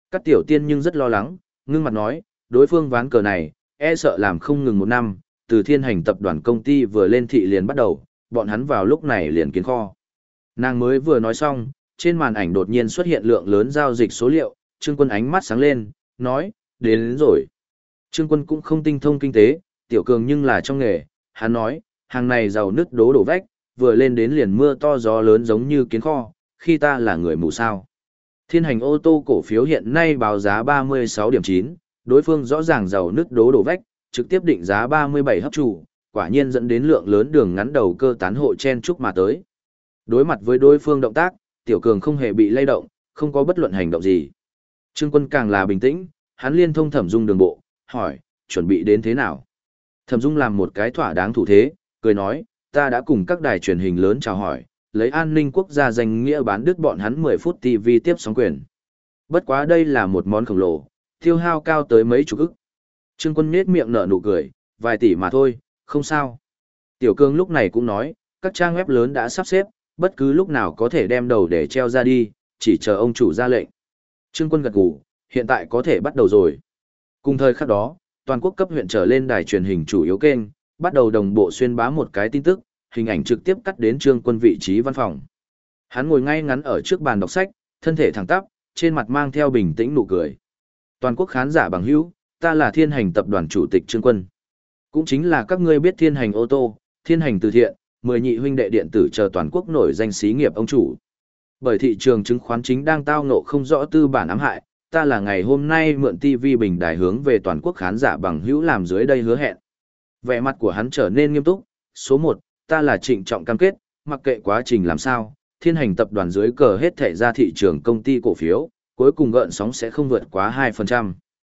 Các tiểu tiên nhưng rất lo lắng, ngưng mặt nói, đối phương ván cờ này, e sợ làm không ngừng một năm, từ Thiên Hành tập đoàn công ty vừa lên thị liền bắt đầu, bọn hắn vào lúc này liền kiến kho. Nàng mới vừa nói xong, trên màn ảnh đột nhiên xuất hiện lượng lớn giao dịch số liệu, Trương Quân ánh mắt sáng lên, nói, đến rồi. Trương Quân cũng không tinh thông kinh tế, Tiểu Cường nhưng là trong nghề, hắn nói, hàng này giàu nứt đổ vách, vừa lên đến liền mưa to gió lớn giống như kiến kho, khi ta là người mù sao. Thiên Hành ô tô cổ phiếu hiện nay báo giá 36.9, đối phương rõ ràng giàu nứt đổ vách, trực tiếp định giá 37 hấp trụ, quả nhiên dẫn đến lượng lớn đường ngắn đầu cơ tán hộ chen chúc mà tới. Đối mặt với đối phương động tác, Tiểu Cường không hề bị lay động, không có bất luận hành động gì. Trương Quân càng là bình tĩnh, hắn liên thông Thẩm Dung đường bộ, hỏi, chuẩn bị đến thế nào? Thẩm Dung làm một cái thỏa đáng thủ thế, cười nói, ta đã cùng các đài truyền hình lớn chào hỏi, lấy an ninh quốc gia danh nghĩa bán đứt bọn hắn 10 phút TV tiếp sóng quyền. Bất quá đây là một món khổng lồ, tiêu hao cao tới mấy chục ức. Trương Quân nhếch miệng nở nụ cười, vài tỷ mà thôi, không sao. Tiểu Cường lúc này cũng nói, các trang web lớn đã sắp xếp, bất cứ lúc nào có thể đem đầu để treo ra đi, chỉ chờ ông chủ ra lệnh. Trương Quân gật gù, hiện tại có thể bắt đầu rồi. Cùng thời khắc đó, toàn quốc cấp huyện trở lên đài truyền hình chủ yếu kênh, bắt đầu đồng bộ xuyên bá một cái tin tức, hình ảnh trực tiếp cắt đến Trương Quân vị trí văn phòng. Hắn ngồi ngay ngắn ở trước bàn đọc sách, thân thể thẳng tắp, trên mặt mang theo bình tĩnh nụ cười. Toàn quốc khán giả bằng hữu, ta là Thiên Hành tập đoàn chủ tịch Trương Quân. Cũng chính là các ngươi biết Thiên Hành ô tô, Thiên Hành từ thiện, 10 nhị huynh đệ điện tử chờ toàn quốc nổi danh xí nghiệp ông chủ. Bởi thị trường chứng khoán chính đang tao ngộ không rõ tư bản ám hại, ta là ngày hôm nay mượn TV bình đài hướng về toàn quốc khán giả bằng hữu làm dưới đây hứa hẹn. Vẻ mặt của hắn trở nên nghiêm túc, số 1, ta là trịnh trọng cam kết, mặc kệ quá trình làm sao, Thiên Hành tập đoàn dưới cờ hết thảy ra thị trường công ty cổ phiếu, cuối cùng gợn sóng sẽ không vượt quá 2%.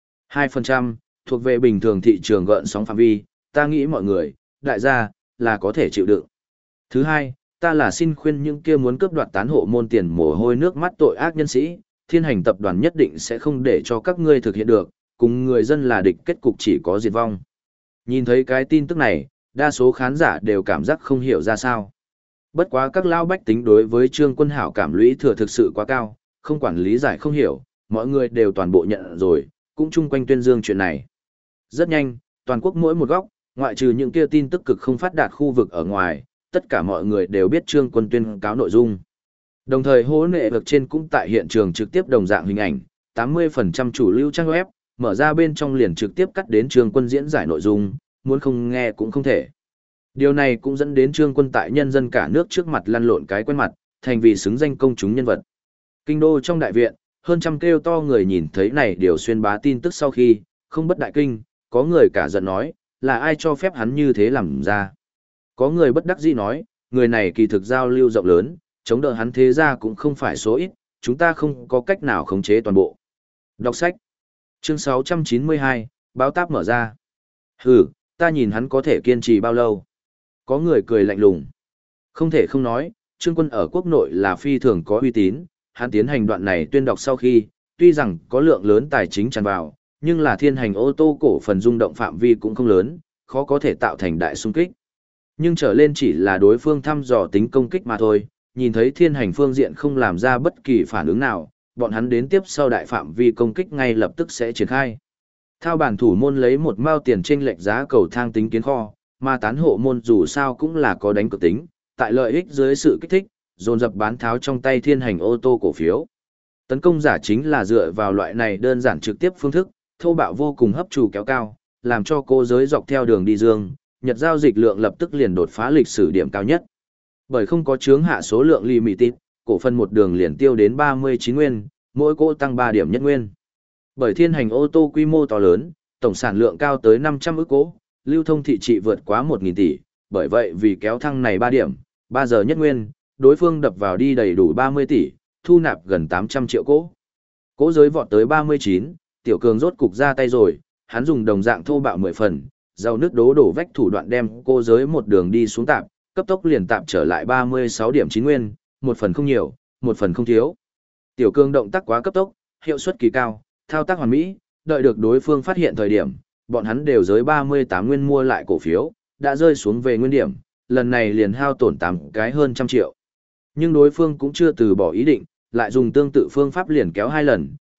2%, thuộc về bình thường thị trường gợn sóng phạm vi, ta nghĩ mọi người, đại gia, là có thể chịu đựng. Thứ hai, ta là xin khuyên những kia muốn cướp đoạt tán hộ môn tiền mồ hôi nước mắt tội ác nhân sĩ, Thiên Hành tập đoàn nhất định sẽ không để cho các ngươi thực hiện được, cùng người dân là địch, kết cục chỉ có diệt vong. Nhìn thấy cái tin tức này, đa số khán giả đều cảm giác không hiểu ra sao. Bất quá các lao bách tính đối với Trương Quân hảo cảm lũy thừa thực sự quá cao, không quản lý giải không hiểu, mọi người đều toàn bộ nhận rồi, cũng chung quanh tuyên dương chuyện này. Rất nhanh, toàn quốc mỗi một góc, ngoại trừ những kia tin tức cực không phát đạt khu vực ở ngoài, tất cả mọi người đều biết Trương Quân tuyên cáo nội dung. Đồng thời hố nệ vực trên cũng tại hiện trường trực tiếp đồng dạng hình ảnh, 80% chủ lưu trang web, mở ra bên trong liền trực tiếp cắt đến Trương Quân diễn giải nội dung, muốn không nghe cũng không thể. Điều này cũng dẫn đến Trương Quân tại nhân dân cả nước trước mặt lăn lộn cái quen mặt, thành vì xứng danh công chúng nhân vật. Kinh đô trong đại viện, hơn trăm kêu to người nhìn thấy này điều xuyên bá tin tức sau khi, không bất đại kinh, có người cả giận nói, là ai cho phép hắn như thế làm ra. Có người bất đắc dĩ nói, người này kỳ thực giao lưu rộng lớn, chống đỡ hắn thế ra cũng không phải số ít, chúng ta không có cách nào khống chế toàn bộ. Đọc sách. Chương 692, báo táp mở ra. Hừ, ta nhìn hắn có thể kiên trì bao lâu. Có người cười lạnh lùng. Không thể không nói, Trương Quân ở quốc nội là phi thường có uy tín, hắn tiến hành đoạn này tuyên đọc sau khi, tuy rằng có lượng lớn tài chính tràn vào, nhưng là Thiên Hành ô tô cổ phần rung động phạm vi cũng không lớn, khó có thể tạo thành đại xung kích. Nhưng trở lên chỉ là đối phương thăm dò tính công kích mà thôi, nhìn thấy Thiên Hành phương diện không làm ra bất kỳ phản ứng nào, bọn hắn đến tiếp sau đại phạm vi công kích ngay lập tức sẽ triển khai. Thao bản thủ môn lấy một mao tiền chênh lệch giá cầu thang tính kiến kho, mà tán hộ môn dù sao cũng là có đánh cược tính, tại lợi ích dưới sự kích thích, dồn dập bán tháo trong tay Thiên Hành ô tô cổ phiếu. Tấn công giả chính là dựa vào loại này đơn giản trực tiếp phương thức, thô bạo vô cùng hấp trù kéo cao, làm cho cô giới dọc theo đường đi dương, nhật giao dịch lượng lập tức liền đột phá lịch sử điểm cao nhất. Bởi không có chướng hạ số lượng limited, cổ phần một đường liền tiêu đến 39 nguyên, mỗi cỗ tăng 3 điểm nhất nguyên. Bởi Thiên Hành ô tô quy mô to lớn, tổng sản lượng cao tới 500 ức cỗ, lưu thông thị trị vượt quá 1.000 tỷ, bởi vậy vì kéo thăng này 3 điểm, 3 giờ nhất nguyên, đối phương đập vào đi đầy đủ 30 tỷ, thu nạp gần 800 triệu cỗ. Cỗ giới vọt tới 39, Tiểu Cường rốt cục ra tay rồi, hắn dùng đồng dạng thô bạo 10 phần, dầu nước đổ vách thủ đoạn đem cô giới một đường đi xuống tạp, cấp tốc liền tạp trở lại 36 điểm 9 nguyên, một phần không nhiều, một phần không thiếu. Tiểu Cường động tác quá cấp tốc, hiệu suất kỳ cao, thao tác hoàn mỹ, đợi được đối phương phát hiện thời điểm, bọn hắn đều giới 38 nguyên mua lại cổ phiếu, đã rơi xuống về nguyên điểm, lần này liền hao tổn 8 cái hơn trăm triệu. Nhưng đối phương cũng chưa từ bỏ ý định, lại dùng tương tự phương pháp liền kéo 2 lần,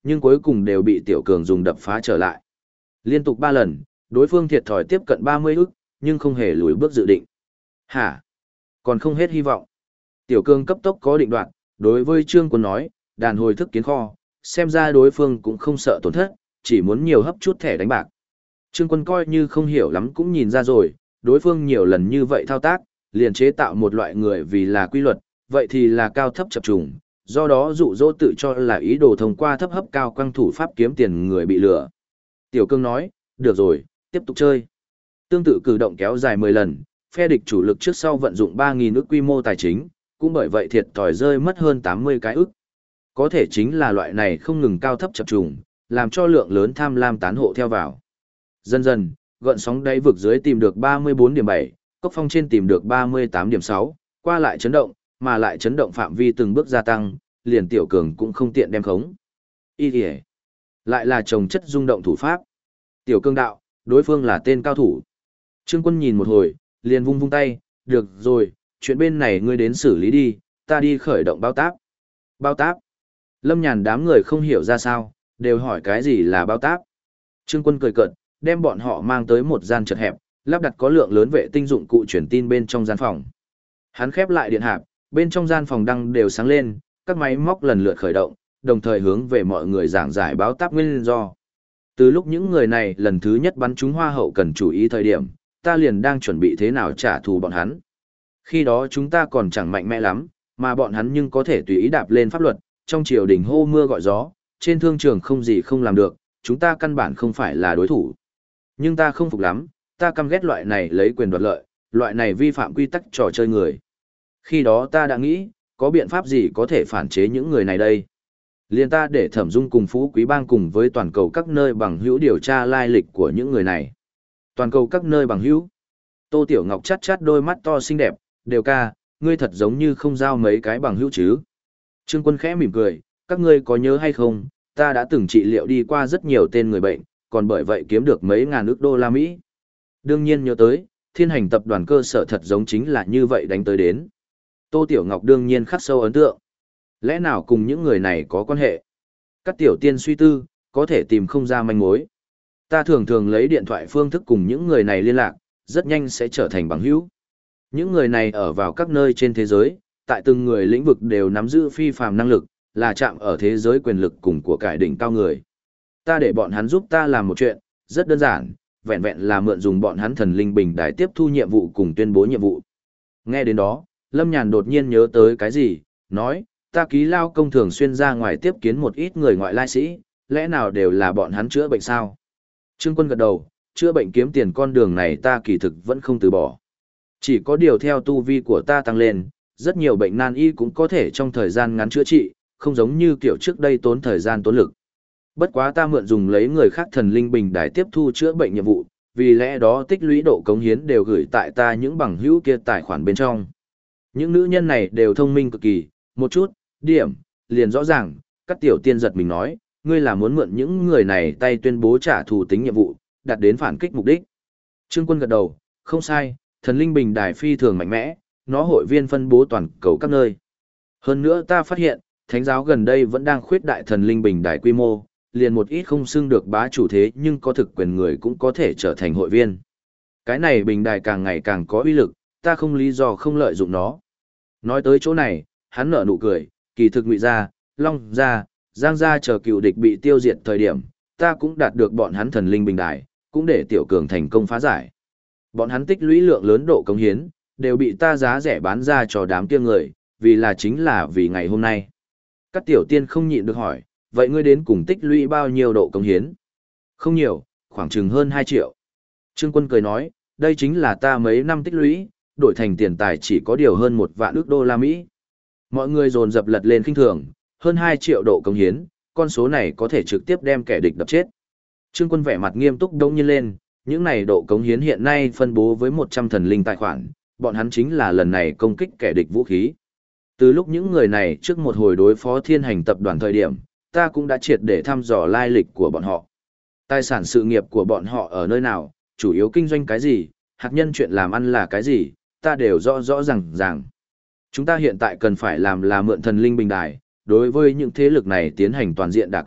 nhưng cuối cùng đều bị Tiểu Cường dùng đập phá trở lại. Liên tục 3 lần, đối phương thiệt thòi tiếp cận 30 ức, nhưng không hề lùi bước dự định. Hả? Còn không hết hy vọng. Tiểu Cường cấp tốc có định đoạt, đối với Trương Quân nói, đàn hồi thức kiến kho, xem ra đối phương cũng không sợ tổn thất, chỉ muốn nhiều hấp chút thẻ đánh bạc. Trương Quân coi như không hiểu lắm cũng nhìn ra rồi, đối phương nhiều lần như vậy thao tác, liền chế tạo một loại người vì là quy luật, vậy thì là cao thấp chập trùng, do đó dụ dỗ tự cho là ý đồ thông qua thấp hấp cao quang thủ pháp kiếm tiền người bị lừa. Tiểu Cương nói, được rồi, tiếp tục chơi. Tương tự cử động kéo dài 10 lần, phe địch chủ lực trước sau vận dụng 3.000 ức quy mô tài chính, cũng bởi vậy thiệt thòi rơi mất hơn 80 cái ức. Có thể chính là loại này không ngừng cao thấp chập trùng, làm cho lượng lớn tham lam tán hộ theo vào. Dần dần, gợn sóng đáy vực dưới tìm được 34.7, cốc phong trên tìm được 38.6, qua lại chấn động, mà lại chấn động phạm vi từng bước gia tăng, liền Tiểu Cường cũng không tiện đem khống. Ý kìa, lại là chồng chất rung động thủ pháp. Tiểu Cường đạo, đối phương là tên cao thủ. Trương Quân nhìn một hồi, liền vung vung tay, được rồi, chuyện bên này ngươi đến xử lý đi, ta đi khởi động bao táp. Bao táp. Lâm Nhàn đám người không hiểu ra sao, đều hỏi cái gì là bao táp. Trương Quân cười cợt, đem bọn họ mang tới một gian chật hẹp, lắp đặt có lượng lớn vệ tinh dụng cụ truyền tin bên trong gian phòng. Hắn khép lại điện hạp, bên trong gian phòng đăng đều sáng lên, các máy móc lần lượt khởi động, đồng thời hướng về mọi người giảng giải báo táp nguyên do. Từ lúc những người này lần thứ nhất bắn trúng Hoa Hậu cần chú ý thời điểm, ta liền đang chuẩn bị thế nào trả thù bọn hắn. Khi đó chúng ta còn chẳng mạnh mẽ lắm, mà bọn hắn nhưng có thể tùy ý đạp lên pháp luật, trong triều đình hô mưa gọi gió, trên thương trường không gì không làm được, chúng ta căn bản không phải là đối thủ. Nhưng ta không phục lắm, ta căm ghét loại này lấy quyền đoạt lợi, loại này vi phạm quy tắc trò chơi người. Khi đó ta đã nghĩ, có biện pháp gì có thể phản chế những người này đây? Liên ta để Thẩm Dung cùng Phú Quý Bang cùng với toàn cầu các nơi bằng hữu điều tra lai lịch của những người này. Toàn cầu các nơi bằng hữu. Tô Tiểu Ngọc chát chát đôi mắt to xinh đẹp, đều ca, ngươi thật giống như không giao mấy cái bằng hữu chứ. Trương Quân khẽ mỉm cười, các ngươi có nhớ hay không, ta đã từng trị liệu đi qua rất nhiều tên người bệnh, còn bởi vậy kiếm được mấy ngàn ức đô la Mỹ. Đương nhiên nhớ tới, Thiên Hành tập đoàn cơ sở thật giống chính là như vậy đánh tới đến. Tô Tiểu Ngọc đương nhiên khắc sâu ấn tượng. Lẽ nào cùng những người này có quan hệ? Các tiểu tiên suy tư, có thể tìm không ra manh mối. Ta thường thường lấy điện thoại phương thức cùng những người này liên lạc, rất nhanh sẽ trở thành bằng hữu. Những người này ở vào các nơi trên thế giới, tại từng người lĩnh vực đều nắm giữ phi phàm năng lực, là chạm ở thế giới quyền lực cùng của cải đỉnh cao người. Ta để bọn hắn giúp ta làm một chuyện, rất đơn giản, vẹn vẹn là mượn dùng bọn hắn thần linh bình đài tiếp thu nhiệm vụ cùng tuyên bố nhiệm vụ. Nghe đến đó, Lâm Nhàn đột nhiên nhớ tới cái gì, nói, ta ký lao công thường xuyên ra ngoài tiếp kiến một ít người ngoại lai sĩ, lẽ nào đều là bọn hắn chữa bệnh sao? Trương Quân gật đầu, chữa bệnh kiếm tiền con đường này ta kỳ thực vẫn không từ bỏ. Chỉ có điều theo tu vi của ta tăng lên, rất nhiều bệnh nan y cũng có thể trong thời gian ngắn chữa trị, không giống như kiểu trước đây tốn thời gian tốn lực. Bất quá ta mượn dùng lấy người khác thần linh bình đài tiếp thu chữa bệnh nhiệm vụ, vì lẽ đó tích lũy độ cống hiến đều gửi tại ta những bằng hữu kia tài khoản bên trong. Những nữ nhân này đều thông minh cực kỳ, một chút, điểm, liền rõ ràng, các tiểu tiên giật mình nói, ngươi là muốn mượn những người này tay tuyên bố trả thù tính nhiệm vụ, đạt đến phản kích mục đích. Trương Quân gật đầu, không sai, thần linh bình đài phi thường mạnh mẽ, nó hội viên phân bố toàn cầu các nơi. Hơn nữa ta phát hiện, thánh giáo gần đây vẫn đang khuyết đại thần linh bình đài quy mô, liền một ít không xưng được bá chủ thế nhưng có thực quyền người cũng có thể trở thành hội viên. Cái này bình đài càng ngày càng có uy lực, ta không lý do không lợi dụng nó. Nói tới chỗ này, hắn nở nụ cười, kỳ thực Ngụy gia, Long gia, Giang gia chờ cựu địch bị tiêu diệt thời điểm, ta cũng đạt được bọn hắn thần linh bình đài, cũng để Tiểu Cường thành công phá giải. Bọn hắn tích lũy lượng lớn độ cống hiến, đều bị ta giá rẻ bán ra cho đám kia người, chính là vì ngày hôm nay. Các tiểu tiên không nhịn được hỏi, vậy ngươi đến cùng tích lũy bao nhiêu độ cống hiến? Không nhiều, khoảng chừng hơn 2 triệu. Trương Quân cười nói, đây chính là ta mấy năm tích lũy, đổi thành tiền tài chỉ có điều hơn 1 vạn ức đô la Mỹ. Mọi người dồn dập lật lên khinh thường, hơn 2 triệu độ cống hiến, con số này có thể trực tiếp đem kẻ địch đập chết. Trương Quân vẻ mặt nghiêm túc đông nhiên lên, những này độ cống hiến hiện nay phân bố với 100 thần linh tài khoản, bọn hắn chính là lần này công kích kẻ địch vũ khí. Từ lúc những người này trước một hồi đối phó Thiên Hành tập đoàn thời điểm, ta cũng đã triệt để thăm dò lai lịch của bọn họ. Tài sản sự nghiệp của bọn họ ở nơi nào, chủ yếu kinh doanh cái gì, hạt nhân chuyện làm ăn là cái gì, ta đều rõ rõ ràng. Chúng ta hiện tại cần phải làm là mượn thần linh bình đài, đối với những thế lực này tiến hành toàn diện đả kích,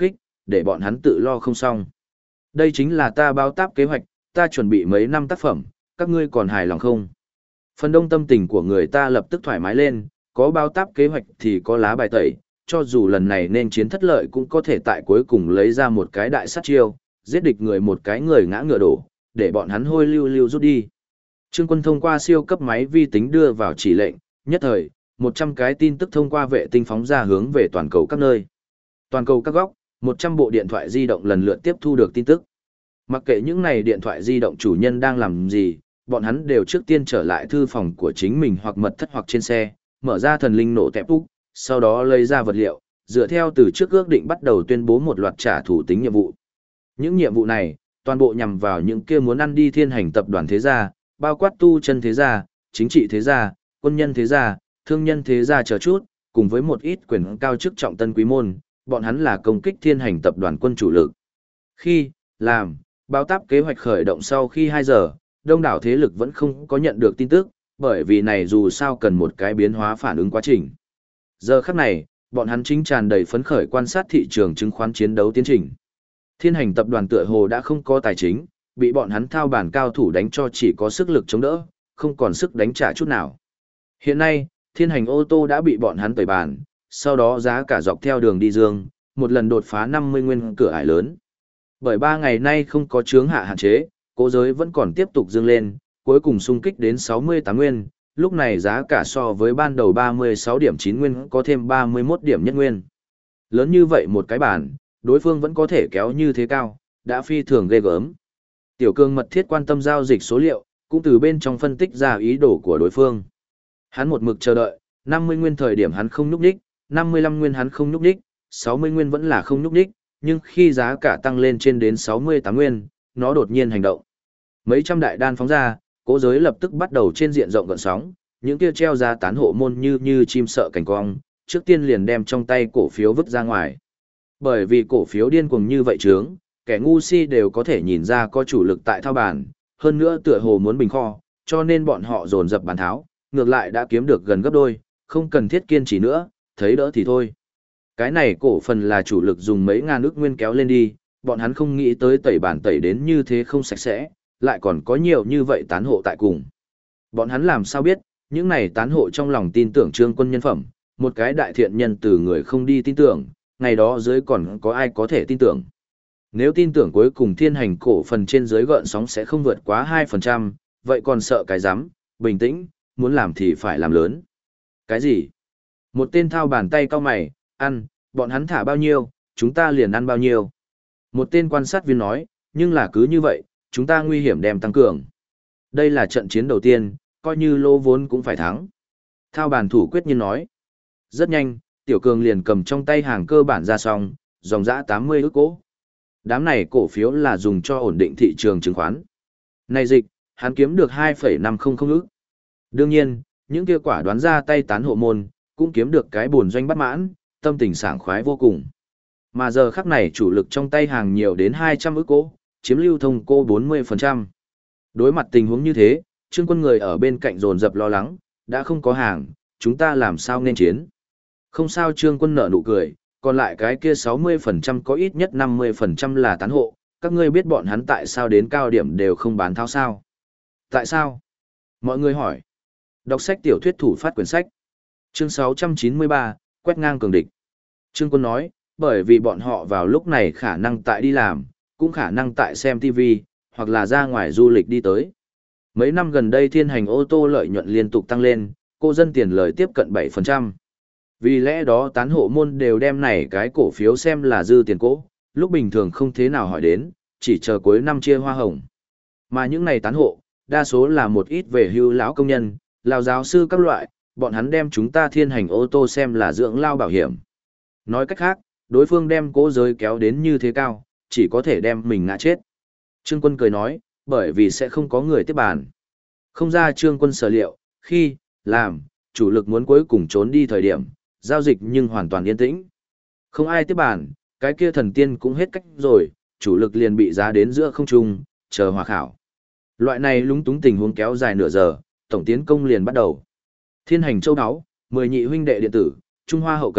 để bọn hắn tự lo không xong. Đây chính là ta báo táp kế hoạch, ta chuẩn bị mấy năm tác phẩm, các ngươi còn hài lòng không? Phần đông tâm tình của người ta lập tức thoải mái lên, có báo táp kế hoạch thì có lá bài tẩy, cho dù lần này nên chiến thất lợi cũng có thể tại cuối cùng lấy ra một cái đại sát chiêu, giết địch người một cái người ngã ngựa đổ, để bọn hắn hôi lưu lưu rút đi. Trương Quân thông qua siêu cấp máy vi tính đưa vào chỉ lệnh, nhất thời, 100 cái tin tức thông qua vệ tinh phóng ra hướng về toàn cầu các nơi. Toàn cầu các góc, 100 bộ điện thoại di động lần lượt tiếp thu được tin tức. Mặc kệ những này điện thoại di động chủ nhân đang làm gì, bọn hắn đều trước tiên trở lại thư phòng của chính mình hoặc mật thất hoặc trên xe, mở ra thần linh nổ tẹp úc, sau đó lấy ra vật liệu, dựa theo từ trước ước định bắt đầu tuyên bố một loạt trả thù tính nhiệm vụ. Những nhiệm vụ này, toàn bộ nhằm vào những kia muốn ăn đi thiên hành tập đoàn thế gia, bao quát tu chân thế gia, chính trị thế gia, quân nhân thế gia, thương nhân thế gia chờ chút, cùng với một ít quyền cao chức trọng tân quý môn, bọn hắn là công kích thiên hành tập đoàn quân chủ lực. Khi, làm, báo táp kế hoạch khởi động sau khi 2 giờ, đông đảo thế lực vẫn không có nhận được tin tức, bởi vì này dù sao cần một cái biến hóa phản ứng quá trình. Giờ khắc này, bọn hắn chính tràn đầy phấn khởi quan sát thị trường chứng khoán chiến đấu tiến trình. Thiên hành tập đoàn tựa hồ đã không có tài chính, bị bọn hắn thao bản cao thủ đánh cho chỉ có sức lực chống đỡ, không còn sức đánh trả chút nào. Hiện nay, thiên hành ô tô đã bị bọn hắn tẩy bàn, sau đó giá cả dọc theo đường đi dương, một lần đột phá 50 nguyên cửa ải lớn. Bởi 3 ngày nay không có chướng hạ hạn chế, cố giới vẫn còn tiếp tục dương lên, cuối cùng xung kích đến 68 nguyên, lúc này giá cả so với ban đầu 36.9 nguyên có thêm 31 điểm nhất nguyên. Lớn như vậy một cái bản, đối phương vẫn có thể kéo như thế cao, đã phi thường ghê gớm. Tiểu Cương mật thiết quan tâm giao dịch số liệu, cũng từ bên trong phân tích ra ý đồ của đối phương. Hắn một mực chờ đợi, 50 nguyên thời điểm hắn không nhúc nhích, 55 nguyên hắn không nhúc nhích, 60 nguyên vẫn là không nhúc nhích, nhưng khi giá cả tăng lên trên đến 68 nguyên, nó đột nhiên hành động. Mấy trăm đại đan phóng ra, cố giới lập tức bắt đầu trên diện rộng gợn sóng, những kia treo ra tán hộ môn như chim sợ cảnh cong, trước tiên liền đem trong tay cổ phiếu vứt ra ngoài. Bởi vì cổ phiếu điên cuồng như vậy chướng, kẻ ngu si đều có thể nhìn ra có chủ lực tại thao bàn, hơn nữa tựa hồ muốn bình kho, cho nên bọn họ dồn dập bán tháo, ngược lại đã kiếm được gần gấp đôi, không cần thiết kiên trì nữa, thấy đỡ thì thôi. Cái này cổ phần là chủ lực dùng mấy ngàn ức nguyên kéo lên đi, bọn hắn không nghĩ tới tẩy bản tẩy đến như thế không sạch sẽ, lại còn có nhiều như vậy tán hộ tại cùng. Bọn hắn làm sao biết, những này tán hộ trong lòng tin tưởng Trương Quân nhân phẩm, một cái đại thiện nhân từ người không đi tin tưởng, ngày đó dưới còn có ai có thể tin tưởng. Nếu tin tưởng cuối cùng thiên hành cổ phần trên dưới gợn sóng sẽ không vượt quá 2%, vậy còn sợ cái rắm, bình tĩnh, muốn làm thì phải làm lớn. Cái gì? Một tên thao bàn tay cau mày, ăn, bọn hắn thả bao nhiêu, chúng ta liền ăn bao nhiêu. Một tên quan sát viên nói, nhưng là cứ như vậy, chúng ta nguy hiểm đem tăng cường. Đây là trận chiến đầu tiên, coi như lô vốn cũng phải thắng. Thao bàn thủ quyết nhiên nói. Rất nhanh, Tiểu Cường liền cầm trong tay hàng cơ bản ra xong, dòng dã 80 ức cố. Đám này cổ phiếu là dùng cho ổn định thị trường chứng khoán. Này dịch, hắn kiếm được 2,500 ức. Đương nhiên, những kia quả đoán ra tay tán hộ môn, cũng kiếm được cái buồn doanh bắt mãn, tâm tình sảng khoái vô cùng. Mà giờ khắc này chủ lực trong tay hàng nhiều đến 200 ức cố, chiếm lưu thông cô 40%. Đối mặt tình huống như thế, Trương Quân người ở bên cạnh dồn dập lo lắng, đã không có hàng, chúng ta làm sao nên chiến. Không sao, Trương Quân nở nụ cười, còn lại cái kia 60% có ít nhất 50% là tán hộ, các ngươi biết bọn hắn tại sao đến cao điểm đều không bán tháo sao? Tại sao? Mọi người hỏi. Đọc sách tiểu thuyết thủ phát quyển sách. Chương 693, quét ngang cường địch. Trương Quân nói, bởi vì bọn họ vào lúc này khả năng tại đi làm, cũng khả năng tại xem TV, hoặc là ra ngoài du lịch đi tới. Mấy năm gần đây thiên hành ô tô lợi nhuận liên tục tăng lên, cô dân tiền lời tiếp cận 7%. Vì lẽ đó tán hộ môn đều đem này cái cổ phiếu xem là dư tiền cổ, lúc bình thường không thế nào hỏi đến, chỉ chờ cuối năm chia hoa hồng. Mà những này tán hộ, đa số là một ít về hưu lão công nhân, lão giáo sư các loại, bọn hắn đem chúng ta thiên hành ô tô xem là dưỡng lao bảo hiểm. Nói cách khác, đối phương đem cố giới kéo đến như thế cao, chỉ có thể đem mình ngã chết. Trương Quân cười nói, bởi vì sẽ không có người tiếp bàn. Không ra Trương Quân sở liệu, khi, làm, chủ lực muốn cuối cùng trốn đi thời điểm, giao dịch nhưng hoàn toàn yên tĩnh. Không ai tiếp bàn, cái kia thần tiên cũng hết cách rồi, chủ lực liền bị giá đến giữa không trung, chờ hòa khảo. Loại này lúng túng tình huống kéo dài nửa giờ, tổng tiến công liền bắt đầu. Thiên hành châu đáo, 10 nhị huynh đệ điện tử, Trung Hoa hậu cần,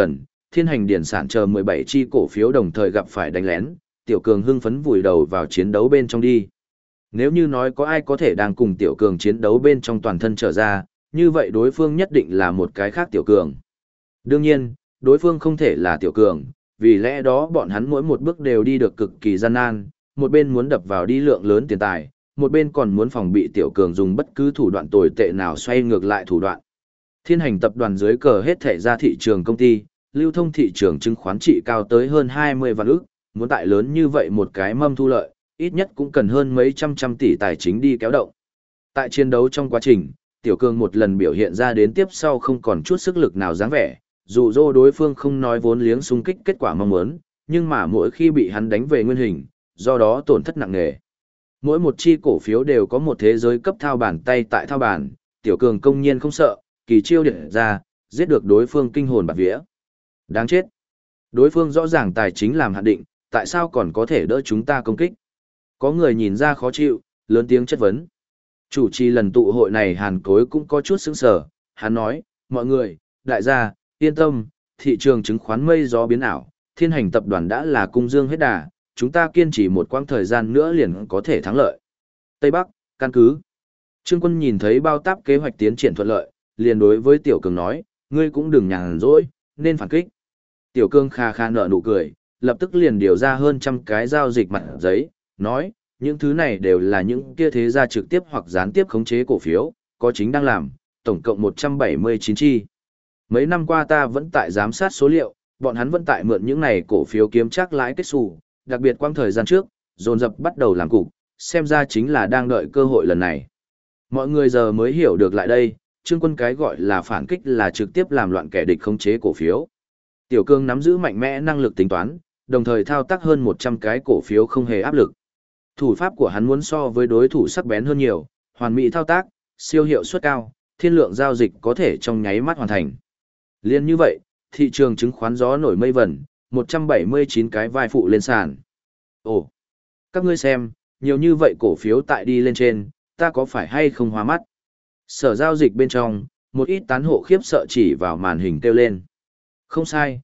Thiên Hành Điển sản chờ 17 chi cổ phiếu đồng thời gặp phải đánh lén, Tiểu Cường hưng phấn vùi đầu vào chiến đấu bên trong đi. Nếu như nói có ai có thể đang cùng Tiểu Cường chiến đấu bên trong toàn thân trở ra, như vậy đối phương nhất định là một cái khác Tiểu Cường. Đương nhiên, đối phương không thể là Tiểu Cường, vì lẽ đó bọn hắn mỗi một bước đều đi được cực kỳ gian nan, một bên muốn đập vào đi lượng lớn tiền tài, một bên còn muốn phòng bị Tiểu Cường dùng bất cứ thủ đoạn tồi tệ nào xoay ngược lại thủ đoạn. Thiên Hành tập đoàn dưới cờ hết thảy ra thị trường công ty, lưu thông thị trường chứng khoán trị cao tới hơn 20 vạn ức, muốn tại lớn như vậy một cái mâm thu lợi, ít nhất cũng cần hơn mấy trăm tỷ tài chính đi kéo động. Tại chiến đấu trong quá trình, Tiểu Cường một lần biểu hiện ra đến tiếp sau không còn chút sức lực nào dáng vẻ, dụ dỗ đối phương không nói vốn liếng xung kích kết quả mong muốn, nhưng mà mỗi khi bị hắn đánh về nguyên hình, do đó tổn thất nặng nề. Mỗi một chi cổ phiếu đều có một thế giới cấp thao bản tay tại thao bản, Tiểu Cường công nhiên không sợ, kỳ chiêu điện ra, giết được đối phương kinh hồn bạt vía. Đáng chết. Đối phương rõ ràng tài chính làm hạn định, tại sao còn có thể đỡ chúng ta công kích? Có người nhìn ra khó chịu, lớn tiếng chất vấn. Chủ trì lần tụ hội này Hàn Cối cũng có chút sững sờ, hắn nói, mọi người, đại gia, yên tâm, thị trường chứng khoán mây gió biến ảo, Thiên Hành tập đoàn đã là cung dương hết đà, chúng ta kiên trì một quãng thời gian nữa liền có thể thắng lợi. Tây Bắc, căn cứ. Trương Quân nhìn thấy bao táp kế hoạch tiến triển thuận lợi, liền đối với Tiểu Cường nói, ngươi cũng đừng nhàn rỗi, nên phản kích. Tiểu Cường kha kha nở nụ cười, lập tức liền điều ra hơn trăm cái giao dịch mặt giấy, nói, những thứ này đều là những kia thế gia trực tiếp hoặc gián tiếp khống chế cổ phiếu, có chính đang làm, tổng cộng 179 chi. Mấy năm qua ta vẫn tại giám sát số liệu, bọn hắn vẫn tại mượn những này cổ phiếu kiếm chắc lãi kết xù, đặc biệt quang thời gian trước, dồn dập bắt đầu làm cục, xem ra chính là đang đợi cơ hội lần này. Mọi người giờ mới hiểu được lại đây, Trương Quân cái gọi là phản kích là trực tiếp làm loạn kẻ địch khống chế cổ phiếu. Tiểu Cường nắm giữ mạnh mẽ năng lực tính toán, đồng thời thao tác hơn 100 cái cổ phiếu không hề áp lực. Thủ pháp của hắn muốn so với đối thủ sắc bén hơn nhiều, hoàn mỹ thao tác, siêu hiệu suất cao, thiên lượng giao dịch có thể trong nháy mắt hoàn thành. Liên như vậy, thị trường chứng khoán gió nổi mây vẩn, 179 cái vai phụ lên sàn. Ồ, các ngươi xem, nhiều như vậy cổ phiếu tại đi lên trên, ta có phải hay không hoa mắt? Sở giao dịch bên trong, một ít tán hộ khiếp sợ chỉ vào màn hình kêu lên. Không sai,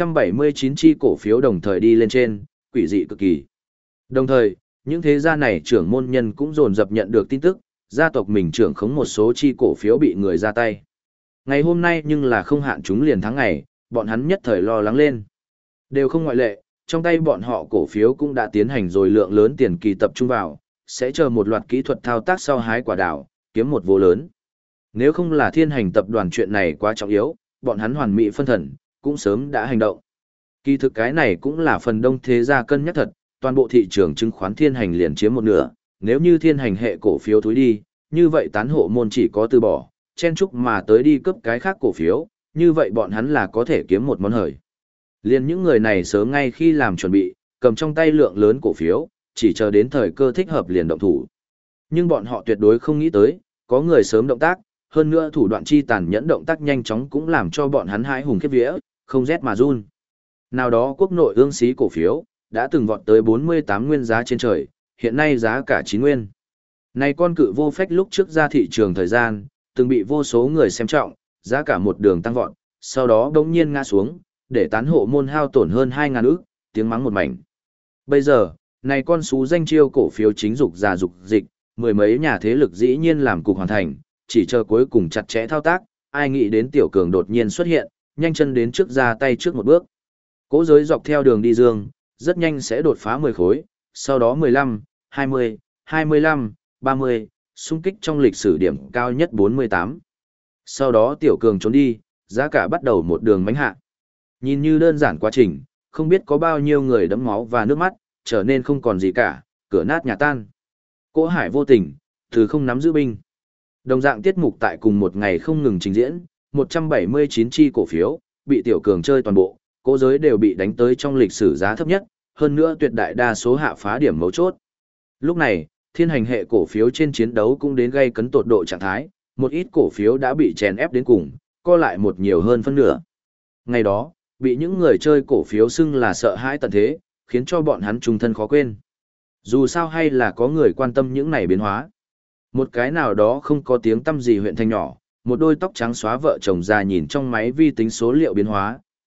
179 chi cổ phiếu đồng thời đi lên trên, quỷ dị cực kỳ. Đồng thời, những thế gia này trưởng môn nhân cũng dồn dập nhận được tin tức, gia tộc mình trưởng khống một số chi cổ phiếu bị người ra tay. Ngày hôm nay nhưng là không hạn chúng liền tháng ngày, bọn hắn nhất thời lo lắng lên. Đều không ngoại lệ, trong tay bọn họ cổ phiếu cũng đã tiến hành rồi lượng lớn tiền kỳ tập trung vào, sẽ chờ một loạt kỹ thuật thao tác sau hái quả đào, kiếm một vô lớn. Nếu không là Thiên Hành tập đoàn chuyện này quá trọng yếu, bọn hắn hoàn mỹ phân thần, cũng sớm đã hành động. Kỳ thực cái này cũng là phần đông thế gia cân nhắc thật, toàn bộ thị trường chứng khoán Thiên Hành liền chiếm một nửa, nếu như Thiên Hành hệ cổ phiếu thối đi, như vậy tán hộ môn chỉ có từ bỏ, chen chúc mà tới đi cướp cái khác cổ phiếu, như vậy bọn hắn là có thể kiếm một món hời. Liên những người này sớm ngay khi làm chuẩn bị, cầm trong tay lượng lớn cổ phiếu, chỉ chờ đến thời cơ thích hợp liền động thủ. Nhưng bọn họ tuyệt đối không nghĩ tới, có người sớm động tác, hơn nữa thủ đoạn chi tàn nhẫn động tác nhanh chóng cũng làm cho bọn hắn hãi hùng khiếp vía, không rét mà run. Nào đó quốc nội ương xí cổ phiếu, đã từng vọt tới 48 nguyên giá trên trời, hiện nay giá cả 9 nguyên. Này con cự vô phách lúc trước ra thị trường thời gian, từng bị vô số người xem trọng, giá cả một đường tăng vọt, sau đó đống nhiên ngã xuống, để tán hộ môn hao tổn hơn 2.000 ức, tiếng mắng một mảnh. Bây giờ, này con số danh chiêu cổ phiếu chính dục già dục dịch, mười mấy nhà thế lực dĩ nhiên làm cục hoàn thành, chỉ chờ cuối cùng chặt chẽ thao tác, ai nghĩ đến Tiểu Cường đột nhiên xuất hiện, nhanh chân đến trước ra tay trước một bước. Cỗ giới dọc theo đường đi dương, rất nhanh sẽ đột phá 10 khối, sau đó 15, 20, 25, 30, xung kích trong lịch sử điểm cao nhất 48. Sau đó Tiểu Cường trốn đi, giá cả bắt đầu một đường mánh hạ. Nhìn như đơn giản quá trình, không biết có bao nhiêu người đẫm máu và nước mắt, trở nên không còn gì cả, cửa nát nhà tan. Cỗ hải vô tình, từ không nắm giữ binh. Đồng dạng tiết mục tại cùng một ngày không ngừng trình diễn, 179 chi cổ phiếu, bị Tiểu Cường chơi toàn bộ, cỗ giới đều bị đánh tới trong lịch sử giá thấp nhất, hơn nữa tuyệt đại đa số hạ phá điểm mấu chốt. Lúc này, Thiên Hành hệ cổ phiếu trên chiến đấu cũng đến gây cấn tột độ trạng thái, một ít cổ phiếu đã bị chèn ép đến cùng, co lại một nhiều hơn phân nửa. Ngày đó, bị những người chơi cổ phiếu xưng là sợ hãi tận thế, khiến cho bọn hắn trung thân khó quên. Dù sao hay là có người quan tâm những này biến hóa. Một cái nào đó không có tiếng tăm gì huyện thành nhỏ, một đôi tóc trắng xóa vợ chồng già nhìn trong máy vi tính số liệu biến hóa,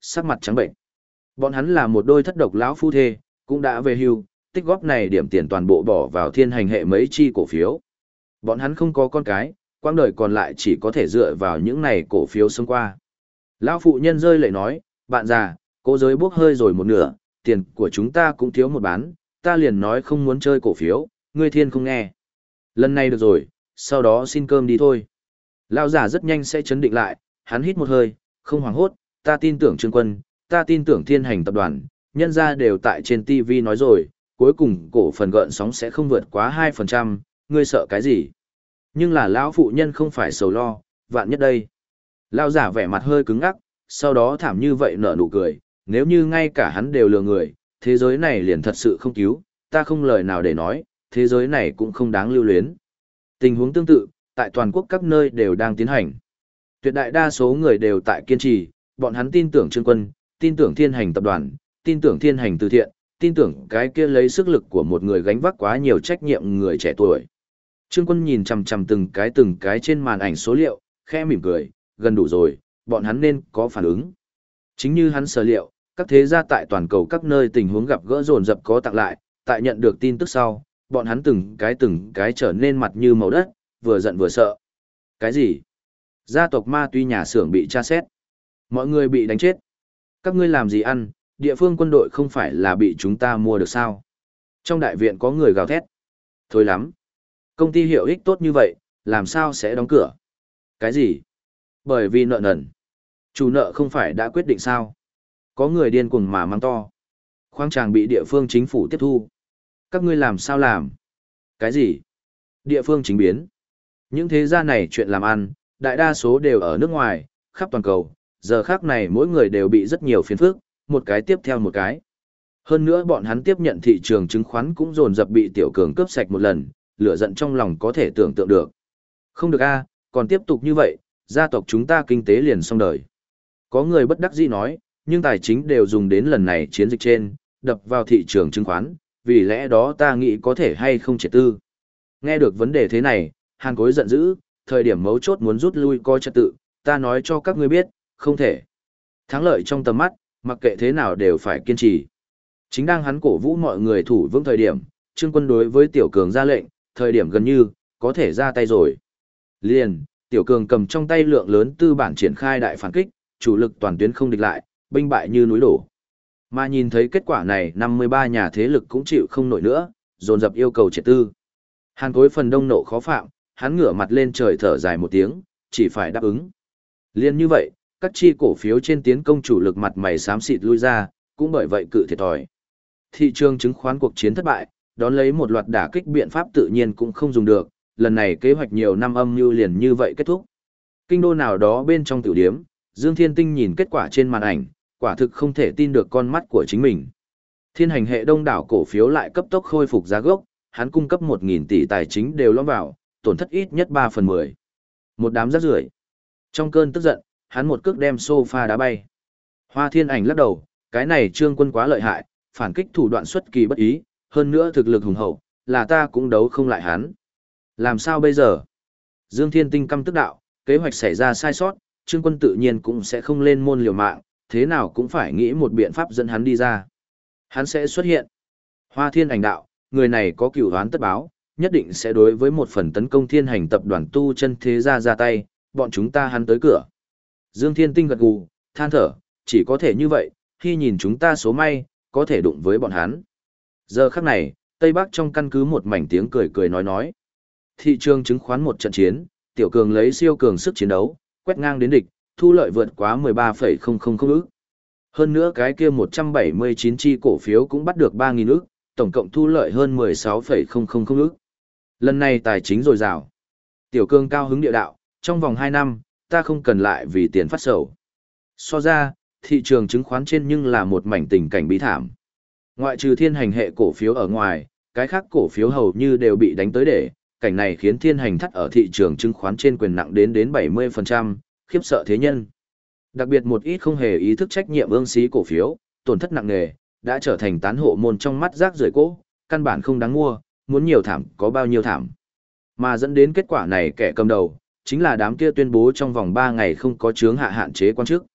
sắc mặt trắng bệnh. Bọn hắn là một đôi thất độc lão phu thê, cũng đã về hưu, tích góp này điểm tiền toàn bộ bỏ vào thiên hành hệ mấy chi cổ phiếu. Bọn hắn không có con cái, quãng đời còn lại chỉ có thể dựa vào những này cổ phiếu sống qua. Lão phụ nhân rơi lệ nói, bạn già, cố giới bốc hơi rồi một nửa, tiền của chúng ta cũng thiếu một bán, ta liền nói không muốn chơi cổ phiếu, ngươi thiên không nghe. Lần này được rồi, sau đó xin cơm đi thôi. Lão giả rất nhanh sẽ chấn định lại, hắn hít một hơi, không hoảng hốt, ta tin tưởng Trương Quân, ta tin tưởng thiên hành tập đoàn, nhân ra đều tại trên TV nói rồi, cuối cùng cổ phần gợn sóng sẽ không vượt quá 2%, ngươi sợ cái gì? Nhưng là lão phụ nhân không phải sầu lo, vạn nhất đây. Lão giả vẻ mặt hơi cứng ngắc, sau đó thảm như vậy nở nụ cười, nếu như ngay cả hắn đều lừa người, thế giới này liền thật sự không cứu, ta không lời nào để nói, thế giới này cũng không đáng lưu luyến. Tình huống tương tự, tại toàn quốc các nơi đều đang tiến hành. Tuyệt đại đa số người đều tại kiên trì, bọn hắn tin tưởng Trương Quân, tin tưởng thiên hành tập đoàn, tin tưởng thiên hành từ thiện, tin tưởng cái kia lấy sức lực của một người gánh vác quá nhiều trách nhiệm người trẻ tuổi. Trương Quân nhìn chằm chằm từng cái trên màn ảnh số liệu, khẽ mỉm cười, gần đủ rồi, bọn hắn nên có phản ứng. Chính như hắn sở liệu, các thế gia tại toàn cầu các nơi tình huống gặp gỡ dồn dập có tặng lại, tại nhận được tin tức sau, bọn hắn từng cái trở nên mặt như màu đất, vừa giận vừa sợ. Cái gì? Gia tộc ma túy nhà xưởng bị tra xét. Mọi người bị đánh chết. Các ngươi làm gì ăn, địa phương quân đội không phải là bị chúng ta mua được sao? Trong đại viện có người gào thét. Thôi lắm. Công ty hiệu ích tốt như vậy, làm sao sẽ đóng cửa? Cái gì? Bởi vì nợ nần. Chủ nợ không phải đã quyết định sao? Có người điên cuồng mà mắng to. Khoáng tràng bị địa phương chính phủ tiếp thu. Các ngươi làm sao làm? Cái gì? Địa phương chính biến. Những thế gia này chuyện làm ăn, đại đa số đều ở nước ngoài, khắp toàn cầu. Giờ khác này mỗi người đều bị rất nhiều phiền phức, một cái tiếp theo một cái. Hơn nữa bọn hắn tiếp nhận thị trường chứng khoán cũng dồn dập bị tiểu cường cướp sạch một lần, lửa giận trong lòng có thể tưởng tượng được. Không được a, còn tiếp tục như vậy, gia tộc chúng ta kinh tế liền xong đời. Có người bất đắc dĩ nói, nhưng tài chính đều dùng đến lần này chiến dịch trên, đập vào thị trường chứng khoán, vì lẽ đó ta nghĩ có thể hay không triệt tư. Nghe được vấn đề thế này, Hàn Cối giận dữ, thời điểm mấu chốt muốn rút lui coi trật tự, ta nói cho các ngươi biết, không thể. Thắng lợi trong tầm mắt, mặc kệ thế nào đều phải kiên trì. Chính đang hắn cổ vũ mọi người thủ vững thời điểm, Trương Quân đối với Tiểu Cường ra lệnh, thời điểm gần như, có thể ra tay rồi. Liền, Tiểu Cường cầm trong tay lượng lớn tư bản triển khai đại phản kích, chủ lực toàn tuyến không địch lại, binh bại như núi đổ. Mà nhìn thấy kết quả này 53 nhà thế lực cũng chịu không nổi nữa, dồn dập yêu cầu triệt tư. Hàn Cối phần đông nộ khó phạm, hắn ngửa mặt lên trời thở dài một tiếng, chỉ phải đáp ứng. Liên như vậy, các chi cổ phiếu trên tiến công chủ lực mặt mày xám xịt lui ra, cũng bởi vậy cự thiệt thòi. Thị trường chứng khoán cuộc chiến thất bại, đón lấy một loạt đả kích biện pháp tự nhiên cũng không dùng được, lần này kế hoạch nhiều năm âm mưu liền như vậy kết thúc. Kinh đô nào đó bên trong tiểu điếm, Dương Thiên Tinh nhìn kết quả trên màn ảnh, quả thực không thể tin được con mắt của chính mình. Thiên hành hệ đông đảo cổ phiếu lại cấp tốc khôi phục giá gốc, hắn cung cấp 1.000 tỷ tài chính đều lõm vào, tổn thất ít nhất 3/10. Một đám rác rưởi. Trong cơn tức giận, hắn một cước đem sofa đá bay. Hoa Thiên Ảnh lắc đầu, cái này Trương Quân quá lợi hại, phản kích thủ đoạn xuất kỳ bất ý, hơn nữa thực lực hùng hậu, là ta cũng đấu không lại hắn. Làm sao bây giờ? Dương Thiên Tinh căm tức đạo, kế hoạch xảy ra sai sót, Trương Quân tự nhiên cũng sẽ không lên môn liều mạng, thế nào cũng phải nghĩ một biện pháp dẫn hắn đi ra. Hắn sẽ xuất hiện. Hoa Thiên Ảnh đạo, người này có cửu oán tất báo, nhất định sẽ đối với một phần tấn công thiên hành tập đoàn tu chân thế gia ra tay, bọn chúng ta hắn tới cửa. Dương Thiên Tinh gật gù, than thở, chỉ có thể như vậy, khi nhìn chúng ta số may, có thể đụng với bọn hắn. Giờ khắc này, Tây Bắc trong căn cứ một mảnh tiếng cười cười nói. Thị trường chứng khoán một trận chiến, Tiểu Cường lấy siêu cường sức chiến đấu, quét ngang đến địch, thu lợi vượt quá 13,000 ức. Hơn nữa cái kia 179 chi cổ phiếu cũng bắt được 3.000 ức, tổng cộng thu lợi hơn 16,000 ức. Lần này tài chính dồi dào. Tiểu Cường cao hứng địa đạo, trong vòng 2 năm, ta không cần lại vì tiền phát sầu. So ra, thị trường chứng khoán trên nhưng là một mảnh tình cảnh bí thảm. Ngoại trừ thiên hành hệ cổ phiếu ở ngoài, cái khác cổ phiếu hầu như đều bị đánh tới để, cảnh này khiến thiên hành thắt ở thị trường chứng khoán trên quyền nặng đến 70%, khiếp sợ thế nhân. Đặc biệt một ít không hề ý thức trách nhiệm ương xí cổ phiếu, tổn thất nặng nề, đã trở thành tán hộ môn trong mắt rác rưởi cỗ, căn bản không đáng mua, muốn nhiều thảm có bao nhiêu thảm. Mà dẫn đến kết quả này kẻ cầm đầu, chính là đám kia tuyên bố trong vòng 3 ngày không có chướng hạ hạn chế quan chức.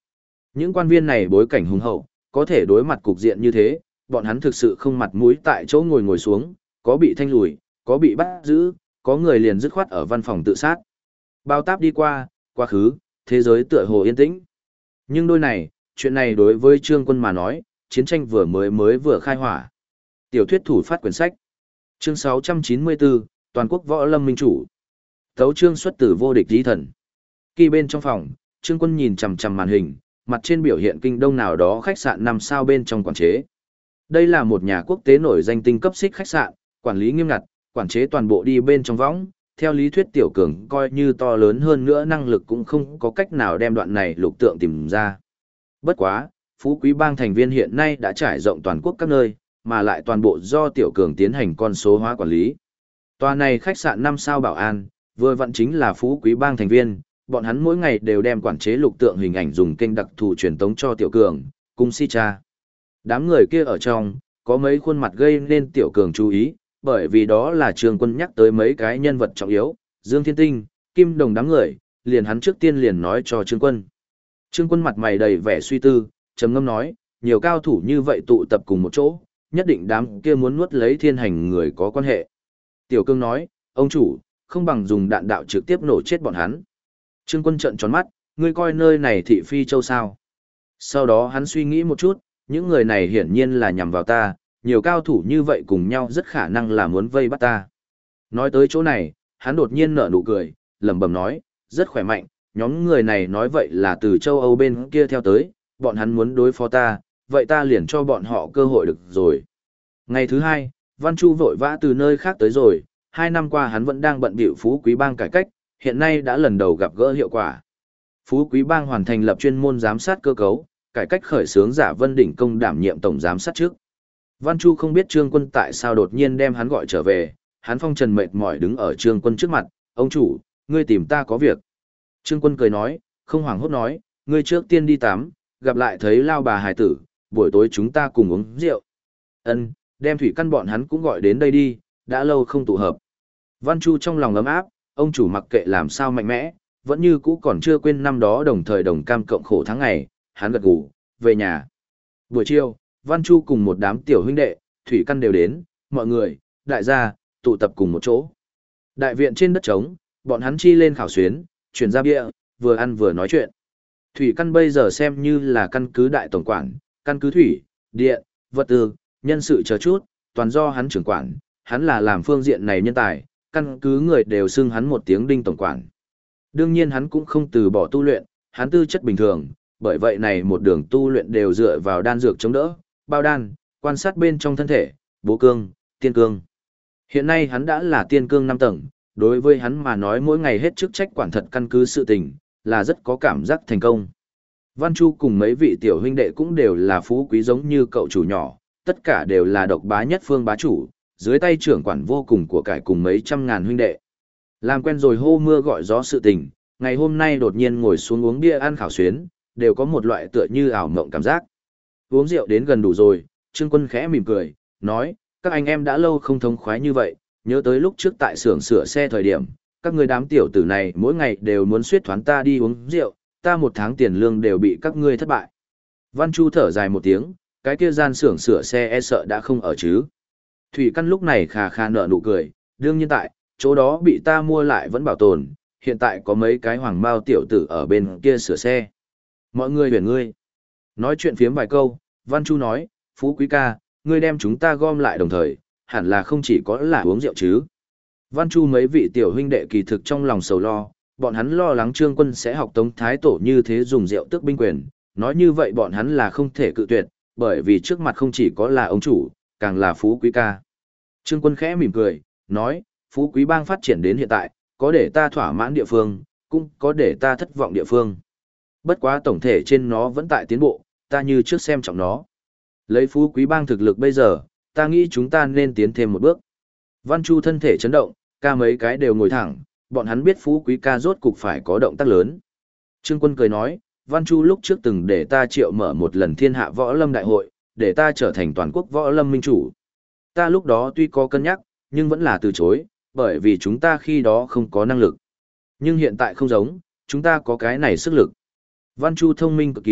Những quan viên này bối cảnh hùng hậu, có thể đối mặt cục diện như thế, bọn hắn thực sự không mặt mũi tại chỗ ngồi ngồi xuống, có bị thanh lùi, có bị bắt giữ, có người liền dứt khoát ở văn phòng tự sát. Bao táp đi qua, quá khứ, thế giới tựa hồ yên tĩnh. Nhưng đôi này, chuyện này đối với Trương Quân mà nói, chiến tranh mới vừa khai hỏa. Tiểu thuyết thủ phát quyển sách. Chương 694, Toàn quốc võ lâm minh chủ. Tấu chương xuất từ vô địch lý thần. Kỳ bên trong phòng, Trương Quân nhìn chằm chằm màn hình, mặt trên biểu hiện kinh đông nào đó khách sạn 5 sao bên trong quản chế. Đây là một nhà quốc tế nổi danh tinh cấp xích khách sạn, quản lý nghiêm ngặt, quản chế toàn bộ đi bên trong võng. Theo lý thuyết Tiểu Cường coi như to lớn hơn nữa năng lực cũng không có cách nào đem đoạn này lục tượng tìm ra. Bất quá, Phú Quý Bang thành viên hiện nay đã trải rộng toàn quốc các nơi, mà lại toàn bộ do Tiểu Cường tiến hành con số hóa quản lý. Tòa này khách sạn 5 sao bảo an, vừa vặn chính là Phú Quý Bang thành viên, bọn hắn mỗi ngày đều đem quản chế lục tượng hình ảnh dùng kênh đặc thù truyền tống cho Tiểu Cường, cùng si cha. Đám người kia ở trong, có mấy khuôn mặt gây nên Tiểu Cường chú ý, bởi vì đó là Trương Quân nhắc tới mấy cái nhân vật trọng yếu, Dương Thiên Tinh, Kim Đồng đám người, liền hắn trước tiên liền nói cho Trương Quân. Trương Quân mặt mày đầy vẻ suy tư, trầm ngâm nói, nhiều cao thủ như vậy tụ tập cùng một chỗ, nhất định đám kia muốn nuốt lấy thiên hành người có quan hệ. Tiểu Cương nói, ông chủ, không bằng dùng đạn đạo trực tiếp nổ chết bọn hắn. Trương Quân trợn tròn mắt, ngươi coi nơi này thị phi châu sao. Sau đó hắn suy nghĩ một chút, những người này hiển nhiên là nhằm vào ta, nhiều cao thủ như vậy cùng nhau rất khả năng là muốn vây bắt ta. Nói tới chỗ này, hắn đột nhiên nở nụ cười, lẩm bẩm nói, rất khỏe mạnh, nhóm người này nói vậy là từ châu Âu bên kia theo tới, bọn hắn muốn đối phó ta, vậy ta liền cho bọn họ cơ hội được rồi. Ngày thứ hai, Văn Chu vội vã từ nơi khác tới rồi, 2 năm qua hắn vẫn đang bận bịu Phú Quý Bang cải cách, hiện nay đã lần đầu gặp gỡ hiệu quả. Phú Quý Bang hoàn thành lập chuyên môn giám sát cơ cấu, cải cách khởi xướng Giả Vân Đỉnh Công đảm nhiệm tổng giám sát trước. Văn Chu không biết Trương Quân tại sao đột nhiên đem hắn gọi trở về, hắn phong trần mệt mỏi đứng ở Trương Quân trước mặt, ông chủ, ngươi tìm ta có việc. Trương Quân cười nói, không hoảng hốt nói, ngươi trước tiên đi tắm, gặp lại thấy lao bà hài tử, buổi tối chúng ta cùng uống rượu. Ân, đem thủy căn bọn hắn cũng gọi đến đây đi, đã lâu không tụ hợp. Văn Chu trong lòng ấm áp, ông chủ mặc kệ làm sao mạnh mẽ, vẫn như cũ còn chưa quên năm đó đồng thời đồng cam cộng khổ tháng ngày, hắn gật gù, về nhà. Buổi chiều, Văn Chu cùng một đám tiểu huynh đệ, thủy căn đều đến, mọi người, đại gia, tụ tập cùng một chỗ. Đại viện trên đất trống, bọn hắn chi lên khảo xuyến, chuyển ra bia, vừa ăn vừa nói chuyện. Thủy căn bây giờ xem như là căn cứ đại tổng quản, căn cứ thủy, điện, vật tư, nhân sự chờ chút, toàn do hắn trưởng quản, hắn là làm phương diện này nhân tài, căn cứ người đều xưng hắn một tiếng đinh tổng quản. Đương nhiên hắn cũng không từ bỏ tu luyện, hắn tư chất bình thường, bởi vậy này một đường tu luyện đều dựa vào đan dược chống đỡ, bao đan, quan sát bên trong thân thể, bố cương, tiên cương. Hiện nay hắn đã là tiên cương 5 tầng, đối với hắn mà nói mỗi ngày hết chức trách quản thật căn cứ sự tình, là rất có cảm giác thành công. Văn Chu cùng mấy vị tiểu huynh đệ cũng đều là phú quý giống như cậu chủ nhỏ, tất cả đều là độc bá nhất phương bá chủ, dưới tay trưởng quản vô cùng của cải cùng mấy trăm ngàn huynh đệ. Làm quen rồi hô mưa gọi gió sự tình, ngày hôm nay đột nhiên ngồi xuống uống bia ăn khảo xuyến, đều có một loại tựa như ảo mộng cảm giác. Uống rượu đến gần đủ rồi, Trương Quân khẽ mỉm cười, nói, các anh em đã lâu không thông khoái như vậy, nhớ tới lúc trước tại xưởng sửa xe thời điểm, các người đám tiểu tử này mỗi ngày đều muốn suýt thoán ta đi uống rượu, ta một tháng tiền lương đều bị các ngươi thất bại. Văn Chu thở dài một tiếng, cái kia gian xưởng sửa xe e sợ đã không ở chứ. Thủy Căn lúc này khà khà nở nụ cười, đương nhiên tại, chỗ đó bị ta mua lại vẫn bảo tồn, hiện tại có mấy cái hoàng mao tiểu tử ở bên kia sửa xe. Mọi người huyền ngươi. Nói chuyện phiếm vài câu, Văn Chu nói, Phú Quý ca, ngươi đem chúng ta gom lại đồng thời, hẳn là không chỉ có là uống rượu chứ. Văn Chu mấy vị tiểu huynh đệ kỳ thực trong lòng sầu lo, bọn hắn lo lắng Trương Quân sẽ học Tống Thái Tổ như thế dùng rượu tước binh quyền, nói như vậy bọn hắn là không thể cự tuyệt, bởi vì trước mặt không chỉ có là ông chủ, càng là Phú Quý ca. Trương Quân khẽ mỉm cười, nói, Phú Quý Bang phát triển đến hiện tại, có để ta thỏa mãn địa phương, cũng có để ta thất vọng địa phương. Bất quá tổng thể trên nó vẫn tại tiến bộ, ta như trước xem trọng nó. Lấy Phú Quý Bang thực lực bây giờ, ta nghĩ chúng ta nên tiến thêm một bước. Văn Chu thân thể chấn động, ca mấy cái đều ngồi thẳng, bọn hắn biết Phú Quý ca rốt cục phải có động tác lớn. Trương Quân cười nói, Văn Chu lúc trước từng để ta triệu mở một lần thiên hạ võ lâm đại hội, để ta trở thành toàn quốc võ lâm minh chủ. Ta lúc đó tuy có cân nhắc, nhưng vẫn là từ chối, bởi vì chúng ta khi đó không có năng lực. Nhưng hiện tại không giống, chúng ta có cái này sức lực. Văn Chu thông minh cực kỳ,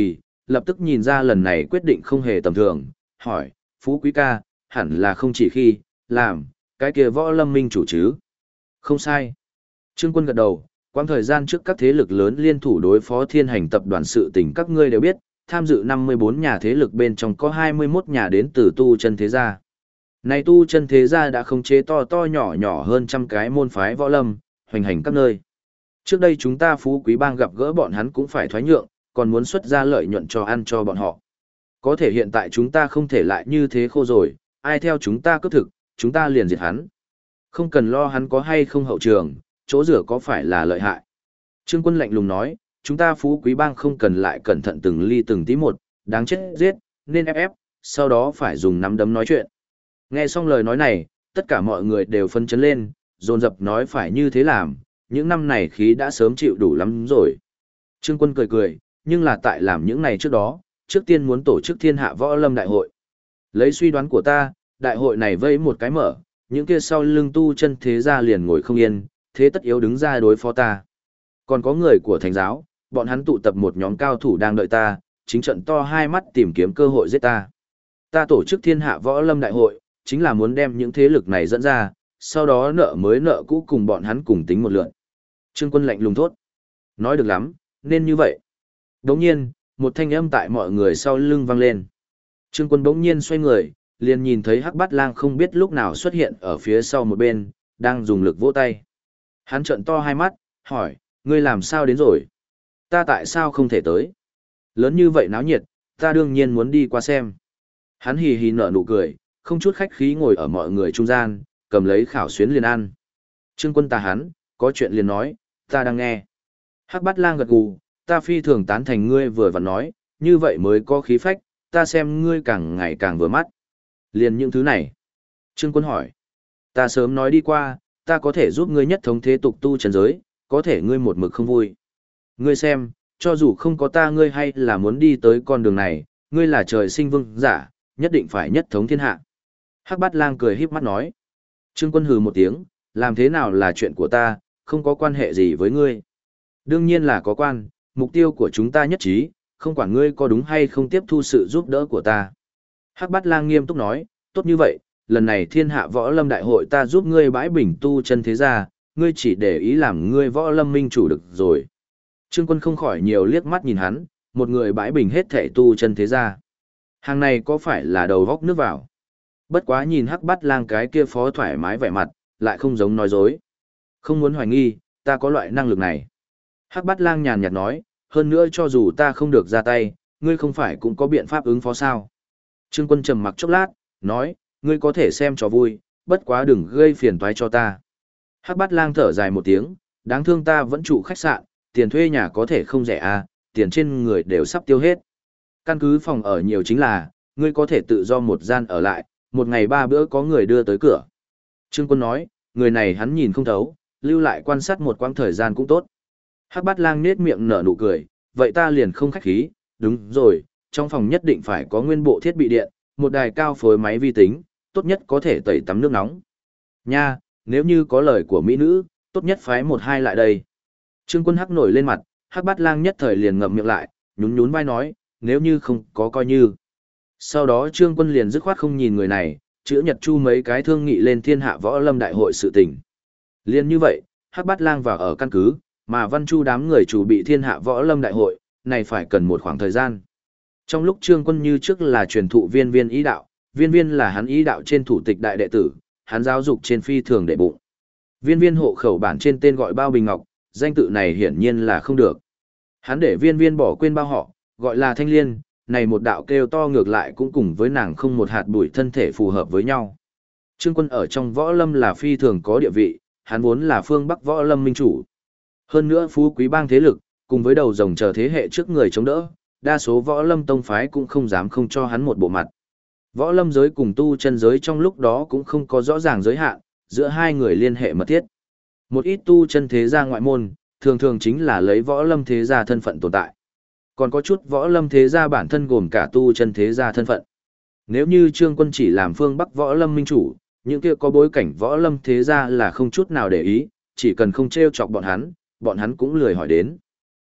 lập tức nhìn ra lần này quyết định không hề tầm thường, hỏi, Phú Quý ca, hẳn là không chỉ khi, làm, cái kia Võ Lâm Minh chủ chứ. Không sai. Trương Quân gật đầu, quãng thời gian trước các thế lực lớn liên thủ đối phó Thiên Hành tập đoàn sự tình các ngươi đều biết, tham dự 54 nhà thế lực bên trong có 21 nhà đến từ tu chân thế gia. Này tu chân thế gia đã khống chế to to nhỏ nhỏ hơn trăm cái môn phái võ lâm, hoành hành các nơi. Trước đây chúng ta Phú Quý bang gặp gỡ bọn hắn cũng phải thoái nhượng, còn muốn xuất ra lợi nhuận cho ăn cho bọn họ. Có thể hiện tại chúng ta không thể lại như thế khô rồi, ai theo chúng ta cướp thực, chúng ta liền diệt hắn. Không cần lo hắn có hay không hậu trường, chỗ rửa có phải là lợi hại. Trương Quân lạnh lùng nói, chúng ta Phú Quý bang không cần lại cẩn thận từng ly từng tí một, đáng chết giết, nên ép, sau đó phải dùng nắm đấm nói chuyện. Nghe xong lời nói này, tất cả mọi người đều phấn chấn lên, dồn dập nói phải như thế làm, những năm này khí đã sớm chịu đủ lắm rồi. Trương Quân cười cười, nhưng là tại làm những này trước đó, trước tiên muốn tổ chức Thiên Hạ Võ Lâm Đại hội. Lấy suy đoán của ta, đại hội này vây một cái mở, những kia sau lưng tu chân thế gia liền ngồi không yên, thế tất yếu đứng ra đối phó ta. Còn có người của thánh giáo, bọn hắn tụ tập một nhóm cao thủ đang đợi ta, chính trận to hai mắt tìm kiếm cơ hội giết ta. Ta tổ chức Thiên Hạ Võ Lâm Đại hội, chính là muốn đem những thế lực này dẫn ra, sau đó nợ mới nợ cũ cùng bọn hắn cùng tính một lượt. Trương Quân lạnh lùng thốt. Nói được lắm, nên như vậy. Đồng nhiên, một thanh âm tại mọi người sau lưng vang lên. Trương Quân bỗng nhiên xoay người, liền nhìn thấy Hắc Bát Lang không biết lúc nào xuất hiện ở phía sau một bên, đang dùng lực vỗ tay. Hắn trợn to hai mắt, hỏi, ngươi làm sao đến rồi? Ta tại sao không thể tới? Lớn như vậy náo nhiệt, ta đương nhiên muốn đi qua xem. Hắn hì hì nở nụ cười, không chút khách khí ngồi ở mọi người trung gian, cầm lấy khảo xuyến liền ăn. Trương Quân ta hắn, có chuyện liền nói, ta đang nghe. Hắc Bát Lang gật gù, ta phi thường tán thành ngươi vừa vặn nói, như vậy mới có khí phách, ta xem ngươi càng ngày càng vừa mắt. Liền những thứ này. Trương Quân hỏi, ta sớm nói đi qua, ta có thể giúp ngươi nhất thống thế tục tu trần giới, có thể ngươi một mực không vui. Ngươi xem, cho dù không có ta ngươi hay là muốn đi tới con đường này, ngươi là trời sinh vương giả, nhất định phải nhất thống thiên hạ. Hắc Bát Lang cười híp mắt nói. Trương Quân hừ một tiếng, làm thế nào là chuyện của ta, không có quan hệ gì với ngươi. Đương nhiên là có quan, mục tiêu của chúng ta nhất trí, không quản ngươi có đúng hay không tiếp thu sự giúp đỡ của ta. Hắc Bát Lang nghiêm túc nói, tốt như vậy, lần này Thiên Hạ Võ Lâm Đại hội ta giúp ngươi bãi bình tu chân thế gia, ngươi chỉ để ý làm ngươi Võ Lâm Minh chủ được rồi. Trương Quân không khỏi nhiều liếc mắt nhìn hắn, một người bãi bình hết thể tu chân thế gia. Hàng này có phải là đầu góc nước vào? Bất quá nhìn Hắc Bát Lang cái kia phó thoải mái vẻ mặt, lại không giống nói dối. Không muốn hoài nghi, ta có loại năng lực này. Hắc Bát Lang nhàn nhạt nói, hơn nữa cho dù ta không được ra tay, ngươi không phải cũng có biện pháp ứng phó sao. Trương Quân trầm mặc chốc lát, nói, ngươi có thể xem cho vui, bất quá đừng gây phiền toái cho ta. Hắc Bát Lang thở dài một tiếng, đáng thương ta vẫn trụ khách sạn, tiền thuê nhà có thể không rẻ à, tiền trên người đều sắp tiêu hết. Căn cứ phòng ở nhiều chính là, ngươi có thể tự do một gian ở lại, một ngày 3 bữa có người đưa tới cửa. Trương Quân nói, người này hắn nhìn không thấu, lưu lại quan sát một quãng thời gian cũng tốt. Hắc Bát Lang nết miệng nở nụ cười, vậy ta liền không khách khí, đúng rồi, trong phòng nhất định phải có nguyên bộ thiết bị điện, một đài cao phối máy vi tính, tốt nhất có thể tẩy tắm nước nóng. Nha, nếu như có lời của mỹ nữ, tốt nhất phái 1-2 lại đây. Trương Quân hắc nổi lên mặt, Hắc Bát Lang nhất thời liền ngậm miệng lại, nhún nhún vai nói, nếu như không có coi như. Sau đó Trương Quân liền dứt khoát không nhìn người này, chữ nhật chu mấy cái thương nghị lên Thiên Hạ Võ Lâm Đại hội sự tình. Liên như vậy, Hắc Bát Lang vào ở căn cứ, mà Văn Chu đám người chủ bị Thiên Hạ Võ Lâm Đại hội, này phải cần một khoảng thời gian. Trong lúc Trương Quân như trước là truyền thụ viên viên ý đạo, viên viên là hắn ý đạo trên thủ tịch đại đệ tử, hắn giáo dục trên phi thường đệ bụng. Viên viên hộ khẩu bản trên tên gọi Bao Bình Ngọc, danh tự này hiển nhiên là không được. Hắn để viên viên bỏ quên bao họ, gọi là Thanh Liên, này một đạo kêu to ngược lại cũng cùng với nàng không một hạt bụi thân thể phù hợp với nhau. Trương Quân ở trong võ lâm là phi thường có địa vị, hắn vốn là phương Bắc võ lâm minh chủ. Hơn nữa Phú Quý bang thế lực, cùng với đầu rồng chờ thế hệ trước người chống đỡ, đa số võ lâm tông phái cũng không dám không cho hắn một bộ mặt. Võ lâm giới cùng tu chân giới trong lúc đó cũng không có rõ ràng giới hạn, giữa hai người liên hệ mật thiết. Một ít tu chân thế gia ngoại môn, thường thường chính là lấy võ lâm thế gia thân phận tồn tại. Còn có chút võ lâm thế gia bản thân gồm cả tu chân thế gia thân phận. Nếu như Trương Quân chỉ làm phương Bắc võ lâm minh chủ, những kia có bối cảnh võ lâm thế gia là không chút nào để ý, chỉ cần không trêu chọc bọn hắn cũng lười hỏi đến.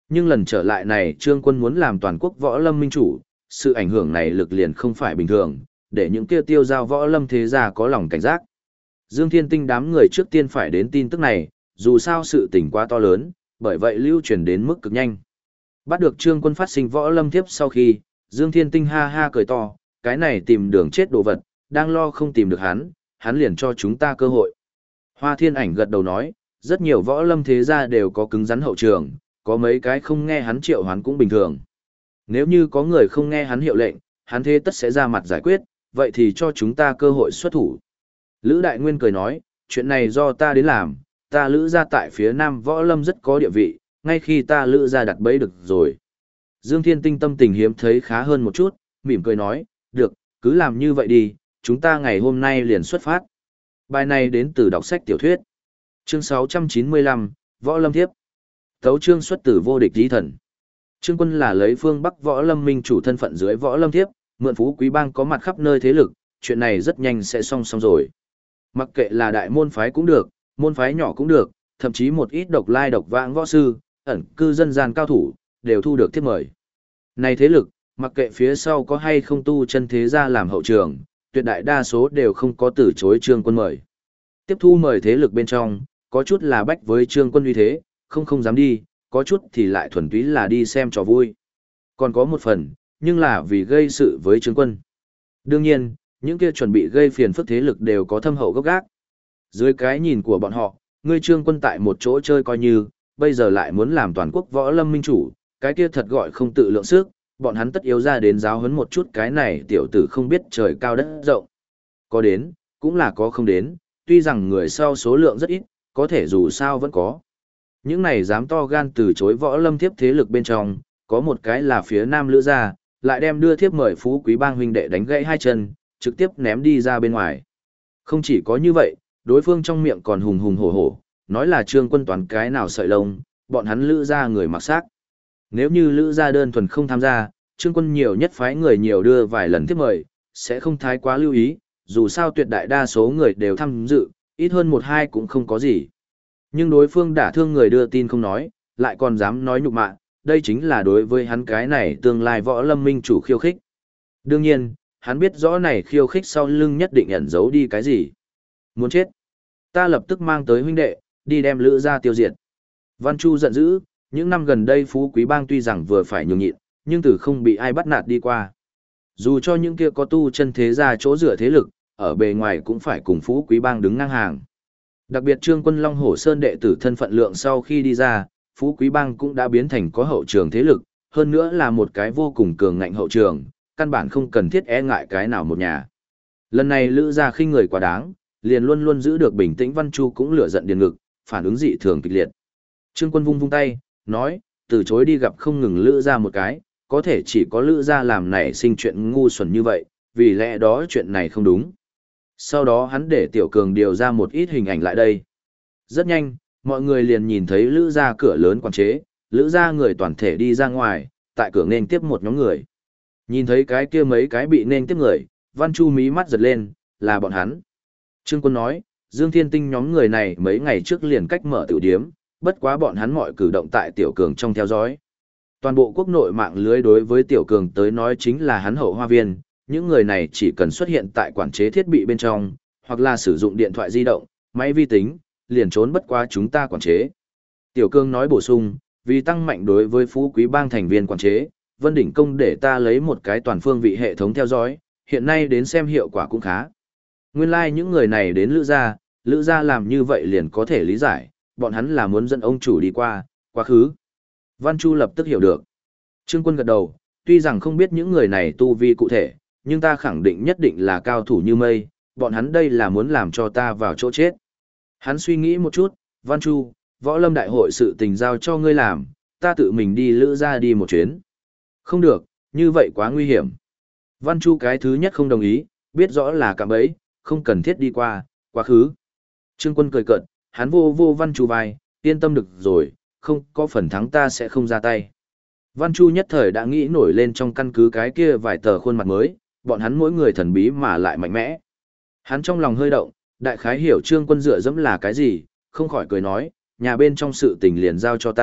Nhưng lần trở lại này Trương Quân muốn làm toàn quốc võ lâm minh chủ, sự ảnh hưởng này lực liền không phải bình thường, để những kia tiêu giao võ lâm thế gia có lòng cảnh giác. Dương Thiên Tinh đám người trước tiên phải đến tin tức này, dù sao sự tình quá to lớn, bởi vậy lưu truyền đến mức cực nhanh. Bắt được Trương Quân phát sinh võ lâm thiếp sau khi, Dương Thiên Tinh ha ha cười to, cái này tìm đường chết đồ vật, đang lo không tìm được hắn liền cho chúng ta cơ hội. Hoa Thiên Ảnh gật đầu nói, rất nhiều võ lâm thế gia đều có cứng rắn hậu trường, có mấy cái không nghe hắn triệu hoán cũng bình thường. Nếu như có người không nghe hắn hiệu lệnh, hắn thế tất sẽ ra mặt giải quyết, vậy thì cho chúng ta cơ hội xuất thủ. Lữ Đại Nguyên cười nói, chuyện này do ta đến làm, ta Lữ gia tại phía Nam võ lâm rất có địa vị, ngay khi ta Lữ gia đặt bẫy được rồi. Dương Thiên Tinh tâm tình hiếm thấy khá hơn một chút, mỉm cười nói, được, cứ làm như vậy đi, chúng ta ngày hôm nay liền xuất phát. Bài này đến từ đọc sách tiểu thuyết. Chương 695, Võ Lâm Thiếp. Tấu chương xuất từ vô địch lý thần. Trương Quân là lấy phương Bắc võ lâm minh chủ thân phận dưới võ lâm thiếp, mượn Phú Quý Bang có mặt khắp nơi thế lực, chuyện này rất nhanh sẽ xong rồi. Mặc kệ là đại môn phái cũng được, môn phái nhỏ cũng được, thậm chí một ít độc lai độc vãng võ sư, ẩn cư dân gian cao thủ, đều thu được thiếp mời. Này thế lực, mặc kệ phía sau có hay không tu chân thế gia làm hậu trường, tuyệt đại đa số đều không có từ chối Trương Quân mời. Tiếp thu mời thế lực bên trong, có chút là bách với Trương Quân uy thế, không dám đi, có chút thì lại thuần túy là đi xem trò vui. Còn có một phần, nhưng là vì gây sự với Trương Quân. Đương nhiên, những kia chuẩn bị gây phiền phức thế lực đều có thâm hậu gốc gác. Dưới cái nhìn của bọn họ, ngươi Trương Quân tại một chỗ chơi coi như, bây giờ lại muốn làm toàn quốc võ lâm minh chủ, cái kia thật gọi không tự lượng sức, bọn hắn tất yếu ra đến giáo huấn một chút cái này tiểu tử không biết trời cao đất rộng. Có đến, cũng là có không đến, tuy rằng người sau số lượng rất ít, có thể dù sao vẫn có. Những này dám to gan từ chối võ lâm thiếp thế lực bên trong, có một cái là phía Nam Lữ gia, lại đem đưa thiếp mời Phú Quý Bang huynh đệ đánh gãy hai chân, trực tiếp ném đi ra bên ngoài. Không chỉ có như vậy, đối phương trong miệng còn hùng hùng hổ hổ, nói là Trương Quân toàn cái nào sợi lông, bọn hắn Lữ gia người mặc xác. Nếu như Lữ gia đơn thuần không tham gia, Trương Quân nhiều nhất phái người nhiều đưa vài lần thiếp mời, sẽ không thái quá lưu ý, dù sao tuyệt đại đa số người đều tham dự, ít hơn một hai cũng không có gì. Nhưng đối phương đả thương người đưa tin không nói, lại còn dám nói nhục mạ, đây chính là đối với hắn cái này tương lai võ lâm minh chủ khiêu khích. Đương nhiên, hắn biết rõ này khiêu khích sau lưng nhất định ẩn giấu đi cái gì. Muốn chết. Ta lập tức mang tới huynh đệ, đi đem Lữ gia tiêu diệt. Văn Chu giận dữ, những năm gần đây Phú Quý Bang tuy rằng vừa phải nhường nhịn, nhưng từ không bị ai bắt nạt đi qua. Dù cho những kia có tu chân thế gia chỗ dựa thế lực, ở bề ngoài cũng phải cùng Phú Quý Bang đứng ngang hàng. Đặc biệt Trương Quân Long Hổ Sơn đệ tử thân phận lượng sau khi đi ra, Phú Quý Bang cũng đã biến thành có hậu trường thế lực, hơn nữa là một cái vô cùng cường ngạnh hậu trường, căn bản không cần thiết e ngại cái nào một nhà. Lần này Lữ gia khinh người quá đáng, liền luôn luôn giữ được bình tĩnh Văn Chu cũng lửa giận điền ngực, phản ứng dị thường kịch liệt. Trương Quân vung vung tay, nói, từ chối đi gặp không ngừng Lữ gia một cái, có thể chỉ có Lữ gia làm nảy sinh chuyện ngu xuẩn như vậy, vì lẽ đó chuyện này không đúng. Sau đó hắn để Tiểu Cường điều ra một ít hình ảnh lại đây. Rất nhanh, mọi người liền nhìn thấy Lữ gia cửa lớn quản chế, Lữ gia người toàn thể đi ra ngoài, tại cửa nên tiếp một nhóm người. Nhìn thấy cái kia mấy cái bị nên tiếp người, Văn Chu mí mắt giật lên, là bọn hắn. Trương Quân nói, Dương Thiên Tinh nhóm người này mấy ngày trước liền cách mở tiểu điếm, bất quá bọn hắn mọi cử động tại Tiểu Cường trong theo dõi. Toàn bộ quốc nội mạng lưới đối với Tiểu Cường tới nói chính là hắn hậu hoa viên, những người này chỉ cần xuất hiện tại quản chế thiết bị bên trong, hoặc là sử dụng điện thoại di động, máy vi tính, liền trốn bất quá chúng ta quản chế. Tiểu Cường nói bổ sung, vì tăng mạnh đối với Phú Quý Bang thành viên quản chế, Vân Đỉnh Công để ta lấy một cái toàn phương vị hệ thống theo dõi, hiện nay đến xem hiệu quả cũng khá. Nguyên lai like những người này đến Lữ gia làm như vậy liền có thể lý giải, bọn hắn là muốn dẫn ông chủ đi qua, quá khứ. Văn Chu lập tức hiểu được. Trương Quân gật đầu, tuy rằng không biết những người này tu vi cụ thể, nhưng ta khẳng định nhất định là cao thủ như mây, bọn hắn đây là muốn làm cho ta vào chỗ chết. Hắn suy nghĩ một chút, Văn Chu, võ lâm đại hội sự tình giao cho ngươi làm, ta tự mình đi Lữ gia đi một chuyến. Không được, như vậy quá nguy hiểm. Văn Chu cái thứ nhất không đồng ý, biết rõ là cạm bẫy, không cần thiết đi qua, quá khứ. Trương Quân cười cợt, hắn vô Văn Chu vai, yên tâm được rồi, không có phần thắng ta sẽ không ra tay. Văn Chu nhất thời đã nghĩ nổi lên trong căn cứ cái kia vài tờ khuôn mặt mới, bọn hắn mỗi người thần bí mà lại mạnh mẽ. Hắn trong lòng hơi động, đại khái hiểu Trương Quân dựa dẫm là cái gì, không khỏi cười nói, nhà bên trong sự tình liền giao cho ta,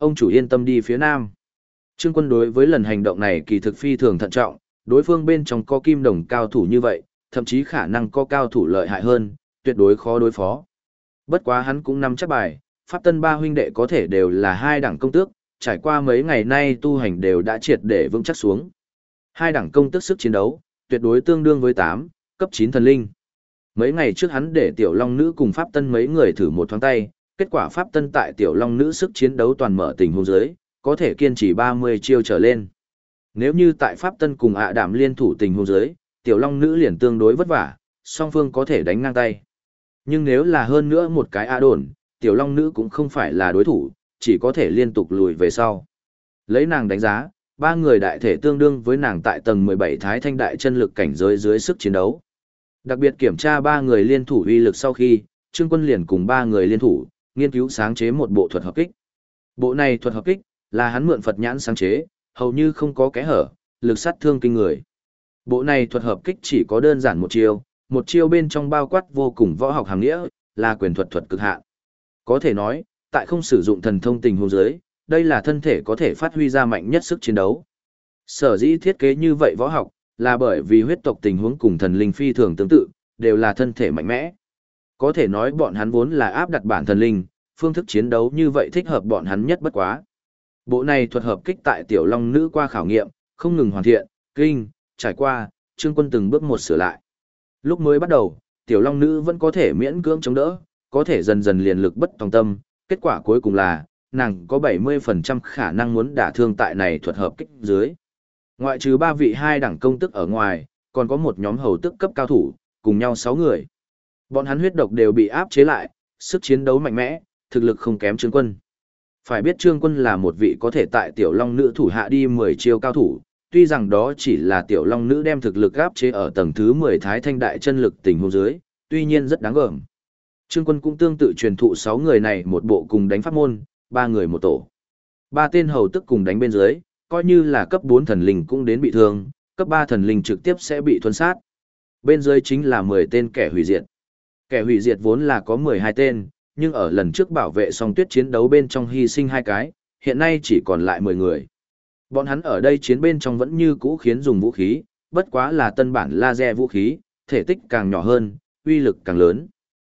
ông chủ yên tâm đi phía nam. Trương Quân đối với lần hành động này kỳ thực phi thường thận trọng, đối phương bên trong có kim đồng cao thủ như vậy, thậm chí khả năng có cao thủ lợi hại hơn, tuyệt đối khó đối phó. Bất quá hắn cũng nắm chắc bài, Pháp Tân ba huynh đệ có thể đều là hai đẳng công tước, trải qua mấy ngày nay tu hành đều đã triệt để vững chắc xuống. Hai đẳng công tước sức chiến đấu, tuyệt đối tương đương với 8, cấp 9 thần linh. Mấy ngày trước hắn để Tiểu Long Nữ cùng Pháp Tân mấy người thử một thoáng tay, kết quả Pháp Tân tại Tiểu Long Nữ sức chiến đấu toàn mở tình huống dưới, có thể kiên trì 30 chiêu trở lên. Nếu như tại Pháp Tân cùng ạ đảm liên thủ tình huống dưới, Tiểu Long Nữ liền tương đối vất vả, song phương có thể đánh ngang tay. Nhưng nếu là hơn nữa một cái ạ đồn, Tiểu Long Nữ cũng không phải là đối thủ, chỉ có thể liên tục lùi về sau. Lấy nàng đánh giá, ba người đại thể tương đương với nàng tại tầng 17 Thái Thanh đại chân lực cảnh giới dưới sức chiến đấu. Đặc biệt kiểm tra ba người liên thủ uy lực sau khi, Trương Quân liền cùng ba người liên thủ, nghiên cứu sáng chế một bộ thuật hợp kích. Bộ này thuật hợp kích là hắn mượn Phật nhãn sáng chế, hầu như không có kẽ hở, lực sát thương kinh người. Bộ này thuật hợp kích chỉ có đơn giản một chiêu bên trong bao quát vô cùng võ học hàng nghĩa, là quyền thuật thuật cực hạn. Có thể nói, tại không sử dụng thần thông tình huống dưới, đây là thân thể có thể phát huy ra mạnh nhất sức chiến đấu. Sở dĩ thiết kế như vậy võ học, là bởi vì huyết tộc tình huống cùng thần linh phi thường tương tự, đều là thân thể mạnh mẽ. Có thể nói bọn hắn vốn là áp đặt bản thần linh, phương thức chiến đấu như vậy thích hợp bọn hắn nhất bất quá. Bộ này thuật hợp kích tại Tiểu Long Nữ qua khảo nghiệm, không ngừng hoàn thiện, trải qua, Trương Quân từng bước một sửa lại. Lúc mới bắt đầu, Tiểu Long Nữ vẫn có thể miễn cưỡng chống đỡ, có thể dần dần liền lực bất tòng tâm, kết quả cuối cùng là, nàng có 70% khả năng muốn đả thương tại này thuật hợp kích dưới. Ngoại trừ 3 vị hai đẳng công tức ở ngoài, còn có một nhóm hầu tức cấp cao thủ, cùng nhau 6 người. Bọn hắn huyết độc đều bị áp chế lại, sức chiến đấu mạnh mẽ, thực lực không kém Trương Quân. Phải biết Trương Quân là một vị có thể tại Tiểu Long Nữ thủ hạ đi 10 chiêu cao thủ, tuy rằng đó chỉ là Tiểu Long Nữ đem thực lực áp chế ở tầng thứ 10 Thái Thanh đại chân lực tình huống dưới, tuy nhiên rất đáng gờm. Trương Quân cũng tương tự truyền thụ 6 người này một bộ cùng đánh pháp môn, 3 người một tổ. 3 tên hầu tức cùng đánh bên dưới, coi như là cấp 4 thần linh cũng đến bị thương, cấp 3 thần linh trực tiếp sẽ bị thuần sát. Bên dưới chính là 10 tên kẻ hủy diệt. Kẻ hủy diệt vốn là có 12 tên, nhưng ở lần trước bảo vệ song tuyết chiến đấu bên trong hy sinh 2 cái, hiện nay chỉ còn lại 10 người. Bọn hắn ở đây chiến bên trong vẫn như cũ khiến dùng vũ khí, bất quá là tân bản laser vũ khí, thể tích càng nhỏ hơn, uy lực càng lớn.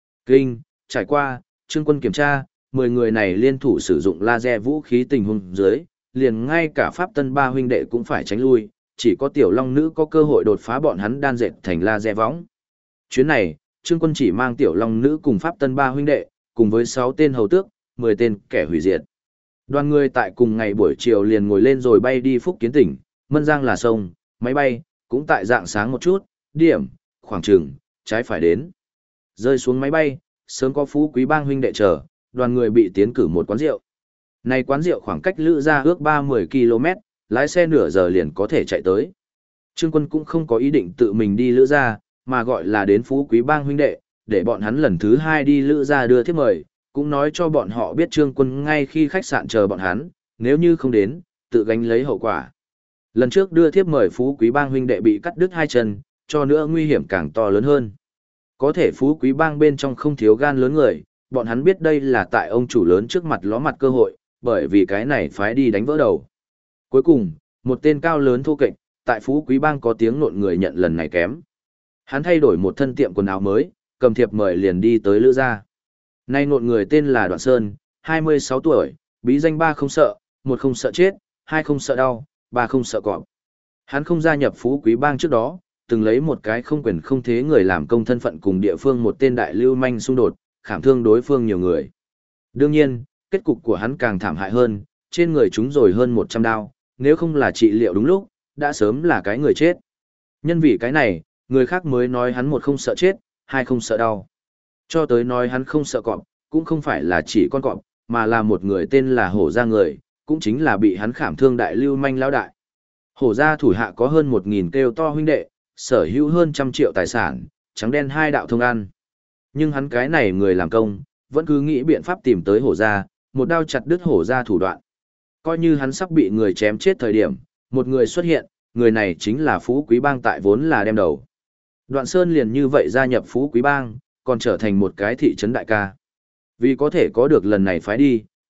Trải qua, Trương Quân kiểm tra, 10 người này liên thủ sử dụng laser vũ khí tình huống dưới, liền ngay cả Pháp Tân ba huynh đệ cũng phải tránh lui, chỉ có Tiểu Long Nữ có cơ hội đột phá bọn hắn đan dệt thành laser võng. Chuyến này, Trương Quân chỉ mang Tiểu Long Nữ cùng Pháp Tân ba huynh đệ, cùng với 6 tên hầu tước, 10 tên kẻ hủy diệt. Đoàn người tại cùng ngày buổi chiều liền ngồi lên rồi bay đi Phúc Kiến tỉnh, Mân Giang là sông, máy bay, cũng tại dạng sáng một chút, điểm, khoảng chừng, trái phải đến. Rơi xuống máy bay, sớm có Phú Quý Bang huynh đệ chờ, đoàn người bị tiến cử một quán rượu. Này quán rượu khoảng cách Lữ Gia ước 30 km, lái xe nửa giờ liền có thể chạy tới. Trương Quân cũng không có ý định tự mình đi Lữ Gia, mà gọi là đến Phú Quý Bang huynh đệ, để bọn hắn lần thứ 2 đi Lữ Gia đưa thiếp mời, cũng nói cho bọn họ biết Trương Quân ngay khi khách sạn chờ bọn hắn, nếu như không đến, tự gánh lấy hậu quả. Lần trước đưa thiếp mời Phú Quý Bang huynh đệ bị cắt đứt 2 chân, cho nữa nguy hiểm càng to lớn hơn. Có thể Phú Quý Bang bên trong không thiếu gan lớn người, bọn hắn biết đây là tại ông chủ lớn trước mặt ló mặt cơ hội, bởi vì cái này phái đi đánh vỡ đầu. Cuối cùng, một tên cao lớn thô kệch, tại Phú Quý Bang có tiếng nộn người nhận lần này kém. Hắn thay đổi một thân tiệm quần áo mới, cầm thiệp mời liền đi tới Lữ Gia. Nay nộn người tên là Đoạn Sơn, 26 tuổi, bí danh 3 không sợ, 1 không sợ chết, 2 không sợ đau, 3 không sợ cọp. Hắn không gia nhập Phú Quý Bang trước đó, từng lấy một cái không quyền không thế người làm công thân phận cùng địa phương một tên đại lưu manh xung đột, khảm thương đối phương nhiều người. Đương nhiên, kết cục của hắn càng thảm hại hơn, trên người chúng rồi hơn 100 đao, nếu không là trị liệu đúng lúc, đã sớm là cái người chết. Nhân vì cái này, người khác mới nói hắn 1 không sợ chết, 2 không sợ đau. Cho tới nói hắn không sợ cọp, cũng không phải là chỉ con cọp, mà là một người tên là Hổ Gia người, cũng chính là bị hắn khảm thương đại lưu manh lão đại. Hổ Gia thủ hạ có hơn 1.000 kêu to huynh đệ, sở hữu hơn 100 triệu tài sản, trắng đen 2 đạo thông ăn. Nhưng hắn cái này người làm công, vẫn cứ nghĩ biện pháp tìm tới Hổ Gia, một đao chặt đứt Hổ Gia thủ đoạn. Coi như hắn sắp bị người chém chết thời điểm, một người xuất hiện, người này chính là Phú Quý Bang tại vốn là đem đầu. Đoạn Sơn liền như vậy gia nhập Phú Quý Bang, còn trở thành một cái thị trấn đại ca. Vì có thể có được lần này phái đi,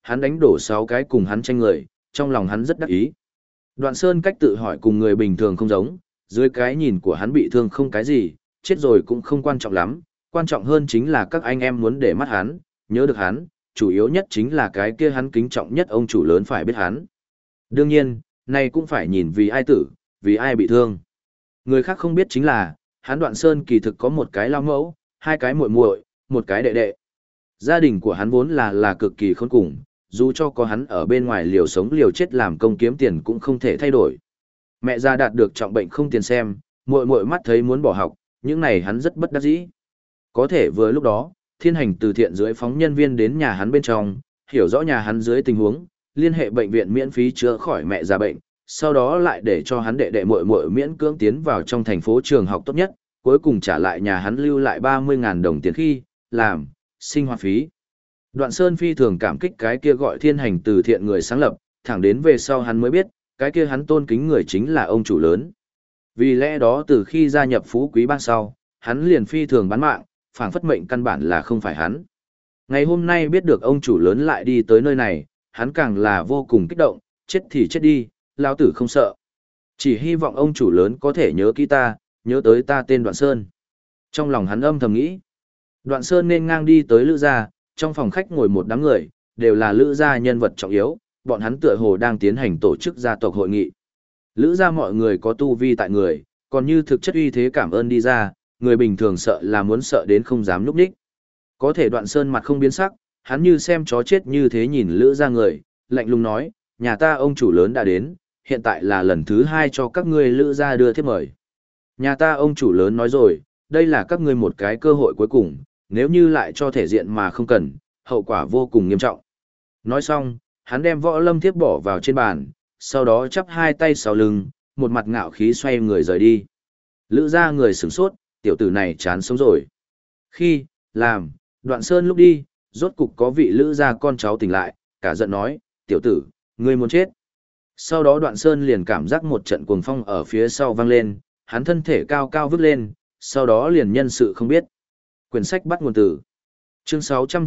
hắn đánh đổ 6 cái cùng hắn tranh người, trong lòng hắn rất đắc ý. Đoạn Sơn cách tự hỏi cùng người bình thường không giống, dưới cái nhìn của hắn bị thương không cái gì, chết rồi cũng không quan trọng lắm, quan trọng hơn chính là các anh em muốn để mắt hắn, nhớ được hắn, chủ yếu nhất chính là cái kia hắn kính trọng nhất ông chủ lớn phải biết hắn. Đương nhiên, này cũng phải nhìn vì ai tử, vì ai bị thương. Người khác không biết chính là, hắn Đoạn Sơn kỳ thực có một cái lao mẫu, 2 cái muội muội, một cái đệ đệ. Gia đình của hắn vốn là cực kỳ khốn cùng, dù cho có hắn ở bên ngoài liều sống liều chết làm công kiếm tiền cũng không thể thay đổi. Mẹ già đạt được trọng bệnh không tiền xem, muội muội mắt thấy muốn bỏ học, những này hắn rất bất đắc dĩ. Có thể vừa lúc đó, thiên hành từ thiện dưới phóng nhân viên đến nhà hắn bên trong, hiểu rõ nhà hắn dưới tình huống, liên hệ bệnh viện miễn phí chữa khỏi mẹ già bệnh, sau đó lại để cho hắn đệ đệ muội muội miễn cưỡng tiến vào trong thành phố trường học tốt nhất, cuối cùng trả lại nhà hắn lưu lại 30.000 đồng tiền khi làm sinh hoạt phí. Đoạn Sơn phi thường cảm kích cái kia gọi thiên hành từ thiện người sáng lập, thẳng đến về sau hắn mới biết, cái kia hắn tôn kính người chính là ông chủ lớn. Vì lẽ đó từ khi gia nhập Phú Quý Bang sau, hắn liền phi thường bán mạng, phảng phất mệnh căn bản là không phải hắn. Ngày hôm nay biết được ông chủ lớn lại đi tới nơi này, hắn càng là vô cùng kích động, chết thì chết đi, lão tử không sợ. Chỉ hy vọng ông chủ lớn có thể nhớ kỹ ta, nhớ tới ta tên Đoạn Sơn. Trong lòng hắn âm thầm nghĩ. Đoạn Sơn nên ngang đi tới Lữ gia, trong phòng khách ngồi một đám người, đều là Lữ gia nhân vật trọng yếu, bọn hắn tựa hồ đang tiến hành tổ chức gia tộc hội nghị. Lữ gia mọi người có tu vi tại người, còn như thực chất uy thế cảm ơn đi ra, người bình thường sợ là muốn sợ đến không dám núp đích. Có thể Đoạn Sơn mặt không biến sắc, hắn như xem chó chết như thế nhìn Lữ gia người, lạnh lùng nói, nhà ta ông chủ lớn đã đến, hiện tại là lần thứ 2 cho các ngươi Lữ gia đưa thiếp mời. Nhà ta ông chủ lớn nói rồi, đây là các ngươi một cái cơ hội cuối cùng, nếu như lại cho thể diện mà không cần, hậu quả vô cùng nghiêm trọng. Nói xong, hắn đem võ lâm thiếp bỏ vào trên bàn, sau đó chắp 2 tay sau lưng, một mặt ngạo khí xoay người rời đi. Lữ gia người sửng sốt, tiểu tử này chán sống rồi. Khi, làm, Đoạn Sơn lúc đi, rốt cục có vị Lữ gia con cháu tỉnh lại, cả giận nói, tiểu tử, ngươi muốn chết. Sau đó Đoạn Sơn liền cảm giác một trận cuồng phong ở phía sau vang lên, hắn thân thể cao cao vứt lên, sau đó liền nhân sự không biết. Quyển sách bắt nguồn từ chương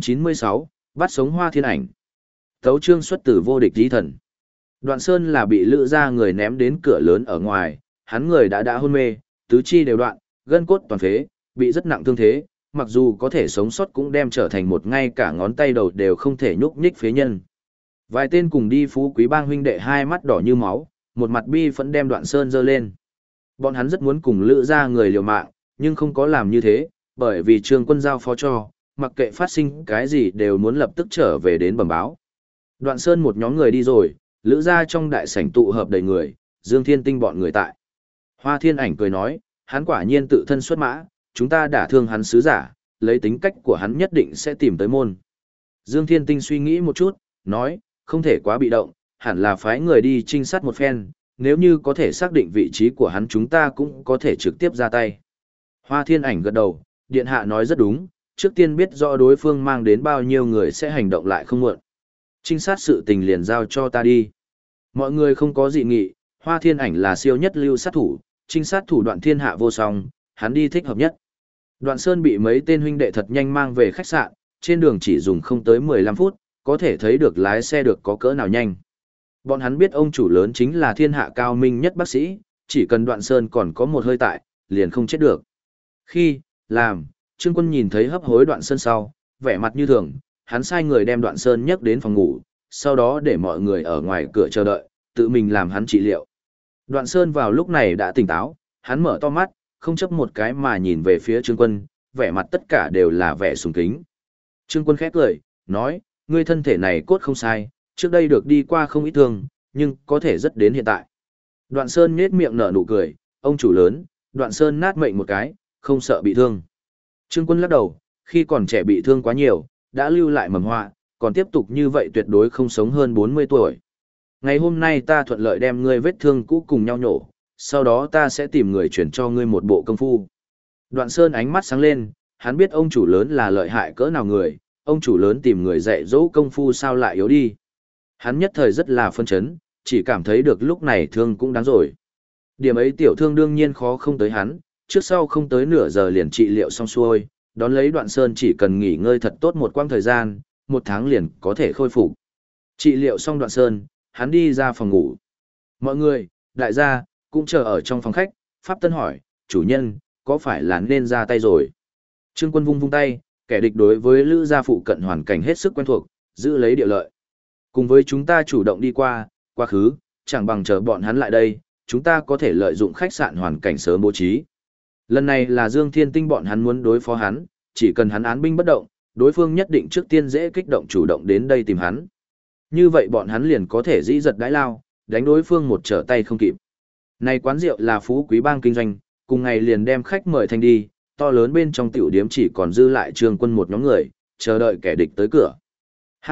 696, bắt sống Hoa Thiên Ảnh. Tấu chương xuất từ Vô Địch Chí Thần. Đoạn Sơn là bị Lữ gia người ném đến cửa lớn ở ngoài, hắn người đã hôn mê, tứ chi đều đoạn, gân cốt toàn phế, bị rất nặng thương thế, mặc dù có thể sống sót cũng đem trở thành một ngay cả ngón tay đầu đều không thể nhúc nhích phế nhân. Vài tên cùng đi Phú Quý Bang huynh đệ hai mắt đỏ như máu, một mặt bi phẫn đem Đoạn Sơn giơ lên. Bọn hắn rất muốn cùng Lữ gia người liều mạng, nhưng không có làm như thế, bởi vì Trương Quân giao phó cho, mặc kệ phát sinh cái gì đều muốn lập tức trở về đến bẩm báo. Đoạn Sơn một nhóm người đi rồi, Lữ gia trong đại sảnh tụ hợp đầy người, Dương Thiên Tinh bọn người tại. Hoa Thiên Ảnh cười nói, hắn quả nhiên tự thân xuất mã, chúng ta đả thương hắn sứ giả, lấy tính cách của hắn nhất định sẽ tìm tới môn. Dương Thiên Tinh suy nghĩ một chút, nói, không thể quá bị động, hẳn là phái người đi trinh sát một phen, nếu như có thể xác định vị trí của hắn chúng ta cũng có thể trực tiếp ra tay. Hoa Thiên Ảnh gật đầu, điện hạ nói rất đúng, trước tiên biết rõ đối phương mang đến bao nhiêu người sẽ hành động lại không muộn. Trinh sát sự tình liền giao cho ta đi. Mọi người không có dị nghị, Hoa Thiên Ảnh là siêu nhất lưu sát thủ, trinh sát thủ đoạn thiên hạ vô song, hắn đi thích hợp nhất. Đoạn Sơn bị mấy tên huynh đệ thật nhanh mang về khách sạn, trên đường chỉ dùng không tới 15 phút, có thể thấy được lái xe được có cỡ nào nhanh. Bọn hắn biết ông chủ lớn chính là thiên hạ cao minh nhất bác sĩ, chỉ cần Đoạn Sơn còn có một hơi tại, liền không chết được. Khi, làm, Trương Quân nhìn thấy hấp hối Đoạn Sơn sau, vẻ mặt như thường, hắn sai người đem Đoạn Sơn nhấc đến phòng ngủ, sau đó để mọi người ở ngoài cửa chờ đợi, tự mình làm hắn trị liệu. Đoạn Sơn vào lúc này đã tỉnh táo, hắn mở to mắt, không chấp một cái mà nhìn về phía Trương Quân, vẻ mặt tất cả đều là vẻ sùng kính. Trương Quân khẽ cười, nói, ngươi thân thể này cốt không sai, trước đây được đi qua không ít thương, nhưng có thể rất đến hiện tại. Đoạn Sơn nhếch miệng nở nụ cười, ông chủ lớn, Đoạn Sơn nát mệnh một cái, không sợ bị thương. Trương Quân lắc đầu, khi còn trẻ bị thương quá nhiều, đã lưu lại mầm họa, còn tiếp tục như vậy tuyệt đối không sống hơn 40 tuổi. Ngày hôm nay ta thuận lợi đem ngươi vết thương cũ cùng nhau nhổ, sau đó ta sẽ tìm người chuyển cho ngươi một bộ công phu. Đoạn Sơn ánh mắt sáng lên, hắn biết ông chủ lớn là lợi hại cỡ nào người, ông chủ lớn tìm người dạy dỗ công phu sao lại yếu đi. Hắn nhất thời rất là phân chấn, chỉ cảm thấy được lúc này thương cũng đáng rồi. Điểm ấy tiểu thương đương nhiên khó không tới hắn, trước sau không tới nửa giờ liền trị liệu xong xuôi, đón lấy Đoạn Sơn chỉ cần nghỉ ngơi thật tốt một quãng thời gian, 1 tháng liền có thể khôi phục. Trị liệu xong Đoạn Sơn, hắn đi ra phòng ngủ. Mọi người, đại gia, cũng chờ ở trong phòng khách, Pháp Tân hỏi, chủ nhân, có phải là nên ra tay rồi? Trương Quân vung vung tay, kẻ địch đối với Lữ gia phụ cận hoàn cảnh hết sức quen thuộc, giữ lấy địa lợi. Cùng với chúng ta chủ động đi qua, quá khứ, chẳng bằng chờ bọn hắn lại đây, chúng ta có thể lợi dụng khách sạn hoàn cảnh sớm bố trí. Lần này là Dương Thiên Tinh bọn hắn muốn đối phó hắn, chỉ cần hắn án binh bất động, đối phương nhất định trước tiên dễ kích động chủ động đến đây tìm hắn. Như vậy bọn hắn liền có thể dĩ giật đãi lao, đánh đối phương một trở tay không kịp. Này quán rượu là phú quý bang kinh doanh, cùng ngày liền đem khách mời thành đi, to lớn bên trong tiểu điếm chỉ còn dư lại Trương Quân một nhóm người, chờ đợi kẻ địch tới cửa. Hắc.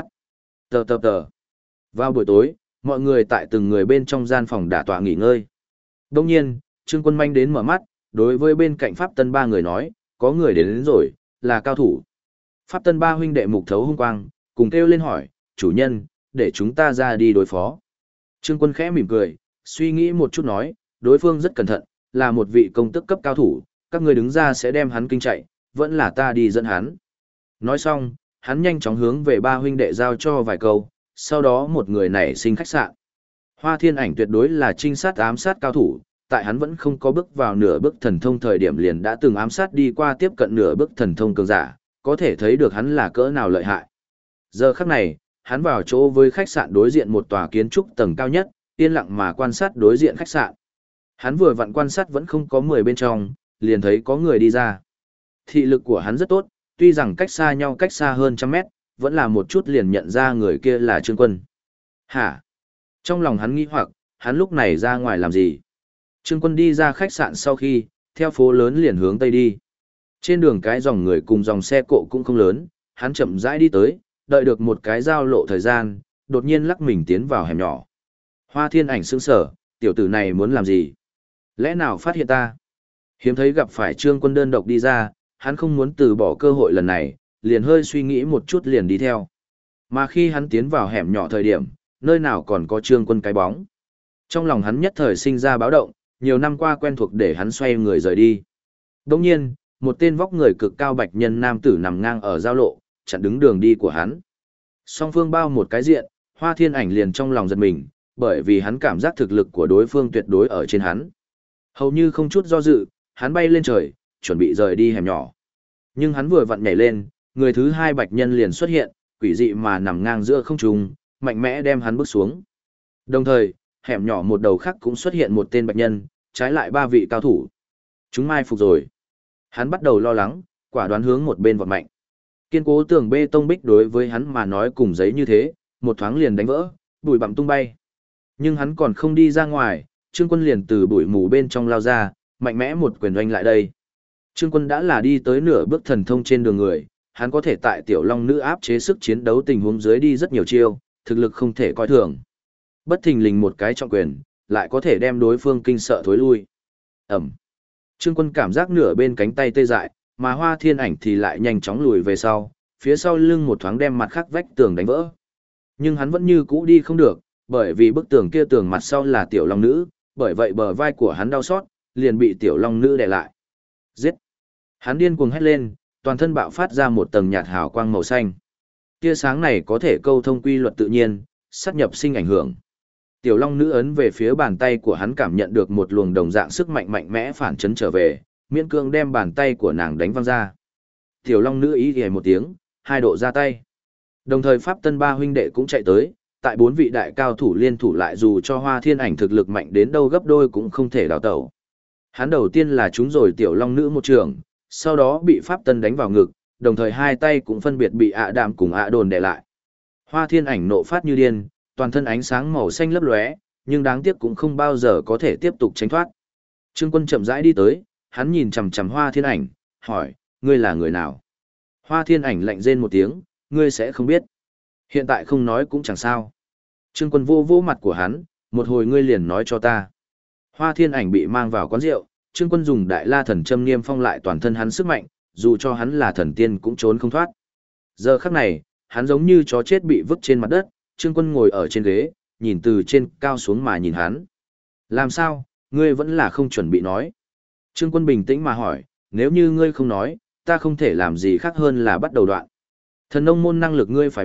Tờ. Vào buổi tối, mọi người tại từng người bên trong gian phòng đả tọa nghỉ ngơi. Đông nhiên, Trương Quân manh đến mở mắt, đối với bên cạnh Pháp Tân ba người nói, có người đến rồi, là cao thủ. Pháp Tân ba huynh đệ mục thấu hung quang, cùng kêu lên hỏi, chủ nhân, để chúng ta ra đi đối phó. Trương Quân khẽ mỉm cười, suy nghĩ một chút nói, đối phương rất cẩn thận, là một vị công tức cấp cao thủ, các người đứng ra sẽ đem hắn kinh chạy, vẫn là ta đi dẫn hắn. Nói xong, hắn nhanh chóng hướng về ba huynh đệ giao cho vài câu, sau đó một người nảy sinh khách sạn. Hoa Thiên Ảnh tuyệt đối là trinh sát ám sát cao thủ, tại hắn vẫn không có bước vào nửa bước thần thông thời điểm liền đã từng ám sát đi qua tiếp cận nửa bước thần thông cường giả, có thể thấy được hắn là cỡ nào lợi hại. Giờ khắc này, hắn vào chỗ với khách sạn đối diện một tòa kiến trúc tầng cao nhất, yên lặng mà quan sát đối diện khách sạn. Hắn vừa vặn quan sát vẫn không có 10 bên trong, liền thấy có người đi ra. Thị lực của hắn rất tốt, tuy rằng cách xa nhau cách xa hơn trăm mét, vẫn là một chút liền nhận ra người kia là Trương Quân. Hả? Trong lòng hắn nghi hoặc, hắn lúc này ra ngoài làm gì? Trương Quân đi ra khách sạn sau khi, theo phố lớn liền hướng tây đi. Trên đường cái dòng người cùng dòng xe cộ cũng không lớn, hắn chậm rãi đi tới, đợi được một cái giao lộ thời gian, đột nhiên lắc mình tiến vào hẻm nhỏ. Hoa Thiên Ảnh sững sờ, tiểu tử này muốn làm gì? Lẽ nào phát hiện ta? Hiếm thấy gặp phải Trương Quân đơn độc đi ra, hắn không muốn từ bỏ cơ hội lần này, liền hơi suy nghĩ một chút liền đi theo. Mà khi hắn tiến vào hẻm nhỏ thời điểm, nơi nào còn có Trương Quân cái bóng. Trong lòng hắn nhất thời sinh ra báo động, nhiều năm qua quen thuộc để hắn xoay người rời đi. Đồng nhiên, một tên vóc người cực cao bạch nhân nam tử nằm ngang ở giao lộ, chặn đứng đường đi của hắn. Song phương bao một cái diện, Hoa Thiên Ảnh liền trong lòng giật mình, bởi vì hắn cảm giác thực lực của đối phương tuyệt đối ở trên hắn. Hầu như không chút do dự, hắn bay lên trời, chuẩn bị rời đi hẻm nhỏ. Nhưng hắn vừa vặn nhảy lên, người thứ hai bạch nhân liền xuất hiện, quỷ dị mà nằm ngang giữa không trung, mạnh mẽ đem hắn bước xuống. Đồng thời, hẻm nhỏ một đầu khác cũng xuất hiện một tên bạch nhân, trái lại ba vị cao thủ. Chúng mai phục rồi. Hắn bắt đầu lo lắng, quả đoán hướng một bên vọt mạnh. Kiên cố tường bê tông bích đối với hắn mà nói cùng giấy như thế, một thoáng liền đánh vỡ, bụi bặm tung bay. Nhưng hắn còn không đi ra ngoài, Trương Quân liền từ bụi mù bên trong lao ra, mạnh mẽ một quyền oanh lại đây. Trương Quân đã là đi tới nửa bước thần thông trên đường người, hắn có thể tại tiểu long nữ áp chế sức chiến đấu tình huống dưới đi rất nhiều chiêu, thực lực không thể coi thường. Bất thình lình một cái trọng quyền, lại có thể đem đối phương kinh sợ thối lui. Ẩm. Trương Quân cảm giác nửa bên cánh tay tê dại, mà Hoa Thiên Ảnh thì lại nhanh chóng lùi về sau, phía sau lưng một thoáng đem mặt khác vách tường đánh vỡ. Nhưng hắn vẫn như cũ đi không được, bởi vì bức tường kia tường mặt sau là tiểu long nữ, bởi vậy bờ vai của hắn đau xót, liền bị tiểu long nữ đè lại. Giết! Hắn điên cuồng hét lên, toàn thân bạo phát ra một tầng nhạt hào quang màu xanh. Tia sáng này có thể câu thông quy luật tự nhiên, sát nhập sinh ảnh hưởng. Tiểu long nữ ấn về phía bàn tay của hắn cảm nhận được một luồng đồng dạng sức mạnh mạnh mẽ phản chấn trở về, miễn cương đem bàn tay của nàng đánh văng ra. Tiểu long nữ ý ghề một tiếng, hai độ ra tay. Đồng thời Pháp Tân ba huynh đệ cũng chạy tới, tại bốn vị đại cao thủ liên thủ lại dù cho Hoa Thiên Ảnh thực lực mạnh đến đâu gấp đôi cũng không thể đào tẩu. Hắn đầu tiên là trúng rồi tiểu long nữ một trường, sau đó bị Pháp Tân đánh vào ngực, đồng thời hai tay cũng phân biệt bị ạ đạm cùng ạ đồn đè lại. Hoa Thiên Ảnh nộ phát như điên, toàn thân ánh sáng màu xanh lấp lóe, nhưng đáng tiếc cũng không bao giờ có thể tiếp tục tránh thoát. Trương Quân chậm rãi đi tới, hắn nhìn chằm chằm Hoa Thiên Ảnh, hỏi, ngươi là người nào? Hoa Thiên Ảnh lạnh rên một tiếng, ngươi sẽ không biết. Hiện tại không nói cũng chẳng sao. Trương Quân vô vô mặt của hắn, một hồi ngươi liền nói cho ta. Hoa Thiên Ảnh bị mang vào quán rượu, Trương Quân dùng đại la thần châm niêm phong lại toàn thân hắn sức mạnh, dù cho hắn là thần tiên cũng trốn không thoát. Giờ khắc này, hắn giống như chó chết bị vứt trên mặt đất, Trương Quân ngồi ở trên ghế, nhìn từ trên cao xuống mà nhìn hắn. Làm sao, ngươi vẫn là không chuẩn bị nói. Trương Quân bình tĩnh mà hỏi, nếu như ngươi không nói, ta không thể làm gì khác hơn là bắt đầu đoạn. Thần nông môn năng lực ngươi phải biết,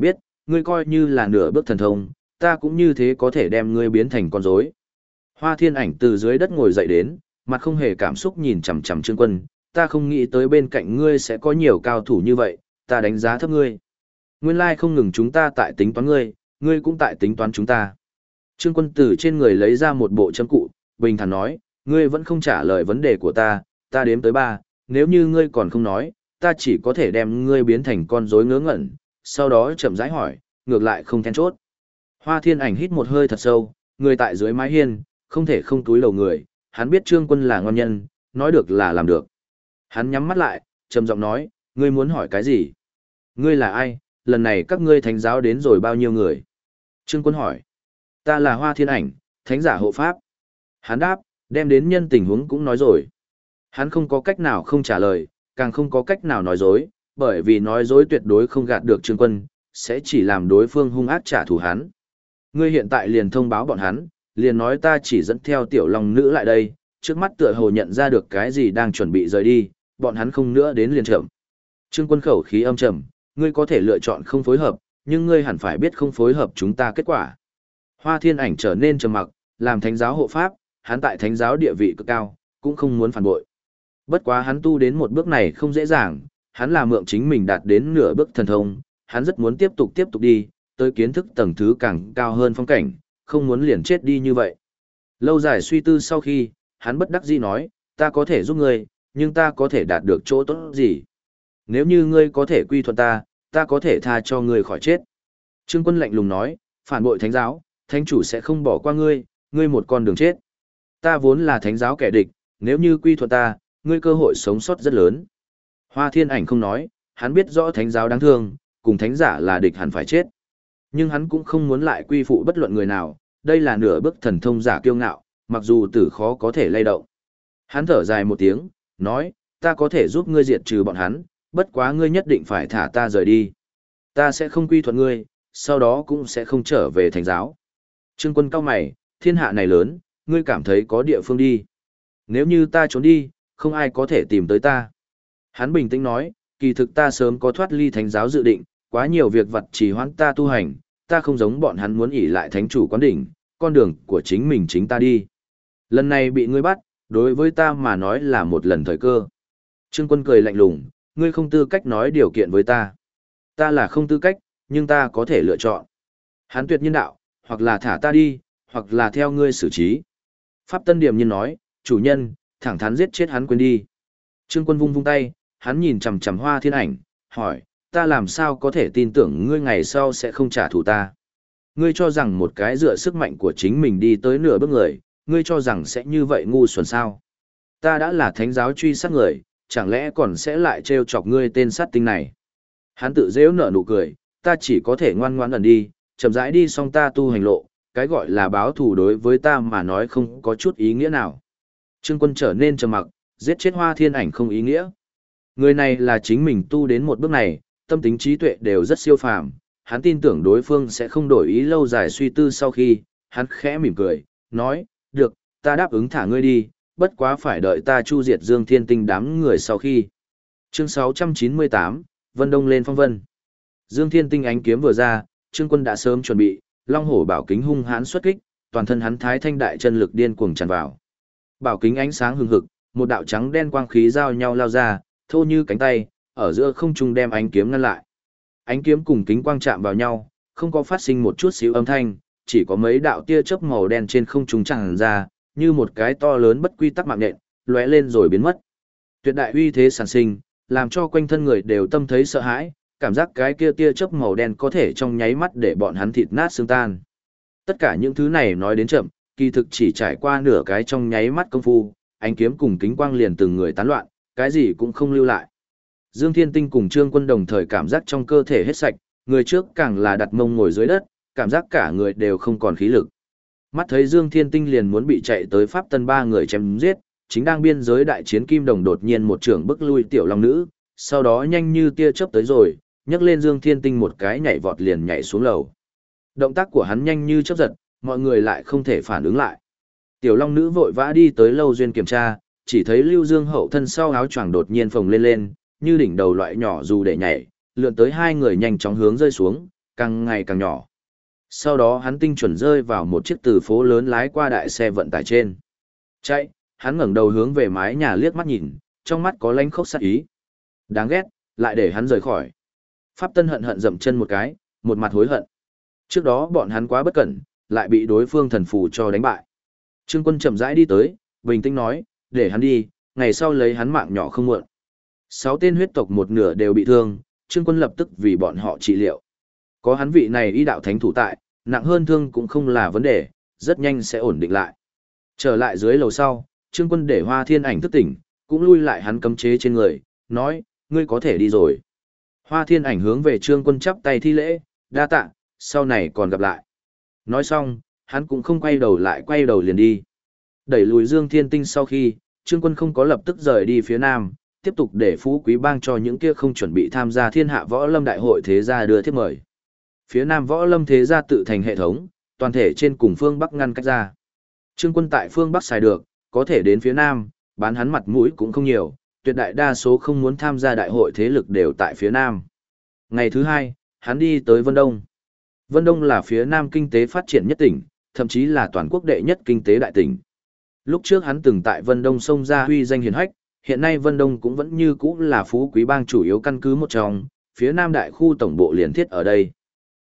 ngươi coi như là nửa bước thần thông, ta cũng như thế có thể đem ngươi biến thành con rối. Hoa Thiên Ảnh từ dưới đất ngồi dậy đến, mặt không hề cảm xúc nhìn chằm chằm Trương Quân, ta không nghĩ tới bên cạnh ngươi sẽ có nhiều cao thủ như vậy, ta đánh giá thấp ngươi. Nguyên lai không ngừng chúng ta tại tính toán ngươi, ngươi cũng tại tính toán chúng ta. Trương Quân từ trên người lấy ra một bộ châm cụ, bình thản nói, ngươi vẫn không trả lời vấn đề của ta đếm tới 3, nếu như ngươi còn không nói, ta chỉ có thể đem ngươi biến thành con rối ngớ ngẩn, sau đó chậm rãi hỏi, ngược lại không then chốt. Hoa Thiên Ảnh hít một hơi thật sâu, người tại dưới mái hiên, không thể không túi lầu người, hắn biết Trương Quân là ngon nhân, nói được là làm được. Hắn nhắm mắt lại, trầm giọng nói, ngươi muốn hỏi cái gì? Ngươi là ai, lần này các ngươi thánh giáo đến rồi bao nhiêu người? Trương Quân hỏi, ta là Hoa Thiên Ảnh, thánh giả hộ pháp. Hắn đáp, đem đến nhân tình huống cũng nói rồi. Hắn không có cách nào không trả lời, càng không có cách nào nói dối, bởi vì nói dối tuyệt đối không gạt được Trương Quân, sẽ chỉ làm đối phương hung ác trả thù hắn. Ngươi hiện tại liền thông báo bọn hắn, liền nói ta chỉ dẫn theo tiểu long nữ lại đây, trước mắt tựa hồ nhận ra được cái gì đang chuẩn bị rời đi, bọn hắn không nữa đến liền chậm. Trương Quân khẩu khí âm trầm, ngươi có thể lựa chọn không phối hợp, nhưng ngươi hẳn phải biết không phối hợp chúng ta kết quả. Hoa Thiên Ảnh trở nên trầm mặc, làm thánh giáo hộ pháp, hắn tại thánh giáo địa vị cực cao, cũng không muốn phản bội. Bất quá hắn tu đến một bước này không dễ dàng, hắn là mượn chính mình đạt đến nửa bước thần thông, hắn rất muốn tiếp tục đi, tới kiến thức tầng thứ càng cao hơn phong cảnh, không muốn liền chết đi như vậy. Lâu dài suy tư sau khi, hắn bất đắc dĩ nói, ta có thể giúp ngươi, nhưng ta có thể đạt được chỗ tốt gì? Nếu như ngươi có thể quy thuận ta, ta có thể tha cho ngươi khỏi chết. Trương Quân lạnh lùng nói, phản bội thánh giáo, thánh chủ sẽ không bỏ qua ngươi, ngươi một con đường chết. Ta vốn là thánh giáo kẻ địch, nếu như quy thuận ta, ngươi cơ hội sống sót rất lớn. Hoa Thiên Ảnh không nói, hắn biết rõ thánh giáo đáng thương, cùng thánh giả là địch hẳn phải chết. Nhưng hắn cũng không muốn lại quy phụ bất luận người nào, đây là nửa bước thần thông giả kiêu ngạo, mặc dù tử khó có thể lay động. Hắn thở dài một tiếng, nói, ta có thể giúp ngươi diệt trừ bọn hắn, bất quá ngươi nhất định phải thả ta rời đi. Ta sẽ không quy thuận ngươi, sau đó cũng sẽ không trở về thánh giáo. Trương Quân cau mày, thiên hạ này lớn, ngươi cảm thấy có địa phương đi. Nếu như ta trốn đi, không ai có thể tìm tới ta. Hắn bình tĩnh nói, kỳ thực ta sớm có thoát ly thánh giáo dự định, quá nhiều việc vật trì hoãn ta tu hành, ta không giống bọn hắn muốn ỷ lại thánh chủ quán đỉnh, con đường của chính mình chính ta đi. Lần này bị ngươi bắt, đối với ta mà nói là một lần thời cơ. Trương Quân cười lạnh lùng, ngươi không tư cách nói điều kiện với ta. Ta là không tư cách, nhưng ta có thể lựa chọn. Hắn tuyệt nhiên đạo, hoặc là thả ta đi, hoặc là theo ngươi xử trí. Pháp Tân Điềm nhiên nói, chủ nhân, thẳng thắn giết chết hắn quên đi. Trương Quân vung vung tay, hắn nhìn chằm chằm Hoa Thiên Ảnh, hỏi, ta làm sao có thể tin tưởng ngươi ngày sau sẽ không trả thù ta? Ngươi cho rằng một cái dựa sức mạnh của chính mình đi tới nửa bước người, ngươi cho rằng sẽ như vậy ngu xuẩn sao? Ta đã là thánh giáo truy sát người, chẳng lẽ còn sẽ lại trêu chọc ngươi tên sát tinh này? Hắn tự dễ nở nụ cười, ta chỉ có thể ngoan ngoãn ẩn đi, chậm rãi đi xong ta tu hành lộ, cái gọi là báo thù đối với ta mà nói không có chút ý nghĩa nào. Trương Quân trở nên trầm mặc, giết chết Hoa Thiên Ảnh không ý nghĩa. Người này là chính mình tu đến một bước này, tâm tính trí tuệ đều rất siêu phàm, hắn tin tưởng đối phương sẽ không đổi ý lâu dài suy tư sau khi, hắn khẽ mỉm cười, nói, được, ta đáp ứng thả ngươi đi, bất quá phải đợi ta chu diệt Dương Thiên Tinh đám người sau khi. Chương 698, Vân Đông lên phong vân. Dương Thiên Tinh ánh kiếm vừa ra, Trương Quân đã sớm chuẩn bị, Long Hổ bảo kính hung hãn xuất kích, toàn thân hắn thái thanh đại chân lực điên cuồng tràn vào. Bảo kính ánh sáng hừng hực, một đạo trắng đen quang khí giao nhau lao ra, thô như cánh tay, ở giữa không trung đem ánh kiếm ngăn lại. Ánh kiếm cùng kính quang chạm vào nhau, không có phát sinh một chút xíu âm thanh, chỉ có mấy đạo tia chớp màu đen trên không trung tràn ra, như một cái to lớn bất quy tắc mạng nhện, lóe lên rồi biến mất. Tuyệt đại uy thế sản sinh, làm cho quanh thân người đều tâm thấy sợ hãi, cảm giác cái kia tia chớp màu đen có thể trong nháy mắt để bọn hắn thịt nát xương tan. Tất cả những thứ này nói đến chậm, kỳ thực chỉ trải qua nửa cái trong nháy mắt công phu, ánh kiếm cùng kính quang liền từng người tán loạn, cái gì cũng không lưu lại. Dương Thiên Tinh cùng Trương Quân đồng thời cảm giác trong cơ thể hết sạch, người trước càng là đặt mông ngồi dưới đất, cảm giác cả người đều không còn khí lực. Mắt thấy Dương Thiên Tinh liền muốn bị chạy tới Pháp Tân ba người chém giết, chính đang biên giới đại chiến Kim Đồng đột nhiên một trưởng bức lui tiểu long nữ, sau đó nhanh như tia chớp tới rồi, nhấc lên Dương Thiên Tinh một cái nhảy vọt liền nhảy xuống lầu. Động tác của hắn nhanh như chớp giật, mọi người lại không thể phản ứng lại. Tiểu long nữ vội vã đi tới lâu duyên kiểm tra, chỉ thấy Lưu Dương hậu thân sau áo choàng đột nhiên phồng lên lên, như đỉnh đầu loại nhỏ dù để nhảy, lượn tới hai người nhanh chóng hướng rơi xuống, càng ngày càng nhỏ. Sau đó hắn tinh chuẩn rơi vào một chiếc từ phố lớn lái qua đại xe vận tải trên. Chạy, hắn ngẩng đầu hướng về mái nhà liếc mắt nhìn, trong mắt có lanh khốc sát ý. Đáng ghét, lại để hắn rời khỏi. Pháp Tân hận hận dậm chân một cái, một mặt hối hận. Trước đó bọn hắn quá bất cẩn, lại bị đối phương thần phù cho đánh bại. Trương Quân chậm rãi đi tới, bình tĩnh nói, để hắn đi, ngày sau lấy hắn mạng nhỏ không muộn. 6 tên huyết tộc một nửa đều bị thương, Trương Quân lập tức vì bọn họ trị liệu. Có hắn vị này y đạo thánh thủ tại, nặng hơn thương cũng không là vấn đề, rất nhanh sẽ ổn định lại. Trở lại dưới lầu sau, Trương Quân để Hoa Thiên Ảnh thức tỉnh, cũng lui lại hắn cấm chế trên người, nói, ngươi có thể đi rồi. Hoa Thiên Ảnh hướng về Trương Quân chắp tay thi lễ, đa tạ, sau này còn gặp lại. Nói xong, hắn cũng không quay đầu lại, quay đầu liền đi. Đẩy lùi Dương Thiên Tinh sau khi, Trương Quân không có lập tức rời đi phía nam, tiếp tục để Phú Quý Bang cho những kia không chuẩn bị tham gia Thiên Hạ Võ Lâm Đại hội thế gia đưa thiếp mời. Phía nam Võ Lâm thế gia tự thành hệ thống, toàn thể trên cùng phương Bắc ngăn cách ra. Trương Quân tại phương Bắc xài được, có thể đến phía nam, bán hắn mặt mũi cũng không nhiều, tuyệt đại đa số không muốn tham gia đại hội thế lực đều tại phía nam. Ngày thứ hai, hắn đi tới Vân Đông. Vân Đông là phía nam kinh tế phát triển nhất tỉnh, thậm chí là toàn quốc đệ nhất kinh tế đại tỉnh. Lúc trước hắn từng tại Vân Đông xông ra huy danh hiển hách, hiện nay Vân Đông cũng vẫn như cũ là Phú Quý Bang chủ yếu căn cứ một trong, phía nam đại khu tổng bộ liền thiết ở đây.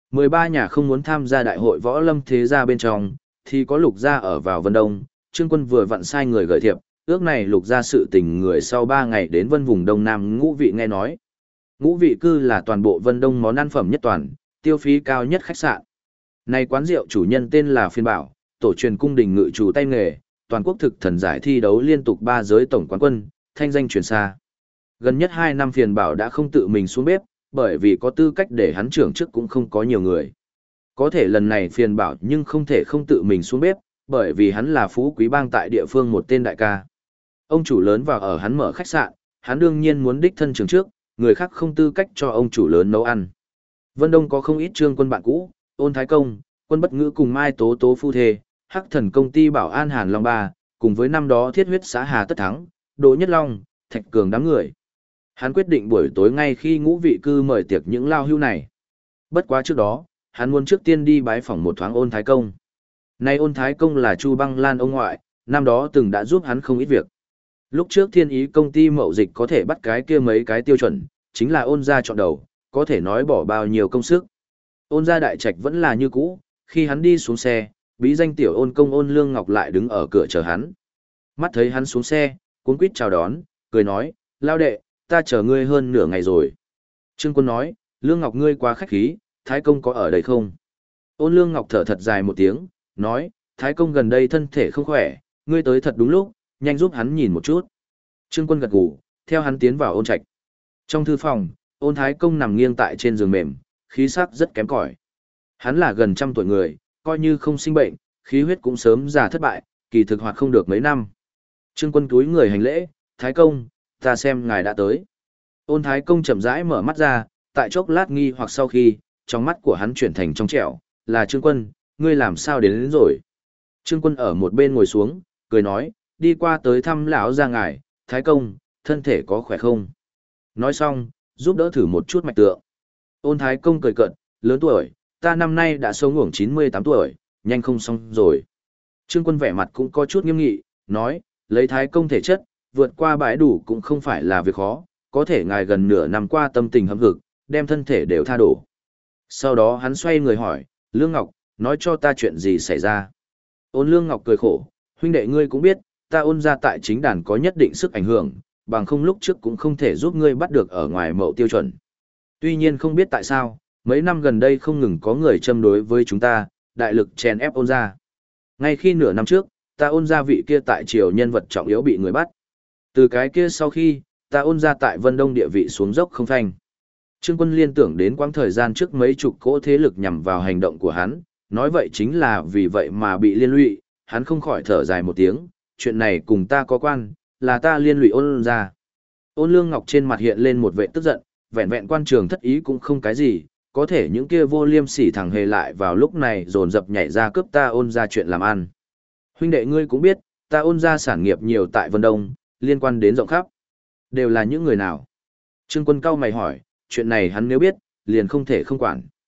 13 nhà không muốn tham gia đại hội võ lâm thế gia bên trong, thì có Lục gia ở vào Vân Đông, Trương Quân vừa vặn sai người gửi thiệp, ước này Lục gia sự tình người sau 3 ngày đến Vân vùng Đông Nam Ngũ Vị nghe nói. Ngũ Vị cư là toàn bộ Vân Đông món ăn phẩm nhất toàn, tiêu phí cao nhất khách sạn. Này quán rượu chủ nhân tên là Phiên Bảo, tổ truyền cung đình ngự chủ tay nghề, toàn quốc thực thần giải thi đấu liên tục 3 giới tổng quán quân, thanh danh truyền xa. Gần nhất 2 năm Phiền Bảo đã không tự mình xuống bếp, bởi vì có tư cách để hắn trưởng chức cũng không có nhiều người. Có thể lần này Phiền Bảo nhưng không thể không tự mình xuống bếp, bởi vì hắn là Phú Quý Bang tại địa phương một tên đại ca. Ông chủ lớn vào ở hắn mở khách sạn, hắn đương nhiên muốn đích thân trưởng trước, người khác không tư cách cho ông chủ lớn nấu ăn. Vân Đông có không ít Trương Quân bạn cũ, Ôn Thái Công, Quân Bất Ngữ cùng Mai Tố Tố phu thê, Hắc Thần công ty bảo an Hàn Long Ba, cùng với năm đó thiết huyết xã Hà Tất Thắng, Đỗ Nhất Long, Thạch Cường đám người. Hắn quyết định buổi tối ngay khi Ngũ Vị cư mời tiệc những lao hưu này. Bất quá trước đó, hắn muốn trước tiên đi bái phỏng một thoáng Ôn Thái Công. Nay Ôn Thái Công là Chu Băng Lan ông ngoại, năm đó từng đã giúp hắn không ít việc. Lúc trước Thiên Ý công ty mậu dịch có thể bắt cái kia mấy cái tiêu chuẩn, chính là Ôn gia chọn đầu, có thể nói bỏ bao nhiêu công sức. Ôn gia đại trạch vẫn là như cũ, khi hắn đi xuống xe, bí danh tiểu Ôn công Ôn Lương Ngọc lại đứng ở cửa chờ hắn. Mắt thấy hắn xuống xe, cuống quýt chào đón, cười nói, lao đệ, ta chờ ngươi hơn nửa ngày rồi. Trương Quân nói, Lương Ngọc ngươi quá khách khí, Thái công có ở đây không? Ôn Lương Ngọc thở thật dài một tiếng, nói, Thái công gần đây thân thể không khỏe, ngươi tới thật đúng lúc, nhanh giúp hắn nhìn một chút. Trương Quân gật gù, theo hắn tiến vào ôn trạch. Trong thư phòng, Ôn Thái công nằm nghiêng tại trên giường mềm, khí sắc rất kém cỏi. Hắn là gần trăm tuổi người, coi như không sinh bệnh, khí huyết cũng sớm già thất bại, kỳ thực hoạt không được mấy năm. Trương Quân cúi người hành lễ, Thái công, ta xem ngài đã tới. Ôn Thái công chậm rãi mở mắt ra, tại chốc lát nghi hoặc sau khi, trong mắt của hắn chuyển thành trong trẻo, là Trương Quân, ngươi làm sao đến rồi. Trương Quân ở một bên ngồi xuống, cười nói, đi qua tới thăm lão gia ngài, Thái công, thân thể có khỏe không? Nói xong, giúp đỡ thử một chút mạch tượng. Ôn Thái công cười cợt, lớn tuổi, ta năm nay đã sống ngưỡng 98 tuổi, nhanh không xong rồi. Trương Quân vẻ mặt cũng có chút nghiêm nghị, nói, lấy Thái công thể chất, vượt qua bãi đủ cũng không phải là việc khó, có thể ngài gần nửa năm qua tâm tình hâm hực, đem thân thể đều tha đổ. Sau đó hắn xoay người hỏi, Lương Ngọc, nói cho ta chuyện gì xảy ra. Ôn Lương Ngọc cười khổ, huynh đệ ngươi cũng biết, ta Ôn gia tại chính đàn có nhất định sức ảnh hưởng, bằng không lúc trước cũng không thể giúp ngươi bắt được ở ngoài mậu tiêu chuẩn. Tuy nhiên không biết tại sao, mấy năm gần đây không ngừng có người châm đối với chúng ta, đại lực chèn ép Ôn gia. Ngay khi nửa năm trước, ta Ôn gia vị kia tại triều nhân vật trọng yếu bị người bắt. Từ cái kia sau khi, ta Ôn gia tại Vân Đông địa vị xuống dốc không phanh. Trương Quân liên tưởng đến quãng thời gian trước mấy chục cỗ thế lực nhằm vào hành động của hắn, nói vậy chính là vì vậy mà bị liên lụy, hắn không khỏi thở dài một tiếng, chuyện này cùng ta có quan, là ta liên lụy Ôn gia. Ôn Lương Ngọc trên mặt hiện lên một vẻ tức giận, vẹn vẹn quan trường thất ý cũng không cái gì, có thể những kia vô liêm sỉ thằng hề lại vào lúc này dồn dập nhảy ra cướp ta Ôn gia chuyện làm ăn. Huynh đệ ngươi cũng biết, ta Ôn gia sản nghiệp nhiều tại Vân Đông, liên quan đến rộng khắp. Đều là những người nào? Trương Quân cau mày hỏi, chuyện này hắn nếu biết, liền không thể không quản.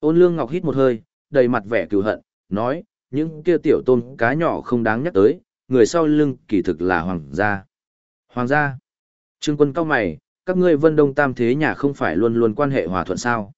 Ôn Lương Ngọc hít một hơi, đầy mặt vẻ cừu hận, nói, những kia tiểu tôm cá nhỏ không đáng nhắc tới, người sau lưng kỳ thực là hoàng gia. Hoàng gia. Trương Quân cau mày, các ngươi Vân Đông Tam thế nhà không phải luôn luôn quan hệ hòa thuận sao?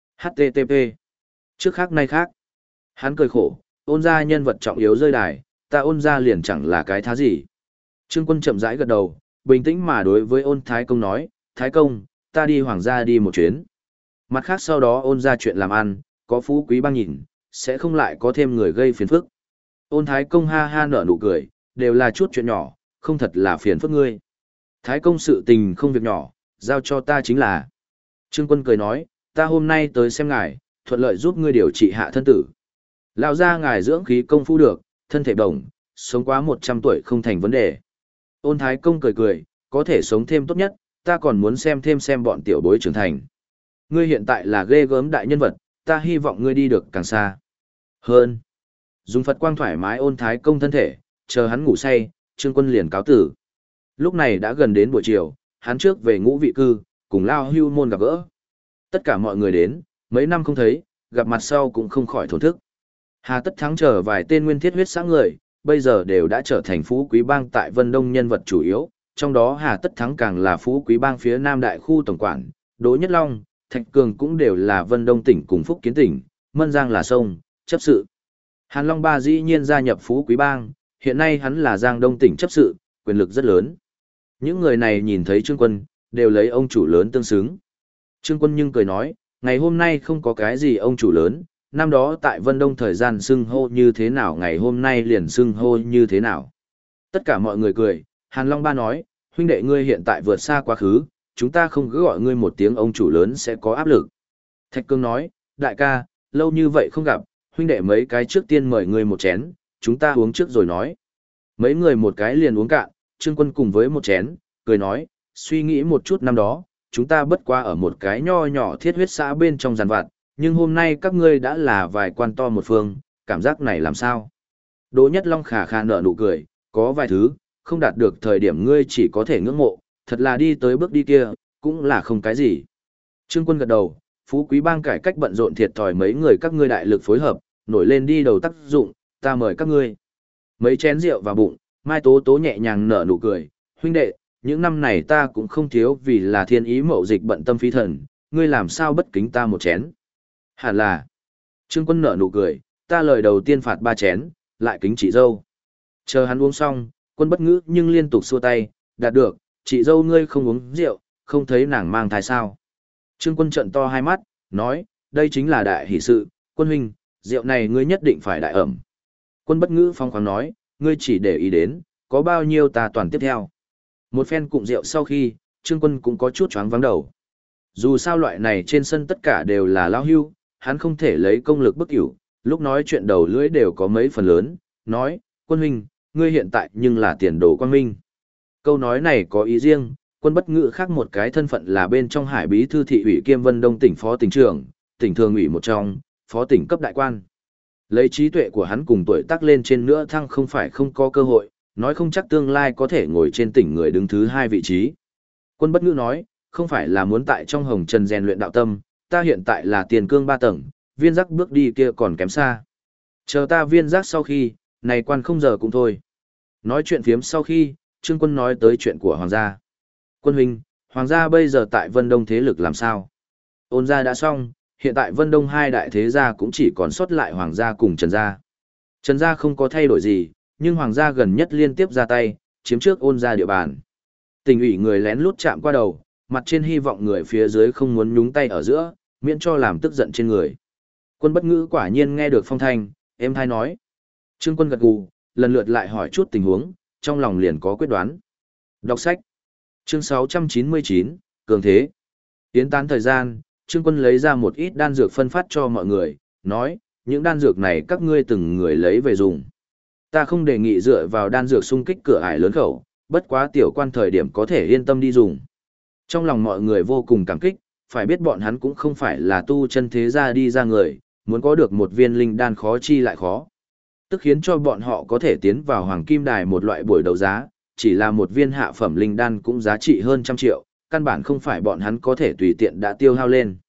HTTP. Trước khác nay khác. Hắn cười khổ, Ôn gia nhân vật trọng yếu rơi đài, ta Ôn gia liền chẳng là cái thá gì. Trương Quân chậm rãi gật đầu, bình tĩnh mà đối với Ôn Thái Công nói, Thái Công, ta đi hoàng gia đi một chuyến. Mặt khác sau đó Ôn gia chuyện làm ăn, có phú quý bang nhìn, sẽ không lại có thêm người gây phiền phức. Ôn Thái Công ha ha nở nụ cười, đều là chút chuyện nhỏ, không thật là phiền phức ngươi. Thái Công sự tình không việc nhỏ, giao cho ta chính là. Trương Quân cười nói, ta hôm nay tới xem ngài, thuận lợi giúp ngươi điều trị hạ thân tử. Lão gia ngài dưỡng khí công phu được, thân thể đồng, sống quá 100 tuổi không thành vấn đề. Ôn Thái Công cười cười, có thể sống thêm tốt nhất, ta còn muốn xem bọn tiểu bối trưởng thành. Ngươi hiện tại là ghê gớm đại nhân vật, ta hy vọng ngươi đi được càng xa. Hơn. Dùng Phật quang thoải mái Ôn Thái Công thân thể, chờ hắn ngủ say, Trương Quân liền cáo tử. Lúc này đã gần đến buổi chiều, hắn trước về Ngũ Vị Cư, cùng Lao Hưu Môn gặp gỡ. Tất cả mọi người đến, mấy năm không thấy, gặp mặt sau cũng không khỏi thổn thức. Hà Tất Thắng chờ vài tên nguyên thiết huyết xã người, bây giờ đều đã trở thành phú quý bang tại Vân Đông nhân vật chủ yếu, trong đó Hà Tất Thắng càng là phú quý bang phía Nam Đại khu tổng quản, Đỗ Nhất Long, Thạch Cường cũng đều là Vân Đông tỉnh cùng Phúc Kiến tỉnh, Mân Giang là sông, chấp sự. Hàn Long Ba dĩ nhiên gia nhập phú quý bang, hiện nay hắn là Giang Đông tỉnh chấp sự, quyền lực rất lớn. Những người này nhìn thấy Trương Quân, đều lấy ông chủ lớn tương xứng. Trương Quân nhưng cười nói, ngày hôm nay không có cái gì ông chủ lớn, năm đó tại Vân Đông thời gian xưng hô như thế nào ngày hôm nay liền xưng hô như thế nào. Tất cả mọi người cười, Hàn Long Ba nói, huynh đệ ngươi hiện tại vượt xa quá khứ, chúng ta không cứ gọi ngươi một tiếng ông chủ lớn sẽ có áp lực. Thạch Cương nói, đại ca, lâu như vậy không gặp, huynh đệ mấy cái trước tiên mời ngươi một chén, chúng ta uống trước rồi nói. Mấy người một cái liền uống cạn, Trương Quân cùng với một chén, cười nói, suy nghĩ một chút năm đó, chúng ta bất qua ở một cái nho nhỏ thiết huyết xã bên trong giàn vặt, nhưng hôm nay các ngươi đã là vài quan to một phương, cảm giác này làm sao? Đỗ Nhất Long khà khà nở nụ cười, có vài thứ, không đạt được thời điểm ngươi chỉ có thể ngưỡng mộ, thật là đi tới bước đi kia, cũng là không cái gì. Trương Quân gật đầu, phú quý bang cải cách bận rộn thiệt thòi mấy người các ngươi đại lực phối hợp, nổi lên đi đầu tác dụng, ta mời các ngươi. Mấy chén rượu vào bụng, Mai Tố Tố nhẹ nhàng nở nụ cười, huynh đệ, những năm này ta cũng không thiếu vì là thiên ý mậu dịch bận tâm phí thần, ngươi làm sao bất kính ta một chén. Hẳn là. Trương Quân nở nụ cười, ta lời đầu tiên phạt 3 chén, lại kính chị dâu. Chờ hắn uống xong, Quân bất ngữ nhưng liên tục xua tay, đạt được, chị dâu ngươi không uống rượu, không thấy nàng mang thai sao. Trương Quân trợn to hai mắt, nói, đây chính là đại hỷ sự, Quân huynh, rượu này ngươi nhất định phải đại ẩm. Quân bất ngữ phong khoáng nói, ngươi chỉ để ý đến, có bao nhiêu ta toàn tiếp theo. Một phen cụm rượu sau khi, Trương Quân cũng có chút choáng vắng đầu. Dù sao loại này trên sân tất cả đều là lão hưu, hắn không thể lấy công lực bức hữu, lúc nói chuyện đầu lưỡi đều có mấy phần lớn, nói, Quân huynh, ngươi hiện tại nhưng là tiền đồ quang minh. Câu nói này có ý riêng, Quân bất ngữ khác một cái thân phận là bên trong Hải Bí thư thị ủy kiêm Vân Đông tỉnh phó tỉnh trưởng, tỉnh thường ủy một trong, phó tỉnh cấp đại quan. Lấy trí tuệ của hắn cùng tuổi tác lên trên nữa thăng không phải không có cơ hội, nói không chắc tương lai có thể ngồi trên tỉnh người đứng thứ 2 vị trí. Quân bất ngữ nói, không phải là muốn tại trong hồng trần rèn luyện đạo tâm, ta hiện tại là tiền cương 3 tầng, viên giác bước đi kia còn kém xa. Chờ ta viên giác sau khi, này quan không giờ cũng thôi. Nói chuyện phiếm sau khi, Trương Quân nói tới chuyện của Hoàng gia. Quân huynh, Hoàng gia bây giờ tại Vân Đông thế lực làm sao? Ôn gia đã xong, hiện tại Vân Đông 2 đại thế gia cũng chỉ còn sót lại Hoàng gia cùng Trần gia. Trần gia không có thay đổi gì, nhưng Hoàng gia gần nhất liên tiếp ra tay, chiếm trước Ôn gia địa bàn. Tỉnh ủy người lén lút chạm qua đầu, mặt trên hy vọng người phía dưới không muốn nhúng tay ở giữa, miễn cho làm tức giận trên người. Quân bất ngữ quả nhiên nghe được phong thanh, em thay nói. Trương Quân gật gù, lần lượt lại hỏi chút tình huống, trong lòng liền có quyết đoán. Đọc sách. Chương 699, Cường Thế. Tiến tán thời gian, Trương Quân lấy ra một ít đan dược phân phát cho mọi người, nói, những đan dược này các ngươi từng người lấy về dùng. Ta không đề nghị dựa vào đan dược xung kích cửa ải lớn khẩu, bất quá tiểu quan thời điểm có thể yên tâm đi dùng. Trong lòng mọi người vô cùng cảm kích, phải biết bọn hắn cũng không phải là tu chân thế gia đi ra người, muốn có được một viên linh đan khó chi lại khó. Tức khiến cho bọn họ có thể tiến vào hoàng kim đài một loại buổi đấu giá, chỉ là một viên hạ phẩm linh đan cũng giá trị hơn 100 triệu, căn bản không phải bọn hắn có thể tùy tiện đã tiêu hao lên.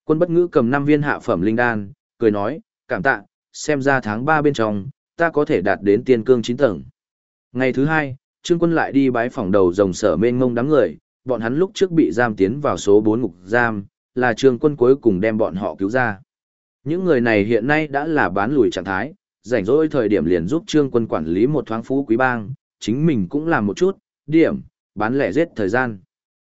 Quân Bất Ngữ cầm 5 viên hạ phẩm linh đan, cười nói, cảm tạ, xem ra tháng 3 bên trong, ta có thể đạt đến tiên cương 9 tầng. Ngày thứ 2, Trương Quân lại đi bái phỏng đầu rồng Sở mênh mông đám người, bọn hắn lúc trước bị giam tiến vào số 4 ngục giam, là Trương Quân cuối cùng đem bọn họ cứu ra. Những người này hiện nay đã là bán lùi trạng thái, rảnh rỗi thời điểm liền giúp Trương Quân quản lý một thoáng phú quý bang, chính mình cũng làm một chút, điểm, bán lẻ giết thời gian.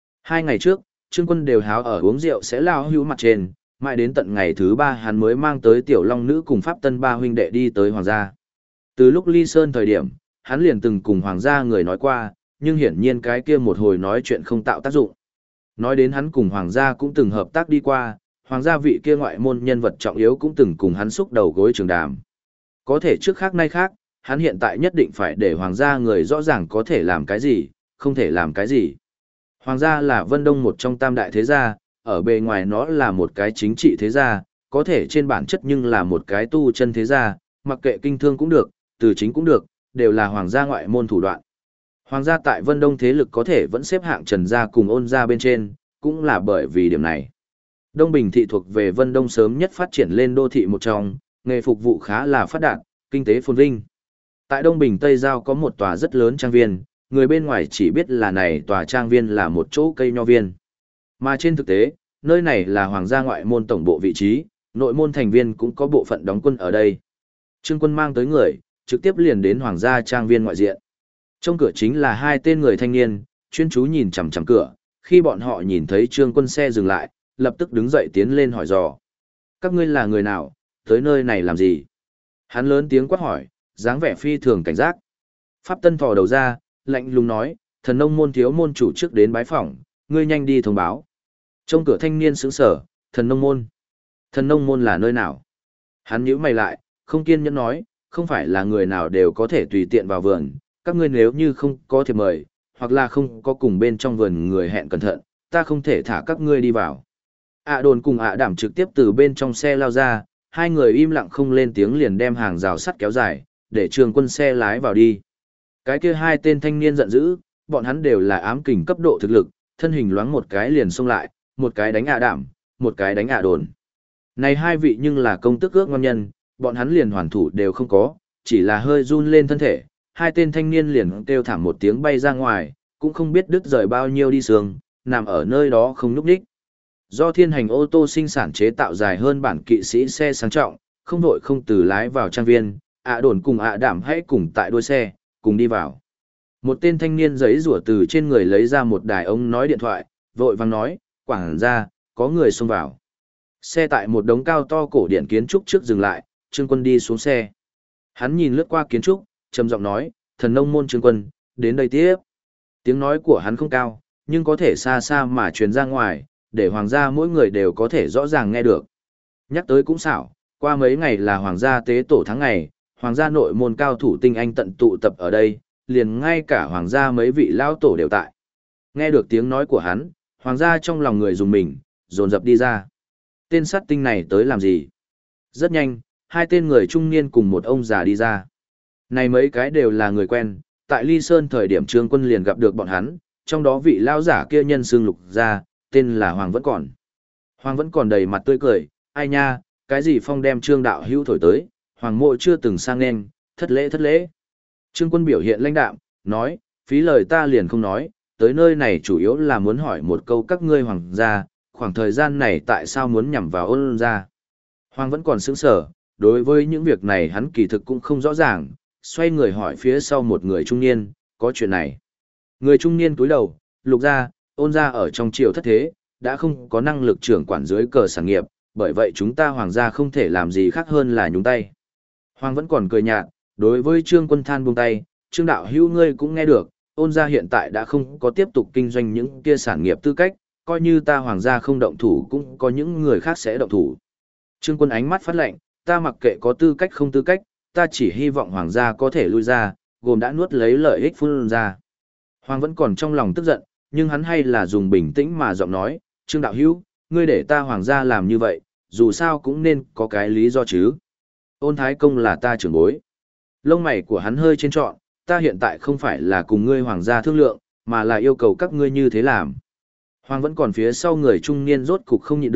2 ngày trước, Trương Quân đều háo ở uống rượu sẽ lao hữu mặt trên, mãi đến tận ngày thứ 3 hắn mới mang tới Tiểu Long Nữ cùng Pháp Tân ba huynh đệ đi tới Hoàng gia. Từ lúc ly sơn thời điểm, hắn liền từng cùng Hoàng gia người nói qua, nhưng hiển nhiên cái kia một hồi nói chuyện không tạo tác dụng. Nói đến hắn cùng Hoàng gia cũng từng hợp tác đi qua, Hoàng gia vị kia ngoại môn nhân vật trọng yếu cũng từng cùng hắn xúc đầu gối trường đàm. Có thể trước khác nay khác, hắn hiện tại nhất định phải để Hoàng gia người rõ ràng có thể làm cái gì, không thể làm cái gì. Hoàng gia là Vân Đông một trong tam đại thế gia, ở bề ngoài nó là một cái chính trị thế gia, có thể trên bản chất nhưng là một cái tu chân thế gia, mặc kệ kinh thương cũng được, từ chính cũng được, đều là Hoàng gia ngoại môn thủ đoạn. Hoàng gia tại Vân Đông thế lực có thể vẫn xếp hạng Trần gia cùng Ôn gia bên trên, cũng là bởi vì điểm này. Đông Bình thị thuộc về Vân Đông sớm nhất phát triển lên đô thị một trong, nghề phục vụ khá là phát đạt, kinh tế phồn vinh. Tại Đông Bình Tây Giao có một tòa rất lớn trang viên, người bên ngoài chỉ biết là này tòa trang viên là một chỗ cây nho viên. Mà trên thực tế, nơi này là Hoàng gia ngoại môn tổng bộ vị trí, nội môn thành viên cũng có bộ phận đóng quân ở đây. Trương Quân mang tới người, trực tiếp liền đến Hoàng gia trang viên ngoại diện. Trong cửa chính là 2 tên người thanh niên, chuyên chú nhìn chằm chằm cửa, khi bọn họ nhìn thấy Trương Quân xe dừng lại, lập tức đứng dậy tiến lên hỏi dò. Các ngươi là người nào, tới nơi này làm gì? Hắn lớn tiếng quát hỏi, dáng vẻ phi thường cảnh giác. Pháp Tân thò đầu ra, lạnh lùng nói, thần nông môn thiếu môn chủ trước đến bái phỏng, ngươi nhanh đi thông báo. Trong cửa thanh niên sững sờ, thần nông môn. Thần nông môn là nơi nào? Hắn nhíu mày lại, không kiên nhẫn nói, không phải là người nào đều có thể tùy tiện vào vườn, các ngươi nếu như không có thiệp mời, hoặc là không có cùng bên trong vườn người hẹn cẩn thận, ta không thể thả các ngươi đi vào. Đồn cùng Đảm trực tiếp từ bên trong xe lao ra, 2 người im lặng không lên tiếng liền đem hàng rào sắt kéo dài, để Trương Quân xe lái vào đi. Cái kia 2 tên thanh niên giận dữ, bọn hắn đều là ám kình cấp độ thực lực, thân hình loáng một cái liền xông lại, một cái đánh Đảm, một cái đánh Đồn. Này 2 vị nhưng là công tức ước ngon nhân, bọn hắn liền hoàn thủ đều không có, chỉ là hơi run lên thân thể, 2 tên thanh niên liền kêu thảm một tiếng bay ra ngoài, cũng không biết đứt rời bao nhiêu đi sương, nằm ở nơi đó không nhúc nhích. Do Thiên Hành ô tô sinh sản chế tạo dài hơn bản kỵ sĩ xe sang trọng, không vội không từ lái vào trang viên, Đồn cùng Đảm hãy cùng tại đuôi xe, cùng đi vào. Một tên thanh niên giấy rủa từ trên người lấy ra một đài ống nói điện thoại, vội vàng nói, quảng ra, có người xông vào. Xe tại một đống cao to cổ điện kiến trúc trước dừng lại, Trương Quân đi xuống xe. Hắn nhìn lướt qua kiến trúc, trầm giọng nói, thần nông môn Trương Quân, đến đây tiếp. Tiếng nói của hắn không cao, nhưng có thể xa xa mà truyền ra ngoài, để hoàng gia mỗi người đều có thể rõ ràng nghe được. Nhắc tới cũng xảo, qua mấy ngày là hoàng gia tế tổ tháng ngày, hoàng gia nội môn cao thủ tinh anh tận tụ tập ở đây, liền ngay cả hoàng gia mấy vị lao tổ đều tại. Nghe được tiếng nói của hắn, hoàng gia trong lòng người dùng mình, dồn dập đi ra. Tên sát tinh này tới làm gì? Rất nhanh, 2 tên người trung niên cùng một ông già đi ra. Này mấy cái đều là người quen, tại Ly Sơn thời điểm Trương Quân liền gặp được bọn hắn, trong đó vị lao giả kia nhân xương Lục gia, tên là Hoàng Vẫn Còn. Hoàng Vẫn Còn đầy mặt tươi cười, ai nha, cái gì phong đem Trương đạo hữu thổi tới, Hoàng mộ chưa từng sang nên, thất lễ thất lễ. Trương Quân biểu hiện lãnh đạm, nói, phí lời ta liền không nói, tới nơi này chủ yếu là muốn hỏi một câu các ngươi hoàng gia, khoảng thời gian này tại sao muốn nhằm vào Ôn gia. Hoàng Vẫn Còn sững sờ, đối với những việc này hắn kỳ thực cũng không rõ ràng, xoay người hỏi phía sau một người trung niên, có chuyện này. Người trung niên cúi đầu, Lục gia, Ôn gia ở trong triều thất thế, đã không có năng lực trưởng quản dưới cờ sản nghiệp, bởi vậy chúng ta hoàng gia không thể làm gì khác hơn là nhúng tay. Hoàng Vẫn Còn cười nhạt, đối với Trương Quân than buông tay, Trương đạo hữu ngươi cũng nghe được, Ôn gia hiện tại đã không có tiếp tục kinh doanh những kia sản nghiệp tư cách, coi như ta hoàng gia không động thủ cũng có những người khác sẽ động thủ. Trương Quân ánh mắt phát lạnh, ta mặc kệ có tư cách không tư cách, ta chỉ hy vọng hoàng gia có thể lui ra, gồm đã nuốt lấy lợi ích phun ra. Hoàng Vẫn Còn trong lòng tức giận, nhưng hắn hay là dùng bình tĩnh mà giọng nói, Trương đạo hữu, ngươi để ta hoàng gia làm như vậy, dù sao cũng nên có cái lý do chứ. Ôn Thái Công là ta trưởng bối. Lông mày của hắn hơi trên trọn, ta hiện tại không phải là cùng ngươi hoàng gia thương lượng, mà là yêu cầu các ngươi như thế làm. Hoàng Vẫn Còn phía sau người trung niên rốt cục không nhịn được,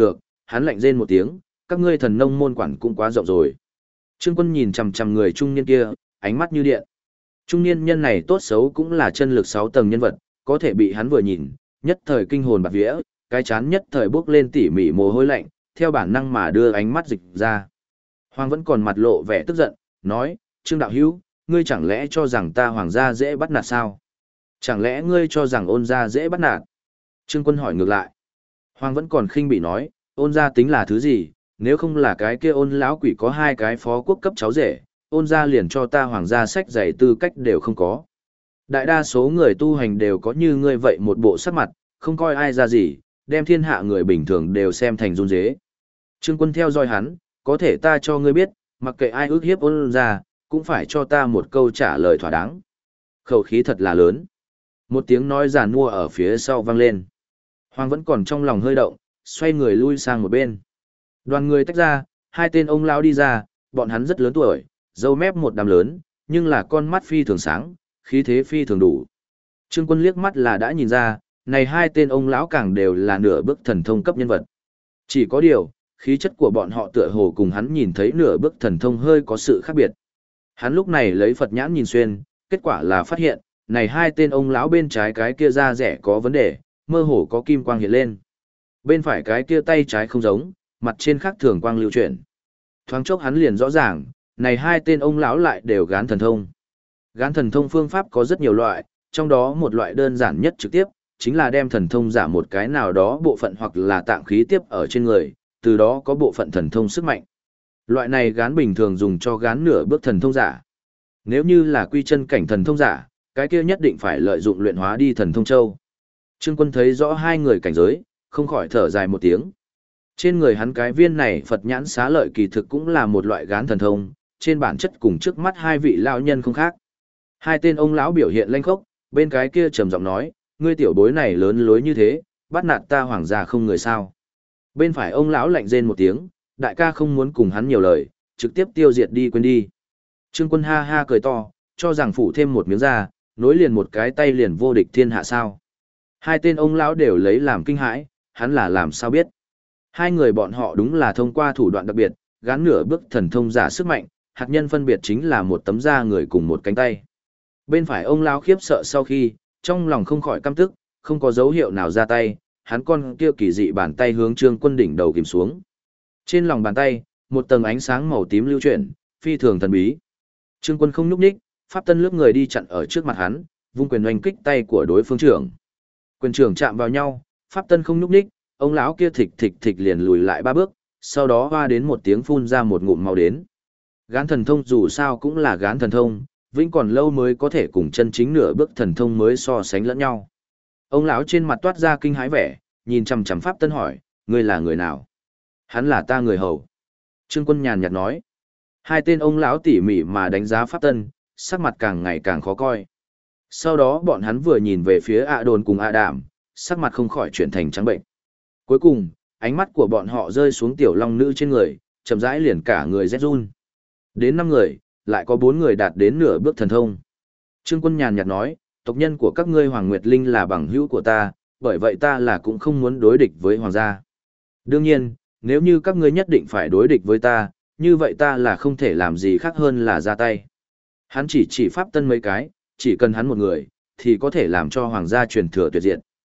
hắn lạnh rên một tiếng, các ngươi thần nông môn quản cũng quá rộng rồi. Trương Quân nhìn chằm chằm người trung niên kia, ánh mắt như điện. Trung niên nhân này tốt xấu cũng là chân lực 6 tầng nhân vật, có thể bị hắn vừa nhìn, nhất thời kinh hồn bạt vía, cái chán nhất thời bốc lên tỉ mỉ mồ hôi lạnh, theo bản năng mà đưa ánh mắt dịch ra. Hoàng vẫn còn mặt lộ vẻ tức giận, nói, Trương đạo hữu, ngươi chẳng lẽ cho rằng ta Hoàng gia dễ bắt nạt sao? Chẳng lẽ ngươi cho rằng Ôn gia dễ bắt nạt? Trương Quân hỏi ngược lại. Hoàng vẫn còn khinh bị nói, Ôn gia tính là thứ gì, nếu không là cái kia Ôn lão quỷ có 2 cái phó quốc cấp cháu rể, Ôn gia liền cho ta Hoàng gia sách giày tư cách đều không có. Đại đa số người tu hành đều có như ngươi vậy một bộ sắc mặt, không coi ai ra gì, đem thiên hạ người bình thường đều xem thành run dế. Trương Quân theo dõi hắn, có thể ta cho ngươi biết, mặc kệ ai ước hiếp Ôn gia, cũng phải cho ta một câu trả lời thỏa đáng. Khẩu khí thật là lớn. Một tiếng nói giàn mua ở phía sau vang lên. Hoàng vẫn còn trong lòng hơi động, xoay người lui sang một bên. Đoàn người tách ra, 2 tên ông lão đi ra, bọn hắn rất lớn tuổi, râu mép một đám lớn, nhưng là con mắt phi thường sáng, khí thế phi thường đủ. Trương Quân liếc mắt là đã nhìn ra, này 2 tên ông lão càng đều là nửa bước thần thông cấp nhân vật. Chỉ có điều, khí chất của bọn họ tựa hồ cùng hắn nhìn thấy nửa bước thần thông hơi có sự khác biệt. Hắn lúc này lấy Phật nhãn nhìn xuyên, kết quả là phát hiện, này 2 tên ông lão bên trái cái kia da rẻ có vấn đề, mơ hồ có kim quang hiện lên. Bên phải cái kia tay trái không giống, mặt trên khác thường quang lưu chuyển. Thoáng chốc hắn liền rõ ràng, này 2 tên ông lão lại đều gán thần thông. Gán thần thông phương pháp có rất nhiều loại, trong đó một loại đơn giản nhất trực tiếp, chính là đem thần thông giả một cái nào đó bộ phận hoặc là tạng khí tiếp ở trên người, từ đó có bộ phận thần thông sức mạnh. Loại này gán bình thường dùng cho gán nửa bước thần thông giả. Nếu như là quy chân cảnh thần thông giả, cái kia nhất định phải lợi dụng luyện hóa đi thần thông châu. Trương Quân thấy rõ 2 người cảnh giới, không khỏi thở dài một tiếng. Trên người hắn cái viên này Phật nhãn xá lợi kỳ thực cũng là một loại gán thần thông, trên bản chất cùng trước mắt 2 vị lão nhân không khác. 2 tên ông lão biểu hiện lanh khốc, bên cái kia trầm giọng nói, ngươi tiểu bối này lớn lối như thế, bắt nạt ta Hoàng gia không người sao. Bên phải ông lão lạnh rên một tiếng, đại ca không muốn cùng hắn nhiều lời, trực tiếp tiêu diệt đi quên đi. Trương Quân ha ha cười to, cho rằng phủ thêm một miếng da, nối liền một cái tay liền vô địch thiên hạ sao. 2 tên ông lão đều lấy làm kinh hãi, hắn là làm sao biết. 2 người bọn họ đúng là thông qua thủ đoạn đặc biệt, gán nửa bước thần thông giả sức mạnh, hạt nhân phân biệt chính là một tấm da người cùng một cánh tay. Bên phải ông lão khiếp sợ sau khi, trong lòng không khỏi căm tức, không có dấu hiệu nào ra tay, hắn con kia kỳ dị bàn tay hướng Trương Quân đỉnh đầu kìm xuống. Trên lòng bàn tay, một tầng ánh sáng màu tím lưu chuyển, phi thường thần bí. Trương Quân không nhúc nhích, pháp tân lướt người đi chặn ở trước mặt hắn, vung quyền oanh kích tay của đối phương trưởng. Quyền trưởng chạm vào nhau, pháp tân không nhúc nhích, ông lão kia thịch thịch thịch liền lùi lại 3 bước, sau đó hoa đến một tiếng phun ra một ngụm máu đến. Gán thần thông dù sao cũng là gán thần thông, vĩnh còn lâu mới có thể cùng chân chính nửa bước thần thông mới so sánh lẫn nhau. Ông lão trên mặt toát ra kinh hãi vẻ, nhìn chằm chằm pháp tân hỏi, ngươi là người nào? Hắn là ta người hầu. Trương Quân nhàn nhạt nói. 2 tên ông lão tỉ mỉ mà đánh giá pháp tân, sắc mặt càng ngày càng khó coi. Sau đó bọn hắn vừa nhìn về phía ạ đồn cùng ạ đảm, sắc mặt không khỏi chuyển thành trắng bệnh. Cuối cùng, ánh mắt của bọn họ rơi xuống tiểu long nữ trên người, chậm rãi liền cả người rét run. Đến 5 người, lại có 4 người đạt đến nửa bước thần thông. Trương Quân nhàn nhạt nói, tộc nhân của các ngươi Hoàng Nguyệt Linh là bằng hữu của ta, bởi vậy ta là cũng không muốn đối địch với Hoàng gia. Đương nhiên, nếu như các ngươi nhất định phải đối địch với ta, như vậy ta là không thể làm gì khác hơn là ra tay. Hắn chỉ pháp tân mấy cái, chỉ cần hắn một người, thì có thể làm cho Hoàng gia truyền thừa tuyệt diệt.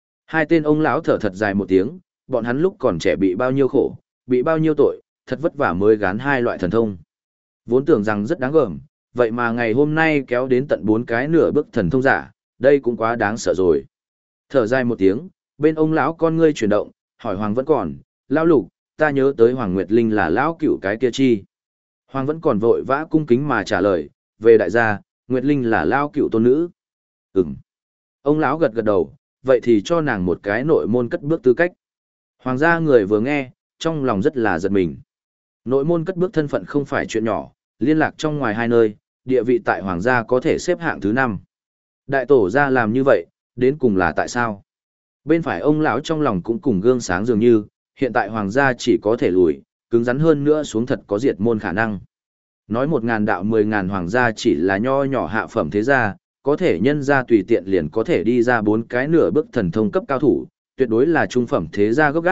2 tên ông lão thở thật dài một tiếng, bọn hắn lúc còn trẻ bị bao nhiêu khổ, bị bao nhiêu tội, thật vất vả mới gán 2 loại thần thông. Vốn tưởng rằng rất đáng gờm, vậy mà ngày hôm nay kéo đến tận 4 cái nửa bước thần thông giả, đây cũng quá đáng sợ rồi. Thở dài một tiếng, bên ông lão con ngươi chuyển động, hỏi Hoàng vẫn còn, lão lục, ta nhớ tới Hoàng Nguyệt Linh là lão cựu cái kia chi. Hoàng vẫn còn vội vã cung kính mà trả lời, về đại gia, Nguyệt Linh là lão cựu tôn nữ. Ừm. Ông lão gật gật đầu, vậy thì cho nàng một cái nội môn cất bước tư cách. Hoàng gia người vừa nghe, trong lòng rất là giật mình. Nội môn cất bước thân phận không phải chuyện nhỏ, liên lạc trong ngoài 2 nơi, địa vị tại Hoàng gia có thể xếp hạng thứ 5. Đại tổ gia làm như vậy, đến cùng là tại sao? Bên phải ông lão trong lòng cũng cùng gương sáng dường như, hiện tại Hoàng gia chỉ có thể lùi, cứng rắn hơn nữa xuống thật có diệt môn khả năng. Nói 1.000 đạo 10.000 Hoàng gia chỉ là nho nhỏ hạ phẩm thế gia, có thể nhân ra tùy tiện liền có thể đi ra 4 cái nửa bước thần thông cấp cao thủ, tuyệt đối là trung phẩm thế gia gốc gác,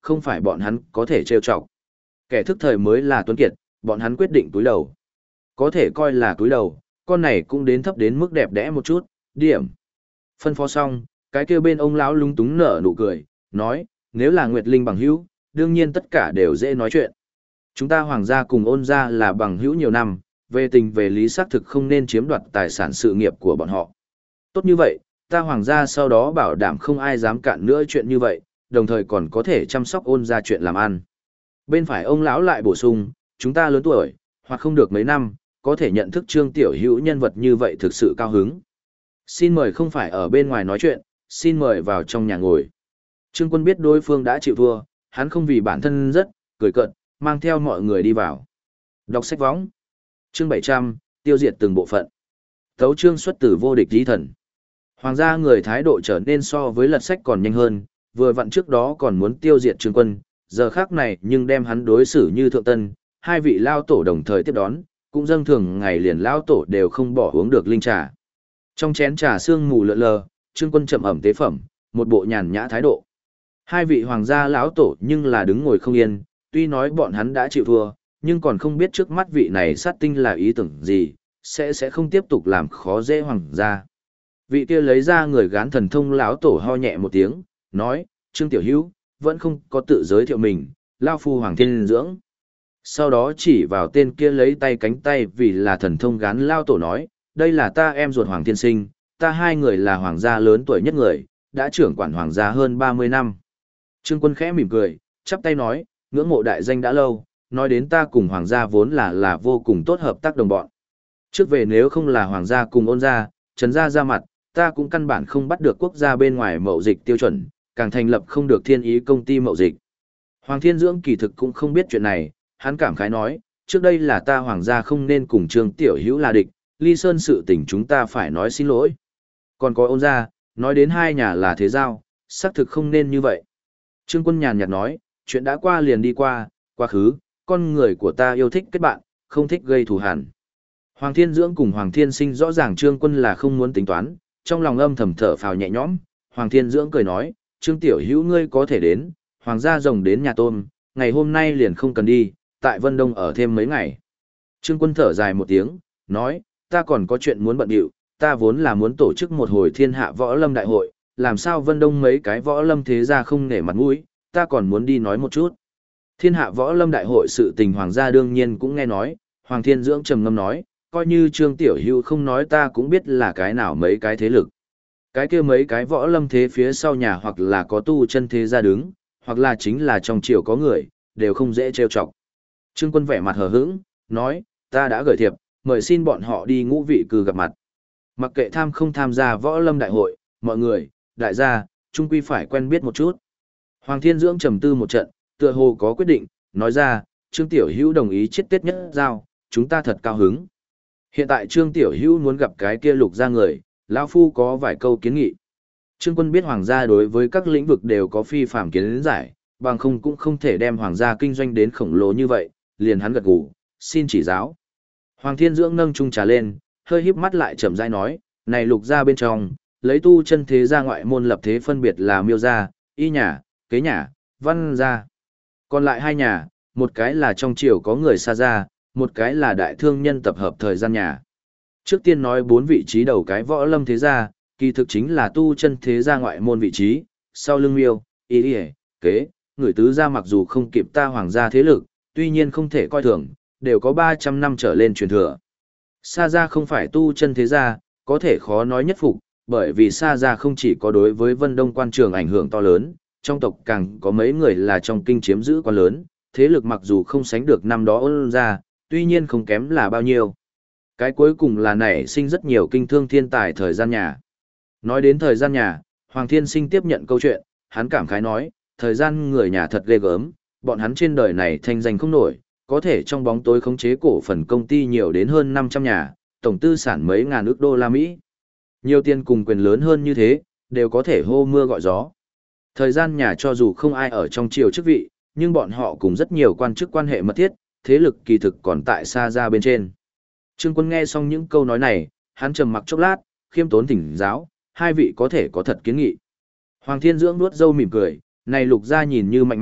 không phải bọn hắn có thể trêu chọc. Kẻ thức thời mới là tuấn kiệt, bọn hắn quyết định túi đầu. Có thể coi là túi đầu, con này cũng đến thấp đến mức đẹp đẽ một chút, điểm. Phân phó xong, cái kia bên ông lão lúng túng nở nụ cười, nói, nếu là Nguyệt Linh bằng hữu, đương nhiên tất cả đều dễ nói chuyện. Chúng ta Hoàng gia cùng Ôn gia là bằng hữu nhiều năm, về tình về lý xác thực không nên chiếm đoạt tài sản sự nghiệp của bọn họ. Tốt như vậy, ta Hoàng gia sau đó bảo đảm không ai dám cạn nữa chuyện như vậy, đồng thời còn có thể chăm sóc Ôn gia chuyện làm ăn. Bên phải ông lão lại bổ sung, chúng ta lớn tuổi, hoặc không được mấy năm, có thể nhận thức Trương Tiểu Hữu nhân vật như vậy thực sự cao hứng. Xin mời không phải ở bên ngoài nói chuyện, xin mời vào trong nhà ngồi. Trương Quân biết đối phương đã chịu thua, hắn không vì bản thân rất, cười cợt, mang theo mọi người đi vào. Đọc sách võng. Chương 700, tiêu diệt từng bộ phận. Tấu chương xuất từ vô địch lý thần. Hoàng gia người thái độ trở nên so với lật sách còn nhanh hơn, vừa vặn trước đó còn muốn tiêu diệt Trương Quân, giờ khác này nhưng đem hắn đối xử như thượng tân, hai vị lao tổ đồng thời tiếp đón, cũng dâng thường ngày liền lao tổ đều không bỏ uống được linh trà. Trong chén trà sương mù lượn lờ, Trương Quân trầm ẩm tế phẩm, một bộ nhàn nhã thái độ. Hai vị hoàng gia lão tổ nhưng là đứng ngồi không yên, tuy nói bọn hắn đã chịu thua, nhưng còn không biết trước mắt vị này sát tinh là ý tưởng gì, sẽ không tiếp tục làm khó dễ hoàng gia. Vị kia lấy ra người gán thần thông lão tổ ho nhẹ một tiếng, nói, Trương Tiểu Hữu vẫn không có tự giới thiệu mình, lao phu Hoàng Thiên Dưỡng. Sau đó chỉ vào tên kia lấy tay cánh tay vì là thần thông gán lao tổ nói, đây là ta em ruột Hoàng Thiên Sinh, ta hai người là hoàng gia lớn tuổi nhất người, đã trưởng quản hoàng gia hơn 30 năm. Trương Quân khẽ mỉm cười, chắp tay nói, ngưỡng mộ đại danh đã lâu, nói đến ta cùng hoàng gia vốn là vô cùng tốt hợp tác đồng bọn. Trước về nếu không là hoàng gia cùng Ôn gia, Trần gia ra mặt, ta cũng căn bản không bắt được quốc gia bên ngoài mậu dịch tiêu chuẩn, càng thành lập không được thiên ý công ty mậu dịch. Hoàng Thiên Dưỡng kỳ thực cũng không biết chuyện này, hắn cảm khái nói, trước đây là ta hoàng gia không nên cùng Trương Tiểu Hữu là địch, ly sơn sự tình chúng ta phải nói xin lỗi. Còn có Ôn gia, nói đến hai nhà là thế giao, xác thực không nên như vậy. Trương Quân nhàn nhạt nói, chuyện đã qua liền đi qua, quá khứ, con người của ta yêu thích kết bạn, không thích gây thù hằn. Hoàng Thiên Dưỡng cùng Hoàng Thiên Sinh rõ ràng Trương Quân là không muốn tính toán, trong lòng âm thầm thở phào nhẹ nhõm, Hoàng Thiên Dưỡng cười nói, Trương Tiểu Hữu ngươi có thể đến, Hoàng gia rồng đến nhà tôm, ngày hôm nay liền không cần đi, tại Vân Đông ở thêm mấy ngày. Trương Quân thở dài một tiếng, nói, ta còn có chuyện muốn bận điệu, ta vốn là muốn tổ chức một hồi thiên hạ võ lâm đại hội, làm sao Vân Đông mấy cái võ lâm thế gia không nể mặt mũi, ta còn muốn đi nói một chút. Thiên hạ võ lâm đại hội sự tình hoàng gia đương nhiên cũng nghe nói, Hoàng Thiên Dưỡng trầm ngâm nói, coi như Trương Tiểu Hữu không nói ta cũng biết là cái nào mấy cái thế lực. Cái kia mấy cái võ lâm thế phía sau nhà hoặc là có tu chân thế gia đứng, hoặc là chính là trong triều có người, đều không dễ trêu chọc. Trương Quân vẻ mặt hờ hững, nói, ta đã gửi thiệp, mời xin bọn họ đi ngũ vị cư gặp mặt. Mặc kệ tham không tham gia võ lâm đại hội, mọi người, đại gia, chung quy phải quen biết một chút. Hoàng Thiên Dưỡng trầm tư một trận, tựa hồ có quyết định, nói ra, Trương Tiểu Hữu đồng ý chết Tết nhất giao, chúng ta thật cao hứng. Hiện tại Trương Tiểu Hữu muốn gặp cái kia Lục gia người, lão phu có vài câu kiến nghị. Trương Quân biết hoàng gia đối với các lĩnh vực đều có phi phàm kiến giải, bằng không cũng không thể đem hoàng gia kinh doanh đến khổng lồ như vậy, liền hắn gật gù, xin chỉ giáo. Hoàng Thiên Dưỡng nâng chung trà lên, hơi híp mắt lại chậm rãi nói, này Lục gia bên trong, lấy tu chân thế gia ngoại môn lập thế phân biệt là Miêu gia, Y nhà, Kế nhà, Văn gia. Còn lại hai nhà, một cái là trong triều có người xa gia, một cái là đại thương nhân tập hợp thời gian nhà. Trước tiên nói bốn vị trí đầu cái võ lâm thế gia, kỳ thực chính là tu chân thế gia ngoại môn vị trí, sau lưng Miêu, Y, Kế, người tứ gia mặc dù không kịp ta hoàng gia thế lực, tuy nhiên không thể coi thường, đều có 300 năm trở lên truyền thừa. Sa gia không phải tu chân thế gia, có thể khó nói nhất phục, bởi vì Sa gia không chỉ có đối với Vân Đông quan trường ảnh hưởng to lớn, trong tộc càng có mấy người là trong kinh chiếm giữ quan lớn, thế lực mặc dù không sánh được năm đó Ôn gia, tuy nhiên không kém là bao nhiêu. Cái cuối cùng là nảy sinh rất nhiều kinh thương thiên tài thời gian nhà. Nói đến thời gian nhà, Hoàng Thiên Sinh tiếp nhận câu chuyện, hắn cảm khái nói, thời gian người nhà thật ghê gớm, bọn hắn trên đời này thanh danh không nổi, có thể trong bóng tối khống chế cổ phần công ty nhiều đến hơn 500 nhà, tổng tư sản mấy ngàn ức đô la Mỹ. Nhiều tiền cùng quyền lớn hơn như thế, đều có thể hô mưa gọi gió. Thời gian nhà cho dù không ai ở trong triều chức vị, nhưng bọn họ cùng rất nhiều quan chức quan hệ mật thiết, thế lực kỳ thực còn tại xa ra bên trên. Trương Quân nghe xong những câu nói này, hắn trầm mặc chốc lát, khiêm tốn thỉnh giáo, hai vị có thể có thật kiến nghị. Hoàng Thiên Dưỡng nuốt râu mỉm cười, này Lục gia nhìn như mạnh mẽ,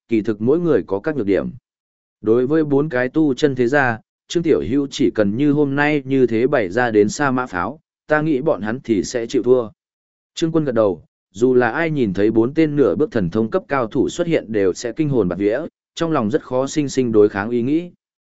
kỳ thực mỗi người có các nhược điểm. Đối với bốn cái tu chân thế gia, Trương Tiểu Hữu chỉ cần như hôm nay như thế bày ra đến Sa Mã Pháo, ta nghĩ bọn hắn thì sẽ chịu thua. Trương Quân gật đầu, dù là ai nhìn thấy bốn tên nửa bước thần thông cấp cao thủ xuất hiện đều sẽ kinh hồn bạt vía, trong lòng rất khó sinh sinh đối kháng ý nghĩ.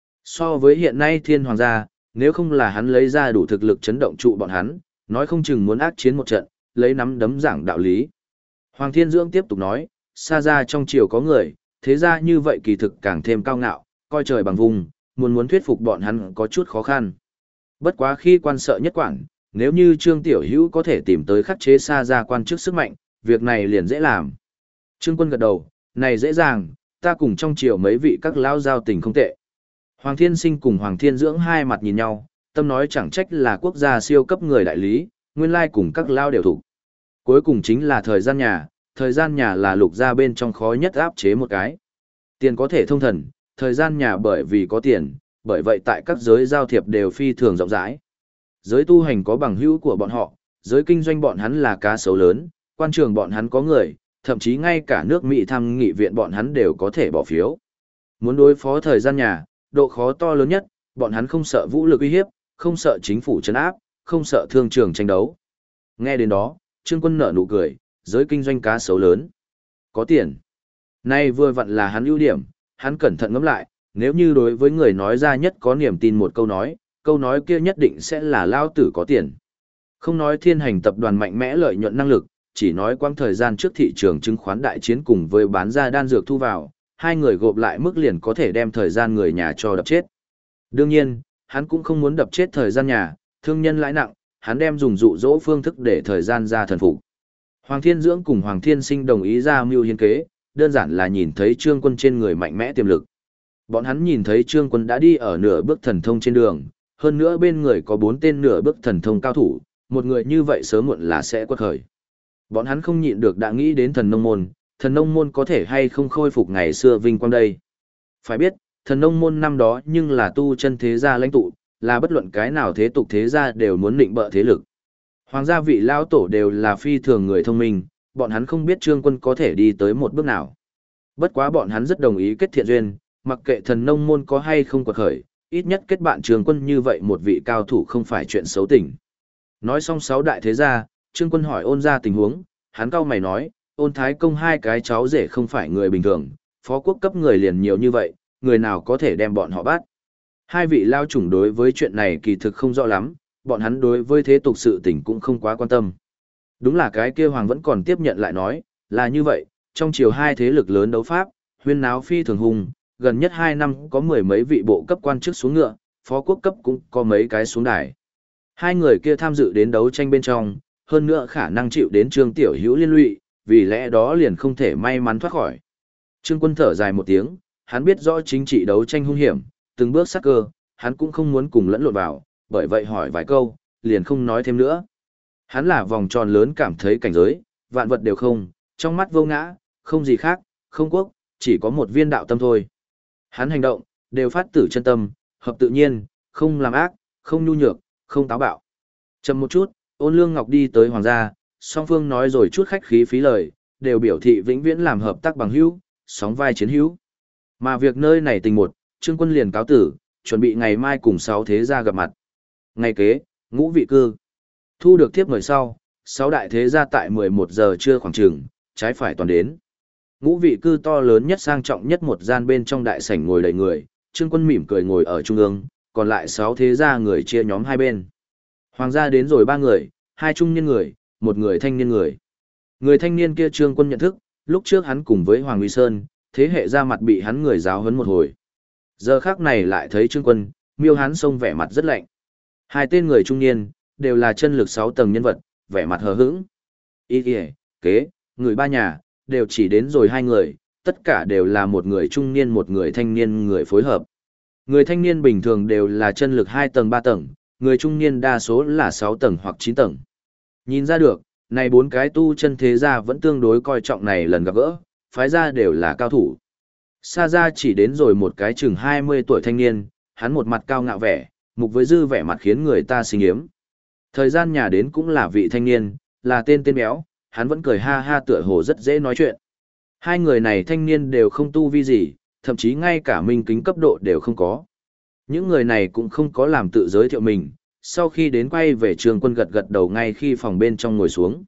So với hiện nay Thiên Hoàng gia, nếu không là hắn lấy ra đủ thực lực chấn động trụ bọn hắn, nói không chừng muốn ác chiến một trận, lấy nắm đấm giảng đạo lý. Hoàng Thiên Dưỡng tiếp tục nói, xa ra trong triều có người, thế ra như vậy kỳ thực càng thêm cao ngạo, coi trời bằng vùng, muốn thuyết phục bọn hắn có chút khó khăn. Bất quá khi quan sợ nhất quản, nếu như Trương Tiểu Hữu có thể tìm tới khắc chế xa ra quan chức sức mạnh, việc này liền dễ làm. Trương Quân gật đầu, này dễ dàng, ta cùng trong triều mấy vị các lão giao tình không tệ. Hoàng Thiên Sinh cùng Hoàng Thiên Dưỡng hai mặt nhìn nhau, tâm nói chẳng trách là quốc gia siêu cấp người đại lý, nguyên lai cùng các lao đều thủ. Cuối cùng chính là thời gian nhà là lục gia bên trong khó nhất áp chế một cái. Tiền có thể thông thần, thời gian nhà bởi vì có tiền, bởi vậy tại các giới giao thiệp đều phi thường rộng rãi. Giới tu hành có bằng hữu của bọn họ, giới kinh doanh bọn hắn là cá sấu lớn, quan trường bọn hắn có người, thậm chí ngay cả nước Mỹ thăm nghị viện bọn hắn đều có thể bỏ phiếu. Muốn đối phó thời gian nhà, độ khó to lớn nhất, bọn hắn không sợ vũ lực uy hiếp, không sợ chính phủ trấn áp, không sợ thương trường tranh đấu. Nghe đến đó, Trương Quân nở nụ cười, giới kinh doanh cá sấu lớn. Có tiền. Nay vừa vặn là hắn ưu điểm, hắn cẩn thận ngẫm lại, nếu như đối với người nói ra nhất có niềm tin một câu nói kia nhất định sẽ là lao tử có tiền. Không nói Thiên Hành tập đoàn mạnh mẽ lợi nhuận năng lực, chỉ nói quãng thời gian trước thị trường chứng khoán đại chiến cùng với bán ra đan dược thu vào, hai người gộp lại mức liền có thể đem thời gian người nhà cho đập chết. Đương nhiên, hắn cũng không muốn đập chết thời gian nhà, thương nhân lãi nặng, hắn đem dùng dụ dỗ phương thức để thời gian ra thần phục. Hoàng Thiên Dưỡng cùng Hoàng Thiên Sinh đồng ý ra mưu hiến kế, đơn giản là nhìn thấy Trương Quân trên người mạnh mẽ tiềm lực. Bọn hắn nhìn thấy Trương Quân đã đi ở nửa bước thần thông trên đường, hơn nữa bên người có 4 tên nửa bước thần thông cao thủ, một người như vậy sớm muộn là sẽ quật khởi. Bọn hắn không nhịn được đã nghĩ đến thần nông môn có thể hay không khôi phục ngày xưa vinh quang đây. Phải biết, thần nông môn năm đó nhưng là tu chân thế gia lãnh tụ, là bất luận cái nào thế tục thế gia đều muốn định bợ thế lực. Hoàng gia vị lao tổ đều là phi thường người thông minh, bọn hắn không biết Trương Quân có thể đi tới một bước nào. Bất quá bọn hắn rất đồng ý kết thiện duyên, mặc kệ thần nông môn có hay không quật khởi, ít nhất kết bạn Trương Quân như vậy một vị cao thủ không phải chuyện xấu tình. Nói xong 6 đại thế gia, Trương Quân hỏi Ôn ra tình huống, hắn cau mày nói, Ôn Thái Công hai cái cháu rể không phải người bình thường, phó quốc cấp người liền nhiều như vậy, người nào có thể đem bọn họ bắt. Hai vị lao chủng đối với chuyện này kỳ thực không rõ lắm, bọn hắn đối với thế tục sự tình cũng không quá quan tâm. Đúng là cái kia Hoàng vẫn còn tiếp nhận lại nói, là như vậy, trong chiều hai thế lực lớn đấu pháp, huyên náo phi thường hùng, gần nhất 2 năm có 10 mấy vị bộ cấp quan chức xuống ngựa, phó quốc cấp cũng có mấy cái xuống đài. Hai người kia tham dự đến đấu tranh bên trong, hơn nữa khả năng chịu đến Trương Tiểu Hữu liên lụy, vì lẽ đó liền không thể may mắn thoát khỏi. Trương Quân thở dài một tiếng, hắn biết rõ chính trị đấu tranh hung hiểm, từng bước sát cơ, hắn cũng không muốn cùng lẫn lộn vào, bởi vậy hỏi vài câu, liền không nói thêm nữa. Hắn là vòng tròn lớn cảm thấy cảnh giới, vạn vật đều không, trong mắt vô ngã, không gì khác, không quốc, chỉ có một viên đạo tâm thôi. Hắn hành động, đều phát tử chân tâm, hợp tự nhiên, không làm ác, không nhu nhược, không táo bạo. Chậm một chút, Ôn Lương Ngọc đi tới hoàng gia, song phương nói rồi chút khách khí phí lời, đều biểu thị vĩnh viễn làm hợp tác bằng hữu, sóng vai chiến hữu. Mà việc nơi này tình một, Trương Quân liền cáo tử, chuẩn bị ngày mai cùng 6 thế gia gặp mặt. Ngày kế, Ngũ Vị Cư. Thu được thiếp mời sau, 6 đại thế gia tại 11 giờ trưa khoảng chừng, trái phải toàn đến. Ngũ Vị Cư to lớn nhất sang trọng nhất một gian bên trong đại sảnh ngồi đầy người, Trương Quân mỉm cười ngồi ở trung ương, còn lại 6 thế gia người chia nhóm hai bên. Hoàng gia đến rồi 3 người, 2 trung niên người, 1 người thanh niên người. Người thanh niên kia Trương Quân nhận thức, lúc trước hắn cùng với Hoàng Uy Sơn, thế hệ ra mặt bị hắn người giáo huấn một hồi. Giờ khác này lại thấy Trương Quân, miêu hắn sông vẻ mặt rất lạnh. 2 tên người trung niên, đều là chân lực 6 tầng nhân vật, vẻ mặt hờ hững. Y kìa, kế, người 3 nhà, đều chỉ đến rồi 2 người, tất cả đều là một người trung niên một người thanh niên người phối hợp. Người thanh niên bình thường đều là chân lực 2 tầng 3 tầng, người trung niên đa số là 6 tầng hoặc 9 tầng. Nhìn ra được, này 4 cái tu chân thế gia vẫn tương đối coi trọng này lần gặp gỡ, phái gia đều là cao thủ. Sa gia chỉ đến rồi một cái chừng 20 tuổi thanh niên, hắn một mặt cao ngạo vẻ, mục với dư vẻ mặt khiến người ta sinh yếm. Thời gian nhà đến cũng là vị thanh niên, là tên béo, hắn vẫn cười ha ha tựa hồ rất dễ nói chuyện. Hai người này thanh niên đều không tu vi gì, thậm chí ngay cả minh kính cấp độ đều không có. Những người này cũng không có làm tự giới thiệu mình, sau khi đến quay về Trương Quân gật gật đầu ngay khi phòng bên trong ngồi xuống.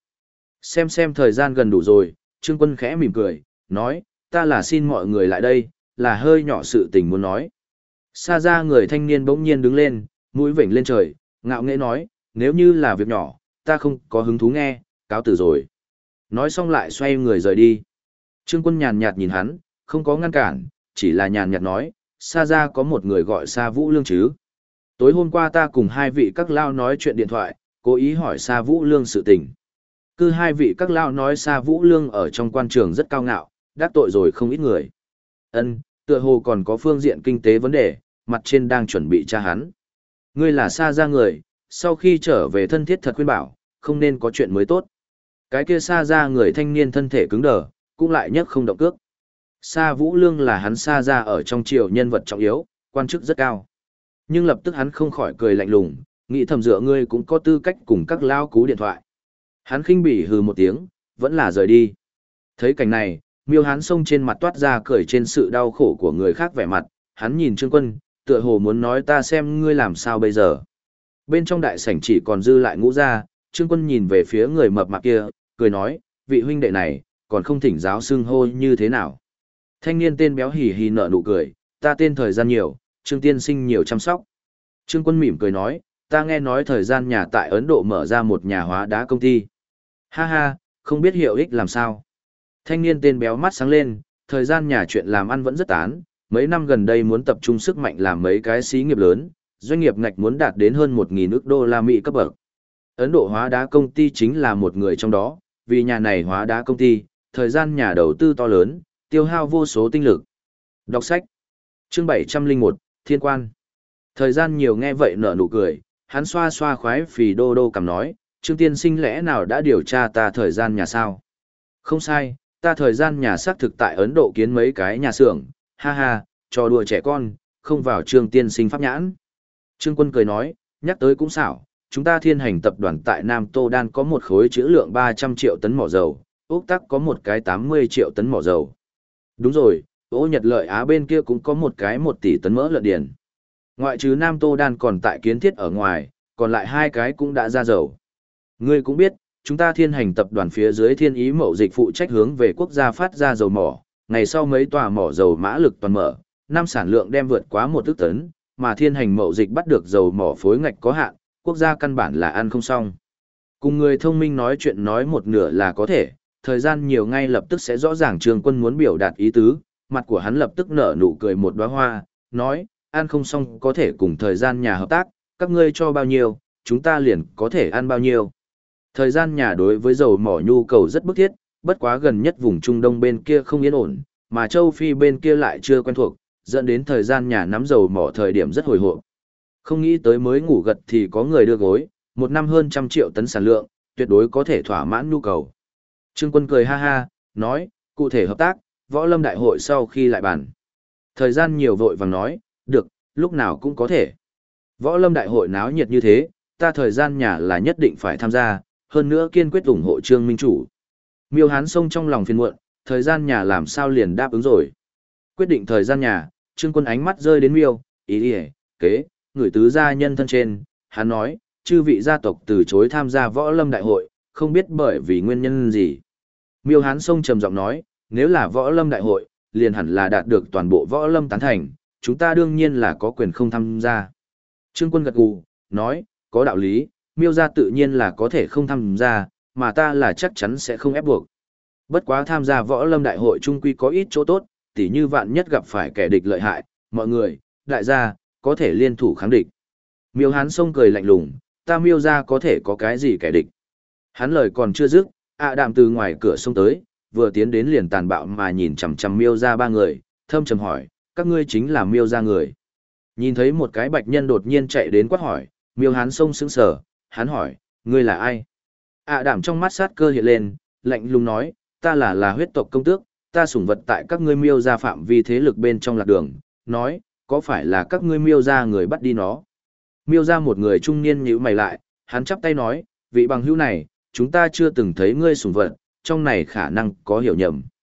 Xem thời gian gần đủ rồi, Trương Quân khẽ mỉm cười, nói, ta là xin mọi người lại đây, là hơi nhỏ sự tình muốn nói. Xa ra người thanh niên bỗng nhiên đứng lên, mũi vểnh lên trời, ngạo nghễ nói, nếu như là việc nhỏ, ta không có hứng thú nghe, cáo từ rồi. Nói xong lại xoay người rời đi. Trương Quân nhàn nhạt nhìn hắn, không có ngăn cản, chỉ là nhàn nhạt nói, xa ra có một người gọi Sa Vũ Lương chứ. Tối hôm qua ta cùng hai vị các lao nói chuyện điện thoại, cố ý hỏi Sa Vũ Lương sự tình. Cứ hai vị các lao nói Sa Vũ Lương ở trong quan trường rất cao ngạo, đắc tội rồi không ít người. Ân, tựa hồ còn có phương diện kinh tế vấn đề, mặt trên đang chuẩn bị tra hắn. Ngươi là Sa ra người, sau khi trở về thân thiết thật khuyên bảo, không nên có chuyện mới tốt. Cái kia Sa ra người thanh niên thân thể cứng đờ, cũng lại nhấc không động cước. Sa Vũ Lương là hắn Sa ra ở trong triều nhân vật trọng yếu, quan chức rất cao. Nhưng lập tức hắn không khỏi cười lạnh lùng, nghĩ thầm dựa ngươi cũng có tư cách cùng các lao cú điện thoại. Hắn khinh bỉ hừ một tiếng, vẫn là rời đi. Thấy cảnh này, Miêu Hán Sông trên mặt toát ra cười trên sự đau khổ của người khác vẻ mặt, hắn nhìn Trương Quân, tựa hồ muốn nói ta xem ngươi làm sao bây giờ. Bên trong đại sảnh chỉ còn dư lại Ngũ Gia, Trương Quân nhìn về phía người mập mạp kia, cười nói, vị huynh đệ này, còn không thỉnh giáo xưng hô như thế nào. Thanh niên tên béo hì hì nở nụ cười, ta tên thời gian nhiều, Trương tiên sinh nhiều chăm sóc. Trương Quân mỉm cười nói, ta nghe nói thời gian nhà tại Ấn Độ mở ra một nhà hóa đá công ty. Ha ha, không biết hiệu ích làm sao. Thanh niên tên béo mắt sáng lên, thời gian nhà chuyện làm ăn vẫn rất tán, mấy năm gần đây muốn tập trung sức mạnh làm mấy cái xí nghiệp lớn, doanh nghiệp ngạch muốn đạt đến hơn 1.000 ức đô la Mỹ cấp bậc. Ấn Độ hóa đá công ty chính là một người trong đó, vì nhà này hóa đá công ty, thời gian nhà đầu tư to lớn, tiêu hao vô số tinh lực. Đọc sách. Chương 701, Thiên Quan. Thời gian nhiều nghe vậy nở nụ cười, hắn xoa xoa khoái phì đô đô cầm nói, Trương tiên sinh lẽ nào đã điều tra ta thời gian nhà sao? Không sai, ta thời gian nhà xác thực tại Ấn Độ kiến mấy cái nhà xưởng, ha ha, trò đùa trẻ con, không vào Trương tiên sinh pháp nhãn. Trương Quân cười nói, nhắc tới cũng xảo, chúng ta Thiên Hành tập đoàn tại Nam Tô Đan có một khối trữ lượng 300 triệu tấn mỏ dầu, Úc Tắc có một cái 80 triệu tấn mỏ dầu. Đúng rồi, Ô Nhật Lợi Á bên kia cũng có một cái 1 tỷ tấn mỡ lợn điền. Ngoại trừ Nam Tô Đan còn tại kiến thiết ở ngoài, còn lại hai cái cũng đã ra dầu. Ngươi cũng biết, chúng ta Thiên Hành tập đoàn phía dưới Thiên Ý Mậu Dịch phụ trách hướng về quốc gia phát ra dầu mỏ, ngày sau mấy tòa mỏ dầu mã lực toàn mở, năm sản lượng đem vượt quá 1 ức tấn, mà Thiên Hành Mậu Dịch bắt được dầu mỏ phối ngạch có hạn, quốc gia căn bản là ăn không xong. Cùng người thông minh nói chuyện nói một nửa là có thể, thời gian nhiều ngay lập tức sẽ rõ ràng Trương Quân muốn biểu đạt ý tứ, mặt của hắn lập tức nở nụ cười một đóa hoa, nói, ăn không xong có thể cùng thời gian nhà hợp tác, các ngươi cho bao nhiêu, chúng ta liền có thể ăn bao nhiêu. Thời gian nhà đối với dầu mỏ nhu cầu rất bức thiết, bất quá gần nhất vùng Trung Đông bên kia không yên ổn, mà châu Phi bên kia lại chưa quen thuộc, dẫn đến thời gian nhà nắm dầu mỏ thời điểm rất hồi hộp. Không nghĩ tới mới ngủ gật thì có người đưa gối, một năm hơn 100 triệu tấn sản lượng, tuyệt đối có thể thỏa mãn nhu cầu. Trương Quân cười ha ha, nói, cụ thể hợp tác, võ lâm đại hội sau khi lại bàn. Thời gian nhiều vội vàng nói, được, lúc nào cũng có thể. Võ lâm đại hội náo nhiệt như thế, ta thời gian nhà là nhất định phải tham gia, hơn nữa kiên quyết ủng hộ Trương Minh Chủ. Miêu Hán Sông trong lòng phiền muộn, thời gian nhà làm sao liền đáp ứng rồi. Quyết định thời gian nhà, Trương Quân ánh mắt rơi đến Miêu, ý đi kế, người tứ gia nhân thân trên, hắn nói, chư vị gia tộc từ chối tham gia võ lâm đại hội, không biết bởi vì nguyên nhân gì. Miêu Hán Sông trầm giọng nói, nếu là võ lâm đại hội, liền hẳn là đạt được toàn bộ võ lâm tán thành, chúng ta đương nhiên là có quyền không tham gia. Trương Quân gật gù, nói, có đạo lý, Miêu gia tự nhiên là có thể không tham gia, mà ta là chắc chắn sẽ không ép buộc. Bất quá tham gia võ lâm đại hội trung quy có ít chỗ tốt, tỉ như vạn nhất gặp phải kẻ địch lợi hại, mọi người, đại gia, có thể liên thủ kháng địch. Miêu Hán Sông cười lạnh lùng, ta Miêu gia có thể có cái gì kẻ địch. Hắn lời còn chưa dứt, Đạm từ ngoài cửa xông tới, vừa tiến đến liền tàn bạo mà nhìn chằm chằm Miêu gia ba người, thâm trầm hỏi, các ngươi chính là Miêu gia người. Nhìn thấy một cái bạch nhân đột nhiên chạy đến quát hỏi, Miêu Hán Sông sững sờ, hắn hỏi, ngươi là ai? Đạm trong mắt sát cơ hiện lên, lạnh lùng nói, ta là huyết tộc công tước, ta sủng vật tại các ngươi Miêu gia phạm vi thế lực bên trong lạc đường, nói, có phải là các ngươi Miêu gia người bắt đi nó? Miêu gia một người trung niên nhíu mày lại, hắn chắp tay nói, vị bằng hữu này, chúng ta chưa từng thấy ngươi sủng vật, trong này khả năng có hiểu nhầm.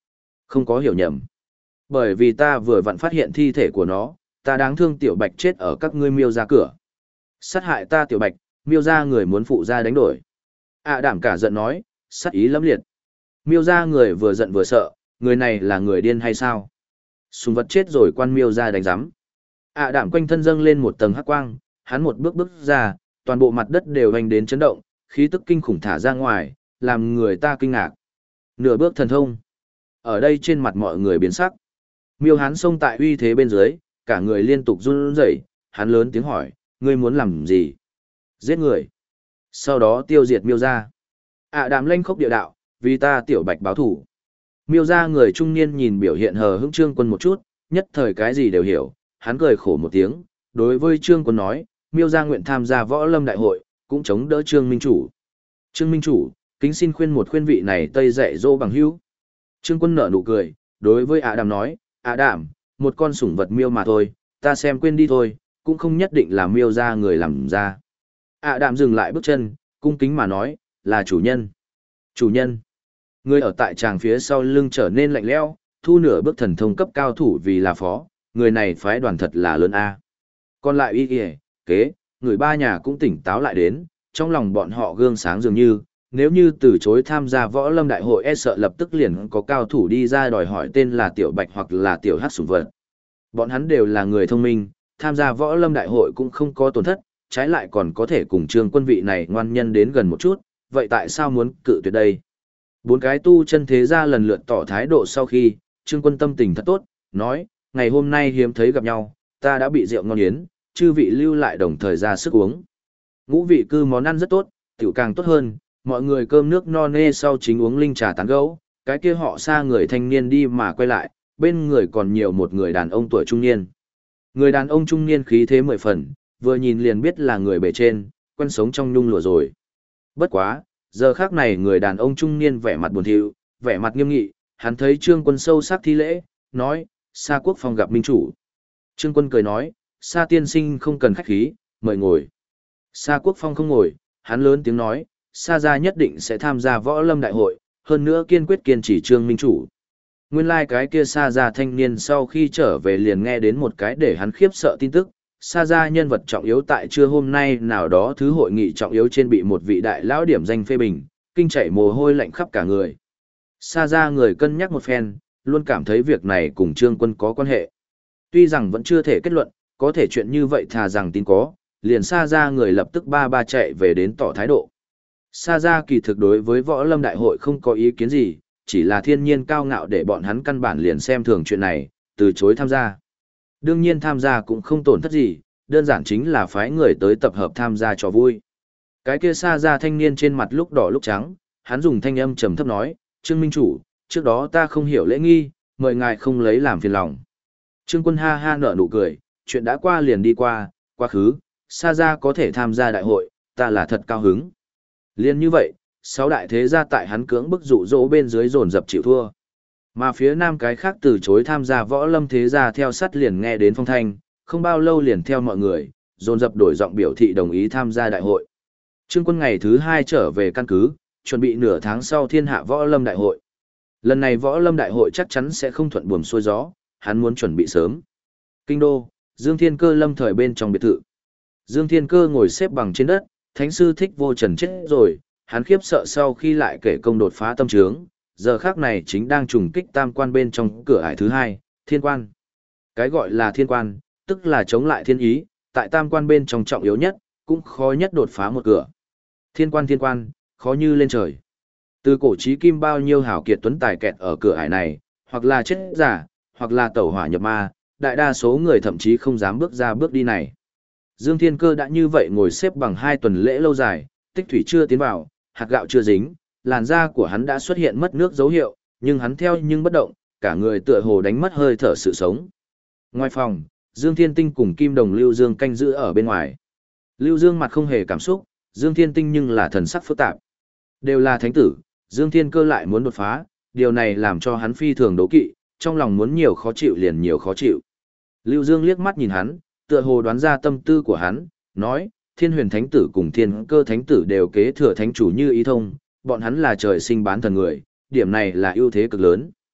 Không có hiểu nhầm. Bởi vì ta vừa vặn phát hiện thi thể của nó, ta đáng thương tiểu bạch chết ở các ngươi miêu ra cửa. Sát hại ta tiểu bạch, miêu ra người muốn phụ ra đánh đổi. Đảm cả giận nói, sát ý lẫm liệt. Miêu ra người vừa giận vừa sợ, người này là người điên hay sao? Sùng vật chết rồi quan miêu ra đánh giám. Đảm quanh thân dâng lên một tầng hắc quang, hắn một bước bước ra, toàn bộ mặt đất đều hành đến chấn động, khí tức kinh khủng thả ra ngoài, làm người ta kinh ngạc. Nửa bước thần thông. Ở đây trên mặt mọi người biến sắc. Miêu hán xông tại uy thế bên dưới, cả người liên tục run rẩy, hắn lớn tiếng hỏi, ngươi muốn làm gì? Giết người. Sau đó tiêu diệt miêu ra. Đàm lanh khốc địa đạo, vì ta tiểu bạch báo thủ. Miêu ra người trung niên nhìn biểu hiện hờ hững Trương Quân một chút, nhất thời cái gì đều hiểu, hắn cười khổ một tiếng, đối với Trương Quân nói, miêu ra nguyện tham gia võ lâm đại hội, cũng chống đỡ Trương Minh Chủ. Trương Minh Chủ, kính xin khuyên một khuyên vị này tây dạy dỗ bằng hữu. Trương Quân nở nụ cười, đối với Đàm nói, Đàm, một con sủng vật miêu mà thôi, ta xem quên đi thôi, cũng không nhất định là miêu ra người làm ra. Đàm dừng lại bước chân, cung kính mà nói, là chủ nhân. Chủ nhân. Người ở tại tràng phía sau lưng trở nên lạnh lẽo, thu nửa bước thần thông cấp cao thủ vì là phó, người này phái đoàn thật là lớn a. Còn lại y kế, người ba nhà cũng tỉnh táo lại đến, trong lòng bọn họ gương sáng dường như, nếu như từ chối tham gia võ lâm đại hội e sợ lập tức liền có cao thủ đi ra đòi hỏi tên là Tiểu Bạch hoặc là Tiểu Hắc sủng vật. Bọn hắn đều là người thông minh, tham gia võ lâm đại hội cũng không có tổn thất, trái lại còn có thể cùng Trương Quân vị này ngoan nhân đến gần một chút, vậy tại sao muốn cự tuyệt đây? Bốn cái tu chân thế gia lần lượt tỏ thái độ sau khi, Trương Quân tâm tình thật tốt, nói, ngày hôm nay hiếm thấy gặp nhau, ta đã bị rượu ngon yến, chư vị lưu lại đồng thời ra sức uống. Ngũ vị cư món ăn rất tốt, tiểu càng tốt hơn, mọi người cơm nước no nê sau chính uống linh trà tán gẫu, cái kia họ xa người thanh niên đi mà quay lại, bên người còn nhiều một người đàn ông tuổi trung niên. Người đàn ông trung niên khí thế 10 phần, vừa nhìn liền biết là người bề trên, quen sống trong nhung lụa rồi. Bất quá, giờ khác này người đàn ông trung niên vẻ mặt buồn thiu, vẻ mặt nghiêm nghị, hắn thấy Trương Quân sâu sắc thi lễ, nói, Sa Quốc Phong gặp minh chủ. Trương Quân cười nói, Sa tiên sinh không cần khách khí, mời ngồi. Sa Quốc Phong không ngồi, hắn lớn tiếng nói, Sa gia nhất định sẽ tham gia võ lâm đại hội, hơn nữa kiên quyết kiên trì Trương minh chủ. Nguyên lai cái kia Sa gia thanh niên sau khi trở về liền nghe đến một cái để hắn khiếp sợ tin tức, Sa gia nhân vật trọng yếu tại trưa hôm nay nào đó thứ hội nghị trọng yếu trên bị một vị đại lão điểm danh phê bình, kinh chảy mồ hôi lạnh khắp cả người. Sa gia người cân nhắc một phen, luôn cảm thấy việc này cùng Trương Quân có quan hệ. Tuy rằng vẫn chưa thể kết luận, có thể chuyện như vậy thà rằng tin có, liền Sa gia người lập tức ba chạy về đến tỏ thái độ. Sa gia kỳ thực đối với võ lâm đại hội không có ý kiến gì, chỉ là thiên nhiên cao ngạo để bọn hắn căn bản liền xem thường chuyện này, từ chối tham gia. Đương nhiên tham gia cũng không tổn thất gì, đơn giản chính là phái người tới tập hợp tham gia cho vui. Cái kia Sa gia thanh niên trên mặt lúc đỏ lúc trắng, hắn dùng thanh âm trầm thấp nói, Trương Minh Chủ, trước đó ta không hiểu lễ nghi, mời ngài không lấy làm phiền lòng. Trương Quân ha ha nở nụ cười, chuyện đã qua liền đi qua, quá khứ, Sa gia có thể tham gia đại hội, ta là thật cao hứng. Liên như vậy, 6 đại thế gia tại hắn cưỡng bức dụ dỗ bên dưới dồn dập chịu thua. Mà phía nam cái khác từ chối tham gia võ lâm thế gia theo sát liền nghe đến phong thanh, không bao lâu liền theo mọi người, dồn dập đổi giọng biểu thị đồng ý tham gia đại hội. Trương Quân ngày thứ 2 trở về căn cứ, chuẩn bị nửa tháng sau thiên hạ võ lâm đại hội. Lần này võ lâm đại hội chắc chắn sẽ không thuận buồm xuôi gió, hắn muốn chuẩn bị sớm. Kinh đô, Dương Thiên Cơ lâm thời bên trong biệt thự. Dương Thiên Cơ ngồi xếp bằng trên đất, thánh sư Thích Vô Trần chết rồi, hắn khiếp sợ sau khi lại kể công đột phá tâm trướng, giờ khác này chính đang trùng kích tam quan bên trong cửa ải thứ 2, thiên quan. Cái gọi là thiên quan, tức là chống lại thiên ý, tại tam quan bên trong trọng yếu nhất, cũng khó nhất đột phá một cửa. Thiên quan, khó như lên trời. Từ cổ chí kim bao nhiêu hảo kiệt tuấn tài kẹt ở cửa ải này, hoặc là chết giả, hoặc là tẩu hỏa nhập ma, đại đa số người thậm chí không dám bước ra bước đi này. Dương Thiên Cơ đã như vậy ngồi xếp bằng 2 tuần lễ lâu dài, tích thủy chưa tiến vào, hạt gạo chưa dính, làn da của hắn đã xuất hiện mất nước dấu hiệu, nhưng hắn theo nhưng bất động, cả người tựa hồ đánh mất hơi thở sự sống. Ngoài phòng, Dương Thiên Tinh cùng Kim Đồng Lưu Dương canh giữ ở bên ngoài. Lưu Dương mặt không hề cảm xúc, Dương Thiên Tinh nhưng là thần sắc phức tạp. Đều là thánh tử, Dương Thiên Cơ lại muốn đột phá, điều này làm cho hắn phi thường đố kỵ, trong lòng muốn nhiều khó chịu liền nhiều khó chịu. Lưu Dương liếc mắt nhìn hắn, tựa hồ đoán ra tâm tư của hắn, nói, Thiên Huyền Thánh tử cùng Thiên Cơ Thánh tử đều kế thừa thánh chủ như ý thông, bọn hắn là trời sinh bán thần người, điểm này là ưu thế cực lớn.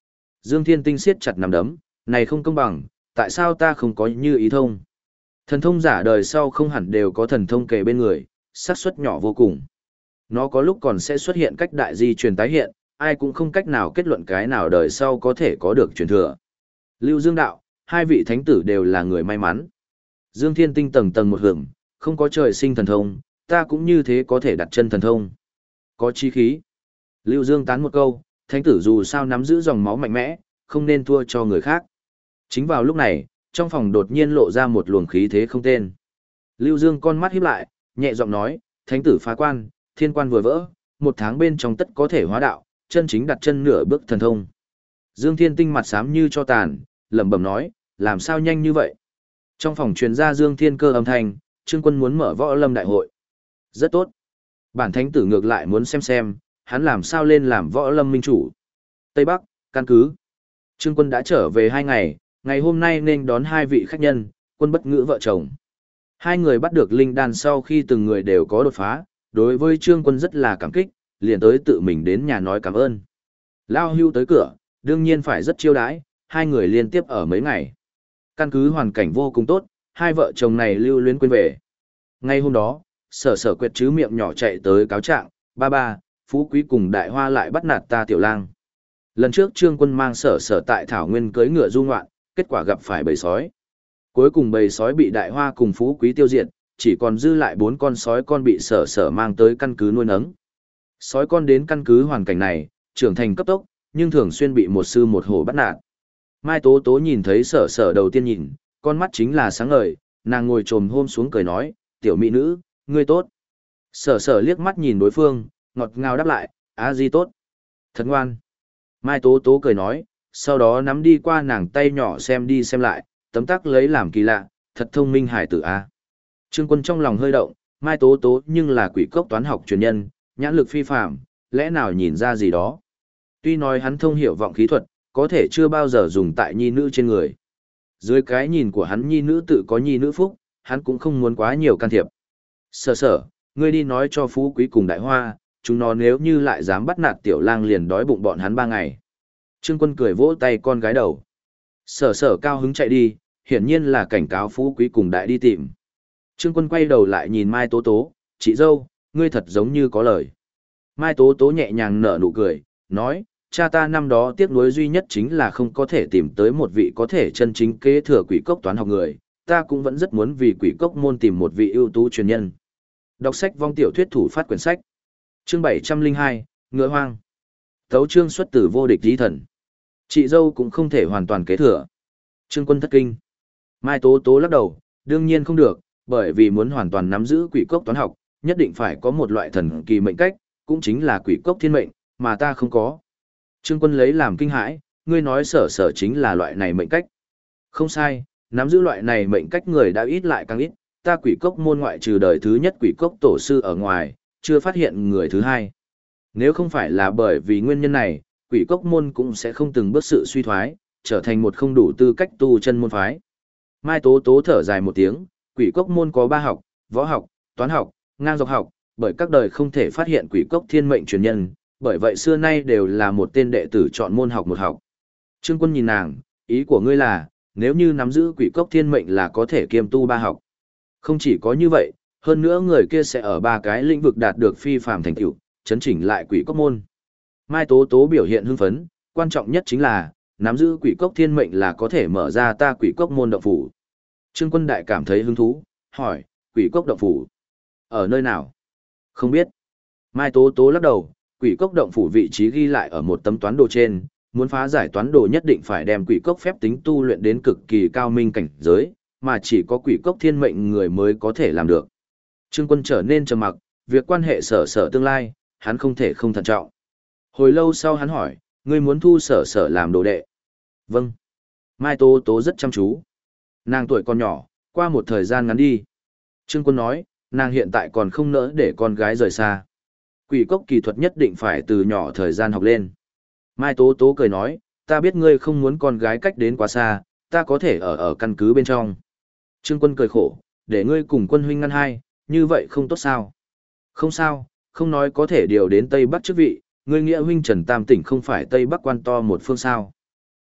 Dương Thiên Tinh siết chặt nắm đấm, này không công bằng, tại sao ta không có như ý thông? Thần thông giả đời sau không hẳn đều có thần thông kề bên người, xác suất nhỏ vô cùng. Nó có lúc còn sẽ xuất hiện cách đại di truyền tái hiện, ai cũng không cách nào kết luận cái nào đời sau có thể có được truyền thừa. Lưu Dương đạo, hai vị thánh tử đều là người may mắn. Dương Thiên Tinh tầng tầng một hưởng, không có trời sinh thần thông, ta cũng như thế có thể đặt chân thần thông. Có chi khí. Lưu Dương tán một câu, thánh tử dù sao nắm giữ dòng máu mạnh mẽ, không nên thua cho người khác. Chính vào lúc này, trong phòng đột nhiên lộ ra một luồng khí thế không tên. Lưu Dương con mắt híp lại, nhẹ giọng nói, thánh tử phá quan, thiên quan vừa vỡ, 1 tháng bên trong tất có thể hóa đạo, chân chính đặt chân nửa bước thần thông. Dương Thiên Tinh mặt xám như cho tàn, lẩm bẩm nói, làm sao nhanh như vậy? Trong phòng truyền ra Dương Thiên Cơ âm thanh, Trương Quân muốn mở võ lâm đại hội. Rất tốt. Bản thánh tử ngược lại muốn xem, hắn làm sao lên làm võ lâm minh chủ. Tây Bắc, căn cứ. Trương Quân đã trở về 2 ngày, ngày hôm nay nên đón 2 vị khách nhân, Quân Bất Ngữ vợ chồng. 2 người bắt được linh đan sau khi từng người đều có đột phá, đối với Trương Quân rất là cảm kích, liền tới tự mình đến nhà nói cảm ơn. Lao Hưu tới cửa, đương nhiên phải rất chiêu đãi, 2 người liên tiếp ở mấy ngày. Căn cứ hoàn cảnh vô cùng tốt, 2 vợ chồng này lưu luyến quên về. Ngay hôm đó, Sở Quyệt chứ miệng nhỏ chạy tới cáo trạng, ba, Phú Quý cùng Đại Hoa lại bắt nạt ta tiểu lang. Lần trước Trương Quân mang Sở tại Thảo Nguyên cưỡi ngựa du ngoạn, kết quả gặp phải bầy sói. Cuối cùng bầy sói bị Đại Hoa cùng Phú Quý tiêu diệt, chỉ còn dư lại 4 con sói con bị Sở mang tới căn cứ nuôi nấng. Sói con đến căn cứ hoàn cảnh này, trưởng thành cấp tốc, nhưng thường xuyên bị một sư một hổ bắt nạt. Mai Tố Tố nhìn thấy Sở đầu tiên nhìn, con mắt chính là sáng ngời, nàng ngồi trồm hôm xuống cười nói, tiểu mỹ nữ, ngươi tốt. Sở liếc mắt nhìn đối phương, ngọt ngào đáp lại, a di tốt. Thật ngoan. Mai Tố Tố cười nói, sau đó nắm đi qua nàng tay nhỏ xem đi xem lại, tấm tắc lấy làm kỳ lạ, thật thông minh hải tử a. Trương Quân trong lòng hơi động, Mai Tố Tố nhưng là quỷ cốc toán học truyền nhân, nhãn lực phi phàm, lẽ nào nhìn ra gì đó. Tuy nói hắn thông hiểu vọng khí thuật, có thể chưa bao giờ dùng tại nhi nữ trên người. Dưới cái nhìn của hắn nhi nữ tự có nhi nữ phúc, hắn cũng không muốn quá nhiều can thiệp. Sở, ngươi đi nói cho Phú Quý cùng Đại Hoa, chúng nó nếu như lại dám bắt nạt tiểu lang liền đói bụng bọn hắn 3 ngày. Trương Quân cười vỗ tay con gái đầu. Sở cao hứng chạy đi, hiển nhiên là cảnh cáo Phú Quý cùng Đại đi tìm. Trương Quân quay đầu lại nhìn Mai Tố Tố, chị dâu, ngươi thật giống như có lời. Mai Tố Tố nhẹ nhàng nở nụ cười, nói, cha ta năm đó tiếc nuối duy nhất chính là không có thể tìm tới một vị có thể chân chính kế thừa quỷ cốc toán học người, ta cũng vẫn rất muốn vì quỷ cốc môn tìm một vị ưu tú truyền nhân. Đọc sách vong tiểu thuyết thủ phát quyển sách. Chương 702, Ngựa Hoang. Tấu chương xuất từ vô địch chí thần. Chị dâu cũng không thể hoàn toàn kế thừa. Trương Quân thất kinh. Mai Tố Tố lắc đầu, đương nhiên không được, bởi vì muốn hoàn toàn nắm giữ quỷ cốc toán học, nhất định phải có một loại thần kỳ mệnh cách, cũng chính là quỷ cốc thiên mệnh, mà ta không có. Trương Quân lấy làm kinh hãi, ngươi nói Sở chính là loại này mệnh cách. Không sai, nắm giữ loại này mệnh cách người đã ít lại càng ít, ta quỷ cốc môn ngoại trừ đời thứ nhất quỷ cốc tổ sư ở ngoài, chưa phát hiện người thứ hai. Nếu không phải là bởi vì nguyên nhân này, quỷ cốc môn cũng sẽ không từng bước sự suy thoái, trở thành một không đủ tư cách tu chân môn phái. Mai Tố Tố thở dài một tiếng, quỷ cốc môn có 3 học, võ học, toán học, ngang dọc học, bởi các đời không thể phát hiện quỷ cốc thiên mệnh truyền nhân, bởi vậy xưa nay đều là một tên đệ tử chọn môn học một học. Trương Quân nhìn nàng, ý của ngươi là, nếu như nắm giữ quỷ cốc thiên mệnh là có thể kiêm tu 3 học. Không chỉ có như vậy, hơn nữa người kia sẽ ở 3 cái lĩnh vực đạt được phi phàm thành tựu, chấn chỉnh lại quỷ cốc môn. Mai Tố Tố biểu hiện hưng phấn, quan trọng nhất chính là, nắm giữ quỷ cốc thiên mệnh là có thể mở ra ta quỷ cốc môn động phủ. Trương Quân đại cảm thấy hứng thú, hỏi, quỷ cốc động phủ ở nơi nào? Không biết. Mai Tố Tố lắc đầu, quỷ cốc động phủ vị trí ghi lại ở một tấm toán đồ trên, muốn phá giải toán đồ nhất định phải đem quỷ cốc phép tính tu luyện đến cực kỳ cao minh cảnh giới, mà chỉ có quỷ cốc thiên mệnh người mới có thể làm được. Trương Quân trở nên trầm mặc, việc quan hệ Sở tương lai, hắn không thể không thận trọng. Hồi lâu sau hắn hỏi, ngươi muốn thu Sở làm đồ đệ? Vâng. Mai Tố Tố rất chăm chú. Nàng tuổi còn nhỏ, qua một thời gian ngắn đi. Trương Quân nói, nàng hiện tại còn không nỡ để con gái rời xa. Quỷ cốc kỳ thuật nhất định phải từ nhỏ thời gian học lên. Mai Tố Tố cười nói, ta biết ngươi không muốn con gái cách đến quá xa, ta có thể ở căn cứ bên trong. Trương Quân cười khổ, để ngươi cùng Quân huynh ngăn hai, như vậy không tốt sao? Không sao, không nói có thể điều đến Tây Bắc chức vị, ngươi nghĩa huynh Trần Tam Tỉnh không phải Tây Bắc quan to một phương sao.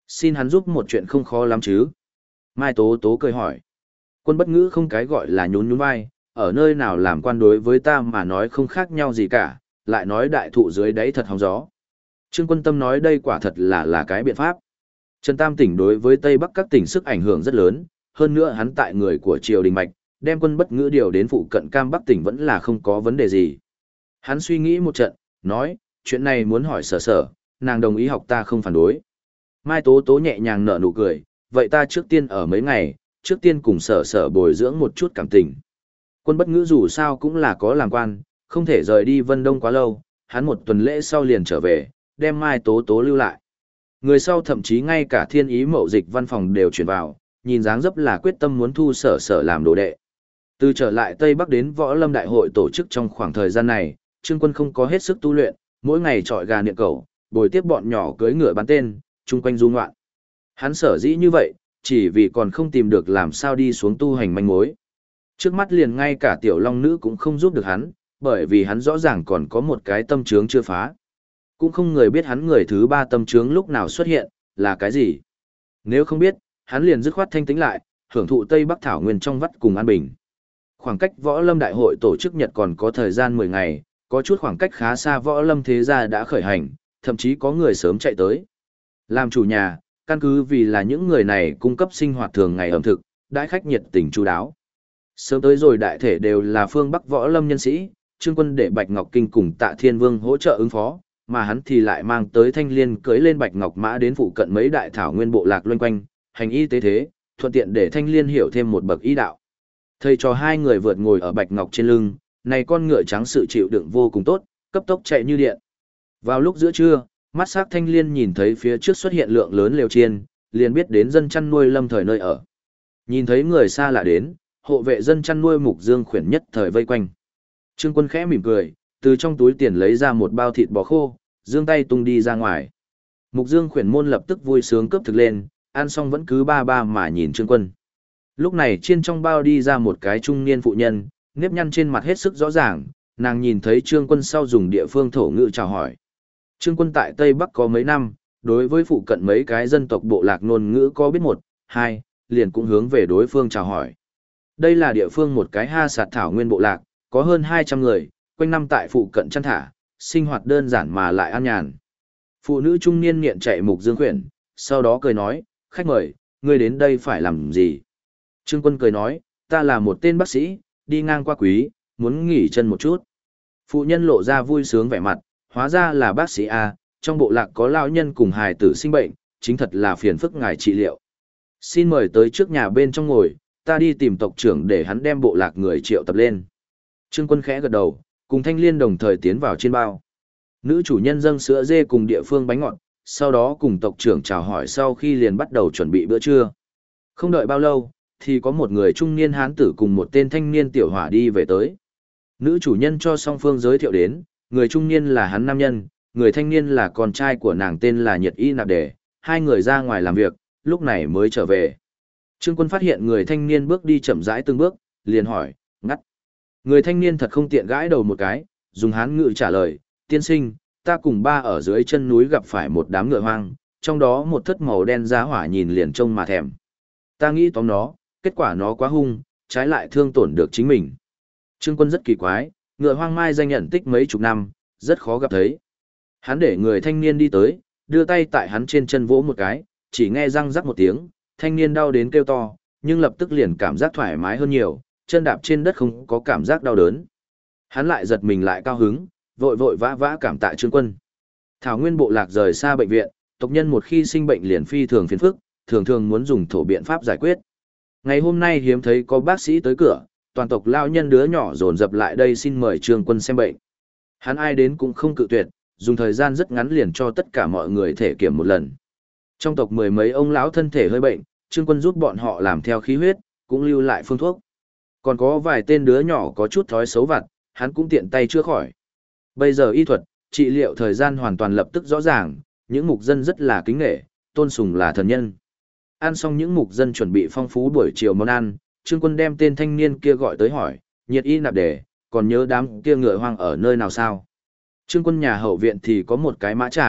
Xin hắn giúp một chuyện không khó lắm chứ? Mai Tố Tố cười hỏi. Quân Bất Ngữ không cái gọi là nhún nhún vai, ở nơi nào làm quan đối với ta mà nói không khác nhau gì cả, lại nói đại thụ dưới đáy thật hóng gió. Trương Quân Tâm nói đây quả thật là cái biện pháp. Trần Tam tỉnh đối với Tây Bắc các tỉnh sức ảnh hưởng rất lớn, hơn nữa hắn tại người của triều đình mạch, đem Quân Bất Ngữ điều đến phụ cận Cam Bắc tỉnh vẫn là không có vấn đề gì. Hắn suy nghĩ một trận, nói, chuyện này muốn hỏi Sở Sở, nàng đồng ý học ta không phản đối. Mai Tố Tố nhẹ nhàng nở nụ cười, vậy ta trước tiên ở mấy ngày, trước tiên cùng Sở Sở bồi dưỡng một chút cảm tình. Quân Bất Ngữ dù sao cũng là có làm quan, không thể rời đi Vân Đông quá lâu, hắn một tuần lễ sau liền trở về, đem Mai Tố Tố lưu lại. Người sau thậm chí ngay cả Thiên Ý Mậu Dịch văn phòng đều chuyển vào, nhìn dáng dấp là quyết tâm muốn thu Sở Sở làm đồ đệ. Từ trở lại Tây Bắc đến Võ Lâm Đại hội tổ chức trong khoảng thời gian này, Trương Quân không có hết sức tu luyện, mỗi ngày trọi gà niệm cẩu, bồi tiếp bọn nhỏ cưỡi ngựa bắn tên, chung quanh du ngoạn. Hắn sở dĩ như vậy, chỉ vì còn không tìm được làm sao đi xuống tu hành manh mối. Trước mắt liền ngay cả tiểu long nữ cũng không giúp được hắn, bởi vì hắn rõ ràng còn có một cái tâm chướng chưa phá. Cũng không người biết hắn người thứ ba tâm chướng lúc nào xuất hiện, là cái gì. Nếu không biết, hắn liền dứt khoát thanh tĩnh lại, hưởng thụ Tây Bắc Thảo Nguyên trong vắt cùng an bình. Khoảng cách Võ Lâm Đại hội tổ chức Nhật còn có thời gian 10 ngày, có chút khoảng cách khá xa Võ Lâm thế gia đã khởi hành, thậm chí có người sớm chạy tới. Làm chủ nhà, căn cứ vì là những người này cung cấp sinh hoạt thường ngày ẩm thực, đãi khách nhiệt tình chu đáo. Sớm tới rồi đại thể đều là phương Bắc Võ Lâm nhân sĩ, Trương Quân để Bạch Ngọc Kinh cùng Tạ Thiên Vương hỗ trợ ứng phó, mà hắn thì lại mang tới Thanh Liên cưới lên Bạch Ngọc Mã đến phụ cận mấy đại thảo nguyên bộ lạc loanh quanh, hành y tế thế, thuận tiện để Thanh Liên hiểu thêm một bậc y đạo. Thầy trò hai người vượt ngồi ở Bạch Ngọc trên lưng, này con ngựa trắng sự chịu đựng vô cùng tốt, cấp tốc chạy như điện. Vào lúc giữa trưa, mắt sắc Thanh Liên nhìn thấy phía trước xuất hiện lượng lớn lều chiên, liền biết đến dân chăn nuôi lâm thời nơi ở. Nhìn thấy người xa lạ đến, hộ vệ dân chăn nuôi Mục Dương Khuyển nhất thời vây quanh. Trương Quân khẽ mỉm cười, từ trong túi tiền lấy ra một bao thịt bò khô, giương tay tung đi ra ngoài. Mục Dương Khuyển môn lập tức vui sướng cướp thực lên, ăn xong vẫn cứ ba ba mà nhìn Trương Quân. Lúc này chiên trong bao đi ra một cái trung niên phụ nhân, nếp nhăn trên mặt hết sức rõ ràng, nàng nhìn thấy Trương Quân sau dùng địa phương thổ ngữ chào hỏi. Trương Quân tại Tây Bắc có mấy năm, đối với phụ cận mấy cái dân tộc bộ lạc ngôn ngữ có biết một, hai, liền cũng hướng về đối phương chào hỏi. Đây là địa phương một cái ha sạt thảo nguyên bộ lạc, có hơn 200 người, quanh năm tại phụ cận chăn thả, sinh hoạt đơn giản mà lại an nhàn. Phụ nữ trung niên nghiện chạy Mục Dương Khuyển, sau đó cười nói, khách mời, ngươi đến đây phải làm gì? Trương Quân cười nói, ta là một tên bác sĩ, đi ngang qua quý, muốn nghỉ chân một chút. Phụ nhân lộ ra vui sướng vẻ mặt, hóa ra là bác sĩ A, trong bộ lạc có lão nhân cùng hài tử sinh bệnh, chính thật là phiền phức ngài trị liệu. Xin mời tới trước nhà bên trong ngồi, ta đi tìm tộc trưởng để hắn đem bộ lạc người triệu tập lên. Trương Quân khẽ gật đầu, cùng Thanh Liên đồng thời tiến vào trên bao. Nữ chủ nhân dâng sữa dê cùng địa phương bánh ngọt, sau đó cùng tộc trưởng chào hỏi sau khi liền bắt đầu chuẩn bị bữa trưa. Không đợi bao lâu, thì có một người trung niên hán tử cùng một tên thanh niên tiểu hỏa đi về tới. Nữ chủ nhân cho song phương giới thiệu đến, người trung niên là hắn nam nhân, người thanh niên là con trai của nàng tên là Nhiệt Y Nạp Đề, hai người ra ngoài làm việc, lúc này mới trở về. Trương Quân phát hiện người thanh niên bước đi chậm rãi từng bước, liền hỏi, ngắt. Người thanh niên thật không tiện gãi đầu một cái, dùng hán ngữ trả lời, tiên sinh, ta cùng ba ở dưới chân núi gặp phải một đám ngựa hoang, trong đó một thất màu đen giá hỏa nhìn liền trông mà thèm. Ta nghĩ tóm nó, kết quả nó quá hung, trái lại thương tổn được chính mình. Trương Quân rất kỳ quái, ngựa hoang mai danh nhận tích mấy chục năm, rất khó gặp thấy. Hắn để người thanh niên đi tới, đưa tay tại hắn trên chân vỗ một cái, chỉ nghe răng rắc một tiếng, thanh niên đau đến kêu to, nhưng lập tức liền cảm giác thoải mái hơn nhiều, chân đạp trên đất không có cảm giác đau đớn. Hắn lại giật mình lại cao hứng, vội vội vã vã cảm tạ Trương Quân. Thảo Nguyên bộ lạc rời xa bệnh viện, tộc nhân một khi sinh bệnh liền phi thường phiền phức, thường thường muốn dùng thổ biện pháp giải quyết. Ngày hôm nay hiếm thấy có bác sĩ tới cửa, toàn tộc lao nhân đứa nhỏ dồn dập lại đây xin mời Trương Quân xem bệnh. Hắn ai đến cũng không cự tuyệt, dùng thời gian rất ngắn liền cho tất cả mọi người thể kiểm một lần. Trong tộc mười mấy ông lão thân thể hơi bệnh, Trương Quân giúp bọn họ làm theo khí huyết, cũng lưu lại phương thuốc. Còn có vài tên đứa nhỏ có chút thói xấu vặt, hắn cũng tiện tay chữa khỏi. Bây giờ y thuật, trị liệu thời gian hoàn toàn lập tức rõ ràng, những mục dân rất là kính nể, tôn sùng là thần nhân. Ăn xong những mục dân chuẩn bị phong phú buổi chiều món ăn, Trương Quân đem tên thanh niên kia gọi tới hỏi, Nhiệt Y Nạp Đề, còn nhớ đám kia ngựa hoang ở nơi nào sao? Trương Quân nhà hậu viện thì có một cái mã tràng,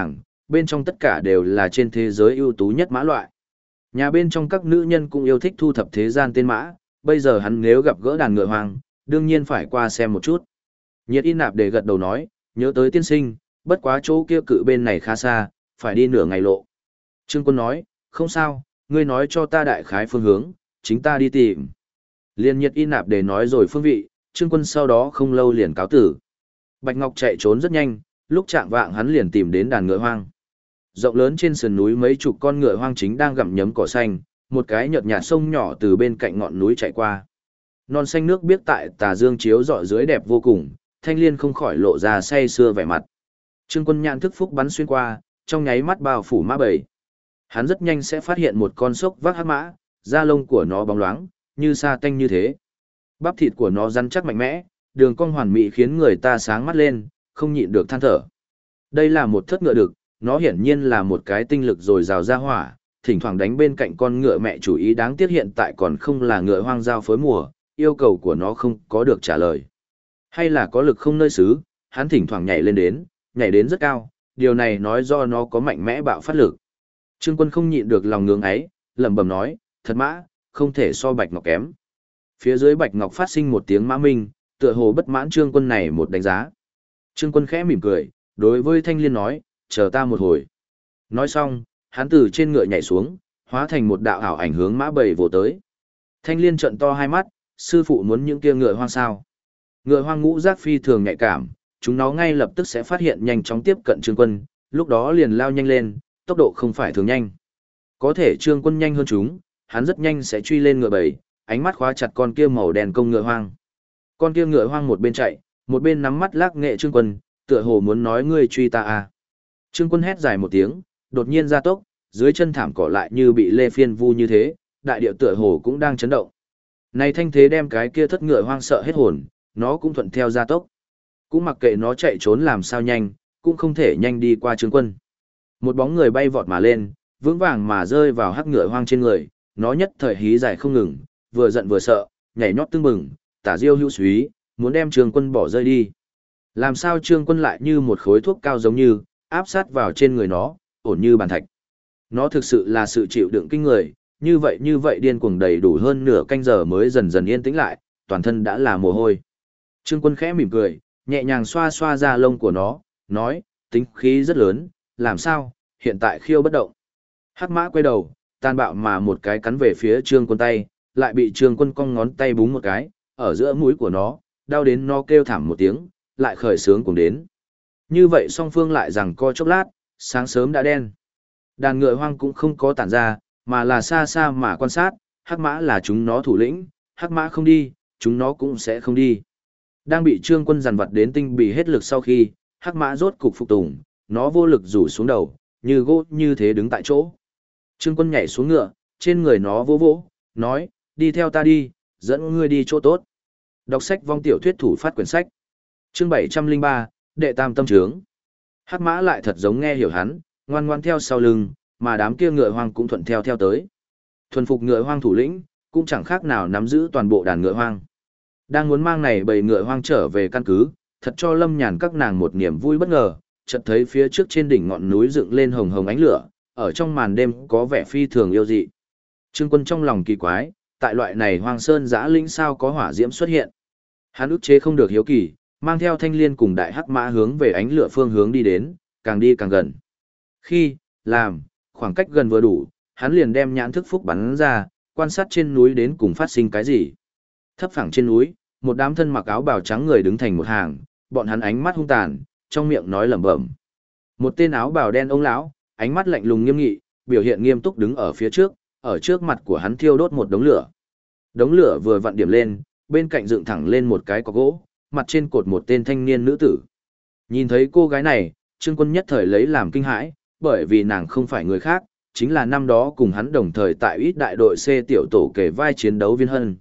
bên trong tất cả đều là trên thế giới ưu tú nhất mã loại. Nhà bên trong các nữ nhân cũng yêu thích thu thập thế gian tên mã, bây giờ hắn nếu gặp gỡ đàn ngựa hoang, đương nhiên phải qua xem một chút. Nhiệt Y Nạp để gật đầu nói, nhớ tới tiên sinh, bất quá chỗ kia cự bên này khá xa, phải đi nửa ngày lộ. Trương Quân nói, không sao, ngươi nói cho ta đại khái phương hướng, chính ta đi tìm. Liên Nhiệt Y Nạp để nói rồi phương vị, Trương Quân sau đó không lâu liền cáo tử. Bạch Ngọc chạy trốn rất nhanh, lúc chạng vạng hắn liền tìm đến đàn ngựa hoang. Rộng lớn trên sườn núi mấy chục con ngựa hoang chính đang gặm nhấm cỏ xanh, một cái nhợt nhạt sông nhỏ từ bên cạnh ngọn núi chạy qua. Non xanh nước biếc tại tà dương chiếu rọi dưới đẹp vô cùng, Thanh Liên không khỏi lộ ra say sưa vẻ mặt. Trương Quân nhãn thức phúc bắn xuyên qua, trong nháy mắt bao phủ mã bầy. Hắn rất nhanh sẽ phát hiện một con sốc vác hắc mã, da lông của nó bóng loáng, như sa tanh như thế. Bắp thịt của nó rắn chắc mạnh mẽ, đường cong hoàn mỹ khiến người ta sáng mắt lên, không nhịn được than thở. Đây là một thất ngựa đực, nó hiển nhiên là một cái tinh lực dồi dào ra hỏa, thỉnh thoảng đánh bên cạnh con ngựa mẹ chủ ý, đáng tiếc hiện tại còn không là ngựa hoang giao phối mùa, yêu cầu của nó không có được trả lời. Hay là có lực không nơi xứ, hắn thỉnh thoảng nhảy đến rất cao, điều này nói do nó có mạnh mẽ bạo phát lực. Trương Quân không nhịn được lòng ngưỡng ấy, lẩm bẩm nói, thật mã, không thể so Bạch Ngọc kém. Phía dưới Bạch Ngọc phát sinh một tiếng mã minh, tựa hồ bất mãn Trương Quân này một đánh giá. Trương Quân khẽ mỉm cười, đối với Thanh Liên nói, chờ ta một hồi. Nói xong, hắn từ trên ngựa nhảy xuống, hóa thành một đạo ảo ảnh hướng mã bầy vồ tới. Thanh Liên trợn to hai mắt, sư phụ muốn những kia ngựa hoang sao? Ngựa hoang ngũ giác phi thường nhạy cảm, chúng nó ngay lập tức sẽ phát hiện nhanh chóng tiếp cận Trương Quân, lúc đó liền lao nhanh lên, tốc độ không phải thường nhanh. Có thể Trương Quân nhanh hơn chúng, hắn rất nhanh sẽ truy lên ngựa bầy, ánh mắt khóa chặt con kia màu đen công ngựa hoang. Con kia ngựa hoang một bên chạy, một bên nắm mắt lác nghệ Trương Quân, tựa hồ muốn nói ngươi truy ta à. Trương Quân hét dài một tiếng, đột nhiên ra tốc, dưới chân thảm cỏ lại như bị lê phiên vu như thế, đại địa tựa hồ cũng đang chấn động. Này thanh thế đem cái kia thất ngựa hoang sợ hết hồn, nó cũng thuận theo ra tốc. Cũng mặc kệ nó chạy trốn làm sao nhanh, cũng không thể nhanh đi qua Trương Quân. Một bóng người bay vọt mà lên, vững vàng mà rơi vào hắc ngựa hoang trên người, nó nhất thời hí dài không ngừng, vừa giận vừa sợ, nhảy nhót tưng bừng, tả diêu hữu súy, muốn đem Trương Quân bỏ rơi đi. Làm sao Trương Quân lại như một khối thuốc cao giống như, áp sát vào trên người nó, ổn như bàn thạch. Nó thực sự là sự chịu đựng kinh người, như vậy điên cuồng đầy đủ hơn nửa canh giờ mới dần dần yên tĩnh lại, toàn thân đã là mồ hôi. Trương Quân khẽ mỉm cười, nhẹ nhàng xoa xoa da lông của nó, nói, tính khí rất lớn, làm sao, hiện tại khiêu bất động. Hắc mã quay đầu, tàn bạo mà một cái cắn về phía Trương Quân tay, lại bị Trương Quân cong ngón tay búng một cái, ở giữa mũi của nó, đau đến nó kêu thảm một tiếng, lại khởi sướng cùng đến. Như vậy song phương lại rằng co chốc lát, sáng sớm đã đen. Đàn ngựa hoang cũng không có tản ra, mà là xa xa mà quan sát, hắc mã là chúng nó thủ lĩnh, hắc mã không đi, chúng nó cũng sẽ không đi. Đang bị Trương Quân dằn vặt đến tinh bị hết lực sau khi, hắc mã rốt cục phục tùng, nó vô lực rủ xuống đầu, như gỗ như thế đứng tại chỗ. Trương Quân nhảy xuống ngựa, trên người nó vỗ vỗ, nói, đi theo ta đi, dẫn ngươi đi chỗ tốt. Đọc sách vong tiểu thuyết thủ phát quyển sách. Chương 703, Đệ Tam Tâm Trướng. Hắc mã lại thật giống nghe hiểu hắn, ngoan ngoan theo sau lưng, mà đám kia ngựa hoang cũng thuận theo tới. Thuần phục ngựa hoang thủ lĩnh, cũng chẳng khác nào nắm giữ toàn bộ đàn ngựa hoang. Đang muốn mang này bầy ngựa hoang trở về căn cứ, thật cho Lâm Nhàn các nàng một niềm vui bất ngờ, chợt thấy phía trước trên đỉnh ngọn núi dựng lên hồng hồng ánh lửa, ở trong màn đêm có vẻ phi thường yêu dị. Trương Quân trong lòng kỳ quái, tại loại này hoang sơn giã linh sao có hỏa diễm xuất hiện. Hắn ức chế không được hiếu kỳ, mang theo Thanh Liên cùng đại hắc mã hướng về ánh lửa phương hướng đi đến, càng đi càng gần. Khi, khoảng cách gần vừa đủ, hắn liền đem nhãn thức phúc bắn ra, quan sát trên núi đến cùng phát sinh cái gì. Thấp phẳng trên núi, một đám thân mặc áo bào trắng người đứng thành một hàng, bọn hắn ánh mắt hung tàn, trong miệng nói lẩm bẩm. Một tên áo bào đen ông lão, ánh mắt lạnh lùng nghiêm nghị, biểu hiện nghiêm túc đứng ở phía trước, ở trước mặt của hắn thiêu đốt một đống lửa. Đống lửa vừa vặn điểm lên, bên cạnh dựng thẳng lên một cái cọc gỗ, mặt trên cột một tên thanh niên nữ tử. Nhìn thấy cô gái này, Trương Quân nhất thời lấy làm kinh hãi, bởi vì nàng không phải người khác, chính là năm đó cùng hắn đồng thời tại ít đại đội C tiểu tổ kể vai chiến đấu Viên Hân.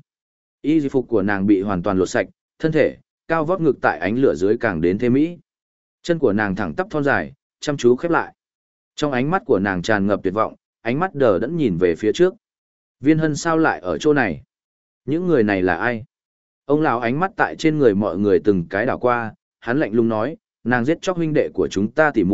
Y phục của nàng bị hoàn toàn lột sạch, thân thể, cao vót ngực tại ánh lửa dưới càng đến thêm mỹ. Chân của nàng thẳng tắp thon dài, chăm chú khép lại. Trong ánh mắt của nàng tràn ngập tuyệt vọng, ánh mắt đờ đẫn nhìn về phía trước. Viên Hân sao lại ở chỗ này? Những người này là ai? Ông lão ánh mắt tại trên người mọi người từng cái đảo qua, hắn lạnh lùng nói, nàng giết chóc huynh đệ của chúng ta tỉ muội,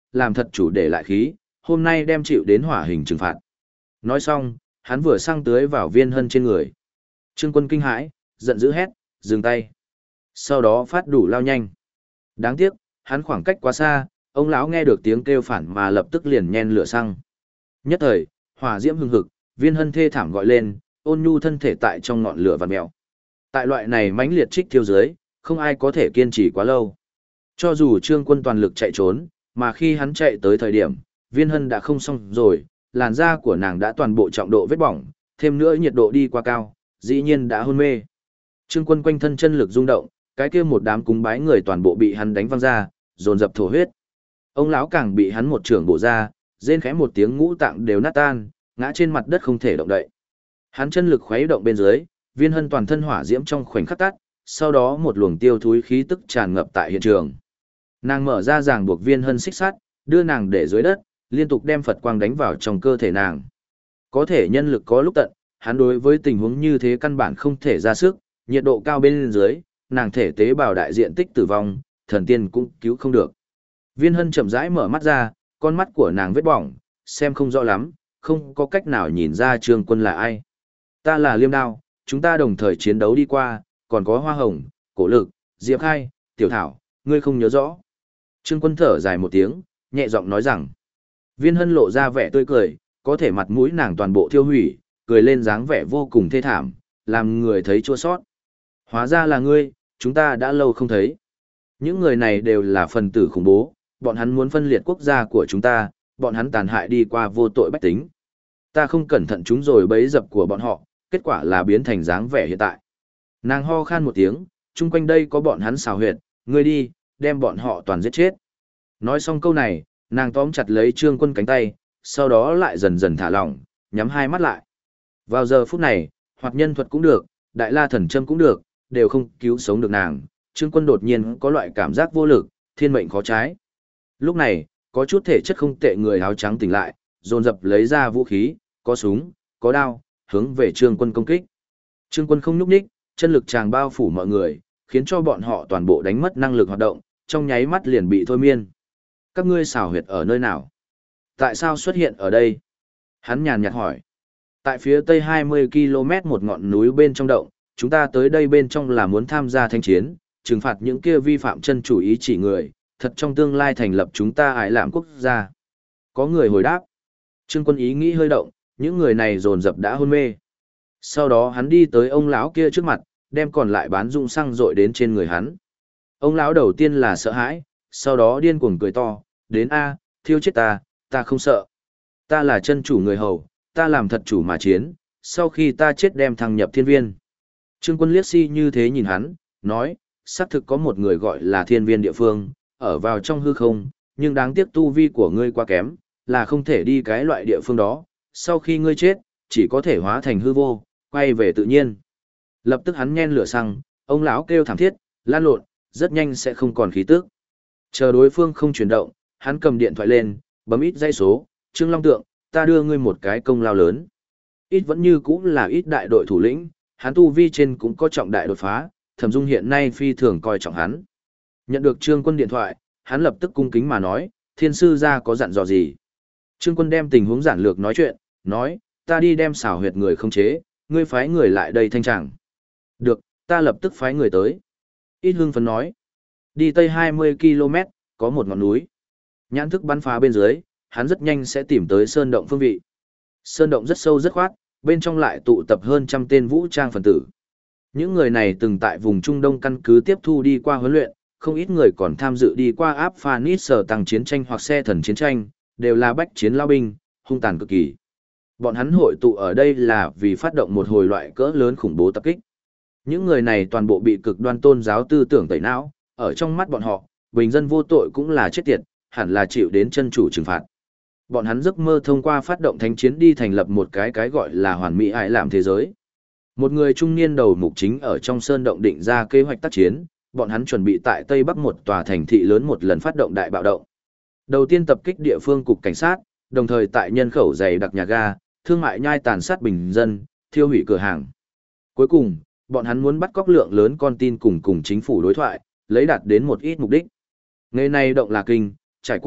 làm thật chủ để lại khí, hôm nay đem chịu đến hỏa hình trừng phạt. Nói xong, hắn vừa sang tưới vào Viên Hân trên người. Trương Quân kinh hãi, giận dữ hét, dừng tay. Sau đó phát đủ lao nhanh. Đáng tiếc, hắn khoảng cách quá xa, ông lão nghe được tiếng kêu phản mà lập tức liền nhen lửa xăng. Nhất thời, hỏa diễm hừng hực, Viên Hân thê thảm gọi lên, ôn nhu thân thể tại trong ngọn lửa vằn mèo. Tại loại này mãnh liệt trích thiêu dưới, không ai có thể kiên trì quá lâu. Cho dù Trương Quân toàn lực chạy trốn, mà khi hắn chạy tới thời điểm, Viên Hân đã không xong rồi, làn da của nàng đã toàn bộ trọng độ vết bỏng, thêm nữa nhiệt độ đi qua cao, dĩ nhiên đã hôn mê. Trương Quân quanh thân chân lực rung động, cái kia một đám cúng bái người toàn bộ bị hắn đánh văng ra, dồn dập thổ huyết. Ông lão càng bị hắn một trưởng bổ ra, rên khẽ một tiếng ngũ tạng đều nát tan, ngã trên mặt đất không thể động đậy. Hắn chân lực khuấy động bên dưới, Viên Hân toàn thân hỏa diễm trong khoảnh khắc tắt, sau đó một luồng tiêu thúi khí tức tràn ngập tại hiện trường. Nàng mở ra ràng buộc Viên Hân xích sắt, đưa nàng để dưới đất, liên tục đem Phật quang đánh vào trong cơ thể nàng. Có thể nhân lực có lúc tận, hắn đối với tình huống như thế căn bản không thể ra sức, nhiệt độ cao bên dưới, nàng thể tế bào đại diện tích tử vong, thần tiên cũng cứu không được. Viên Hân chậm rãi mở mắt ra, con mắt của nàng vết bỏng, xem không rõ lắm, không có cách nào nhìn ra Trương Quân là ai. Ta là Liêm Đao, chúng ta đồng thời chiến đấu đi qua, còn có Hoa Hồng, Cổ Lực, Diệp Khai, Tiểu Thảo, ngươi không nhớ rõ. Trương Quân thở dài một tiếng, nhẹ giọng nói rằng. Viên Hân lộ ra vẻ tươi cười, có thể mặt mũi nàng toàn bộ thiêu hủy, cười lên dáng vẻ vô cùng thê thảm, làm người thấy chua sót. Hóa ra là ngươi, chúng ta đã lâu không thấy. Những người này đều là phần tử khủng bố, bọn hắn muốn phân liệt quốc gia của chúng ta, bọn hắn tàn hại đi qua vô tội bách tính. Ta không cẩn thận chúng rồi bấy dập của bọn họ, kết quả là biến thành dáng vẻ hiện tại. Nàng ho khan một tiếng, chung quanh đây có bọn hắn xào huyệt, ngươi đi, đem bọn họ toàn giết chết. Nói xong câu này, nàng tóm chặt lấy Trương Quân cánh tay, sau đó lại dần dần thả lỏng, nhắm hai mắt lại. Vào giờ phút này, hoặc nhân thuật cũng được, đại la thần châm cũng được, đều không cứu sống được nàng. Trương Quân đột nhiên có loại cảm giác vô lực, thiên mệnh khó trái. Lúc này, có chút thể chất không tệ người áo trắng tỉnh lại, dồn dập lấy ra vũ khí, có súng, có đao, hướng về Trương Quân công kích. Trương Quân không nhúc nhích, chân lực tràng bao phủ mọi người, khiến cho bọn họ toàn bộ đánh mất năng lực hoạt động, trong nháy mắt liền bị thôi miên. Các ngươi xảo huyệt ở nơi nào? Tại sao xuất hiện ở đây? Hắn nhàn nhạt hỏi. Tại phía tây 20 km một ngọn núi bên trong động, chúng ta tới đây bên trong là muốn tham gia thanh chiến, trừng phạt những kia vi phạm chân chủ ý chỉ người, thật trong tương lai thành lập chúng ta ải làm quốc gia. Có người hồi đáp. Trương Quân ý nghĩ hơi động, những người này dồn dập đã hôn mê. Sau đó hắn đi tới ông lão kia trước mặt, đem còn lại bán dụng xăng dội đến trên người hắn. Ông lão đầu tiên là sợ hãi, sau đó điên cuồng cười to, đến a, thiêu chết ta không sợ. Ta là chân chủ người hầu, ta làm thật chủ mà chiến, sau khi ta chết đem thăng nhập thiên viên. Trương Quân liếc si như thế nhìn hắn, nói, xác thực có một người gọi là thiên viên địa phương, ở vào trong hư không, nhưng đáng tiếc tu vi của ngươi quá kém, là không thể đi cái loại địa phương đó, sau khi ngươi chết, chỉ có thể hóa thành hư vô, quay về tự nhiên. Lập tức hắn nhen lửa xăng, ông lão kêu thảm thiết, lan lộn, rất nhanh sẽ không còn khí tức. Chờ đối phương không chuyển động, hắn cầm điện thoại lên, bấm ít dây số, Trương Long Tượng, ta đưa ngươi một cái công lao lớn. Ít vẫn như cũng là ít đại đội thủ lĩnh, hắn tu vi trên cũng có trọng đại đột phá, Thẩm Dung hiện nay phi thường coi trọng hắn. Nhận được Trương Quân điện thoại, hắn lập tức cung kính mà nói, thiên sư gia có dặn dò gì. Trương Quân đem tình huống giản lược nói chuyện, nói, ta đi đem xảo huyệt người không chế, ngươi phái người lại đây thanh tràng. Được, ta lập tức phái người tới. Ít hưng phấn nói, đi tây 20 km, có một ngọn núi. Nhãn thức bắn phá bên dưới, hắn rất nhanh sẽ tìm tới sơn động phương vị. Sơn động rất sâu rất khoát, bên trong lại tụ tập hơn 100 tên vũ trang phần tử. Những người này từng tại vùng Trung Đông căn cứ tiếp thu đi qua huấn luyện, không ít người còn tham dự đi qua áp Phanis sở tăng chiến tranh hoặc xe thần chiến tranh, đều là bách chiến lao binh, hung tàn cực kỳ. Bọn hắn hội tụ ở đây là vì phát động một hồi loại cỡ lớn khủng bố tập kích. Những người này toàn bộ bị cực đoan tôn giáo tư tưởng tẩy não, ở trong mắt bọn họ, bình dân vô tội cũng là chết tiệt, hẳn là chịu đến chân chủ trừng phạt. Bọn hắn giấc mơ thông qua phát động thánh chiến đi thành lập một cái gọi là hoàn mỹ ải làm thế giới. Một người trung niên đầu mục chính ở trong sơn động định ra kế hoạch tác chiến, bọn hắn chuẩn bị tại Tây Bắc một tòa thành thị lớn một lần phát động đại bạo động. Đầu tiên tập kích địa phương cục cảnh sát, đồng thời tại nhân khẩu dày đặc nhà ga, thương mại nhai tàn sát bình dân, thiêu hủy cửa hàng. Cuối cùng, bọn hắn muốn bắt cóc lượng lớn con tin cùng chính phủ đối thoại, lấy đạt đến một ít mục đích. Ngày này động là kinh, trải qua,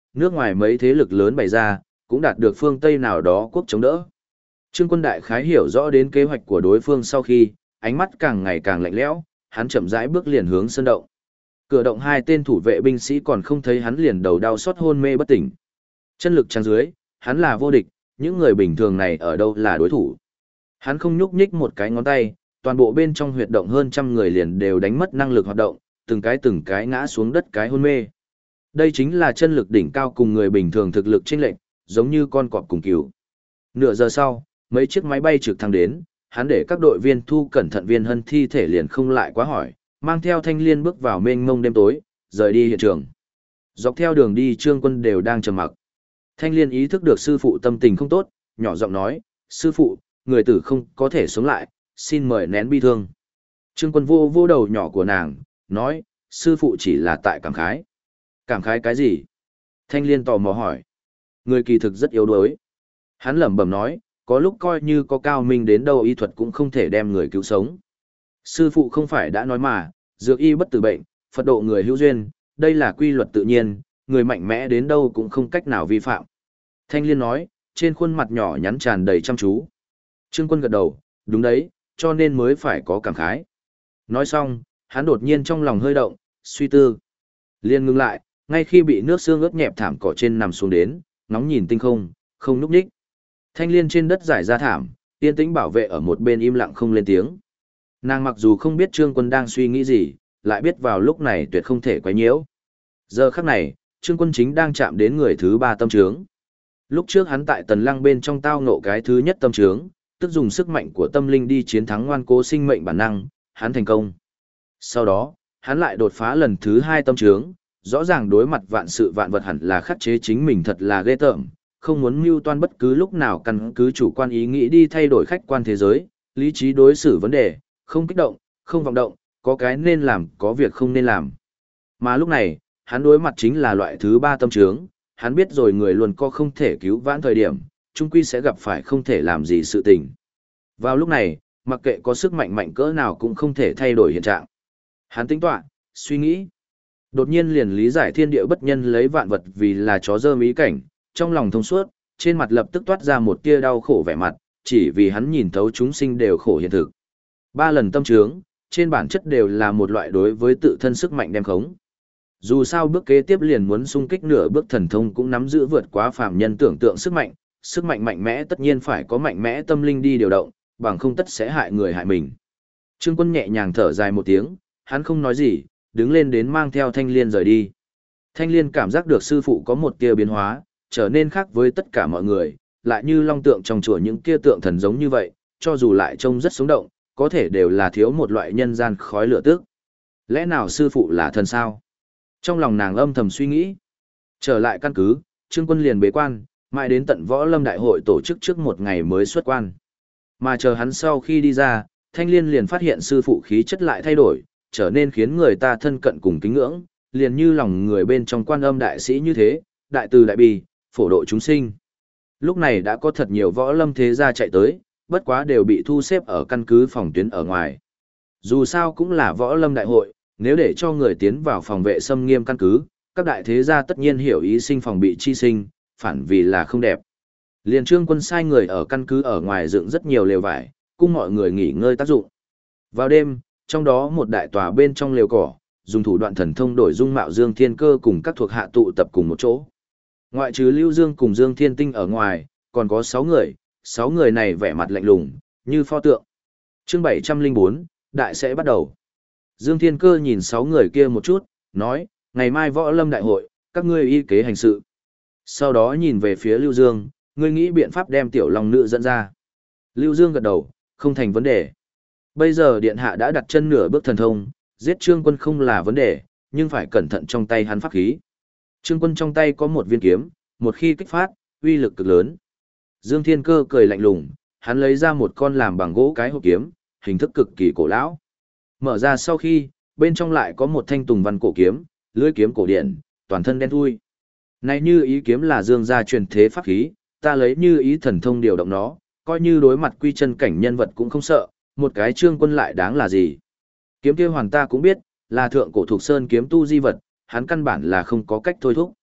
nước ngoài mấy thế lực lớn bày ra, cũng đạt được phương Tây nào đó quốc chống đỡ. Trương Quân đại khái hiểu rõ đến kế hoạch của đối phương sau khi, ánh mắt càng ngày càng lạnh lẽo, hắn chậm rãi bước liền hướng sân động. Cửa động hai tên thủ vệ binh sĩ còn không thấy hắn liền đầu đau xót hôn mê bất tỉnh. Chân lực trang dưới, hắn là vô địch, những người bình thường này ở đâu là đối thủ. Hắn không nhúc nhích một cái ngón tay, toàn bộ bên trong huyệt động hơn trăm người liền đều đánh mất năng lực hoạt động, từng cái ngã xuống đất cái hôn mê. Đây chính là chân lực đỉnh cao cùng người bình thường thực lực chênh lệch, giống như con cọp cùng cừu. Nửa giờ sau, mấy chiếc máy bay trực thăng đến, hắn để các đội viên thu cẩn thận viên hân thi thể liền không lại quá hỏi, mang theo Thanh Liên bước vào mênh mông đêm tối, rời đi hiện trường. Dọc theo đường đi Trương Quân đều đang trầm mặc. Thanh Liên ý thức được sư phụ tâm tình không tốt, nhỏ giọng nói, sư phụ, người tử không có thể sống lại, xin mời nén bi thương. Trương Quân vô vô đầu nhỏ của nàng, nói, sư phụ chỉ là tại cảm khái. Cảm khái cái gì? Thanh Liên tò mò hỏi. Người kỳ thực rất yếu đuối. Hắn lẩm bẩm nói, có lúc coi như có cao minh đến đâu y thuật cũng không thể đem người cứu sống. Sư phụ không phải đã nói mà, dược y bất tử bệnh, Phật độ người hữu duyên, đây là quy luật tự nhiên, người mạnh mẽ đến đâu cũng không cách nào vi phạm. Thanh Liên nói, trên khuôn mặt nhỏ nhắn tràn đầy chăm chú. Trương Quân gật đầu, đúng đấy, cho nên mới phải có cảm khái. Nói xong, hắn đột nhiên trong lòng hơi động, suy tư. Liên ngừng lại, ngay khi bị nước sương ướt nhẹp thảm cỏ trên nằm xuống đến, ngóng nhìn tinh không, không núp nhích. Thanh Liên trên đất giải ra thảm, yên tĩnh bảo vệ ở một bên im lặng không lên tiếng. Nàng mặc dù không biết Trương Quân đang suy nghĩ gì, lại biết vào lúc này tuyệt không thể quấy nhiễu. Giờ khắc này, Trương Quân chính đang chạm đến người thứ ba tâm trướng. Lúc trước hắn tại Tần Lăng bên trong tao ngộ cái thứ nhất tâm trướng, tức dùng sức mạnh của tâm linh đi chiến thắng ngoan cố sinh mệnh bản năng, hắn thành công. Sau đó, hắn lại đột phá lần thứ hai tâm trướng, rõ ràng đối mặt vạn sự vạn vật hẳn là khắc chế chính mình thật là ghê tởm, không muốn mưu toan bất cứ lúc nào căn cứ chủ quan ý nghĩ đi thay đổi khách quan thế giới, lý trí đối xử vấn đề, không kích động, không vọng động, có cái nên làm, có việc không nên làm. Mà lúc này, hắn đối mặt chính là loại thứ ba tâm trướng, hắn biết rồi người luôn có không thể cứu vãn thời điểm, chung quy sẽ gặp phải không thể làm gì sự tình. Vào lúc này, mặc kệ có sức mạnh mạnh cỡ nào cũng không thể thay đổi hiện trạng. Hắn tính toán, suy nghĩ. Đột nhiên liền lý giải thiên địa bất nhân lấy vạn vật vì là chó dơ ý cảnh, trong lòng thông suốt, trên mặt lập tức toát ra một tia đau khổ vẻ mặt, chỉ vì hắn nhìn thấu chúng sinh đều khổ hiện thực. Ba lần tâm trướng, trên bản chất đều là một loại đối với tự thân sức mạnh đem khống. Dù sao bước kế tiếp liền muốn xung kích nửa bước thần thông cũng nắm giữ vượt quá phàm nhân tưởng tượng sức mạnh mạnh mẽ tất nhiên phải có mạnh mẽ tâm linh đi điều động, bằng không tất sẽ hại người hại mình. Trương Quân nhẹ nhàng thở dài một tiếng, hắn không nói gì, đứng lên đến mang theo Thanh Liên rời đi. Thanh Liên cảm giác được sư phụ có một tia biến hóa, trở nên khác với tất cả mọi người, lại như long tượng trong chùa những kia tượng thần giống như vậy, cho dù lại trông rất sống động, có thể đều là thiếu một loại nhân gian khói lửa tức. Lẽ nào sư phụ là thần sao? Trong lòng nàng âm thầm suy nghĩ. Trở lại căn cứ, Trương Quân liền bế quan, mãi đến tận võ lâm đại hội tổ chức trước một ngày mới xuất quan. Mà chờ hắn sau khi đi ra, Thanh Liên liền phát hiện sư phụ khí chất lại thay đổi, trở nên khiến người ta thân cận cùng kính ngưỡng, liền như lòng người bên trong Quan Âm đại sĩ như thế, đại từ đại bi, phổ độ chúng sinh. Lúc này đã có thật nhiều võ lâm thế gia chạy tới, bất quá đều bị thu xếp ở căn cứ phòng tuyến ở ngoài. Dù sao cũng là võ lâm đại hội, nếu để cho người tiến vào phòng vệ xâm nghiêm căn cứ, các đại thế gia tất nhiên hiểu ý sinh phòng bị chi sinh, phản vì là không đẹp. Liền Trương Quân sai người ở căn cứ ở ngoài dựng rất nhiều lều vải, cung mọi người nghỉ ngơi tác dụng. Vào đêm, trong đó một đại tòa bên trong lều cỏ, dùng thủ đoạn thần thông đổi dung mạo Dương Thiên Cơ cùng các thuộc hạ tụ tập cùng một chỗ. Ngoại trừ Lưu Dương cùng Dương Thiên Tinh ở ngoài, còn có 6 người này vẻ mặt lạnh lùng, như pho tượng. Chương 704, đại sẽ bắt đầu. Dương Thiên Cơ nhìn 6 người kia một chút, nói, ngày mai võ lâm đại hội, các ngươi y kế hành sự. Sau đó nhìn về phía Lưu Dương, ngươi nghĩ biện pháp đem tiểu long nữ dẫn ra. Lưu Dương gật đầu, không thành vấn đề. Bây giờ điện hạ đã đặt chân nửa bước thần thông, giết Trương Quân không là vấn đề, nhưng phải cẩn thận trong tay hắn pháp khí. Trương Quân trong tay có một viên kiếm, một khi kích phát, uy lực cực lớn. Dương Thiên Cơ cười lạnh lùng, hắn lấy ra một con làm bằng gỗ cái hộp kiếm, hình thức cực kỳ cổ lão. Mở ra sau khi, bên trong lại có một thanh tùng văn cổ kiếm, lưỡi kiếm cổ điển, toàn thân đen thui. Này như ý kiếm là Dương gia truyền thế pháp khí, ta lấy như ý thần thông điều động nó, coi như đối mặt quy chân cảnh nhân vật cũng không sợ, một cái Trương Quân lại đáng là gì. Kiếm kia hoàn ta cũng biết, là thượng cổ thuộc sơn kiếm tu di vật, hắn căn bản là không có cách thôi thúc.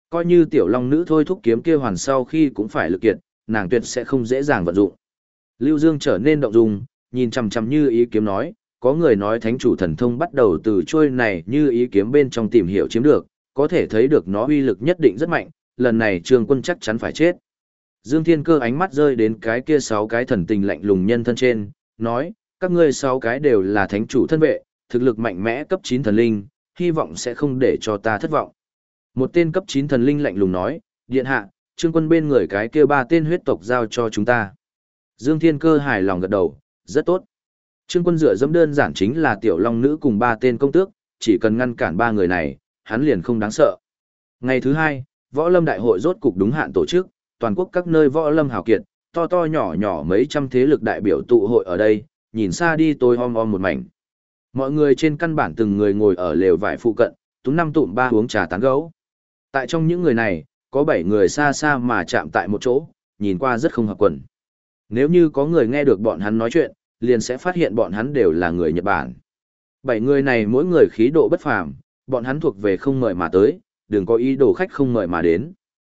Coi như tiểu long nữ thôi thúc kiếm kia hoàn sau khi cũng phải lực kiệt, nàng tuyệt sẽ không dễ dàng vận dụng. Lưu Dương trở nên động dung, nhìn chằm chằm Như Ý kiếm nói, có người nói thánh chủ thần thông bắt đầu từ trôi này Như Ý kiếm bên trong tìm hiểu chiếm được, có thể thấy được nó uy lực nhất định rất mạnh, lần này Trương Quân chắc chắn phải chết. Dương Thiên Cơ ánh mắt rơi đến cái kia 6 cái thần tình lạnh lùng nhân thân trên, nói, các ngươi 6 cái đều là thánh chủ thân vệ, thực lực mạnh mẽ cấp 9 thần linh, hy vọng sẽ không để cho ta thất vọng. Một tên cấp 9 thần linh lạnh lùng nói, điện hạ, Trương Quân bên người cái kia 3 tên huyết tộc giao cho chúng ta. Dương Thiên Cơ hài lòng gật đầu, rất tốt. Trương Quân dựa dẫm đơn giản chính là tiểu long nữ cùng 3 tên công tước, chỉ cần ngăn cản 3 người này, hắn liền không đáng sợ. Ngày thứ 2, Võ Lâm Đại hội rốt cục đúng hạn tổ chức, toàn quốc các nơi võ lâm hào kiệt, to to nhỏ nhỏ mấy trăm thế lực đại biểu tụ hội ở đây, nhìn xa đi tôi om om một mảnh. Mọi người trên căn bản từng người ngồi ở lều vải phụ cận, túm năm tụm ba uống trà tán gẫu. Tại trong những người này, có 7 người xa xa mà chạm tại một chỗ, nhìn qua rất không hợp quần. Nếu như có người nghe được bọn hắn nói chuyện, liền sẽ phát hiện bọn hắn đều là người Nhật Bản. 7 người này mỗi người khí độ bất phàm, bọn hắn thuộc về không mời mà tới, đừng có ý đồ khách không mời mà đến.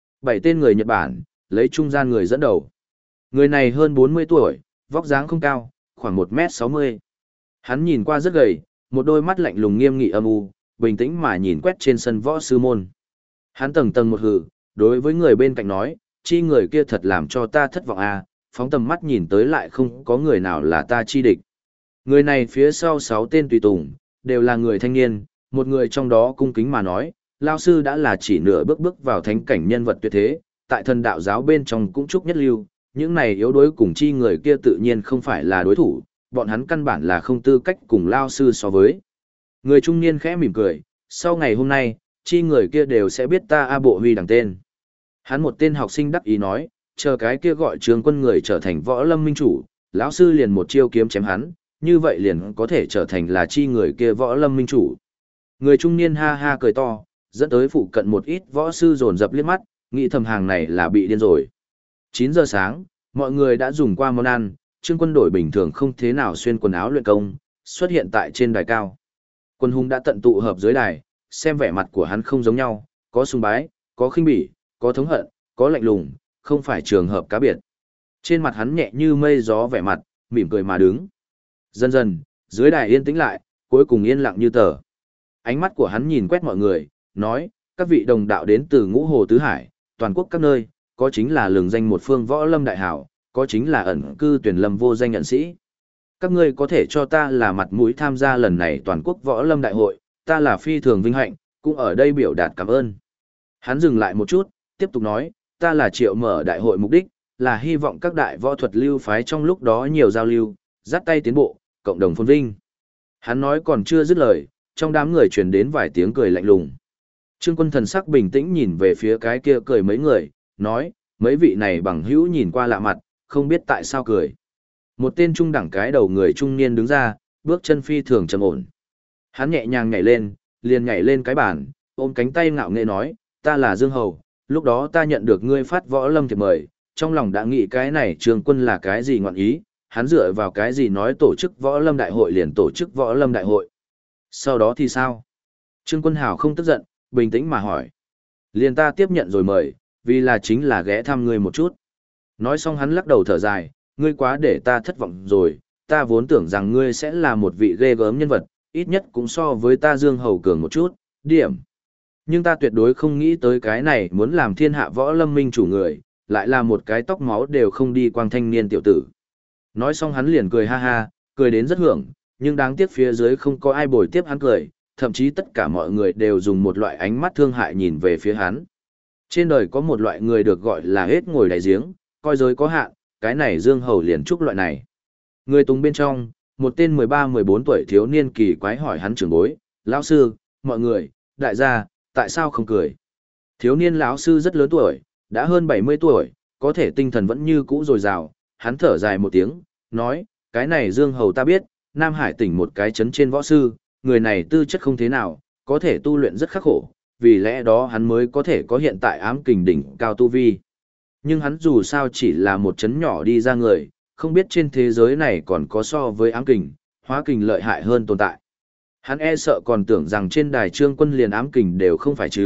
7 tên người Nhật Bản, lấy trung gian người dẫn đầu. Người này hơn 40 tuổi, vóc dáng không cao, khoảng 1m60. Hắn nhìn qua rất gầy, một đôi mắt lạnh lùng nghiêm nghị âm u, bình tĩnh mà nhìn quét trên sân võ sư môn. Hắn tầng tầng một hừ, đối với người bên cạnh nói, chi người kia thật làm cho ta thất vọng à, phóng tầm mắt nhìn tới lại không có người nào là ta chi địch. Người này phía sau 6 tên tùy tùng, đều là người thanh niên, một người trong đó cung kính mà nói, Lao sư đã là chỉ nửa bước bước vào thánh cảnh nhân vật tuyệt thế, tại thần đạo giáo bên trong cũng chúc nhất lưu, những này yếu đuối cùng chi người kia tự nhiên không phải là đối thủ, bọn hắn căn bản là không tư cách cùng Lao sư so với. Người trung niên khẽ mỉm cười, sau ngày hôm nay, chi người kia đều sẽ biết ta A Bộ Huy đằng tên. Hắn một tên học sinh đắc ý nói, chờ cái kia gọi Trương Quân người trở thành võ lâm minh chủ, lão sư liền một chiêu kiếm chém hắn, như vậy liền có thể trở thành là chi người kia võ lâm minh chủ. Người trung niên ha ha cười to, dẫn tới phụ cận một ít võ sư dồn dập liếc mắt, nghĩ thầm hàng này là bị điên rồi. 9 giờ sáng, mọi người đã dùng qua món ăn, Trương Quân đổi bình thường không thế nào xuyên quần áo luyện công, xuất hiện tại trên đài cao. Quân hùng đã tận tụ hợp dưới đài, xem vẻ mặt của hắn không giống nhau, có sùng bái, có khinh bỉ, có thống hận, có lạnh lùng, không phải trường hợp cá biệt. Trên mặt hắn nhẹ như mây gió vẻ mặt, mỉm cười mà đứng. Dần dần, dưới đài yên tĩnh lại, cuối cùng yên lặng như tờ. Ánh mắt của hắn nhìn quét mọi người, nói, các vị đồng đạo đến từ Ngũ Hồ Tứ Hải, toàn quốc các nơi, có chính là lừng danh một phương võ lâm đại hảo, có chính là ẩn cư tuyển lâm vô danh nhận sĩ. Các ngươi có thể cho ta là mặt mũi tham gia lần này toàn quốc võ lâm đại hội, ta là phi thường vinh hạnh, cũng ở đây biểu đạt cảm ơn. Hắn dừng lại một chút, tiếp tục nói, ta là triệu mở đại hội mục đích, là hy vọng các đại võ thuật lưu phái trong lúc đó nhiều giao lưu, dắt tay tiến bộ, cộng đồng phồn vinh. Hắn nói còn chưa dứt lời, trong đám người truyền đến vài tiếng cười lạnh lùng. Trương Quân thần sắc bình tĩnh nhìn về phía cái kia cười mấy người, nói, mấy vị này bằng hữu nhìn qua lạ mặt, không biết tại sao cười. Một tên trung đẳng cái đầu người trung niên đứng ra, bước chân phi thường trầm ổn. Hắn nhẹ nhàng nhảy lên, liền nhảy lên cái bàn, ôm cánh tay ngạo nghễ nói, ta là Dương Hầu, lúc đó ta nhận được ngươi phát võ lâm thiệp mời, trong lòng đã nghĩ cái này Trương Quân là cái gì ngọn ý, hắn dựa vào cái gì nói tổ chức võ lâm đại hội liền tổ chức võ lâm đại hội. Sau đó thì sao? Trương Quân Hào không tức giận, bình tĩnh mà hỏi. Liền ta tiếp nhận rồi mời, vì là chính là ghé thăm ngươi một chút. Nói xong hắn lắc đầu thở dài, ngươi quá để ta thất vọng rồi, ta vốn tưởng rằng ngươi sẽ là một vị ghê gớm nhân vật, ít nhất cũng so với ta Dương Hầu cường một chút, điểm. Nhưng ta tuyệt đối không nghĩ tới cái này muốn làm thiên hạ võ lâm minh chủ người, lại là một cái tóc máu đều không đi quang thanh niên tiểu tử. Nói xong hắn liền cười ha ha, cười đến rất hưởng, nhưng đáng tiếc phía dưới không có ai bồi tiếp hắn cười, thậm chí tất cả mọi người đều dùng một loại ánh mắt thương hại nhìn về phía hắn. Trên đời có một loại người được gọi là hết ngồi đáy giếng, coi giới có hạn, cái này Dương Hầu liền trúc loại này. Người tùng bên trong, một tên 13-14 tuổi thiếu niên kỳ quái hỏi hắn trưởng bối, lão sư, mọi người, đại gia, tại sao không cười? Thiếu niên lão sư rất lớn tuổi, đã hơn 70 tuổi, có thể tinh thần vẫn như cũ dồi dào, hắn thở dài một tiếng, nói, cái này Dương Hầu ta biết, Nam Hải tỉnh một cái chấn trên võ sư, người này tư chất không thế nào, có thể tu luyện rất khắc khổ, vì lẽ đó hắn mới có thể có hiện tại ám kình đỉnh cao tu vi. Nhưng hắn dù sao chỉ là một chấn nhỏ đi ra người, không biết trên thế giới này còn có so với ám kình, hóa kình lợi hại hơn tồn tại. Hắn e sợ còn tưởng rằng trên đài Trương Quân liền ám kình đều không phải chứ,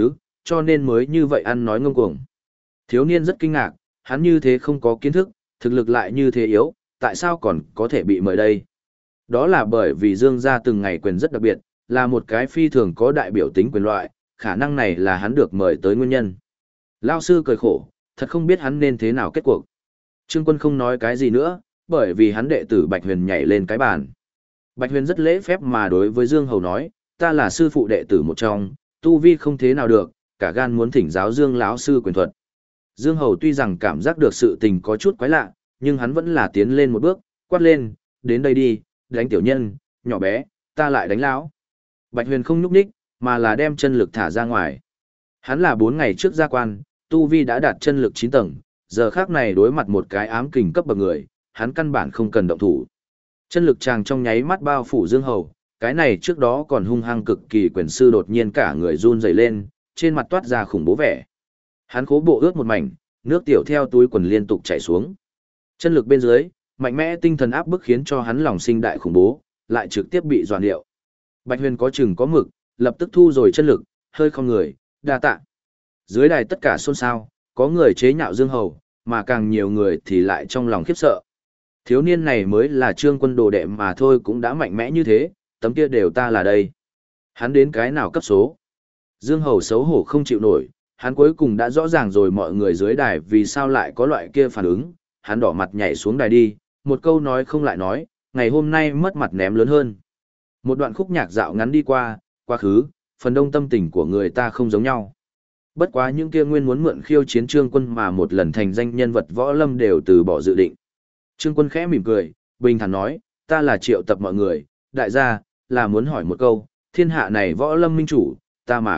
cho nên mới như vậy ăn nói ngông cuồng. Thiếu niên rất kinh ngạc, hắn như thế không có kiến thức, thực lực lại như thế yếu, tại sao còn có thể bị mời đây? Đó là bởi vì Dương gia từng ngày quyền rất đặc biệt, là một cái phi thường có đại biểu tính quyền loại, khả năng này là hắn được mời tới nguyên nhân. Lao sư cười khổ, thật không biết hắn nên thế nào kết cuộc. Trương Quân không nói cái gì nữa, bởi vì hắn đệ tử Bạch Huyền nhảy lên cái bàn. Bạch Huyền rất lễ phép mà đối với Dương Hầu nói, ta là sư phụ đệ tử một trong, tu vi không thế nào được, cả gan muốn thỉnh giáo Dương lão sư quyền thuật. Dương Hầu tuy rằng cảm giác được sự tình có chút quái lạ, nhưng hắn vẫn là tiến lên một bước, quát lên, đến đây đi, đánh tiểu nhân, nhỏ bé, ta lại đánh lão. Bạch Huyền không nhúc nhích, mà là đem chân lực thả ra ngoài. Hắn là 4 ngày trước gia quan, tu vi đã đạt chân lực 9 tầng, giờ khác này đối mặt một cái ám kình cấp bậc người, hắn căn bản không cần động thủ. Chân lực chàng trong nháy mắt bao phủ Dương Hầu, cái này trước đó còn hung hăng cực kỳ quyền sư đột nhiên cả người run rẩy lên, trên mặt toát ra khủng bố vẻ. Hắn khố bộ ướt một mảnh, nước tiểu theo túi quần liên tục chảy xuống. Chân lực bên dưới, mạnh mẽ tinh thần áp bức khiến cho hắn lòng sinh đại khủng bố, lại trực tiếp bị doàn điệu. Bạch Huyền có chừng có mực, lập tức thu rồi chân lực, hơi không người, đa tạ. Dưới đài tất cả xôn xao, có người chế nhạo Dương Hầu, mà càng nhiều người thì lại trong lòng khiếp sợ. Thiếu niên này mới là Trương Quân đồ đệ mà thôi cũng đã mạnh mẽ như thế, tấm kia đều ta là đây. Hắn đến cái nào cấp số? Dương Hầu xấu hổ không chịu nổi, hắn cuối cùng đã rõ ràng rồi mọi người dưới đài vì sao lại có loại kia phản ứng, hắn đỏ mặt nhảy xuống đài đi, một câu nói không lại nói, ngày hôm nay mất mặt ném lớn hơn. Một đoạn khúc nhạc dạo ngắn đi qua, quá khứ, phần đông tâm tình của người ta không giống nhau. Bất quá những kia nguyên muốn mượn khiêu chiến Trương Quân mà một lần thành danh nhân vật võ lâm đều từ bỏ dự định. Trương Quân khẽ mỉm cười, bình thản nói, ta là triệu tập mọi người, đại gia, là muốn hỏi một câu, thiên hạ này võ lâm minh chủ, ta mà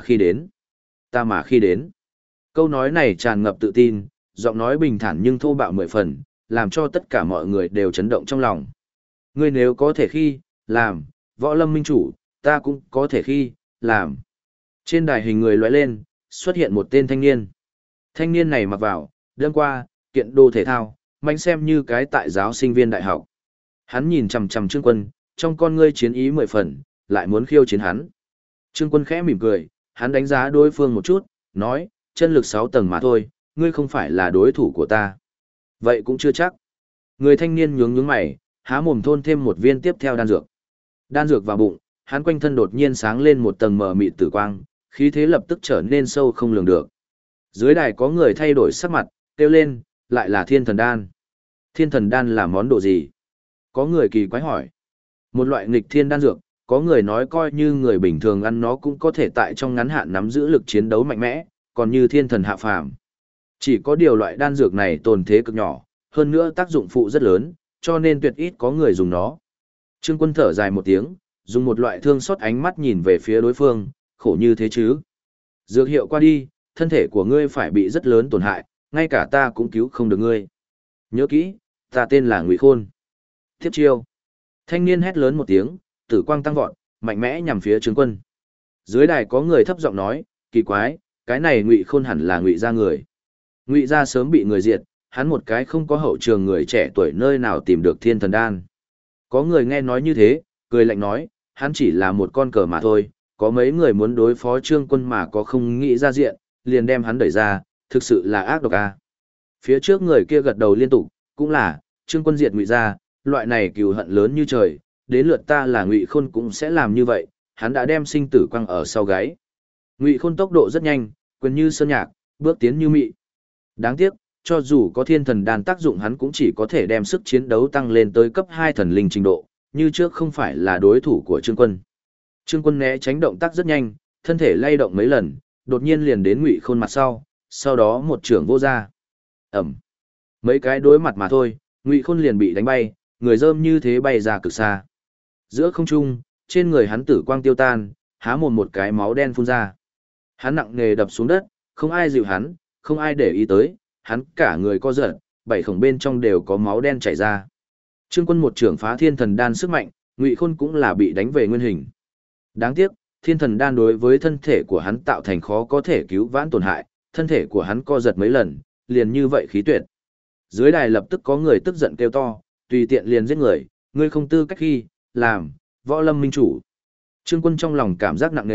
khi đến. Câu nói này tràn ngập tự tin, giọng nói bình thản nhưng thô bạo 10 phần, làm cho tất cả mọi người đều chấn động trong lòng. Ngươi nếu có thể khi, làm, võ lâm minh chủ, ta cũng có thể khi, làm. Trên đài hình người lóe lên, xuất hiện một tên thanh niên. Thanh niên này mặc vào, đêm qua, kiện đồ thể thao, mạnh xem như cái tại giáo sinh viên đại học. Hắn nhìn chằm chằm Trương Quân, trong con ngươi chiến ý 10 phần, lại muốn khiêu chiến hắn. Trương Quân khẽ mỉm cười, hắn đánh giá đối phương một chút, nói, chân lực 6 tầng mà thôi, ngươi không phải là đối thủ của ta. Vậy cũng chưa chắc. Người thanh niên nhướng mày, há mồm thôn thêm một viên tiếp theo đan dược. Đan dược vào bụng, hắn quanh thân đột nhiên sáng lên một tầng mờ mịt tử quang, khí thế lập tức trở nên sâu không lường được. Dưới đài có người thay đổi sắc mặt, kêu lên, lại là thiên thần đan. Thiên thần đan là món đồ gì? Có người kỳ quái hỏi. Một loại nghịch thiên đan dược, có người nói coi như người bình thường ăn nó cũng có thể tại trong ngắn hạn nắm giữ lực chiến đấu mạnh mẽ, còn như thiên thần hạ phàm. Chỉ có điều loại đan dược này tồn thế cực nhỏ, hơn nữa tác dụng phụ rất lớn, cho nên tuyệt ít có người dùng nó. Trương Quân thở dài một tiếng, dùng một loại thương xót ánh mắt nhìn về phía đối phương, khổ như thế chứ. Dược hiệu qua đi, thân thể của ngươi phải bị rất lớn tổn hại, ngay cả ta cũng cứu không được ngươi. Nhớ kỹ, ta tên là Ngụy Khôn. Tiếp chiêu. Thanh niên hét lớn một tiếng, tử quang tăng vọt, mạnh mẽ nhằm phía Trương Quân. Dưới đài có người thấp giọng nói, kỳ quái, cái này Ngụy Khôn hẳn là Ngụy gia người. Ngụy gia sớm bị người diệt, hắn một cái không có hậu trường người trẻ tuổi nơi nào tìm được thiên thần đan. Có người nghe nói như thế, cười lạnh nói, hắn chỉ là một con cờ mà thôi, có mấy người muốn đối phó Trương Quân mà có không nghĩ ra diện, liền đem hắn đẩy ra, thực sự là ác độc a. Phía trước người kia gật đầu liên tục, cũng là, Trương Quân diệt Ngụy gia, loại này cừu hận lớn như trời, đến lượt ta là Ngụy Khôn cũng sẽ làm như vậy, hắn đã đem sinh tử quăng ở sau gáy. Ngụy Khôn tốc độ rất nhanh, quyền như sơn nhạc, bước tiến như mị. Đáng tiếc, cho dù có thiên thần đan tác dụng hắn cũng chỉ có thể đem sức chiến đấu tăng lên tới cấp 2 thần linh trình độ, như trước không phải là đối thủ của Trương Quân. Trương Quân né tránh động tác rất nhanh, thân thể lay động mấy lần, đột nhiên liền đến Ngụy Khôn mặt sau đó một trưởng vô ra. Ẩm. Mấy cái đối mặt mà thôi, Ngụy Khôn liền bị đánh bay, người rơm như thế bay ra cực xa. Giữa không trung, trên người hắn tử quang tiêu tan, há mồm một cái máu đen phun ra. Hắn nặng nề đập xuống đất, không ai dịu hắn, không ai để ý tới, hắn cả người co giật, 7 khổng bên trong đều có máu đen chảy ra. Trương Quân một trưởng phá thiên thần đan sức mạnh, Ngụy Khôn cũng là bị đánh về nguyên hình. Đáng tiếc, thiên thần đan đối với thân thể của hắn tạo thành khó có thể cứu vãn tổn hại, thân thể của hắn co giật mấy lần, liền như vậy khí tuyệt. Dưới đài lập tức có người tức giận kêu to, tùy tiện liền giết người, ngươi không tư cách khi, làm, võ lâm minh chủ. Trương Quân trong lòng cảm giác nặng nề,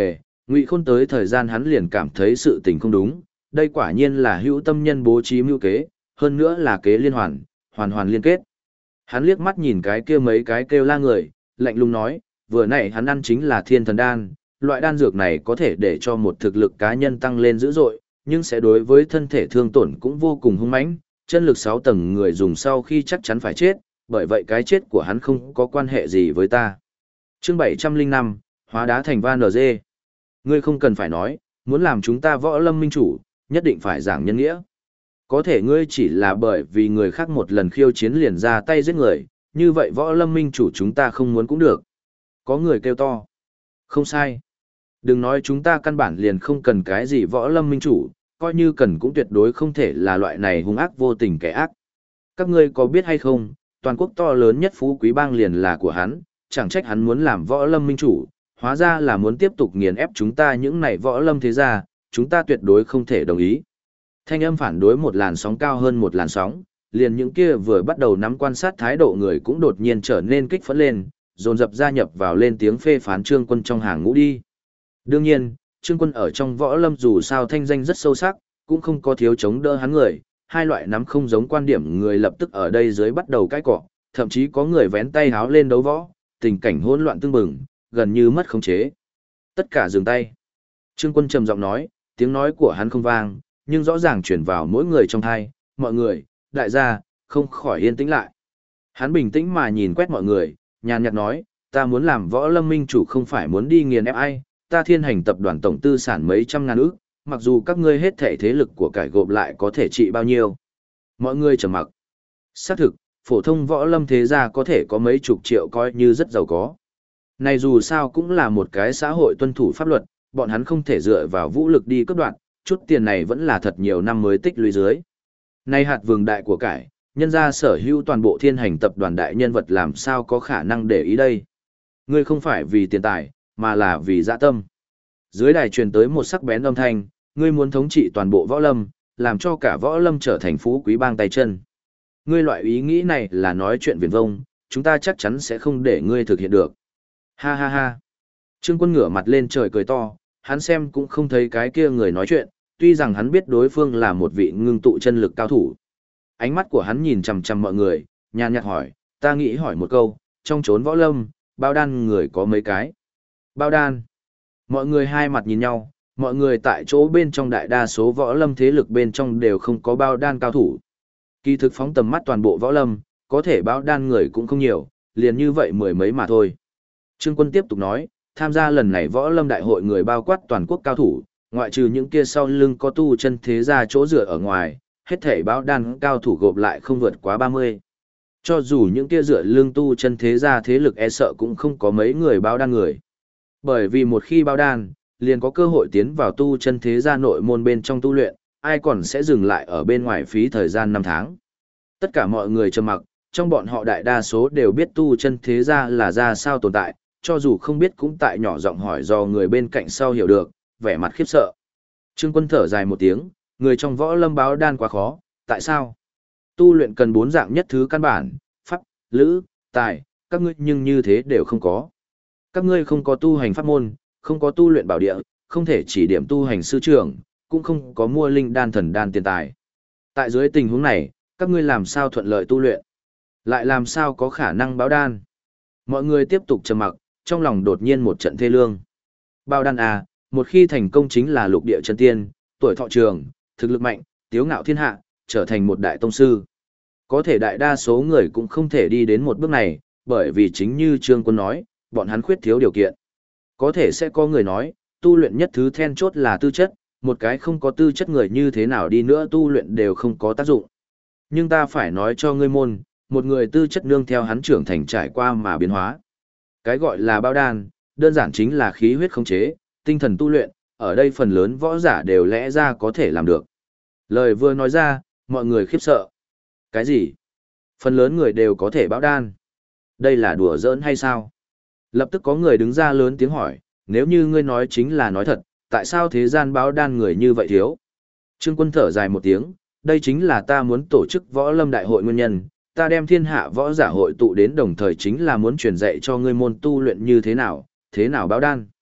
Ngụy Khôn tới thời gian hắn liền cảm thấy sự tình không đúng, đây quả nhiên là hữu tâm nhân bố trí mưu kế, hơn nữa là kế liên hoàn, hoàn hoàn liên kết. Hắn liếc mắt nhìn cái kia mấy cái kêu la người, lạnh lùng nói, vừa nãy hắn ăn chính là thiên thần đan, loại đan dược này có thể để cho một thực lực cá nhân tăng lên dữ dội, nhưng sẽ đối với thân thể thương tổn cũng vô cùng hung mãnh, chân lực 6 tầng người dùng sau khi chắc chắn phải chết, bởi vậy cái chết của hắn không có quan hệ gì với ta. Chương 705, hóa đá thành van NG. Ngươi không cần phải nói, muốn làm chúng ta võ lâm minh chủ, nhất định phải giảng nhân nghĩa. Có thể ngươi chỉ là bởi vì người khác một lần khiêu chiến liền ra tay giết người, như vậy võ lâm minh chủ chúng ta không muốn cũng được. Có người kêu to. Không sai. Đừng nói chúng ta căn bản liền không cần cái gì võ lâm minh chủ, coi như cần cũng tuyệt đối không thể là loại này hung ác vô tình kẻ ác. Các ngươi có biết hay không, toàn quốc to lớn nhất phú quý bang liền là của hắn, chẳng trách hắn muốn làm võ lâm minh chủ, hóa ra là muốn tiếp tục nghiền ép chúng ta những này võ lâm thế gia, chúng ta tuyệt đối không thể đồng ý. Thanh âm phản đối một làn sóng cao hơn một làn sóng, liền những kia vừa bắt đầu nắm quan sát thái độ người cũng đột nhiên trở nên kích phấn lên, dồn dập gia nhập vào lên tiếng phê phán Trương Quân trong hàng ngũ đi. Đương nhiên, Trương Quân ở trong võ lâm dù sao thanh danh rất sâu sắc, cũng không có thiếu chống đỡ hắn người, hai loại nắm không giống quan điểm người lập tức ở đây dưới bắt đầu cãi cọ, thậm chí có người vén tay háo lên đấu võ, tình cảnh hỗn loạn tương bừng, gần như mất khống chế. Tất cả dừng tay. Trương Quân trầm giọng nói, tiếng nói của hắn không vang, nhưng rõ ràng chuyển vào mỗi người trong thai, mọi người, đại gia, không khỏi yên tĩnh lại. Hắn bình tĩnh mà nhìn quét mọi người, nhàn nhạt nói, ta muốn làm võ lâm minh chủ không phải muốn đi nghiền ép ai, ta Thiên Hành tập đoàn tổng tư sản mấy trăm ngàn ức, mặc dù các ngươi hết thể thế lực của cải gộp lại có thể trị bao nhiêu. Mọi người trầm mặc. Xác thực, phổ thông võ lâm thế gia có thể có mấy chục triệu coi như rất giàu có. Này dù sao cũng là một cái xã hội tuân thủ pháp luật, bọn hắn không thể dựa vào vũ lực đi cướp đoạt, chút tiền này vẫn là thật nhiều năm mới tích lũy dưới. Nay hạt vườn đại của cải, nhân ra sở hữu toàn bộ Thiên Hành tập đoàn đại nhân vật làm sao có khả năng để ý đây. Ngươi không phải vì tiền tài, mà là vì dạ tâm. Dưới đài truyền tới một sắc bén âm thanh, ngươi muốn thống trị toàn bộ võ lâm, làm cho cả võ lâm trở thành phú quý bang tay chân. Ngươi loại ý nghĩ này là nói chuyện viển vông, chúng ta chắc chắn sẽ không để ngươi thực hiện được. Ha ha ha. Trương Quân ngửa mặt lên trời cười to, hắn xem cũng không thấy cái kia người nói chuyện, tuy rằng hắn biết đối phương là một vị ngưng tụ chân lực cao thủ. Ánh mắt của hắn nhìn chằm chằm mọi người, nhàn nhạt hỏi, ta nghĩ hỏi một câu, trong chốn võ lâm, bao đan người có mấy cái? Bao đan. Mọi người hai mặt nhìn nhau, mọi người tại chỗ bên trong đại đa số võ lâm thế lực bên trong đều không có bao đan cao thủ. Kỳ thực phóng tầm mắt toàn bộ võ lâm, có thể bao đan người cũng không nhiều, liền như vậy mười mấy mà thôi. Trương Quân tiếp tục nói, tham gia lần này võ lâm đại hội người bao quát toàn quốc cao thủ, ngoại trừ những kia sau lưng có tu chân thế gia chỗ dựa ở ngoài, hết thể bao đan cao thủ gộp lại không vượt quá 30. Cho dù những kia dựa lưng tu chân thế gia thế lực e sợ cũng không có mấy người bao đan người. Bởi vì một khi bao đan, liền có cơ hội tiến vào tu chân thế gia nội môn bên trong tu luyện, ai còn sẽ dừng lại ở bên ngoài phí thời gian 5 tháng. Tất cả mọi người trầm mặc, trong bọn họ đại đa số đều biết tu chân thế gia là ra sao tồn tại, cho dù không biết cũng tại nhỏ giọng hỏi do người bên cạnh sau hiểu được, vẻ mặt khiếp sợ. Trương Quân thở dài một tiếng, người trong võ lâm báo đan quá khó, tại sao? Tu luyện cần 4 dạng nhất thứ căn bản, pháp, lữ, tài, các ngươi nhưng như thế đều không có. Các ngươi không có tu hành pháp môn, không có tu luyện bảo địa, không thể chỉ điểm tu hành sư trưởng, cũng không có mua linh đan thần đan tiền tài. Tại dưới tình huống này, các ngươi làm sao thuận lợi tu luyện? Lại làm sao có khả năng báo đan? Mọi người tiếp tục trầm mặc, trong lòng đột nhiên một trận thê lương. Bao đan à, một khi thành công chính là lục địa chân tiên, tuổi thọ trường, thực lực mạnh, tiếu ngạo thiên hạ, trở thành một đại tông sư. Có thể đại đa số người cũng không thể đi đến một bước này, bởi vì chính như Trương Quân nói, bọn hắn khuyết thiếu điều kiện. Có thể sẽ có người nói, tu luyện nhất thứ then chốt là tư chất, một cái không có tư chất người như thế nào đi nữa tu luyện đều không có tác dụng. Nhưng ta phải nói cho ngươi môn, một người tư chất nương theo hắn trưởng thành trải qua mà biến hóa. Cái gọi là bao đan, đơn giản chính là khí huyết khống chế, tinh thần tu luyện, ở đây phần lớn võ giả đều lẽ ra có thể làm được. Lời vừa nói ra, mọi người khiếp sợ. Cái gì? Phần lớn người đều có thể bao đan. Đây là đùa giỡn hay sao? Lập tức có người đứng ra lớn tiếng hỏi, nếu như ngươi nói chính là nói thật, tại sao thế gian báo đan người như vậy thiếu? Trương Quân thở dài một tiếng, đây chính là ta muốn tổ chức võ lâm đại hội nguyên nhân, ta đem thiên hạ võ giả hội tụ đến đồng thời chính là muốn truyền dạy cho ngươi môn tu luyện như thế nào báo đan.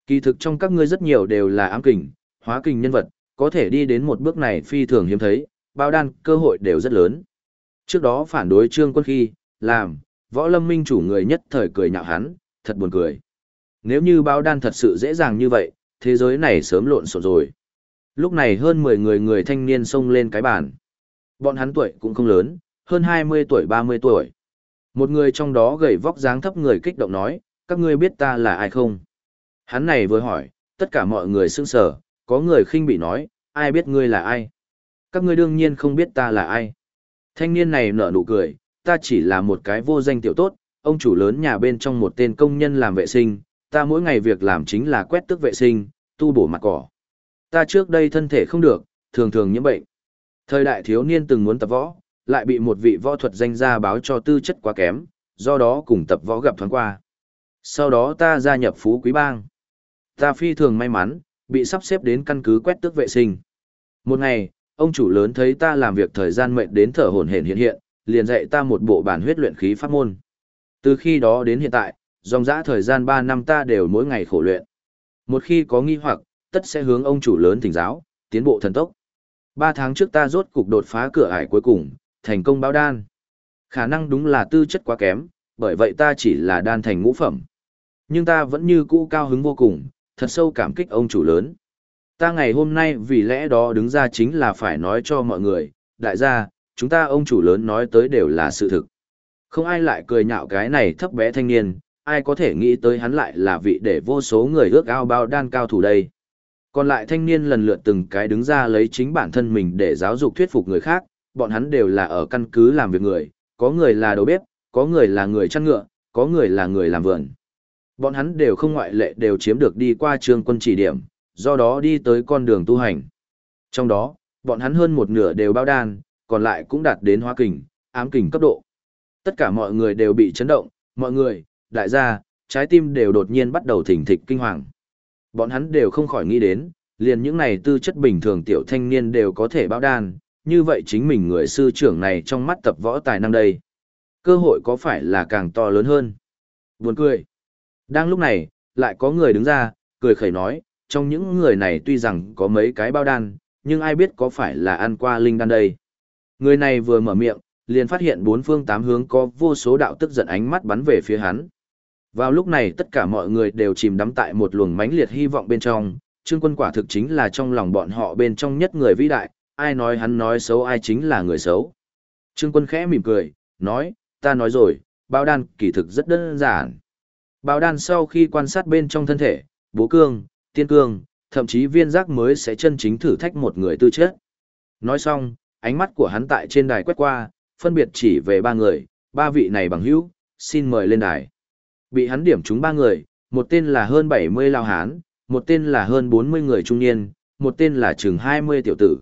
Kỳ thực trong các ngươi rất nhiều đều là ám kình, hóa kình nhân vật, có thể đi đến một bước này phi thường hiếm thấy, bao đan cơ hội đều rất lớn. Trước đó phản đối Trương Quân khi, làm, Võ Lâm Minh chủ người nhất thời cười nhạo hắn, thật buồn cười. Nếu như bao đan thật sự dễ dàng như vậy, thế giới này sớm lộn xộn rồi. Lúc này hơn 10 người thanh niên xông lên cái bàn. Bọn hắn tuổi cũng không lớn, hơn 20 tuổi 30 tuổi. Một người trong đó gầy vóc dáng thấp người kích động nói, các ngươi biết ta là ai không? Hắn này vừa hỏi, tất cả mọi người sững sờ, có người khinh bị nói, ai biết ngươi là ai? Các ngươi đương nhiên không biết ta là ai. Thanh niên này nở nụ cười, ta chỉ là một cái vô danh tiểu tốt, ông chủ lớn nhà bên trong một tên công nhân làm vệ sinh, ta mỗi ngày việc làm chính là quét tước vệ sinh, tu bổ mặt cỏ. Ta trước đây thân thể không được, thường thường nhiễm bệnh. Thời đại thiếu niên từng muốn tập võ, lại bị một vị võ thuật danh gia báo cho tư chất quá kém, do đó cùng tập võ gặp thoáng qua. Sau đó ta gia nhập Phú Quý Bang. Ta phi thường may mắn, bị sắp xếp đến căn cứ quét tước vệ sinh. Một ngày, ông chủ lớn thấy ta làm việc thời gian mệt đến thở hổn hển hiện, liền dạy ta một bộ bản huyết luyện khí pháp môn. Từ khi đó đến hiện tại, dòng dã thời gian 3 năm ta đều mỗi ngày khổ luyện. Một khi có nghi hoặc, tất sẽ hướng ông chủ lớn thỉnh giáo, tiến bộ thần tốc. 3 tháng trước ta rốt cục đột phá cửa ải cuối cùng, thành công báo đan. Khả năng đúng là tư chất quá kém, bởi vậy ta chỉ là đan thành ngũ phẩm. Nhưng ta vẫn như cũ cao hứng vô cùng, thật sâu cảm kích ông chủ lớn. Ta ngày hôm nay vì lẽ đó đứng ra chính là phải nói cho mọi người, đại gia, chúng ta ông chủ lớn nói tới đều là sự thực. Không ai lại cười nhạo cái này thấp bé thanh niên, ai có thể nghĩ tới hắn lại là vị để vô số người ước ao bao đan cao thủ đây. Còn lại thanh niên lần lượt từng cái đứng ra lấy chính bản thân mình để giáo dục thuyết phục người khác, bọn hắn đều là ở căn cứ làm việc người, có người là đầu bếp, có người là người chăn ngựa, có người là người làm vườn. Bọn hắn đều không ngoại lệ đều chiếm được đi qua Trương Quân chỉ điểm, do đó đi tới con đường tu hành. Trong đó, bọn hắn hơn một nửa đều bao đan, còn lại cũng đạt đến hóa kình, ám kình cấp độ. Tất cả mọi người đều bị chấn động, mọi người, đại gia, trái tim đều đột nhiên bắt đầu thỉnh thịch kinh hoàng. Bọn hắn đều không khỏi nghĩ đến, liền những này tư chất bình thường tiểu thanh niên đều có thể bao đan, như vậy chính mình người sư trưởng này trong mắt tập võ tài năng đây. Cơ hội có phải là càng to lớn hơn? Buồn cười. Đang lúc này, lại có người đứng ra, cười khẩy nói, trong những người này tuy rằng có mấy cái bao đan, nhưng ai biết có phải là ăn qua linh đan đây. Người này vừa mở miệng, liền phát hiện bốn phương tám hướng có vô số đạo tức giận ánh mắt bắn về phía hắn. Vào lúc này tất cả mọi người đều chìm đắm tại một luồng mãnh liệt hy vọng bên trong, Trương Quân quả thực chính là trong lòng bọn họ bên trong nhất người vĩ đại, ai nói hắn nói xấu ai chính là người xấu. Trương Quân khẽ mỉm cười, nói, ta nói rồi, bao đan kỳ thực rất đơn giản. Bao đan sau khi quan sát bên trong thân thể, bố cương, tiên cương, thậm chí viên giác mới sẽ chân chính thử thách một người tư chất. Nói xong, ánh mắt của hắn tại trên đài quét qua, phân biệt chỉ về 3 người, 3 vị này bằng hữu, xin mời lên đài. Bị hắn điểm trúng 3 người, một tên là hơn 70 lao hán, một tên là hơn 40 người trung niên, một tên là chừng 20 tiểu tử.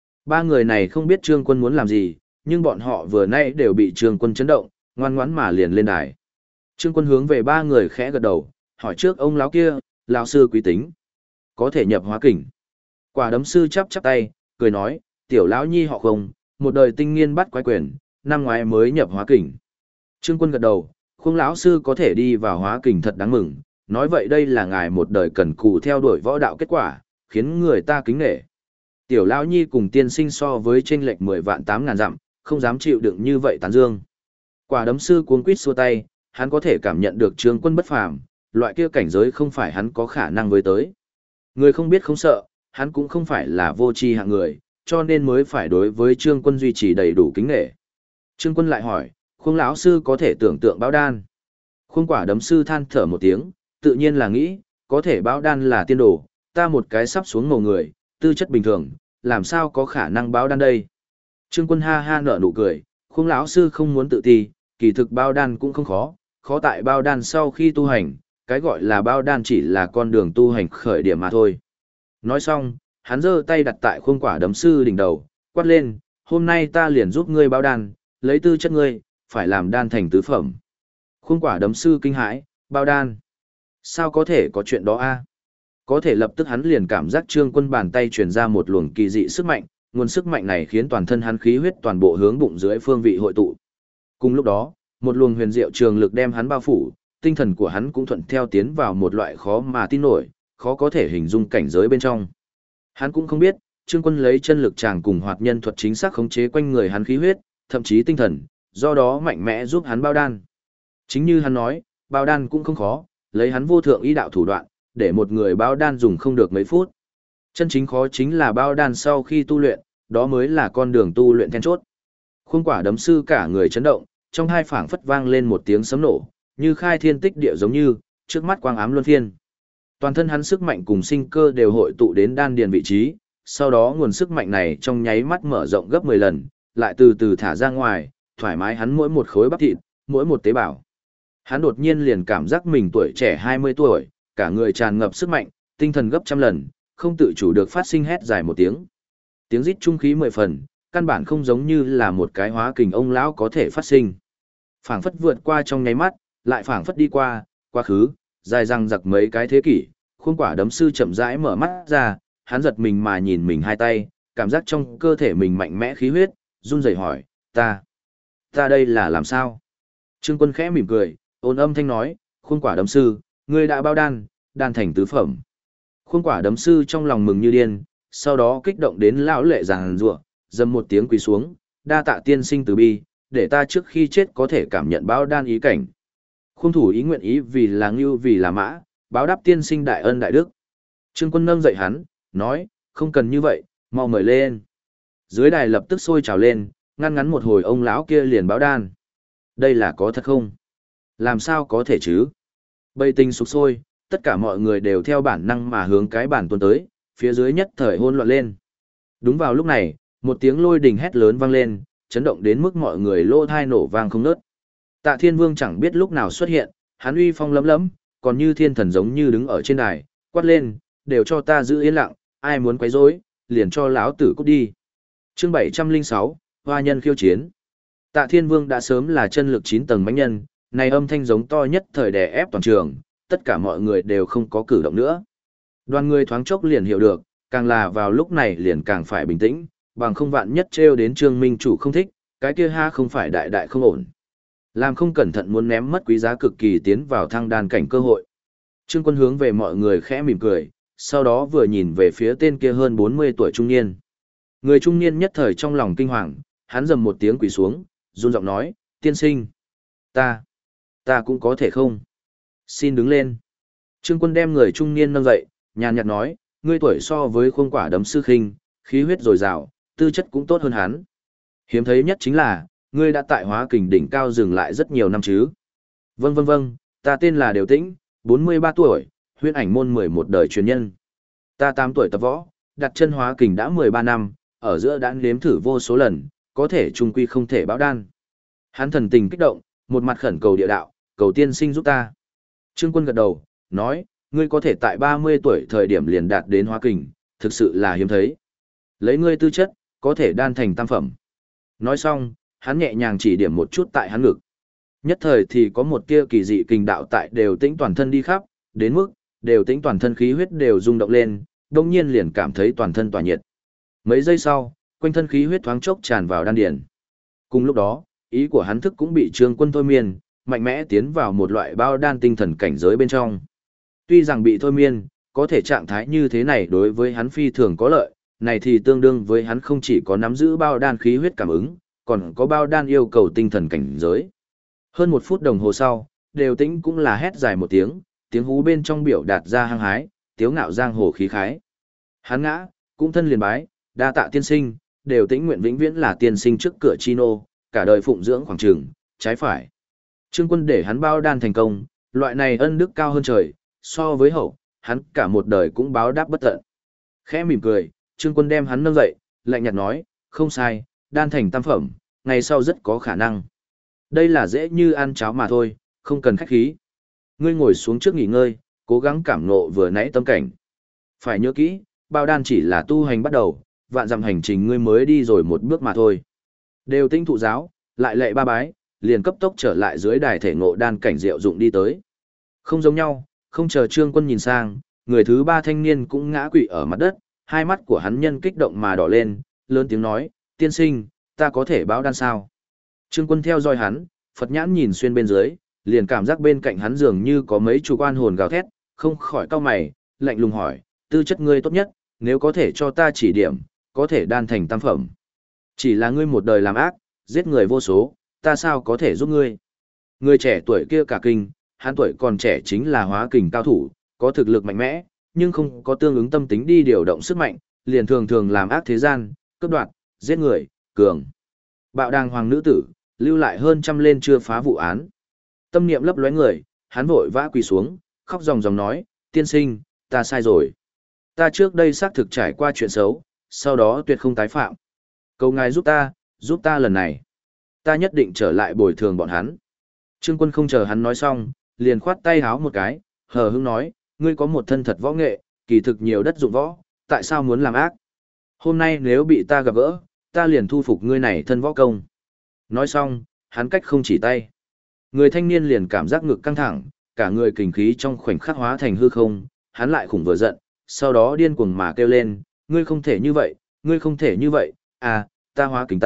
3 người này không biết Trương Quân muốn làm gì, nhưng bọn họ vừa nãy đều bị Trương Quân chấn động, ngoan ngoãn mà liền lên đài. Trương Quân hướng về 3 người khẽ gật đầu, hỏi trước ông lão kia, lão sư quý tính, có thể nhập hóa kình. Quả đấm sư chắp chắp tay, cười nói, tiểu lão nhi họ không, một đời tinh nghiên bắt quái quyền, năm ngoái mới nhập hóa kình. Trương Quân gật đầu, Khung lão sư có thể đi vào hóa kình thật đáng mừng, nói vậy đây là ngài một đời cần cù theo đuổi võ đạo kết quả, khiến người ta kính nể. Tiểu lão nhi cùng tiên sinh so với chênh lệch 10 vạn 8.000 dặm, không dám chịu đựng như vậy tán dương. Quả đấm sư cuống quýt xua tay, hắn có thể cảm nhận được Trương Quân bất phàm, loại kia cảnh giới không phải hắn có khả năng với tới. Người không biết không sợ, hắn cũng không phải là vô tri hạng người, cho nên mới phải đối với Trương Quân duy trì đầy đủ kính nể. Trương Quân lại hỏi, Khung lão sư có thể tưởng tượng báo đan. Khung quả đấm sư than thở một tiếng, tự nhiên là nghĩ, có thể báo đan là tiên đồ, ta một cái sắp xuống ngầu người, tư chất bình thường, làm sao có khả năng báo đan đây. Trương Quân ha ha nở nụ cười, Khung lão sư không muốn tự ti, kỳ thực báo đan cũng không khó, khó tại báo đan sau khi tu hành, cái gọi là báo đan chỉ là con đường tu hành khởi điểm mà thôi. Nói xong, hắn giơ tay đặt tại Khung quả đấm sư đỉnh đầu, quát lên, hôm nay ta liền giúp ngươi báo đan, lấy tư chất ngươi, phải làm đan thành tứ phẩm. Khung quả đấm sư kinh hãi, bao đan. Sao có thể có chuyện đó a? Có thể lập tức hắn liền cảm giác Trương Quân bàn tay truyền ra một luồng kỳ dị sức mạnh, nguồn sức mạnh này khiến toàn thân hắn khí huyết toàn bộ hướng bụng dưới phương vị hội tụ. Cùng lúc đó, một luồng huyền diệu trường lực đem hắn bao phủ, tinh thần của hắn cũng thuận theo tiến vào một loại khó mà tin nổi, khó có thể hình dung cảnh giới bên trong. Hắn cũng không biết, Trương Quân lấy chân lực tràng cùng hoạt nhân thuật chính xác khống chế quanh người hắn khí huyết, thậm chí tinh thần, do đó mạnh mẽ giúp hắn bao đan. Chính như hắn nói, bao đan cũng không khó, lấy hắn vô thượng ý đạo thủ đoạn, để một người bao đan dùng không được mấy phút. Chân chính khó chính là bao đan sau khi tu luyện, đó mới là con đường tu luyện then chốt. Khuôn Quả Đấm sư cả người chấn động, trong hai phảng phất vang lên một tiếng sấm nổ, như khai thiên tích địa giống như, trước mắt quang ám luân phiên. Toàn thân hắn sức mạnh cùng sinh cơ đều hội tụ đến đan điền vị trí, sau đó nguồn sức mạnh này trong nháy mắt mở rộng gấp 10 lần, lại từ từ thả ra ngoài, thoải mái hắn mỗi một khối bắp thịt, mỗi một tế bào. Hắn đột nhiên liền cảm giác mình tuổi trẻ 20 tuổi, cả người tràn ngập sức mạnh, tinh thần gấp trăm lần, không tự chủ được phát sinh hét dài một tiếng. Tiếng rít trung khí 10 phần, căn bản không giống như là một cái hóa kình ông lão có thể phát sinh. Phảng phất vượt qua trong nháy mắt, lại phảng phất đi qua, quá khứ, dài răng giặc mấy cái thế kỷ, Khuôn Quả Đấm sư chậm rãi mở mắt ra, hắn giật mình mà nhìn mình hai tay, cảm giác trong cơ thể mình mạnh mẽ khí huyết, run rẩy hỏi, ta đây là làm sao? Trương Quân khẽ mỉm cười, ôn âm thanh nói, Khuôn Quả Đấm sư, ngươi đã bao đan, đan thành tứ phẩm. Khuôn Quả Đấm sư trong lòng mừng như điên, sau đó kích động đến lão lệ giàn giụa, dầm một tiếng quỳ xuống, đa tạ tiên sinh từ bi, để ta trước khi chết có thể cảm nhận bao đan ý cảnh. Khuôn thủ ý nguyện ý vì là ngưu vì là mã, báo đáp tiên sinh đại ân đại đức. Trương Quân nâng dậy hắn, nói, không cần như vậy, mau mời lên. Dưới đài lập tức sôi trào lên, ngăn ngắn một hồi ông lão kia liền báo đan. Đây là có thật không? Làm sao có thể chứ? Bầy tình sục sôi, tất cả mọi người đều theo bản năng mà hướng cái bản tuôn tới, phía dưới nhất thời hỗn loạn lên. Đúng vào lúc này, một tiếng lôi đình hét lớn vang lên, chấn động đến mức mọi người lô thai nổ vang không ngớt. Tạ Thiên Vương chẳng biết lúc nào xuất hiện, hắn uy phong lấm lấm, còn như thiên thần giống như đứng ở trên đài, quát lên, đều cho ta giữ yên lặng, ai muốn quấy rối, liền cho lão tử cút đi. Chương 706, Hoa nhân khiêu chiến. Tạ Thiên Vương đã sớm là chân lực 9 tầng mãnh nhân, này âm thanh giống to nhất thời đè ép toàn trường, tất cả mọi người đều không có cử động nữa. Đoàn người thoáng chốc liền hiểu được, càng là vào lúc này liền càng phải bình tĩnh, bằng không vạn nhất trêu đến Trương Minh chủ không thích, cái kia ha không phải đại đại không ổn. Làm không cẩn thận muốn ném mất quý giá cực kỳ tiến vào thăng đan cảnh cơ hội. Trương Quân hướng về mọi người khẽ mỉm cười, sau đó vừa nhìn về phía tên kia hơn 40 tuổi trung niên. Người trung niên nhất thời trong lòng kinh hoàng, hắn dầm một tiếng quỳ xuống, run giọng nói, tiên sinh. Ta cũng có thể không? Xin đứng lên. Trương Quân đem người trung niên nâng dậy, nhàn nhạt nói, ngươi tuổi so với Khuôn Quả Đấm sư khinh, khí huyết dồi dào, tư chất cũng tốt hơn hắn. Hiếm thấy nhất chính là, ngươi đã tại Hóa Kình đỉnh cao dừng lại rất nhiều năm chứ. Vâng, ta tên là Điều Tĩnh, 43 tuổi, huyễn ảnh môn 11 đời truyền nhân. Ta 8 tuổi tập võ, đặt chân Hóa Kình đã 13 năm, ở giữa đã nếm thử vô số lần, có thể trung quy không thể báo đan. Hắn thần tình kích động, một mặt khẩn cầu địa đạo, cầu tiên sinh giúp ta. Trương Quân gật đầu, nói, ngươi có thể tại 30 tuổi thời điểm liền đạt đến Hóa Kình, thực sự là hiếm thấy. Lấy ngươi tư chất, có thể đan thành tam phẩm. Nói xong, hắn nhẹ nhàng chỉ điểm một chút tại hắn ngực. Nhất thời thì có một tia kỳ dị kình đạo tại Đều Tĩnh toàn thân đi khắp, đến mức Đều Tĩnh toàn thân khí huyết đều rung động lên, đồng nhiên liền cảm thấy toàn thân tỏa nhiệt. Mấy giây sau, quanh thân khí huyết thoáng chốc tràn vào đan điền. Cùng lúc đó, ý của hắn thức cũng bị Trương Quân thôi miên, mạnh mẽ tiến vào một loại bao đan tinh thần cảnh giới bên trong. Tuy rằng bị thôi miên, có thể trạng thái như thế này đối với hắn phi thường có lợi, này thì tương đương với hắn không chỉ có nắm giữ bao đan khí huyết cảm ứng, còn có bao đan yêu cầu tinh thần cảnh giới. Hơn 1 phút đồng hồ sau, Đều Tĩnh cũng là hét dài một tiếng, tiếng hú bên trong biểu đạt ra hăng hái, tiếu ngạo giang hồ khí khái. Hắn ngã, cũng thân liền bái, đa tạ tiên sinh, Đều Tĩnh nguyện vĩnh viễn là tiên sinh trước cửa chi nô, cả đời phụng dưỡng khoảng trường, trái phải. Trương Quân để hắn bao đan thành công, loại này ân đức cao hơn trời, so với hậu, hắn cả một đời cũng báo đáp bất tận. Khẽ mỉm cười, Trương Quân đem hắn nâng dậy, lạnh nhạt nói, không sai, đan thành tam phẩm, ngày sau rất có khả năng. Đây là dễ như ăn cháo mà thôi, không cần khách khí. Ngươi ngồi xuống trước nghỉ ngơi, cố gắng cảm ngộ vừa nãy tâm cảnh. Phải nhớ kỹ, bao đan chỉ là tu hành bắt đầu, vạn dặm hành trình ngươi mới đi rồi một bước mà thôi. Đều Tĩnh thụ giáo, lại lệ ba bái, liền cấp tốc trở lại dưới đài thể ngộ đan cảnh diệu dụng đi tới. Không giống nhau, không chờ Trương Quân nhìn sang, người thứ ba thanh niên cũng ngã quỵ ở mặt đất, hai mắt của hắn nhân kích động mà đỏ lên, lớn tiếng nói, tiên sinh, ta có thể báo đan sao? Trương Quân theo dõi hắn, Phật nhãn nhìn xuyên bên dưới, liền cảm giác bên cạnh hắn dường như có mấy chủ quan hồn gào thét, không khỏi cau mày, lạnh lùng hỏi, tư chất ngươi tốt nhất, nếu có thể cho ta chỉ điểm, có thể đan thành tam phẩm. Chỉ là ngươi một đời làm ác, giết người vô số, ta sao có thể giúp ngươi. Người trẻ tuổi kia cả kinh, hắn tuổi còn trẻ chính là hóa kình cao thủ, có thực lực mạnh mẽ, nhưng không có tương ứng tâm tính đi điều động sức mạnh, liền thường thường làm ác thế gian, cướp đoạt, giết người, cường. Bạo đàng hoàng nữ tử, lưu lại hơn trăm lên chưa phá vụ án. Tâm niệm lấp lóe người, hắn vội vã quỳ xuống, khóc ròng ròng nói, tiên sinh, ta sai rồi. Ta trước đây xác thực trải qua chuyện xấu, sau đó tuyệt không tái phạm. Cầu ngài giúp ta lần này. Ta nhất định trở lại bồi thường bọn hắn. Trương Quân không chờ hắn nói xong, liền khoát tay háo một cái, hờ hững nói, ngươi có một thân thật võ nghệ, kỳ thực nhiều đất dụng võ, tại sao muốn làm ác? Hôm nay nếu bị ta gặp gỡ, ta liền thu phục ngươi này thân võ công. Nói xong, hắn cách không chỉ tay. Người thanh niên liền cảm giác ngực căng thẳng, cả người kình khí trong khoảnh khắc hóa thành hư không, hắn lại khủng vừa giận, sau đó điên cuồng mà kêu lên, ngươi không thể như vậy, ngươi không thể như vậy, à, ta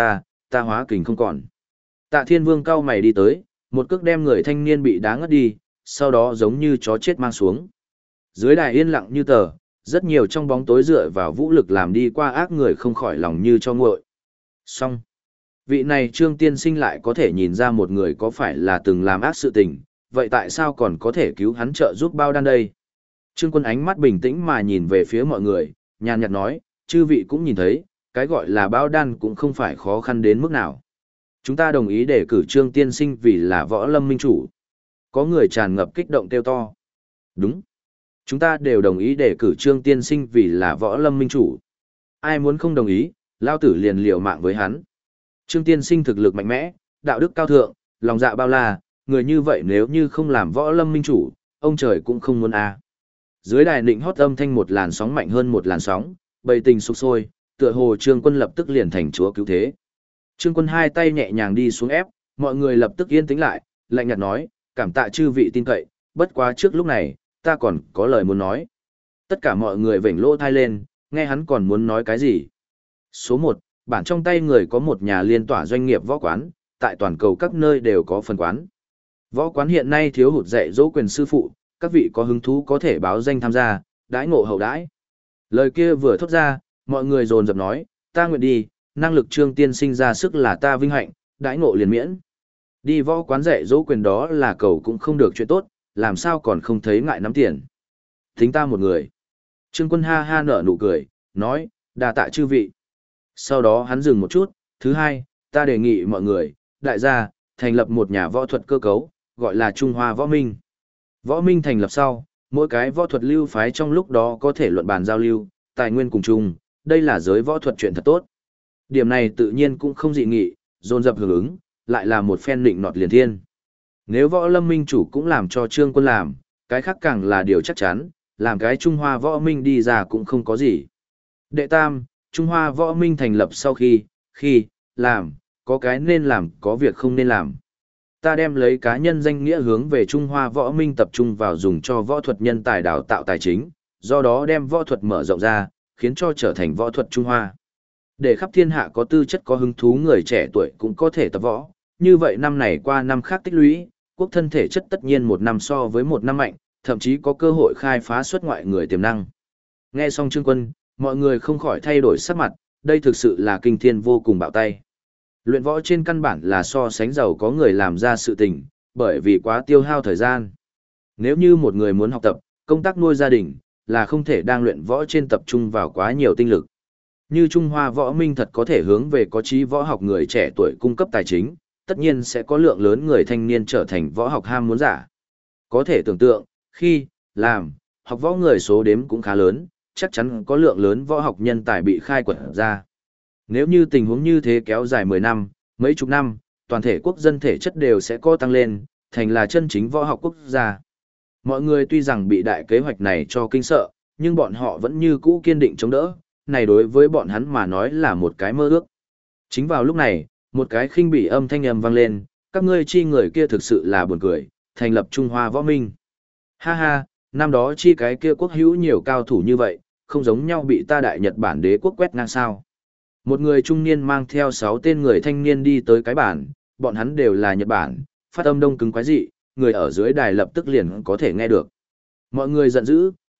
hóa kình không còn. Tạ Thiên Vương cao mày đi tới, một cước đem người thanh niên bị đá ngất đi, sau đó giống như chó chết mang xuống. Dưới đài yên lặng như tờ, rất nhiều trong bóng tối dựa vào vũ lực làm đi qua ác người không khỏi lòng như cho nguội. Xong. Vị này Trương Tiên Sinh lại có thể nhìn ra một người có phải là từng làm ác sự tình, vậy tại sao còn có thể cứu hắn trợ giúp bao đan đây? Trương Quân ánh mắt bình tĩnh mà nhìn về phía mọi người, nhàn nhạt nói, chư vị cũng nhìn thấy, cái gọi là bao đan cũng không phải khó khăn đến mức nào. Chúng ta đồng ý để cử Trương Tiên Sinh vì là võ lâm minh chủ. Có người tràn ngập kích động kêu to. Đúng. Chúng ta đều đồng ý để cử Trương Tiên Sinh vì là võ lâm minh chủ. Ai muốn không đồng ý, lao tử liền liều mạng với hắn. Trương Tiên Sinh thực lực mạnh mẽ, đạo đức cao thượng, lòng dạ bao la, người như vậy nếu như không làm võ lâm minh chủ, ông trời cũng không muốn a. Dưới đài nịnh hót âm thanh một làn sóng mạnh hơn một làn sóng, bầy tình sục sôi, tựa hồ Trương Quân lập tức liền thành chúa cứu thế. Trương Quân hai tay nhẹ nhàng đi xuống ép, mọi người lập tức yên tĩnh lại, lạnh nhạt nói, cảm tạ chư vị tin cậy, bất quá trước lúc này, ta còn có lời muốn nói. Tất cả mọi người vểnh lỗ thai lên, nghe hắn còn muốn nói cái gì. Số 1, bản trong tay người có một nhà liên tỏa doanh nghiệp võ quán, tại toàn cầu các nơi đều có phần quán. Võ quán hiện nay thiếu hụt dạy dỗ quyền sư phụ, các vị có hứng thú có thể báo danh tham gia, đãi ngộ hậu đãi. Lời kia vừa thốt ra, mọi người dồn dập nói, ta nguyện đi, năng lực Trương Tiên Sinh ra sức là ta vinh hạnh, đãi ngộ liền miễn. Đi võ quán dạy dỗ quyền đó là cầu cũng không được chuyện tốt, làm sao còn không thấy ngại nắm tiền. Thính ta một người. Trương Quân ha ha nở nụ cười, nói, đa tạ chư vị. Sau đó hắn dừng một chút, thứ hai, ta đề nghị mọi người, đại gia, thành lập một nhà võ thuật cơ cấu, gọi là Trung Hoa Võ Minh. Võ Minh thành lập sau, mỗi cái võ thuật lưu phái trong lúc đó có thể luận bàn giao lưu, tài nguyên cùng chung, đây là giới võ thuật chuyện thật tốt. Điểm này tự nhiên cũng không dị nghị, dồn dập hưởng ứng, lại là một phen định nọt liền thiên. Nếu võ lâm minh chủ cũng làm cho Trương Quân làm, cái khác càng là điều chắc chắn, làm cái Trung Hoa Võ Minh đi ra cũng không có gì. Đệ tam, Trung Hoa Võ Minh thành lập sau khi, làm, có cái nên làm, có việc không nên làm. Ta đem lấy cá nhân danh nghĩa hướng về Trung Hoa Võ Minh tập trung vào dùng cho võ thuật nhân tài đào tạo tài chính, do đó đem võ thuật mở rộng ra, khiến cho trở thành võ thuật Trung Hoa. Để khắp thiên hạ có tư chất có hứng thú người trẻ tuổi cũng có thể tập võ, như vậy năm này qua năm khác tích lũy, quốc thân thể chất tất nhiên một năm so với một năm mạnh, thậm chí có cơ hội khai phá xuất ngoại người tiềm năng. Nghe xong Trương Quân, mọi người không khỏi thay đổi sắc mặt, đây thực sự là kinh thiên vô cùng bạo tay. Luyện võ trên căn bản là so sánh giàu có người làm ra sự tình, bởi vì quá tiêu hao thời gian. Nếu như một người muốn học tập, công tác nuôi gia đình, là không thể đang luyện võ trên tập trung vào quá nhiều tinh lực. Như Trung Hoa Võ Minh thật có thể hướng về có chí võ học người trẻ tuổi cung cấp tài chính, tất nhiên sẽ có lượng lớn người thanh niên trở thành võ học ham muốn giả. Có thể tưởng tượng, khi, làm, học võ người số đếm cũng khá lớn, chắc chắn có lượng lớn võ học nhân tài bị khai quật ra. Nếu như tình huống như thế kéo dài 10 năm, mấy chục năm, toàn thể quốc dân thể chất đều sẽ có tăng lên, thành là chân chính võ học quốc gia. Mọi người tuy rằng bị đại kế hoạch này cho kinh sợ, nhưng bọn họ vẫn như cũ kiên định chống đỡ, này đối với bọn hắn mà nói là một cái mơ ước. Chính vào lúc này, một cái khinh bỉ âm thanh vang lên, các ngươi chi người kia thực sự là buồn cười, thành lập Trung Hoa Võ Minh. Ha ha, năm đó chi cái kia quốc hữu nhiều cao thủ như vậy, không giống nhau bị ta Đại Nhật Bản đế quốc quét ngang sao. Một người trung niên mang theo 6 tên người thanh niên đi tới cái bản, bọn hắn đều là Nhật Bản, phát âm đông cứng quái dị, người ở dưới đài lập tức liền có thể nghe được. Mọi người giận dữ,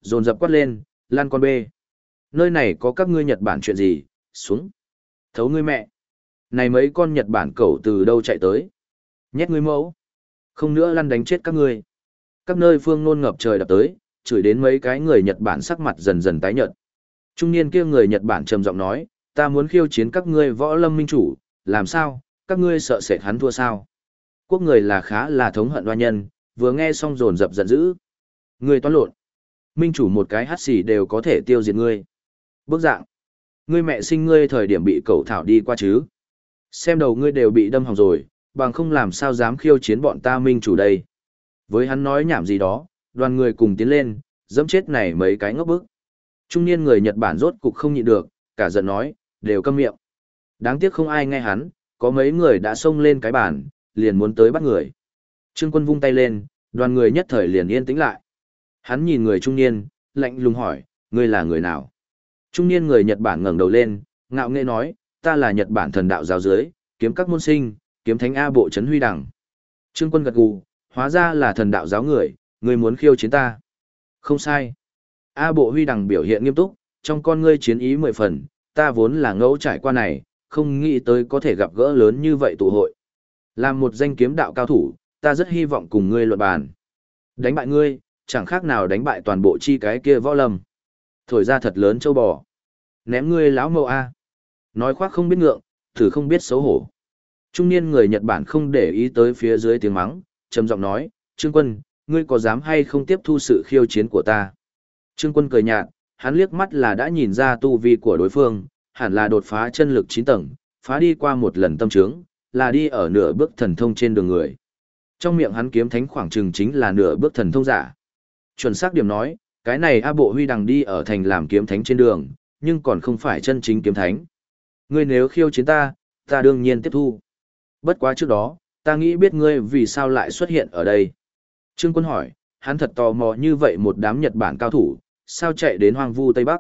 dồn dập quát lên, lan con bê. Nơi này có các ngươi Nhật Bản chuyện gì, xuống. Thấu ngươi mẹ. Này mấy con Nhật Bản cẩu từ đâu chạy tới. Nhét ngươi mẫu. Không nữa lăn đánh chết các ngươi. Các nơi phương nôn ngập trời đập tới, chửi đến mấy cái người Nhật Bản sắc mặt dần dần tái nhợt. Trung niên kia người Nhật Bản trầm giọng nói, ta muốn khiêu chiến các ngươi võ lâm minh chủ, làm sao, các ngươi sợ sệt hắn thua sao? Quốc người là khá là thống hận oa nhân, vừa nghe xong dồn dập giận dữ. Ngươi toán lộn. Minh chủ một cái hắt xì đều có thể tiêu diệt ngươi. Bức dạng. Ngươi mẹ sinh ngươi thời điểm bị cẩu thảo đi qua chứ. Xem đầu ngươi đều bị đâm hỏng rồi, bằng không làm sao dám khiêu chiến bọn ta minh chủ đây. Với hắn nói nhảm gì đó, đoàn người cùng tiến lên, dẫm chết này mấy cái ngốc bức. Trung niên người Nhật Bản rốt cục không nhịn được, cả giận nói, đều câm miệng. Đáng tiếc không ai nghe hắn, có mấy người đã xông lên cái bàn, liền muốn tới bắt người. Trương Quân vung tay lên, đoàn người nhất thời liền yên tĩnh lại. Hắn nhìn người trung niên, lạnh lùng hỏi, ngươi là người nào? Trung niên người Nhật Bản ngẩng đầu lên, ngạo nghễ nói, ta là Nhật Bản thần đạo giáo dưới, kiếm các môn sinh, kiếm thánh A Bộ Trấn Huy Đằng. Trương Quân gật gù, hóa ra là thần đạo giáo người, ngươi muốn khiêu chiến ta. Không sai. A Bộ Huy Đằng biểu hiện nghiêm túc, trong con ngươi chiến ý 10 phần, ta vốn là ngẫu trải qua này, không nghĩ tới có thể gặp gỡ lớn như vậy tụ hội. Làm một danh kiếm đạo cao thủ, ta rất hy vọng cùng ngươi luận bàn. Đánh bại ngươi, chẳng khác nào đánh bại toàn bộ chi cái kia võ lâm. Thổi ra thật lớn châu bò. Ném ngươi lão mâu A. Nói khoác không biết ngượng, thử không biết xấu hổ. Trung niên người Nhật Bản không để ý tới phía dưới tiếng mắng, trầm giọng nói, Trương Quân, ngươi có dám hay không tiếp thu sự khiêu chiến của ta? Trương Quân cười nhạt, hắn liếc mắt là đã nhìn ra tu vi của đối phương, hẳn là đột phá chân lực 9 tầng, phá đi qua một lần tâm trướng, là đi ở nửa bước thần thông trên đường người. Trong miệng hắn kiếm thánh khoảng chừng chính là nửa bước thần thông giả. Chuẩn xác điểm nói, cái này A Bộ Huy Đằng đi ở thành làm kiếm thánh trên đường, nhưng còn không phải chân chính kiếm thánh. Ngươi nếu khiêu chiến ta, ta đương nhiên tiếp thu. Bất quá trước đó, ta nghĩ biết ngươi vì sao lại xuất hiện ở đây. Trương Quân hỏi, hắn thật tò mò như vậy một đám Nhật Bản cao thủ, sao chạy đến hoang vu Tây Bắc.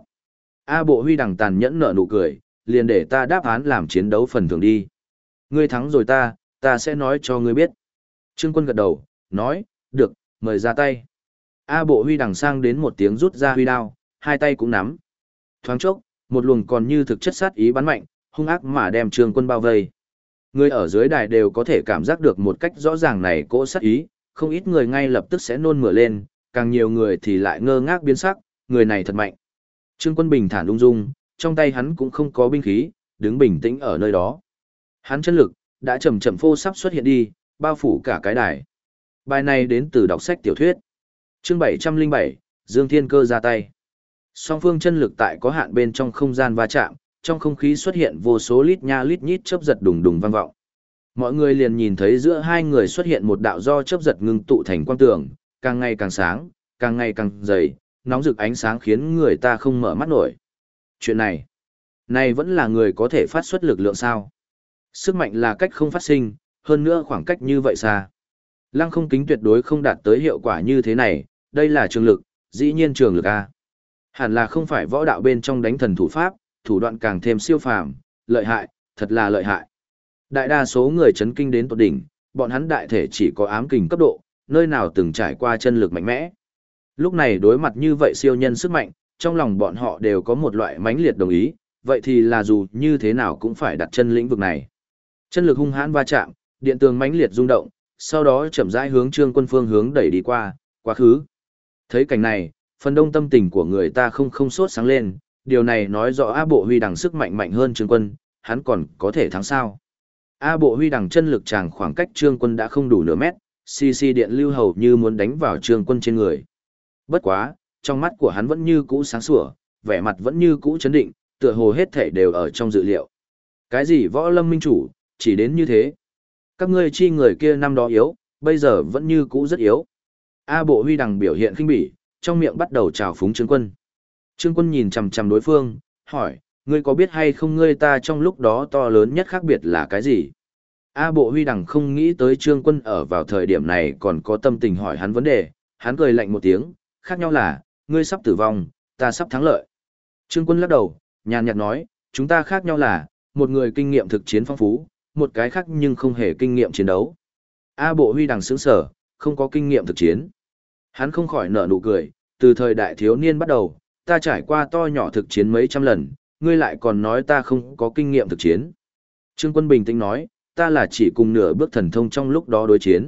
A Bộ Huy Đằng tàn nhẫn nở nụ cười, liền để ta đáp án làm chiến đấu phần thưởng đi. Ngươi thắng rồi ta sẽ nói cho ngươi biết. Trương Quân gật đầu, nói, được, mời ra tay. A Bộ Huy Đằng sang đến một tiếng rút ra huy đao, hai tay cũng nắm. Thoáng chốc, một luồng còn như thực chất sát ý bắn mạnh, hung ác mà đem Trương Quân bao vây. Người ở dưới đài đều có thể cảm giác được một cách rõ ràng này cỗ sát ý, không ít người ngay lập tức sẽ nôn mửa lên, càng nhiều người thì lại ngơ ngác biến sắc, người này thật mạnh. Trương Quân bình thản ung dung, trong tay hắn cũng không có binh khí, đứng bình tĩnh ở nơi đó. Hắn chân lực đã chậm chậm phô sắp xuất hiện đi, bao phủ cả cái đài. Bài này đến từ đọc sách tiểu thuyết. Chương 707, Dương Thiên Cơ ra tay. Song phương chân lực tại có hạn bên trong không gian va chạm, trong không khí xuất hiện vô số lít nha lít nhít chớp giật đùng đùng vang vọng. Mọi người liền nhìn thấy giữa hai người xuất hiện một đạo do chớp giật ngưng tụ thành quang tường, càng ngày càng sáng, càng ngày càng dày, nóng rực ánh sáng khiến người ta không mở mắt nổi. Chuyện này vẫn là người có thể phát xuất lực lượng sao? Sức mạnh là cách không phát sinh, hơn nữa khoảng cách như vậy xa. Lăng không kính tuyệt đối không đạt tới hiệu quả như thế này, đây là trường lực, dĩ nhiên trường lực A. Hẳn là không phải võ đạo bên trong đánh thần thủ pháp, thủ đoạn càng thêm siêu phàm, lợi hại, thật là lợi hại. Đại đa số người chấn kinh đến tột đỉnh, bọn hắn đại thể chỉ có ám kình cấp độ, nơi nào từng trải qua chân lực mạnh mẽ. Lúc này đối mặt như vậy siêu nhân sức mạnh, trong lòng bọn họ đều có một loại mãnh liệt đồng ý, vậy thì là dù như thế nào cũng phải đặt chân lĩnh vực này. Chân lực hung hãn va chạm, điện tường mãnh liệt rung động, sau đó chậm rãi hướng Trương Quân phương hướng đẩy đi qua, quá khứ. Thấy cảnh này, phần đông tâm tình của người ta không sốt sáng lên, điều này nói rõ A Bộ Huy Đằng sức mạnh mạnh hơn Trương Quân, hắn còn có thể thắng sao. A Bộ Huy Đằng chân lực tràng khoảng cách Trương Quân đã không đủ nửa mét, CC điện lưu hầu như muốn đánh vào Trương Quân trên người. Bất quá, trong mắt của hắn vẫn như cũ sáng sủa, vẻ mặt vẫn như cũ chấn định, tựa hồ hết thể đều ở trong dự liệu. Cái gì võ lâm minh chủ, chỉ đến như thế. Các ngươi chi người kia năm đó yếu, bây giờ vẫn như cũ rất yếu. A Bộ Huy Đằng biểu hiện khinh bỉ, trong miệng bắt đầu chào phúng Trương Quân. Trương Quân nhìn chằm chằm đối phương, hỏi, ngươi có biết hay không ngươi ta trong lúc đó to lớn nhất khác biệt là cái gì? A Bộ Huy Đằng không nghĩ tới Trương Quân ở vào thời điểm này còn có tâm tình hỏi hắn vấn đề, hắn cười lạnh một tiếng, khác nhau là, ngươi sắp tử vong, ta sắp thắng lợi. Trương Quân lắc đầu, nhàn nhạt nói, chúng ta khác nhau là, một người kinh nghiệm thực chiến phong phú, một cái khác nhưng không hề kinh nghiệm chiến đấu. A Bộ Huy Đằng sững sờ, không có kinh nghiệm thực chiến. Hắn không khỏi nở nụ cười, từ thời đại thiếu niên bắt đầu, ta trải qua to nhỏ thực chiến mấy trăm lần, ngươi lại còn nói ta không có kinh nghiệm thực chiến. Trương Quân bình tĩnh nói, ta là chỉ cùng nửa bước thần thông trong lúc đó đối chiến.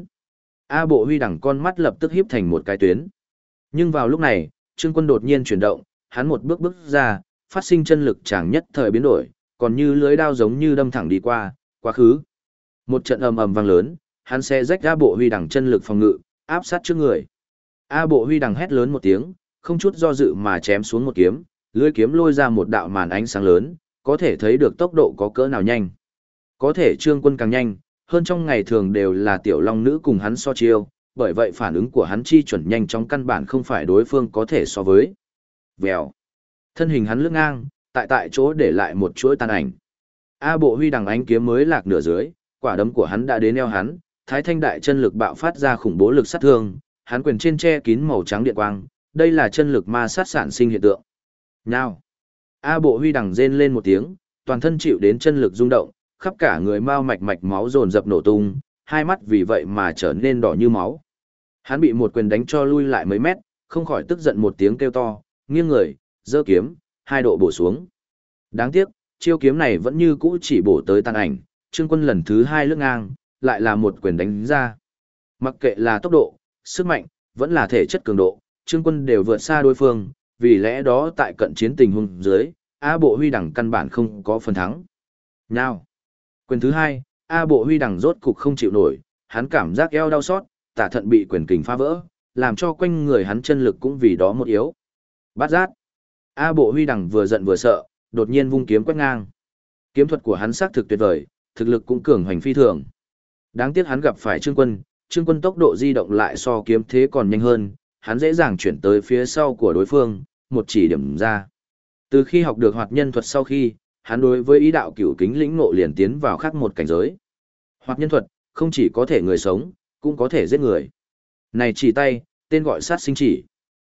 A Bộ Huy Đằng con mắt lập tức híp thành một cái tuyến. Nhưng vào lúc này, Trương Quân đột nhiên chuyển động, hắn một bước bước ra, phát sinh chân lực chẳng nhất thời biến đổi, còn như lưới đao giống như đâm thẳng đi qua, quá khứ. Một trận ầm ầm vang lớn, hắn sẽ rách A Bộ Huy Đằng chân lực phòng ngự, áp sát trước người. A Bộ Huy Đằng hét lớn một tiếng, không chút do dự mà chém xuống một kiếm, lưỡi kiếm lôi ra một đạo màn ánh sáng lớn, có thể thấy được tốc độ có cỡ nào nhanh. Có thể Trương Quân càng nhanh, hơn trong ngày thường đều là tiểu long nữ cùng hắn so chiêu, bởi vậy phản ứng của hắn chi chuẩn nhanh trong căn bản không phải đối phương có thể so với. Vèo. Thân hình hắn lướt ngang, tại chỗ để lại một chuỗi tàn ảnh. A Bộ Huy Đằng ánh kiếm mới lạc nửa dưới, quả đấm của hắn đã đến eo hắn, Thái Thanh đại chân lực bạo phát ra khủng bố lực sát thương, hắn quyền trên che kín màu trắng điện quang, đây là chân lực ma sát sản sinh hiện tượng. Nhao. A Bộ Huy Đằng rên lên một tiếng, toàn thân chịu đến chân lực rung động, khắp cả người mao mạch máu dồn dập nổ tung, hai mắt vì vậy mà trở nên đỏ như máu. Hắn bị một quyền đánh cho lui lại mấy mét, không khỏi tức giận một tiếng kêu to, nghiêng người, giơ kiếm, 2 độ bổ xuống. Đáng tiếc, chiêu kiếm này vẫn như cũ chỉ bổ tới tàn ảnh, Trương Quân lần thứ 2 lướt ngang, lại là một quyền đánh ra. Mặc kệ là tốc độ, sức mạnh, vẫn là thể chất cường độ, Trương Quân đều vượt xa đối phương, vì lẽ đó tại cận chiến tình huống dưới, A Bộ Huy Đằng căn bản không có phần thắng. Nào. Quyền thứ 2, A Bộ Huy Đằng rốt cục không chịu nổi, hắn cảm giác eo đau xót, tả thận bị quyền kình phá vỡ, làm cho quanh người hắn chân lực cũng vì đó một yếu. Bát giác. A Bộ Huy Đằng vừa giận vừa sợ, đột nhiên vung kiếm quét ngang. Kiếm thuật của hắn xác thực tuyệt vời, thực lực cũng cường hoành phi thường. Đáng tiếc hắn gặp phải Trương Quân tốc độ di động lại so kiếm thế còn nhanh hơn, hắn dễ dàng chuyển tới phía sau của đối phương, một chỉ điểm ra. Từ khi học được hoạt nhân thuật sau khi, hắn đối với ý đạo cửu kính lĩnh ngộ liền tiến vào khác một cảnh giới. Hoạt nhân thuật, không chỉ có thể người sống, cũng có thể giết người. Này chỉ tay, tên gọi sát sinh chỉ.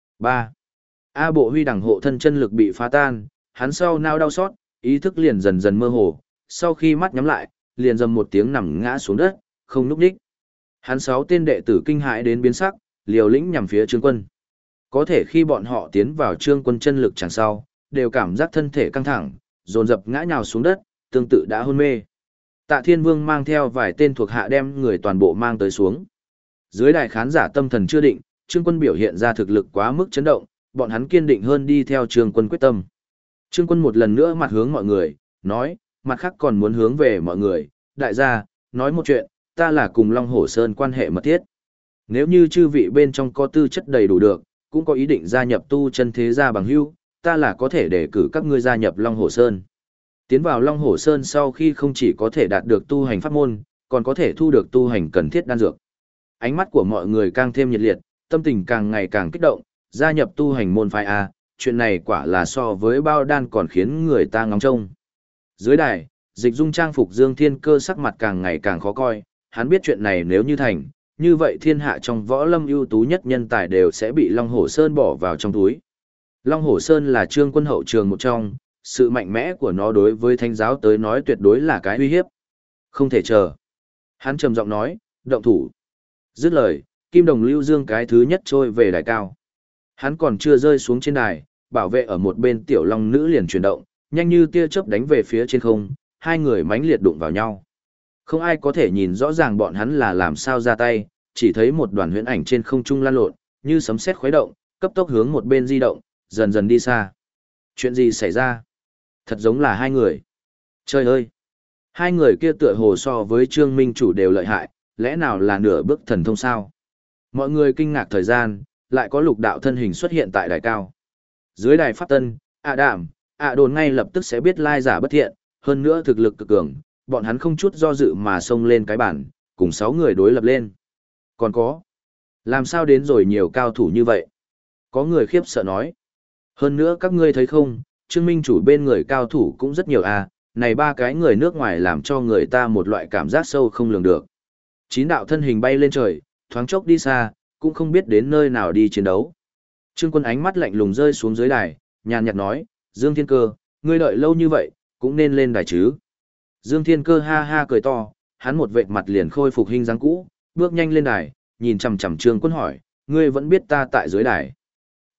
3. A Bộ Huy Đằng hộ thân chân lực bị phá tan, hắn sau nao đau xót, ý thức liền dần dần mơ hồ, sau khi mắt nhắm lại, liền dầm một tiếng nằm ngã xuống đất, không núp đích. Hắn 6 tên đệ tử kinh hãi đến biến sắc, liều lĩnh nhằm phía Trương Quân. Có thể khi bọn họ tiến vào Trương Quân chân lực chẳng sau, đều cảm giác thân thể căng thẳng, dồn dập ngã nhào xuống đất, tương tự đã hôn mê. Tạ Thiên Vương mang theo vài tên thuộc hạ đem người toàn bộ mang tới xuống. Dưới đài khán giả tâm thần chưa định, Trương Quân biểu hiện ra thực lực quá mức chấn động, bọn hắn kiên định hơn đi theo Trương Quân quyết tâm. Trương Quân một lần nữa mặt hướng mọi người, nói, mặt khác còn muốn hướng về mọi người, đại gia, nói một chuyện, ta là cùng Long Hổ Sơn quan hệ mật thiết. Nếu như chư vị bên trong có tư chất đầy đủ được, cũng có ý định gia nhập tu chân thế gia bằng hữu, ta là có thể đề cử các ngươi gia nhập Long Hổ Sơn. Tiến vào Long Hổ Sơn sau khi không chỉ có thể đạt được tu hành pháp môn, còn có thể thu được tu hành cần thiết đan dược. Ánh mắt của mọi người càng thêm nhiệt liệt, tâm tình càng ngày càng kích động, gia nhập tu hành môn phái A, chuyện này quả là so với bao đan còn khiến người ta ngóng trông. Dưới đài, Dịch Dung trang phục Dương Thiên Cơ sắc mặt càng ngày càng khó coi, hắn biết chuyện này nếu như thành, như vậy thiên hạ trong võ lâm ưu tú nhất nhân tài đều sẽ bị Long Hổ Sơn bỏ vào trong túi. Long Hổ Sơn là Trương Quân hậu trường một trong, sự mạnh mẽ của nó đối với thánh giáo tới nói tuyệt đối là cái uy hiếp. Không thể chờ. Hắn trầm giọng nói, động thủ. Dứt lời, Kim Đồng Lưu Dương cái thứ nhất trôi về đài cao. Hắn còn chưa rơi xuống trên đài, bảo vệ ở một bên tiểu long nữ liền chuyển động, nhanh như tia chớp đánh về phía trên không, hai người mãnh liệt đụng vào nhau. Không ai có thể nhìn rõ ràng bọn hắn là làm sao ra tay, chỉ thấy một đoàn huyễn ảnh trên không trung lan lộn, như sấm sét khuấy động, cấp tốc hướng một bên di động, dần dần đi xa. Chuyện gì xảy ra? Thật giống là hai người. Trời ơi! Hai người kia tựa hồ so với Trương Minh Chủ đều lợi hại, lẽ nào là nửa bước thần thông sao? Mọi người kinh ngạc thời gian, lại có lục đạo thân hình xuất hiện tại đài cao. Dưới đài pháp tân, Đàm, Đồn ngay lập tức sẽ biết lai giả bất thiện, hơn nữa thực lực cực cường, bọn hắn không chút do dự mà xông lên cái bản, cùng 6 người đối lập lên. Còn có, làm sao đến rồi nhiều cao thủ như vậy? Có người khiếp sợ nói. Hơn nữa các ngươi thấy không, Trương Minh Chủ bên người cao thủ cũng rất nhiều à, này 3 cái người nước ngoài làm cho người ta một loại cảm giác sâu không lường được. 9 đạo thân hình bay lên trời, thoáng chốc đi xa, cũng không biết đến nơi nào đi chiến đấu. Trương Quân ánh mắt lạnh lùng rơi xuống dưới đài, nhàn nhạt nói, Dương Thiên Cơ, ngươi đợi lâu như vậy, cũng nên lên đài chứ. Dương Thiên Cơ ha ha cười to, hắn một vệt mặt liền khôi phục hình dáng cũ, bước nhanh lên đài, nhìn chằm chằm Trương Quân hỏi, ngươi vẫn biết ta tại dưới đài.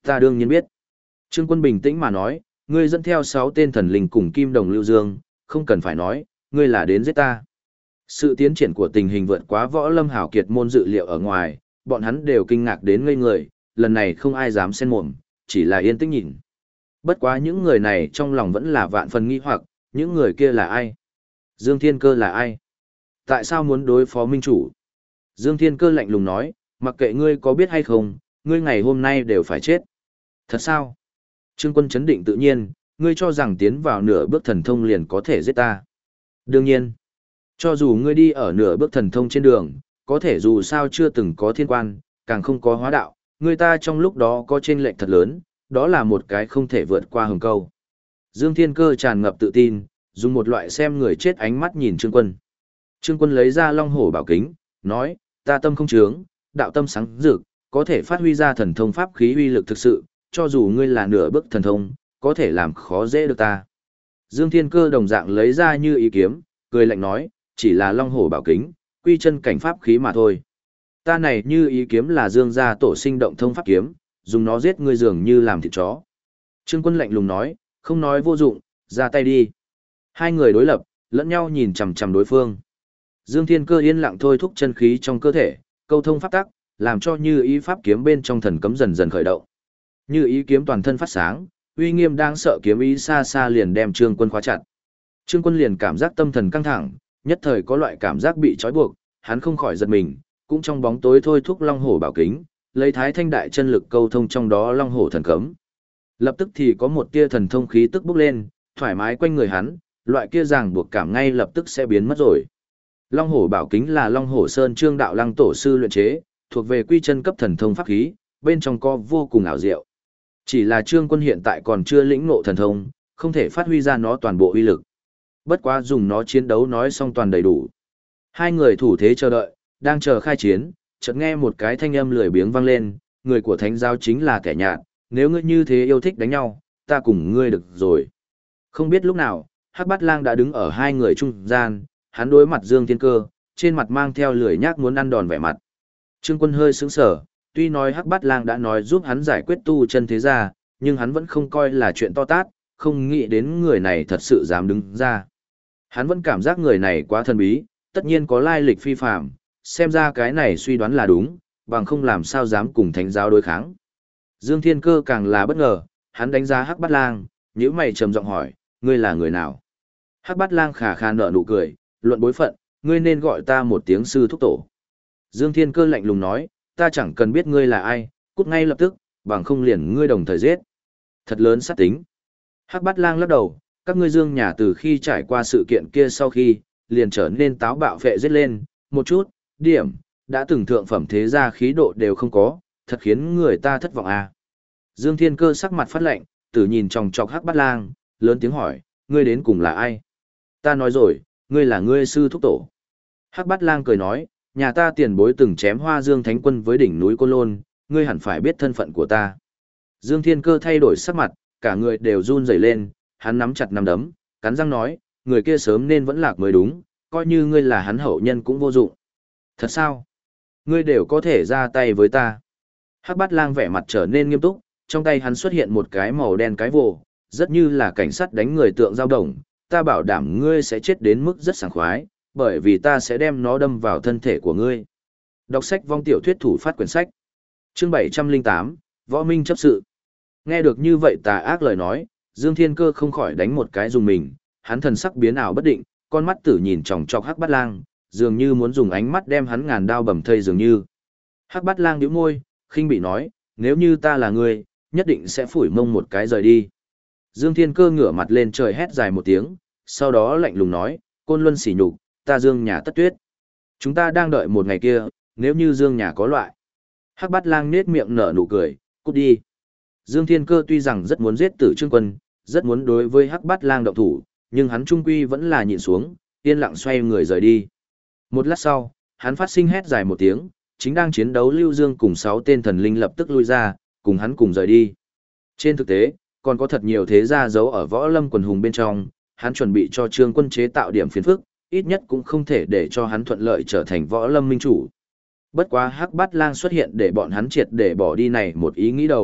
ta đương nhiên biết. Trương Quân bình tĩnh mà nói, ngươi dẫn theo 6 tên thần linh cùng Kim Đồng Lưu Dương, không cần phải nói, ngươi là đến giết ta. Sự tiến triển của tình hình vượt quá Võ Lâm hảo kiệt môn dự liệu ở ngoài, bọn hắn đều kinh ngạc đến ngây người, lần này không ai dám xen mồm, chỉ là yên tĩnh nhìn. Bất quá những người này trong lòng vẫn là vạn phần nghi hoặc, những người kia là ai? Dương Thiên Cơ là ai? Tại sao muốn đối phó minh chủ? Dương Thiên Cơ lạnh lùng nói, mặc kệ ngươi có biết hay không, ngươi ngày hôm nay đều phải chết. Thật sao? Trương Quân chấn định tự nhiên, ngươi cho rằng tiến vào nửa bước thần thông liền có thể giết ta. Đương nhiên, cho dù ngươi đi ở nửa bước thần thông trên đường, có thể dù sao chưa từng có thiên quan, càng không có hóa đạo, người ta trong lúc đó có chênh lệch thật lớn, đó là một cái không thể vượt qua hừng câu. Dương Thiên Cơ tràn ngập tự tin, dùng một loại xem người chết ánh mắt nhìn Trương Quân. Trương Quân lấy ra Long Hổ Bảo Kính, nói, ta tâm không trướng, đạo tâm sáng rực, có thể phát huy ra thần thông pháp khí uy lực thực sự, cho dù ngươi là nửa bước thần thông, có thể làm khó dễ được ta. Dương Thiên Cơ đồng dạng lấy ra như ý kiếm, cười lạnh nói, chỉ là Long Hổ Bảo Kính, quy chân cảnh pháp khí mà thôi. Ta này như ý kiếm là Dương gia tổ sinh động thông pháp kiếm, dùng nó giết ngươi dường như làm thịt chó. Trương Quân lạnh lùng nói, không nói vô dụng, ra tay đi. Hai người đối lập, lẫn nhau nhìn chằm chằm đối phương. Dương Thiên Cơ yên lặng thôi thúc chân khí trong cơ thể, câu thông pháp tắc, làm cho như ý pháp kiếm bên trong thần cấm dần dần khởi động. Như ý kiếm toàn thân phát sáng, uy nghiêm đang sợ kiếm ý xa xa liền đem Trương Quân khóa chặt. Trương Quân liền cảm giác tâm thần căng thẳng, nhất thời có loại cảm giác bị trói buộc, hắn không khỏi giật mình, cũng trong bóng tối thôi thúc Long Hổ Bảo Kính, lấy Thái Thanh đại chân lực câu thông trong đó Long Hổ thần cấm. Lập tức thì có một tia thần thông khí tức bốc lên, thoải mái quanh người hắn, loại kia ràng buộc cảm ngay lập tức sẽ biến mất rồi. Long Hổ Bảo Kính là Long Hổ Sơn Trương Đạo Lăng tổ sư luyện chế, thuộc về quy chân cấp thần thông pháp khí, bên trong có vô cùng ảo diệu. Chỉ là Trương Quân hiện tại còn chưa lĩnh ngộ thần thông, không thể phát huy ra nó toàn bộ uy lực. Bất quá dùng nó chiến đấu nói xong toàn đầy đủ. Hai người thủ thế chờ đợi, đang chờ khai chiến, chợt nghe một cái thanh âm lười biếng vang lên, người của thánh giáo chính là kẻ nhạt, nếu ngươi như thế yêu thích đánh nhau, ta cùng ngươi được rồi. Không biết lúc nào, Hắc Bát Lang đã đứng ở hai người trung gian, hắn đối mặt Dương Thiên Cơ, trên mặt mang theo lười nhác muốn ăn đòn vẻ mặt. Trương Quân hơi sững sờ, tuy nói Hắc Bát Lang đã nói giúp hắn giải quyết tu chân thế gia, nhưng hắn vẫn không coi là chuyện to tát, không nghĩ đến người này thật sự dám đứng ra. Hắn vẫn cảm giác người này quá thần bí, tất nhiên có lai lịch phi phàm, xem ra cái này suy đoán là đúng, bằng không làm sao dám cùng thánh giáo đối kháng. Dương Thiên Cơ càng là bất ngờ, hắn đánh giá Hắc Bát Lang, nhíu mày trầm giọng hỏi, ngươi là người nào? Hắc Bát Lang khà khà nở nụ cười, luận bối phận, ngươi nên gọi ta một tiếng sư thúc tổ. Dương Thiên Cơ lạnh lùng nói, ta chẳng cần biết ngươi là ai, cút ngay lập tức, bằng không liền ngươi đồng thời giết. Thật lớn sát tính. Hắc Bát Lang lắc đầu, các ngươi Dương nhà từ khi trải qua sự kiện kia sau khi, liền trở nên táo bạo phệ giết lên, một chút, điểm, đã từng thượng phẩm thế gia khí độ đều không có, thật khiến người ta thất vọng à. Dương Thiên Cơ sắc mặt phát lạnh, tử nhìn chòng chọc Hắc Bát Lang, lớn tiếng hỏi, ngươi đến cùng là ai? Ta nói rồi, ngươi là ngươi sư thúc tổ. Hắc Bát Lang cười nói, nhà ta tiền bối từng chém Hoa Dương Thánh Quân với đỉnh núi Côn Lôn, ngươi hẳn phải biết thân phận của ta. Dương Thiên Cơ thay đổi sắc mặt, cả người đều run rẩy lên, hắn nắm chặt nắm đấm, cắn răng nói, người kia sớm nên vẫn lạc mới đúng, coi như ngươi là hắn hậu nhân cũng vô dụng. Thật sao? Ngươi đều có thể ra tay với ta. Hắc Bát Lang vẻ mặt trở nên nghiêm túc, trong tay hắn xuất hiện một cái màu đen cái vồ, rất như là cảnh sát đánh người tượng dao đồng, ta bảo đảm ngươi sẽ chết đến mức rất sảng khoái, bởi vì ta sẽ đem nó đâm vào thân thể của ngươi. Đọc sách vong tiểu thuyết thủ phát quyển sách. Chương 708, Võ Minh chấp sự. Nghe được như vậy tà ác lời nói, Dương Thiên Cơ không khỏi đánh một cái dùng mình, hắn thần sắc biến ảo bất định, con mắt tử nhìn chòng chọc Hắc Bát Lang, dường như muốn dùng ánh mắt đem hắn ngàn đao bầm thây dường như. Hắc Bát Lang nhíu môi, khinh bị nói, nếu như ta là ngươi, nhất định sẽ phủi mông một cái rời đi. Dương Thiên Cơ ngửa mặt lên trời hét dài một tiếng, sau đó lạnh lùng nói, Côn Luân sỉ nhục, ta Dương nhà tất tuyết. Chúng ta đang đợi một ngày kia, nếu như Dương nhà có loại. Hắc Bát Lang nết miệng nở nụ cười, cút đi. Dương Thiên Cơ tuy rằng rất muốn giết tử Trương Quân, rất muốn đối với Hắc Bát Lang động thủ, nhưng hắn trung quy vẫn là nhịn xuống, yên lặng xoay người rời đi. Một lát sau, hắn phát sinh hét dài một tiếng, chính đang chiến đấu Lưu Dương cùng 6 tên thần linh lập tức lui ra, cùng hắn cùng rời đi. Trên thực tế, còn có thật nhiều thế gia giấu ở Võ Lâm quần hùng bên trong, hắn chuẩn bị cho Trương Quân chế tạo điểm phiền phức, ít nhất cũng không thể để cho hắn thuận lợi trở thành Võ Lâm minh chủ. Bất quá Hắc Bát Lang xuất hiện để bọn hắn triệt để bỏ đi này một ý nghĩ đầu,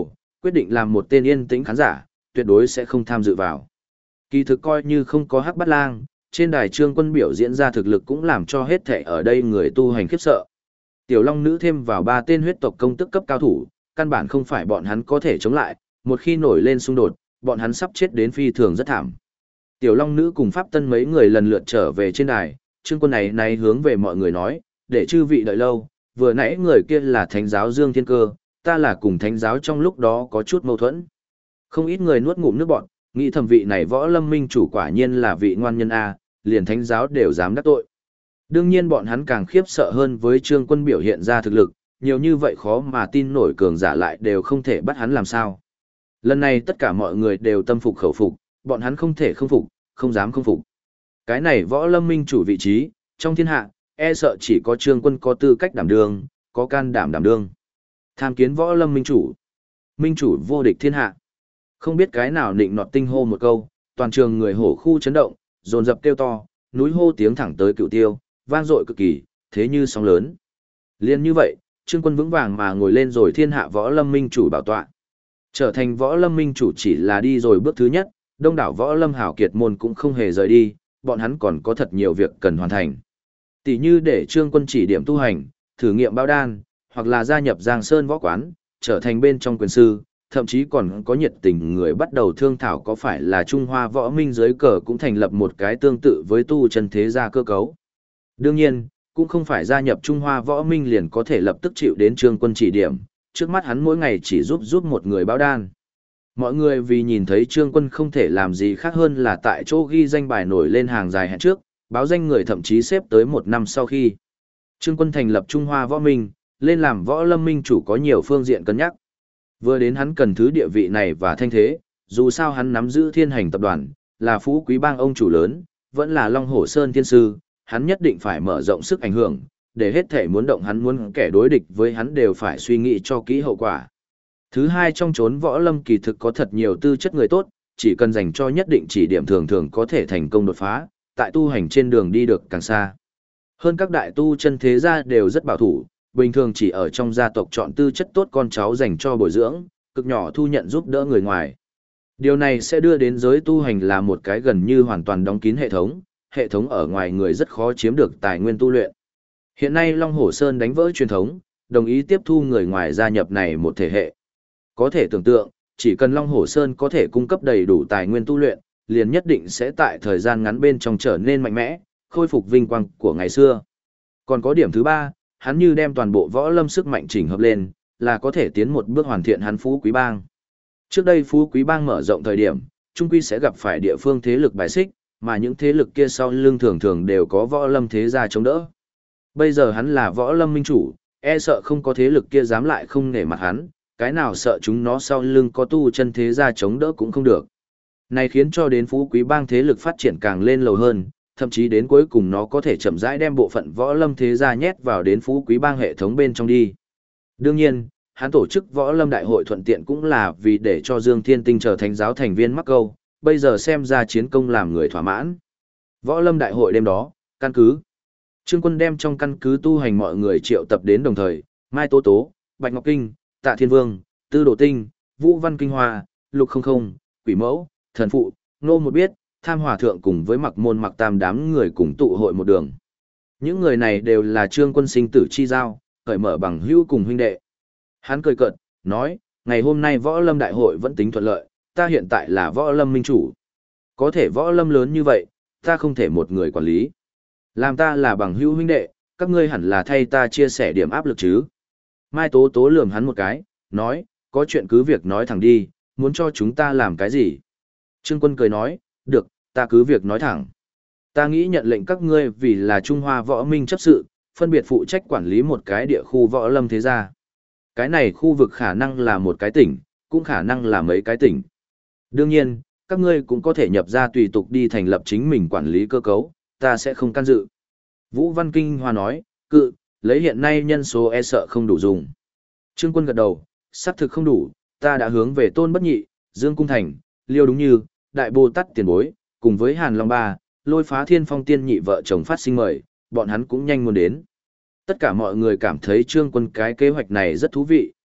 quyết định làm một tên yên tĩnh khán giả, tuyệt đối sẽ không tham dự vào. Kỳ thực coi như không có Hắc Bát Lang, trên đài Trương Quân biểu diễn ra thực lực cũng làm cho hết thảy ở đây người tu hành khiếp sợ. Tiểu Long Nữ thêm vào 3 tên huyết tộc công tức cấp cao thủ, căn bản không phải bọn hắn có thể chống lại, một khi nổi lên xung đột, bọn hắn sắp chết đến phi thường rất thảm. Tiểu Long Nữ cùng Pháp Tân mấy người lần lượt trở về trên đài, Trương Quân này hướng về mọi người nói, để chư vị đợi lâu, vừa nãy người kia là Thánh giáo Dương Thiên Cơ, ta là cùng Thánh giáo trong lúc đó có chút mâu thuẫn. Không ít người nuốt ngụm nước bọt, nghĩ thầm vị này Võ Lâm Minh chủ quả nhiên là vị ngoan nhân A, liền Thánh giáo đều dám đắc tội. Đương nhiên bọn hắn càng khiếp sợ hơn với Trương Quân biểu hiện ra thực lực, nhiều như vậy khó mà tin nổi cường giả lại đều không thể bắt hắn làm sao. Lần này tất cả mọi người đều tâm phục khẩu phục, bọn hắn không thể không phục, không dám không phục. Cái này Võ Lâm Minh chủ vị trí, trong thiên hạ, e sợ chỉ có Trương Quân có tư cách đảm đương, có can đảm đảm đương. Tham kiến Võ Lâm Minh chủ vô địch thiên hạ. Không biết cái nào nịnh nọt tinh hô một câu, toàn trường người hổ khu chấn động, dồn dập kêu to, núi hô tiếng thẳng tới Cửu Tiêu, vang dội cực kỳ, thế như sóng lớn. Liên như vậy, Trương Quân vững vàng mà ngồi lên rồi thiên hạ Võ Lâm Minh chủ bảo tọa. Trở thành Võ Lâm Minh chủ chỉ là đi rồi bước thứ nhất, đông đảo Võ Lâm hảo kiệt môn cũng không hề rời đi, bọn hắn còn có thật nhiều việc cần hoàn thành. Tỷ như để Trương Quân chỉ điểm tu hành, thử nghiệm bao đan, hoặc là gia nhập Giang Sơn võ quán, trở thành bên trong quyền sư, thậm chí còn có nhiệt tình người bắt đầu thương thảo có phải là Trung Hoa Võ Minh dưới cờ cũng thành lập một cái tương tự với tu chân thế gia cơ cấu. Đương nhiên, cũng không phải gia nhập Trung Hoa Võ Minh liền có thể lập tức chịu đến Trương Quân chỉ điểm, trước mắt hắn mỗi ngày chỉ giúp một người báo đan. Mọi người vì nhìn thấy Trương Quân không thể làm gì khác hơn là tại chỗ ghi danh bài nổi lên hàng dài hẹn trước, báo danh người thậm chí xếp tới 1 năm sau khi. Trương Quân thành lập Trung Hoa Võ Minh, lên làm Võ Lâm Minh chủ có nhiều phương diện cân nhắc. Vừa đến hắn cần thứ địa vị này và thanh thế, dù sao hắn nắm giữ Thiên Hành tập đoàn, là Phú Quý Bang ông chủ lớn, vẫn là Long Hổ Sơn thiên sư, hắn nhất định phải mở rộng sức ảnh hưởng, để hết thể muốn động hắn muốn kẻ đối địch với hắn đều phải suy nghĩ cho kỹ hậu quả. Thứ hai, trong chốn Võ Lâm kỳ thực có thật nhiều tư chất người tốt, chỉ cần dành cho nhất định chỉ điểm thường thường có thể thành công đột phá, tại tu hành trên đường đi được càng xa. Hơn các đại tu chân thế gia đều rất bảo thủ, bình thường chỉ ở trong gia tộc chọn tư chất tốt con cháu dành cho bồi dưỡng, cực nhỏ thu nhận giúp đỡ người ngoài. Điều này sẽ đưa đến giới tu hành là một cái gần như hoàn toàn đóng kín hệ thống ở ngoài người rất khó chiếm được tài nguyên tu luyện. Hiện nay Long Hổ Sơn đánh vỡ truyền thống, đồng ý tiếp thu người ngoài gia nhập này một thể hệ. Có thể tưởng tượng, chỉ cần Long Hổ Sơn có thể cung cấp đầy đủ tài nguyên tu luyện, liền nhất định sẽ tại thời gian ngắn bên trong trở nên mạnh mẽ, khôi phục vinh quang của ngày xưa. Còn có điểm thứ ba, hắn như đem toàn bộ Võ Lâm sức mạnh chỉnh hợp lên, là có thể tiến một bước hoàn thiện hắn Phú Quý Bang. Trước đây Phú Quý Bang mở rộng thời điểm, trung quy sẽ gặp phải địa phương thế lực bài xích, mà những thế lực kia sau lưng thường thường đều có Võ Lâm thế gia chống đỡ. Bây giờ hắn là Võ Lâm Minh chủ, e sợ không có thế lực kia dám lại không nể mặt hắn, cái nào sợ chúng nó sau lưng có tu chân thế gia chống đỡ cũng không được. Này khiến cho đến Phú Quý Bang thế lực phát triển càng lên lầu hơn, thậm chí đến cuối cùng nó có thể chậm rãi đem bộ phận Võ Lâm thế gia nhét vào đến Phú Quý Bang hệ thống bên trong đi. Đương nhiên, hắn tổ chức Võ Lâm đại hội thuận tiện cũng là vì để cho Dương Thiên Tinh trở thành giáo thành viên mắc câu, bây giờ xem ra chiến công làm người thỏa mãn. Võ Lâm đại hội đêm đó, căn cứ. Trương Quân đem trong căn cứ tu hành mọi người triệu tập đến đồng thời, Mai Tố Tố, Bạch Ngọc Kinh, Tạ Thiên Vương, Tư Đồ Tinh, Vũ Văn Kinh Hoa, Lục Không Không, Quỷ Mẫu, Thần Phụ, Nô Một Biết, Tham Hòa Thượng cùng với Mặc Môn Mặc Tam đám người cùng tụ hội một đường. Những người này đều là Trương Quân sinh tử chi giao, cởi mở bằng hữu cùng huynh đệ. Hắn cười cợt, nói, ngày hôm nay Võ Lâm đại hội vẫn tính thuận lợi, ta hiện tại là Võ Lâm Minh chủ. Có thể Võ Lâm lớn như vậy, ta không thể một người quản lý. Làm ta là bằng hữu huynh đệ, các ngươi hẳn là thay ta chia sẻ điểm áp lực chứ. Mai Tố Tố lườm hắn một cái, nói, có chuyện cứ việc nói thẳng đi, muốn cho chúng ta làm cái gì? Trương Quân cười nói, được, ta cứ việc nói thẳng. Ta nghĩ nhận lệnh các ngươi vì là Trung Hoa Võ Minh chấp sự, phân biệt phụ trách quản lý một cái địa khu Võ Lâm thế gia. Cái này khu vực khả năng là một cái tỉnh, cũng khả năng là mấy cái tỉnh. Đương nhiên, các ngươi cũng có thể nhập ra tùy tục đi thành lập chính mình quản lý cơ cấu, ta sẽ không can dự. Vũ Văn Kinh Hoa nói, lấy hiện nay nhân số e sợ không đủ dùng. Trương Quân gật đầu, xác thực không đủ, ta đã hướng về Tôn Bất Nhị, Dương Cung Thành, Liêu Đúng Như, Đại Bồ Tát Tiền Bối, cùng với Hàn Long Ba, Lôi Phá Thiên Phong Tiên Nhị vợ chồng phát sinh mời, bọn hắn cũng nhanh muốn đến. Tất cả mọi người cảm thấy Trương Quân cái kế hoạch này rất thú vị,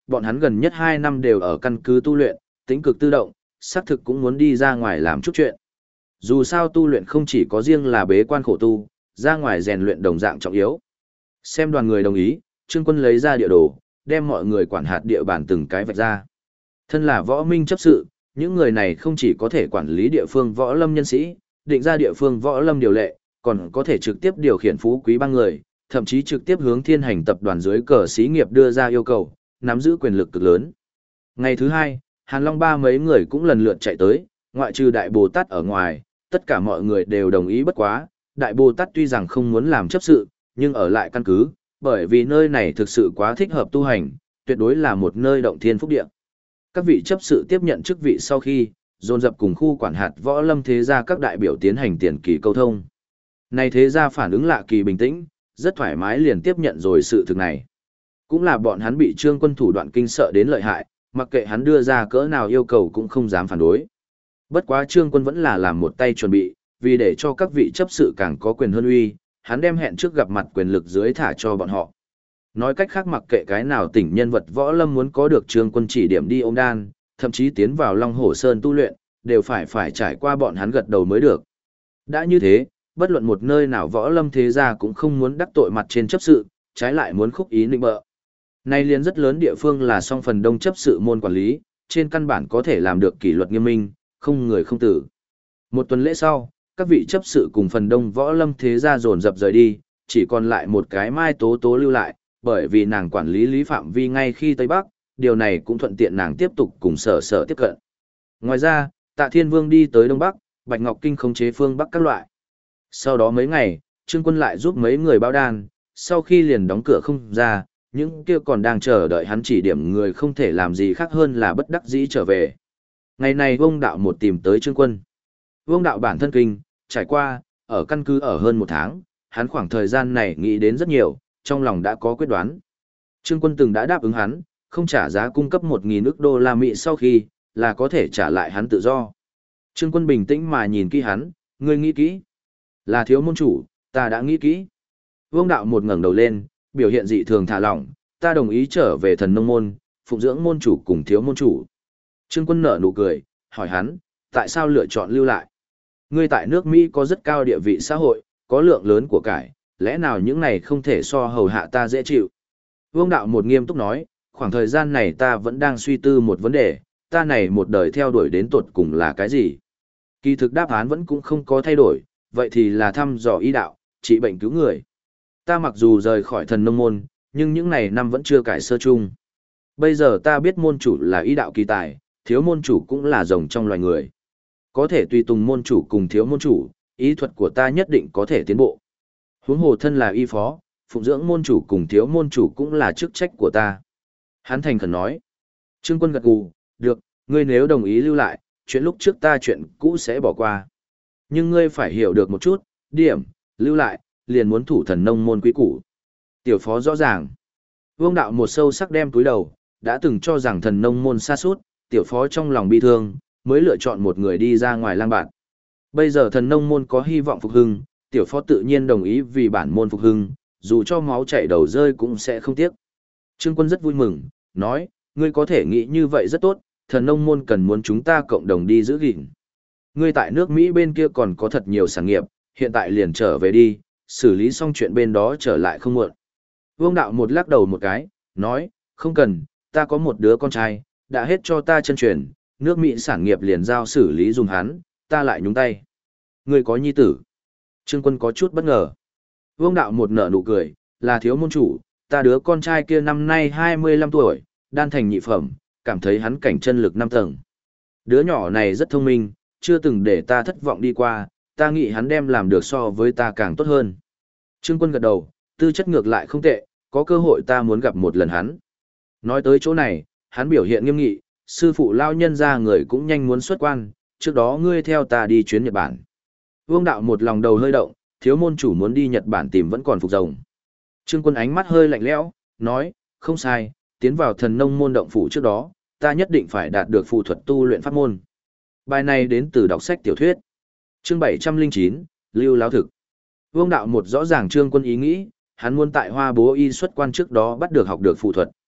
bọn hắn gần nhất 2 năm đều ở căn cứ tu luyện, tính cực tự động, xác thực cũng muốn đi ra ngoài làm chút chuyện. Dù sao tu luyện không chỉ có riêng là bế quan khổ tu, ra ngoài rèn luyện đồng dạng trọng yếu. Xem đoàn người đồng ý, Trương Quân lấy ra địa đồ, đem mọi người quản hạt địa bàn từng cái vạch ra. Thân là võ minh chấp sự, những người này không chỉ có thể quản lý địa phương võ lâm nhân sĩ, định ra địa phương võ lâm điều lệ, còn có thể trực tiếp điều khiển phú quý bang người, thậm chí trực tiếp hướng Thiên Hành tập đoàn dưới cờ xí nghiệp đưa ra yêu cầu, nắm giữ quyền lực cực lớn. Ngày thứ hai, Hàn Long ba mấy người cũng lần lượt chạy tới, ngoại trừ Đại Bồ Tát ở ngoài, tất cả mọi người đều đồng ý bất quá. Đại Bồ Tát tuy rằng không muốn làm chấp sự, nhưng ở lại căn cứ, bởi vì nơi này thực sự quá thích hợp tu hành, tuyệt đối là một nơi động thiên phúc địa. Các vị chấp sự tiếp nhận chức vị sau khi, dồn dập cùng khu quản hạt võ lâm thế gia các đại biểu tiến hành tiền kỳ câu thông. Này thế gia phản ứng lạ kỳ bình tĩnh, rất thoải mái liền tiếp nhận rồi sự thực này. Cũng là bọn hắn bị Trương Quân thủ đoạn kinh sợ đến lợi hại, mặc kệ hắn đưa ra cỡ nào yêu cầu cũng không dám phản đối. Bất quá Trương Quân vẫn là làm một tay chuẩn bị, vì để cho các vị chấp sự càng có quyền hơn uy, hắn đem hẹn trước gặp mặt quyền lực dưới thả cho bọn họ. Nói cách khác mặc kệ cái nào tỉnh nhân vật võ lâm muốn có được Trương Quân chỉ điểm đi ôm đan, thậm chí tiến vào Long Hổ Sơn tu luyện, đều phải trải qua bọn hắn gật đầu mới được. Đã như thế, bất luận một nơi nào võ lâm thế gia cũng không muốn đắc tội mặt trên chấp sự, trái lại muốn khúc ý nịnh bợ. Nay liền rất lớn địa phương là song phần đông chấp sự môn quản lý, trên căn bản có thể làm được kỷ luật nghiêm minh, không người không tử. Một tuần lễ sau, các vị chấp sự cùng phần đông võ lâm thế gia dồn dập rời đi, chỉ còn lại một cái Mai Tố Tố lưu lại, bởi vì nàng quản lý lý phạm vi ngay khi Tây Bắc, điều này cũng thuận tiện nàng tiếp tục cùng sở tiếp cận. Ngoài ra, Tạ Thiên Vương đi tới Đông Bắc, Bạch Ngọc Kinh khống chế phương Bắc các loại. Sau đó mấy ngày, Trương Quân lại giúp mấy người báo đan, sau khi liền đóng cửa không ra, những kia còn đang chờ đợi hắn chỉ điểm người không thể làm gì khác hơn là bất đắc dĩ trở về. Ngày này Vương Đạo một tìm tới Trương Quân. Vương Đạo bản thân kinh, trải qua, ở căn cứ ở hơn 1 tháng, hắn khoảng thời gian này nghĩ đến rất nhiều, trong lòng đã có quyết đoán. Trương Quân từng đã đáp ứng hắn, không trả giá cung cấp 1.000 ức đô la Mỹ sau khi, là có thể trả lại hắn tự do. Trương Quân bình tĩnh mà nhìn kỹ hắn, ngươi nghĩ kỹ. Là thiếu môn chủ, ta đã nghĩ kỹ. Vương Đạo một ngẩng đầu lên, biểu hiện dị thường thả lỏng, ta đồng ý trở về Thần Nông môn, phụng dưỡng môn chủ cùng thiếu môn chủ. Trương Quân nở nụ cười, hỏi hắn, tại sao lựa chọn lưu lại? Ngươi tại nước Mỹ có rất cao địa vị xã hội, có lượng lớn của cải, lẽ nào những này không thể so hầu hạ ta dễ chịu? Vương Đạo một nghiêm túc nói, khoảng thời gian này ta vẫn đang suy tư một vấn đề, ta này một đời theo đuổi đến tột cùng là cái gì? Kỳ thực đáp án vẫn cũng không có thay đổi, vậy thì là thăm dò y đạo, trị bệnh cứu người. Ta mặc dù rời khỏi Thần Nông môn, nhưng những này năm vẫn chưa cải sơ chung. Bây giờ ta biết môn chủ là y đạo kỳ tài, thiếu môn chủ cũng là rồng trong loài người. Có thể tùy tùng môn chủ cùng thiếu môn chủ, ý thuật của ta nhất định có thể tiến bộ. Huống hồ thân là y phó, phụng dưỡng môn chủ cùng thiếu môn chủ cũng là chức trách của ta. Hắn thành khẩn nói. Trương Quân gật gù, được, ngươi nếu đồng ý lưu lại, chuyện lúc trước ta chuyện cũ sẽ bỏ qua. Nhưng ngươi phải hiểu được một chút, điểm, lưu lại, liền muốn thủ Thần Nông môn quý củ. Tiểu phó rõ ràng. Vương Đạo một sâu sắc đem túi đầu, đã từng cho rằng Thần Nông môn sa sút, tiểu phó trong lòng bi thương, mới lựa chọn một người đi ra ngoài lang bạt. Bây giờ Thần Nông môn có hy vọng phục hưng, tiểu phó tự nhiên đồng ý vì bản môn phục hưng, dù cho máu chảy đầu rơi cũng sẽ không tiếc. Trương Quân rất vui mừng, nói, ngươi có thể nghĩ như vậy rất tốt, Thần Nông môn cần muốn chúng ta cộng đồng đi giữ gìn. Ngươi tại nước Mỹ bên kia còn có thật nhiều sản nghiệp, hiện tại liền trở về đi, xử lý xong chuyện bên đó trở lại không muộn. Vương Đạo một lắc đầu một cái, nói, không cần, ta có một đứa con trai, đã hết cho ta chân truyền, nước Mỹ sản nghiệp liền giao xử lý dùng hắn, ta lại nhúng tay. Ngươi có nhi tử. Trương Quân có chút bất ngờ. Vương Đạo một nở nụ cười, là thiếu môn chủ, ta đứa con trai kia năm nay 25 tuổi, đan thành nhị phẩm, cảm thấy hắn cảnh chân lực 5 tầng. Đứa nhỏ này rất thông minh, chưa từng để ta thất vọng đi qua, ta nghĩ hắn đem làm được so với ta càng tốt hơn. Trương Quân gật đầu, tư chất ngược lại không tệ, có cơ hội ta muốn gặp một lần hắn. Nói tới chỗ này, hắn biểu hiện nghiêm nghị, sư phụ lao nhân ra người cũng nhanh muốn xuất quan, trước đó ngươi theo ta đi chuyến Nhật Bản. Vương Đạo một lòng đầu hơi động, thiếu môn chủ muốn đi Nhật Bản tìm vẫn còn phục rồng. Trương Quân ánh mắt hơi lạnh lẽo, nói, không sai, tiến vào Thần Nông môn động phủ trước đó, ta nhất định phải đạt được phù thuật tu luyện pháp môn. Bài này đến từ đọc sách tiểu thuyết. Chương 709, Lưu Láo Thực. Vương Đạo một rõ ràng Trương Quân ý nghĩ, hắn muốn tại Hoa Bố Y xuất quan trước đó bắt được học được phù thuật.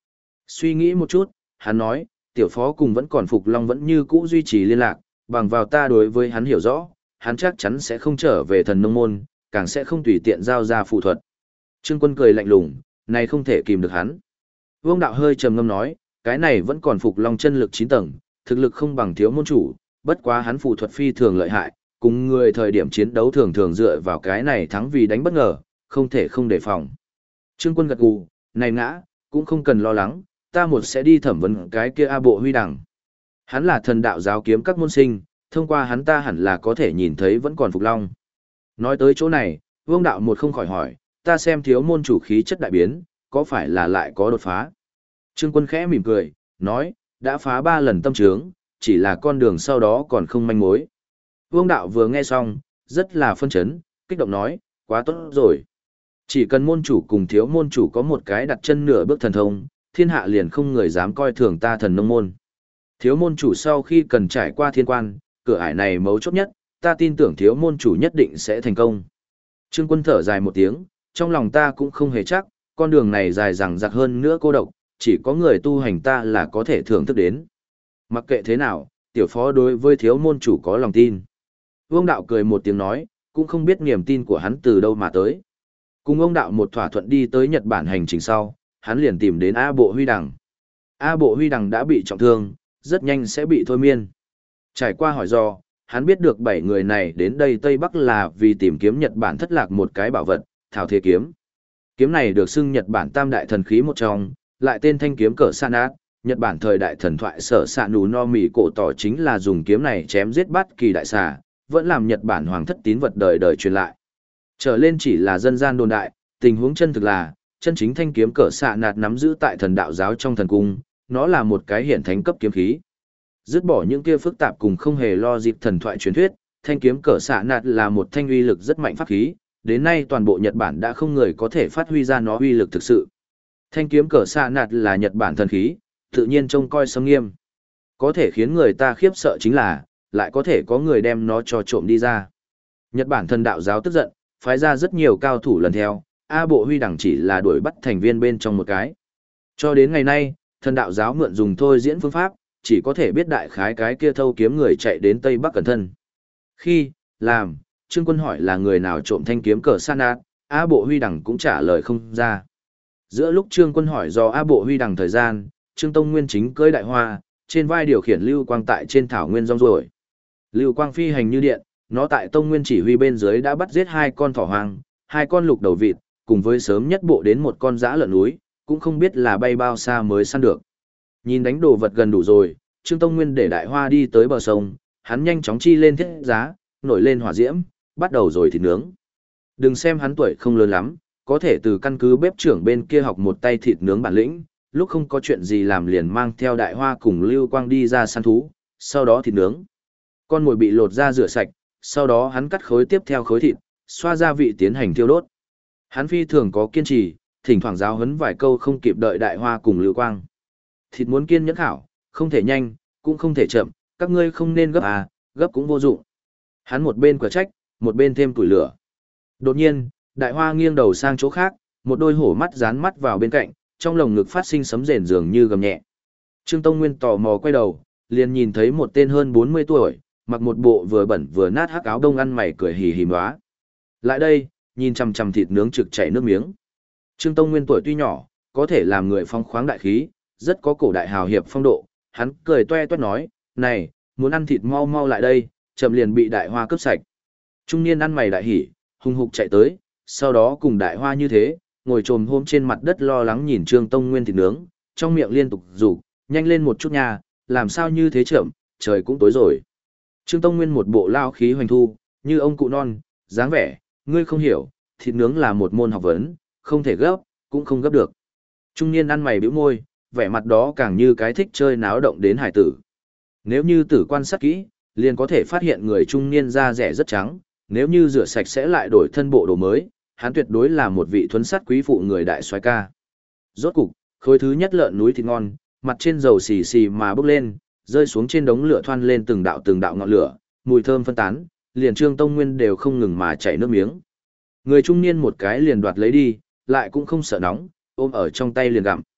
Suy nghĩ một chút, hắn nói, tiểu phó cùng vẫn còn Phục Long vẫn như cũ duy trì liên lạc, bằng vào ta đối với hắn hiểu rõ, hắn chắc chắn sẽ không trở về thần nông môn, càng sẽ không tùy tiện giao ra phù thuật. Trương Quân cười lạnh lùng, này không thể kìm được hắn. Vương Đạo hơi trầm ngâm nói, cái này vẫn còn Phục Long chân lực 9 tầng, thực lực không bằng thiếu môn chủ, bất quá hắn phù thuật phi thường lợi hại, cùng người thời điểm chiến đấu thường thường dựa vào cái này thắng vì đánh bất ngờ, không thể không đề phòng. Trương Quân gật gù, này ngã, cũng không cần lo lắng, ta một sẽ đi thẩm vấn cái kia A Bộ Huy Đằng. Hắn là thần đạo giáo kiếm các môn sinh, thông qua hắn ta hẳn là có thể nhìn thấy vẫn còn Phục Long. Nói tới chỗ này, Vương Đạo một không khỏi hỏi, ta xem thiếu môn chủ khí chất đại biến, có phải là lại có đột phá? Trương Quân khẽ mỉm cười, nói, đã phá 3 lần tâm trướng, chỉ là con đường sau đó còn không manh mối. Vương Đạo vừa nghe xong, rất là phân chấn, kích động nói, quá tốt rồi. Chỉ cần môn chủ cùng thiếu môn chủ có một cái đặt chân nửa bước thần thông, thiên hạ liền không người dám coi thường ta thần nông môn. Thiếu môn chủ sau khi cần trải qua thiên quan, cửa ải này mấu chốt nhất, ta tin tưởng thiếu môn chủ nhất định sẽ thành công. Trương Quân thở dài một tiếng, trong lòng ta cũng không hề chắc, con đường này dài dằng dặc hơn nữa cô độc, chỉ có người tu hành ta là có thể thưởng thức đến. Mặc kệ thế nào, tiểu phó đối với thiếu môn chủ có lòng tin. Vương Đạo cười một tiếng nói, cũng không biết niềm tin của hắn từ đâu mà tới. Cùng ông Đạo một thỏa thuận đi tới Nhật Bản hành trình sau, hắn liền tìm đến A Bộ Huy Đằng. A Bộ Huy Đằng đã bị trọng thương, rất nhanh sẽ bị thôi miên. Trải qua hỏi do, hắn biết được 7 người này đến đây Tây Bắc là vì tìm kiếm Nhật Bản thất lạc một cái bảo vật, Thảo Thế Kiếm. Kiếm này được xưng Nhật Bản tam đại thần khí một trong, lại tên thanh kiếm cỡ san át. Nhật Bản thời đại thần thoại sở sạ nù no mì cổ tỏ chính là dùng kiếm này chém giết bát kỳ đại xà, vẫn làm Nhật Bản hoàng thất tín vật đời đời truyền lại. Trở lên chỉ là dân gian đồn đại, tình huống chân thực là, chân chính thanh kiếm cỡ xạ nạt nắm giữ tại thần đạo giáo trong thần cung, nó là một cái hiển thánh cấp kiếm khí. Dứt bỏ những kia phức tạp cùng không hề lo dịp thần thoại truyền thuyết, thanh kiếm cỡ xạ nạt là một thanh uy lực rất mạnh pháp khí, đến nay toàn bộ Nhật Bản đã không người có thể phát huy ra nó uy lực thực sự. Thanh kiếm cỡ xạ nạt là Nhật Bản thần khí, tự nhiên trông coi sâm nghiêm. Có thể khiến người ta khiếp sợ chính là, lại có thể có người đem nó cho trộm đi ra. Nhật Bản thần đạo giáo tức giận, phái ra rất nhiều cao thủ lần theo, A Bộ Huy Đằng chỉ là đuổi bắt thành viên bên trong một cái. Cho đến ngày nay, thần đạo giáo mượn dùng thôi diễn phương pháp, chỉ có thể biết đại khái cái kia thâu kiếm người chạy đến Tây Bắc cẩn thân. Khi, làm, Trương Quân hỏi là người nào trộm thanh kiếm cờ san át, A Bộ Huy Đằng cũng trả lời không ra. Giữa lúc Trương Quân hỏi do A Bộ Huy Đằng thời gian, Trương Tông Nguyên chính cưỡi đại hoa, trên vai điều khiển lưu quang tại trên thảo nguyên rong ruổi. Lưu quang phi hành như điện, nó tại Tông Nguyên chỉ huy bên dưới đã bắt giết 2 con thỏ hoang, 2 con lục đầu vịt, cùng với sớm nhất bộ đến một con dã lợn núi, cũng không biết là bay bao xa mới săn được. Nhìn đánh đồ vật gần đủ rồi, Trương Tông Nguyên để đại hoa đi tới bờ sông, hắn nhanh chóng chi lên thiết giá, nổi lên hỏa diễm, bắt đầu rồi thịt nướng. Đừng xem hắn tuổi không lớn lắm, có thể từ căn cứ bếp trưởng bên kia học một tay thịt nướng bản lĩnh, lúc không có chuyện gì làm liền mang theo đại hoa cùng Lưu Quang đi ra săn thú, sau đó thịt nướng. Con mồi bị lột ra rửa sạch, sau đó hắn cắt khối tiếp theo khối thịt, xoa gia vị tiến hành thiêu đốt. Hắn phi thường có kiên trì, thỉnh thoảng giáo huấn vài câu không kịp đợi đại hoa cùng Lưu Quang. Thịt muốn kiên nhẫn khảo, không thể nhanh, cũng không thể chậm, các ngươi không nên gấp à, gấp cũng vô dụng. Hắn một bên quả trách, một bên thêm củi lửa. Đột nhiên, đại hoa nghiêng đầu sang chỗ khác, một đôi hổ mắt dán mắt vào bên cạnh, trong lồng ngực phát sinh sấm rền dường như gầm nhẹ. Trương Tông Nguyên tò mò quay đầu, liền nhìn thấy một tên hơn 40 tuổi, mặc một bộ vừa bẩn vừa nát hắc áo đông ăn mày cười hì hì nóa. Lại đây, nhìn chằm chằm thịt nướng trực chảy nước miếng. Trương Tông Nguyên tuổi tuy nhỏ, có thể làm người phong khoáng đại khí, rất có cổ đại hào hiệp phong độ, hắn cười toe toét nói, này, muốn ăn thịt mau mau lại đây, chậm liền bị đại hoa cướp sạch. Trung niên ăn mày đại hỉ, hùng hục chạy tới, sau đó cùng đại hoa như thế, ngồi trồm hôm trên mặt đất lo lắng nhìn Trương Tông Nguyên thịt nướng, trong miệng liên tục rủ, nhanh lên một chút nha, làm sao như thế chậm, trời cũng tối rồi. Trương Tông Nguyên một bộ lao khí hoành thu, như ông cụ non, dáng vẻ, ngươi không hiểu, thịt nướng là một môn học vấn, không thể gấp, cũng không gấp được. Trung niên ăn mày bĩu môi, vẻ mặt đó càng như cái thích chơi náo động đến hải tử. Nếu như tử quan sát kỹ, liền có thể phát hiện người trung niên da rẻ rất trắng, nếu như rửa sạch sẽ lại đổi thân bộ đồ mới, hắn tuyệt đối là một vị thuấn sắt quý phụ người đại soái ca. Rốt cục, khối thứ nhất lợn núi thịt ngon, mặt trên dầu xì xì mà bốc lên, rơi xuống trên đống lửa thoăn lên từng đạo ngọn lửa, mùi thơm phân tán, liền Trương Tông Nguyên đều không ngừng mà chảy nước miếng. Người trung niên một cái liền đoạt lấy đi, lại cũng không sợ nóng, ôm ở trong tay liền gặm.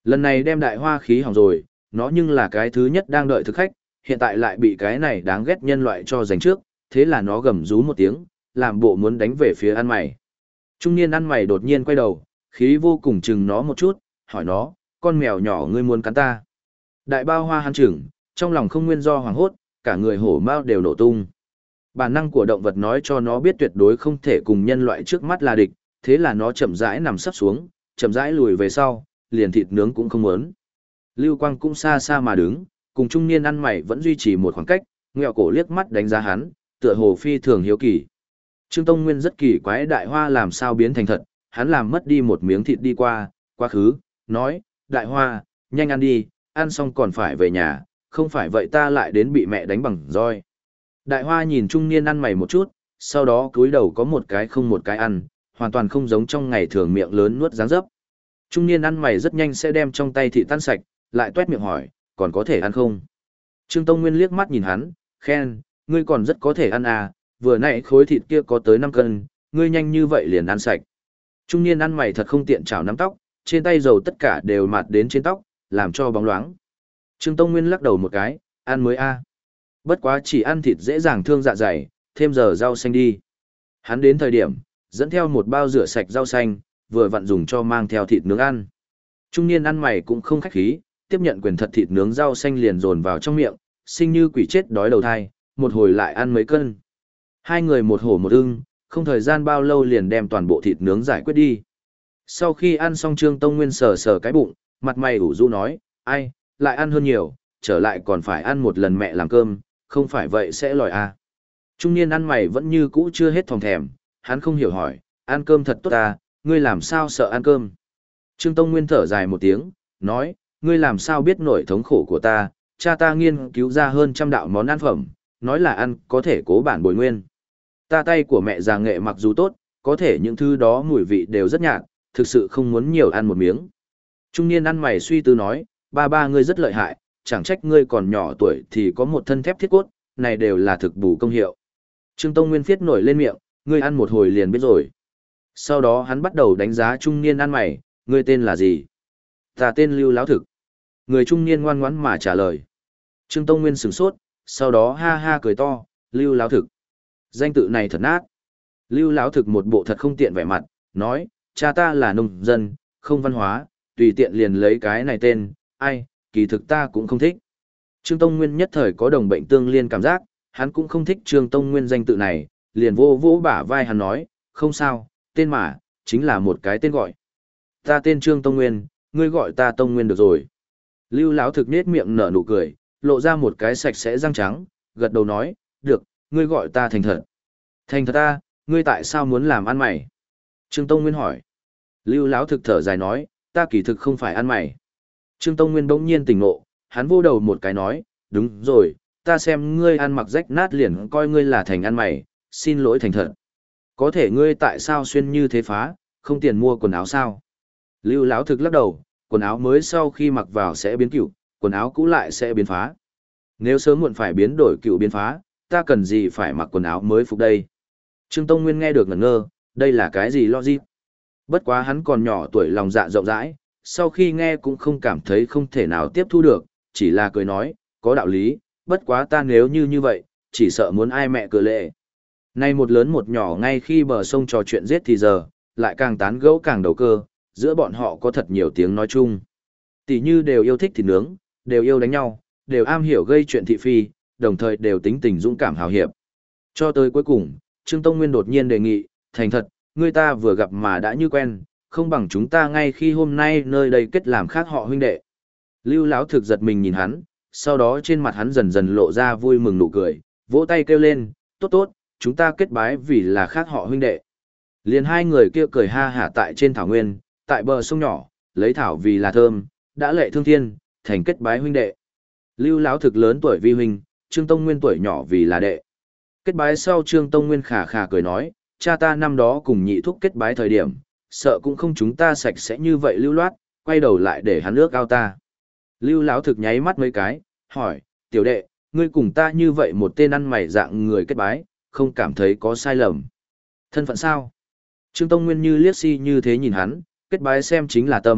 Lần này đem đại hoa khí hỏng rồi, nó nhưng là cái thứ nhất đang đợi thực khách, hiện tại lại bị cái này đáng ghét nhân loại cho giành trước, thế là nó gầm rú một tiếng, làm bộ muốn đánh về phía ăn mày. Trung niên ăn mày đột nhiên quay đầu, khí vô cùng chừng nó một chút, hỏi nó, con mèo nhỏ ngươi muốn cắn ta. Đại bao hoa hắn chừng, trong lòng không nguyên do hoảng hốt, cả người hổ mao đều nổ tung. Bản năng của động vật nói cho nó biết tuyệt đối không thể cùng nhân loại trước mắt là địch, thế là nó chậm rãi nằm sấp xuống, chậm rãi lùi về sau, liền thịt nướng cũng không muốn. Lưu Quang cũng xa xa mà đứng, cùng trung niên ăn mày vẫn duy trì một khoảng cách, ngẹo cổ liếc mắt đánh giá hắn, tựa hồ phi thường hiếu kỳ. Trương Tông Nguyên rất kỳ quái đại hoa làm sao biến thành thật, hắn làm mất đi một miếng thịt đi qua, quá khứ, nói, đại hoa, nhanh ăn đi, ăn xong còn phải về nhà, không phải vậy ta lại đến bị mẹ đánh bằng roi. Đại hoa nhìn trung niên ăn mày một chút, sau đó cúi đầu có một cái không một cái ăn, hoàn toàn không giống trong ngày thường miệng lớn nuốt dáng dấp. Trung niên ăn mày rất nhanh sẽ đem trong tay thịt tan sạch, lại tuét miệng hỏi, còn có thể ăn không? Trương Tông Nguyên liếc mắt nhìn hắn, khen, ngươi còn rất có thể ăn à, vừa nãy khối thịt kia có tới 5 cân, ngươi nhanh như vậy liền ăn sạch. Trung niên ăn mày thật không tiện chảo nắm tóc, trên tay dầu tất cả đều mạt đến trên tóc, làm cho bóng loáng. Trương Tông Nguyên lắc đầu một cái, ăn mới a. Bất quá chỉ ăn thịt dễ dàng thương dạ dày, thêm giờ rau xanh đi. Hắn đến thời điểm, dẫn theo một bao rửa sạch rau xanh, vừa vặn dùng cho mang theo thịt nướng ăn. Trung niên ăn mày cũng không khách khí, tiếp nhận quyền thật thịt nướng rau xanh liền dồn vào trong miệng, sinh như quỷ chết đói đầu thai, một hồi lại ăn mấy cân. Hai người một hổ một ưng, không thời gian bao lâu liền đem toàn bộ thịt nướng giải quyết đi. Sau khi ăn xong Trương Tông Nguyên sờ sờ cái bụng, mặt mày ủ rũ nói, ai, lại ăn hơn nhiều, trở lại còn phải ăn một lần mẹ làm cơm, không phải vậy sẽ lòi à. Trung niên ăn mày vẫn như cũ chưa hết thòng thèm, hắn không hiểu hỏi, ăn cơm thật tốt à, ngươi làm sao sợ ăn cơm. Trương Tông Nguyên thở dài một tiếng, nói, ngươi làm sao biết nỗi thống khổ của ta, cha ta nghiên cứu ra hơn 100 đạo món ăn phẩm, nói là ăn có thể cố bản bồi nguyên. Ta tay của mẹ già nghệ mặc dù tốt, có thể những thứ đó mùi vị đều rất nhạt, thực sự không muốn nhiều ăn một miếng. Trung niên ăn mày suy tư nói, ba ngươi rất lợi hại, chẳng trách ngươi còn nhỏ tuổi thì có một thân thép thiết cốt, này đều là thực bù công hiệu. Trương Tông Nguyên phiết nổi lên miệng, ngươi ăn một hồi liền biết rồi. Sau đó hắn bắt đầu đánh giá trung niên ăn mày, ngươi tên là gì? Ta tên Lưu Láo Thực. Người trung niên ngoan ngoãn mà trả lời. Trương Tông Nguyên sửng sốt, sau đó ha ha cười to, Lưu Láo Thực. Danh tự này thật nát. Lưu Láo Thực một bộ thật không tiện vẻ mặt, nói, cha ta là nông dân, không văn hóa, tùy tiện liền lấy cái này tên, ai, kỳ thực ta cũng không thích. Trương Tông Nguyên nhất thời có đồng bệnh tương liên cảm giác, hắn cũng không thích Trương Tông Nguyên danh tự này, liền vô vỗ bả vai hắn nói, không sao, tên mà, chính là một cái tên gọi. Ta tên Trương Tông Nguyên, ngươi gọi ta Tông Nguyên được rồi. Lưu Láo Thực nết miệng nở nụ cười, lộ ra một cái sạch sẽ răng trắng, gật đầu nói, được, ngươi gọi ta thành thật. Thành thật ta, ngươi tại sao muốn làm ăn mày? Trương Tông Nguyên hỏi. Lưu Láo Thực thở dài nói, ta kỳ thực không phải ăn mày. Trương Tông Nguyên bỗng nhiên tỉnh ngộ, hắn vô đầu một cái nói, đúng rồi, ta xem ngươi ăn mặc rách nát liền coi ngươi là thành ăn mày, xin lỗi thành thật. Có thể ngươi tại sao xuyên như thế phá, không tiền mua quần áo sao? Lưu Láo Thực lắc đầu, quần áo mới sau khi mặc vào sẽ biến cựu, quần áo cũ lại sẽ biến phá. Nếu sớm muộn phải biến đổi cựu biến phá, ta cần gì phải mặc quần áo mới phục đây? Trương Tông Nguyên nghe được ngẩn ngơ, đây là cái gì logic? Bất quá hắn còn nhỏ tuổi lòng dạ rộng rãi, sau khi nghe cũng không cảm thấy không thể nào tiếp thu được, chỉ là cười nói, có đạo lý, bất quá ta nếu như vậy, chỉ sợ muốn ai mẹ cửa lệ. Nay một lớn một nhỏ ngay khi bờ sông trò chuyện giết thì giờ, lại càng tán gẫu càng đầu cơ, giữa bọn họ có thật nhiều tiếng nói chung. Tỷ như đều yêu thích thịt nướng, đều yêu đánh nhau, đều am hiểu gây chuyện thị phi, đồng thời đều tính tình dũng cảm hào hiệp. Cho tới cuối cùng, Trương Tông Nguyên đột nhiên đề nghị, thành thật, người ta vừa gặp mà đã như quen, không bằng chúng ta ngay khi hôm nay nơi đây kết làm khác họ huynh đệ. Lưu Láo Thực giật mình nhìn hắn, sau đó trên mặt hắn dần dần lộ ra vui mừng nụ cười, vỗ tay kêu lên, tốt tốt, chúng ta kết bái vì là khác họ huynh đệ. Liền hai người kia cười ha hả tại trên thảo nguyên, tại bờ sông nhỏ, lấy thảo vì là thơm, đã lệ thương thiên, thành kết bái huynh đệ. Lưu Láo Thực lớn tuổi vi huynh, Trương Tông Nguyên tuổi nhỏ vì là đệ. Kết bái sau Trương Tông Nguyên khà khà cười nói, cha ta năm đó cùng nhị thúc kết bái thời điểm, sợ cũng không chúng ta sạch sẽ như vậy lưu loát, quay đầu lại để hắn ước ao ta. Lưu Láo Thực nháy mắt mấy cái, hỏi, tiểu đệ, ngươi cùng ta như vậy một tên ăn mày dạng người kết bái, không cảm thấy có sai lầm. Thân phận sao? Trương Tông Nguyên như liếc si như thế nhìn hắn, kết bái xem chính là tâm,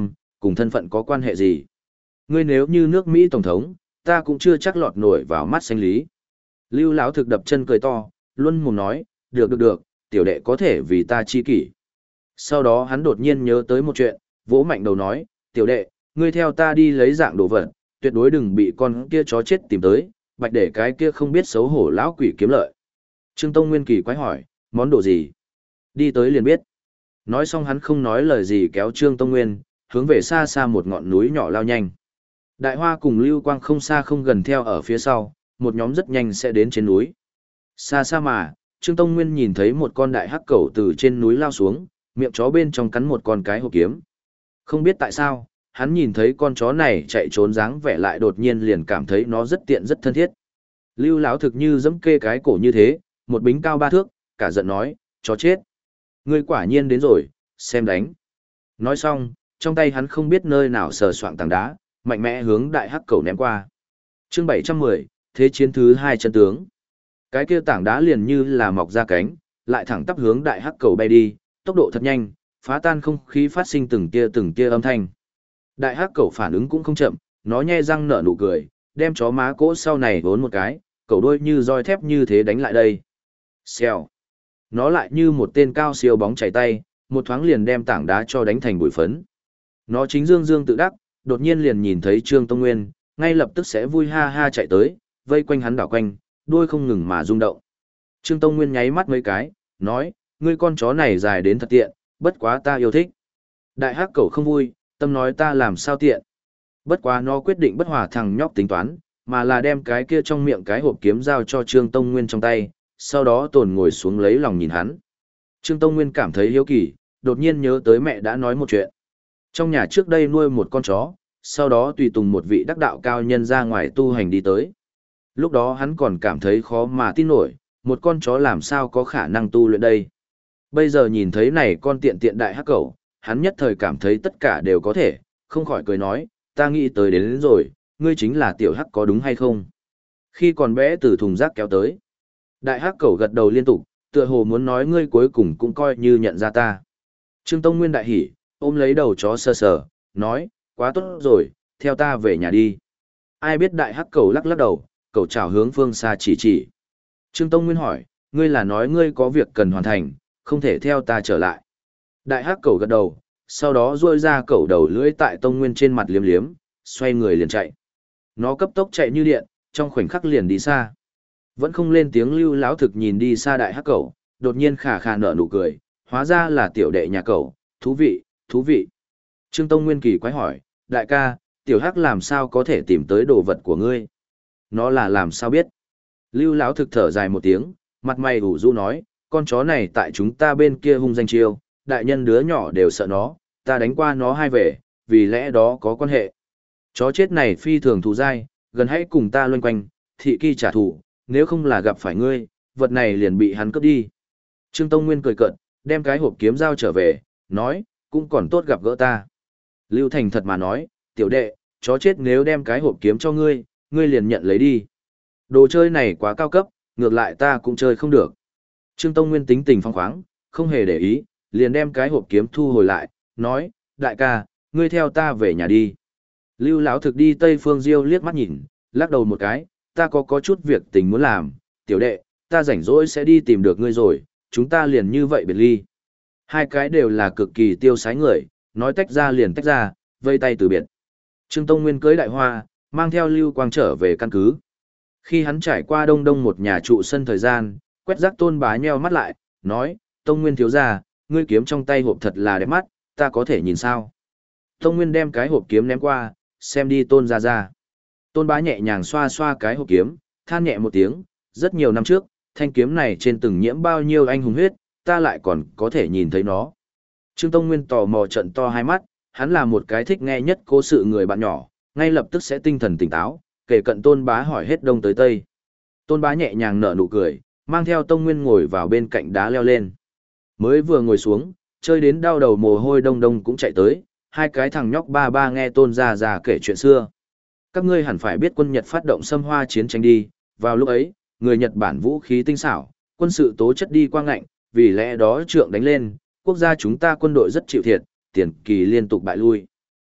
cùng thân phận có quan hệ gì. Ngươi nếu như nước Mỹ Tổng thống, ta cũng chưa chắc lọt nổi vào mắt xanh lý. Lưu Lão Thực đập chân cười to, luôn mồm nói, được, tiểu đệ có thể vì ta chi kỷ. Sau đó hắn đột nhiên nhớ tới một chuyện, vỗ mạnh đầu nói, tiểu đệ, ngươi theo ta đi lấy dạng đồ vật, tuyệt đối đừng bị con kia chó chết tìm tới, bạch để cái kia không biết xấu hổ lão quỷ kiếm lợi. Trương Tông Nguyên kỳ quái hỏi, món đồ gì? Đi tới liền biết. Nói xong hắn không nói lời gì kéo Trương Tông Nguyên, hướng về xa xa một ngọn núi nhỏ lao nhanh. Đại Hoa cùng Lưu Quang không xa không gần theo ở phía sau, một nhóm rất nhanh sẽ đến trên núi. Xa xa mà, Trương Tông Nguyên nhìn thấy một con đại hắc cẩu từ trên núi lao xuống, miệng chó bên trong cắn một con cái hộp kiếm. Không biết tại sao, hắn nhìn thấy con chó này chạy trốn dáng vẻ lại đột nhiên liền cảm thấy nó rất tiện rất thân thiết. Lưu Lão Thực như giẫm kê cái cổ như thế, một bính cao 3 thước, cả giận nói, chó chết. Ngươi quả nhiên đến rồi, xem đánh. Nói xong, trong tay hắn không biết nơi nào sờ soạng tảng đá, mạnh mẽ hướng đại hắc cẩu ném qua. Chương 710, thế chiến thứ 2 chân tướng. Cái kia tảng đá liền như là mọc ra cánh, lại thẳng tắp hướng đại hắc cẩu bay đi, tốc độ thật nhanh, phá tan không khí phát sinh từng tia âm thanh. Đại hắc cẩu phản ứng cũng không chậm, nó nhe răng nở nụ cười, đem chó má cỗ sau này vốn một cái, cẩu đuôi như roi thép như thế đánh lại đây. Xèo. Nó lại như một tên cao siêu bóng chảy tay, một thoáng liền đem tảng đá cho đánh thành bụi phấn. Nó chính dương tự đắc, đột nhiên liền nhìn thấy Trương Tông Nguyên, ngay lập tức sẽ vui ha ha chạy tới, vây quanh hắn đảo quanh, đuôi không ngừng mà rung động. Trương Tông Nguyên nháy mắt mấy cái, nói, ngươi con chó này dài đến thật tiện, bất quá ta yêu thích. Đại hắc cẩu không vui, tâm nói ta làm sao tiện. Bất quá nó quyết định bất hòa thằng nhóc tính toán, mà là đem cái kia trong miệng cái hộp kiếm giao cho Trương Tông Nguyên trong tay, sau đó tồn ngồi xuống lấy lòng nhìn hắn. Trương Tông Nguyên cảm thấy hiếu kỳ, đột nhiên nhớ tới mẹ đã nói một chuyện. Trong nhà trước đây nuôi một con chó, sau đó tùy tùng một vị đắc đạo cao nhân ra ngoài tu hành đi tới. Lúc đó hắn còn cảm thấy khó mà tin nổi, một con chó làm sao có khả năng tu luyện đây. Bây giờ nhìn thấy này con tiện tiện đại hắc cẩu, hắn nhất thời cảm thấy tất cả đều có thể, không khỏi cười nói, ta nghĩ tới đến rồi, ngươi chính là tiểu hắc có đúng hay không? Khi còn bé từ thùng rác kéo tới, đại hắc cẩu gật đầu liên tục, tựa hồ muốn nói ngươi cuối cùng cũng coi như nhận ra ta. Trương Tông Nguyên đại hỉ, ôm lấy đầu chó sờ sờ, nói, quá tốt rồi, theo ta về nhà đi. Ai biết đại hắc cẩu lắc lắc đầu, cẩu chào hướng phương xa chỉ chỉ. Trương Tông Nguyên hỏi, ngươi là nói ngươi có việc cần hoàn thành, không thể theo ta trở lại. Đại hắc cẩu gật đầu, sau đó duỗi ra cẩu đầu lưỡi tại Tông Nguyên trên mặt liếm liếm, xoay người liền chạy. Nó cấp tốc chạy như điện, trong khoảnh khắc liền đi xa. Vẫn không lên tiếng Lưu Lão Thực nhìn đi xa đại hắc cẩu, đột nhiên khà khà nở nụ cười, hóa ra là tiểu đệ nhà cẩu, thú vị. Trương Tông Nguyên kỳ quái hỏi, đại ca, tiểu hắc làm sao có thể tìm tới đồ vật của ngươi? Nó là làm sao biết? Lưu Lão Thực thở dài một tiếng, mặt mày ủ rũ nói, con chó này tại chúng ta bên kia hung danh chiêu, đại nhân đứa nhỏ đều sợ nó, ta đánh qua nó hai về, vì lẽ đó có quan hệ. Chó chết này phi thường thù dai, gần hãy cùng ta loanh quanh, thị kỳ trả thù, nếu không là gặp phải ngươi, vật này liền bị hắn cướp đi. Trương Tông Nguyên cười cợt, đem cái hộp kiếm giao trở về, nói, cũng còn tốt gặp gỡ ta. Lưu Thành thật mà nói, tiểu đệ, chó chết nếu đem cái hộp kiếm cho ngươi, ngươi liền nhận lấy đi. Đồ chơi này quá cao cấp, ngược lại ta cũng chơi không được. Trương Tông Nguyên tính tình phong khoáng, không hề để ý, liền đem cái hộp kiếm thu hồi lại, nói, đại ca, ngươi theo ta về nhà đi. Lưu Lão Thực đi Tây Phương Diêu liếc mắt nhìn, lắc đầu một cái, ta có chút việc tình muốn làm, tiểu đệ, ta rảnh rỗi sẽ đi tìm được ngươi rồi, chúng ta liền như vậy biệt ly. Hai cái đều là cực kỳ tiêu sái người, nói tách ra liền tách ra, vây tay từ biệt. Trương Tông Nguyên cưới đại hoa, mang theo Lưu Quang trở về căn cứ. Khi hắn trải qua đông đông một nhà trụ sân thời gian, quét rác Tôn Bá nheo mắt lại, nói, Tông Nguyên thiếu gia, ngươi kiếm trong tay hộp thật là đẹp mắt, ta có thể nhìn sao? Tông Nguyên đem cái hộp kiếm ném qua, xem đi Tôn ra ra. Tôn Bá nhẹ nhàng xoa xoa cái hộp kiếm, than nhẹ một tiếng, rất nhiều năm trước, thanh kiếm này trên từng nhiễm bao nhiêu anh hùng huyết, ta lại còn có thể nhìn thấy nó. Trương Tông Nguyên tò mò trận to hai mắt, hắn là một cái thích nghe nhất cố sự người bạn nhỏ, ngay lập tức sẽ tinh thần tỉnh táo, kể cận Tôn Bá hỏi hết đông tới tây. Tôn Bá nhẹ nhàng nở nụ cười, mang theo Tông Nguyên ngồi vào bên cạnh đá leo lên. Mới vừa ngồi xuống, chơi đến đau đầu mồ hôi đông đông cũng chạy tới, hai cái thằng nhóc ba ba nghe Tôn già già kể chuyện xưa. Các ngươi hẳn phải biết quân Nhật phát động xâm hoa chiến tranh đi, vào lúc ấy, người Nhật Bản vũ khí tinh xảo, quân sự tố chất đi qua ngạnh, vì lẽ đó trượng đánh lên, quốc gia chúng ta quân đội rất chịu thiệt, tiền kỳ liên tục bại lui.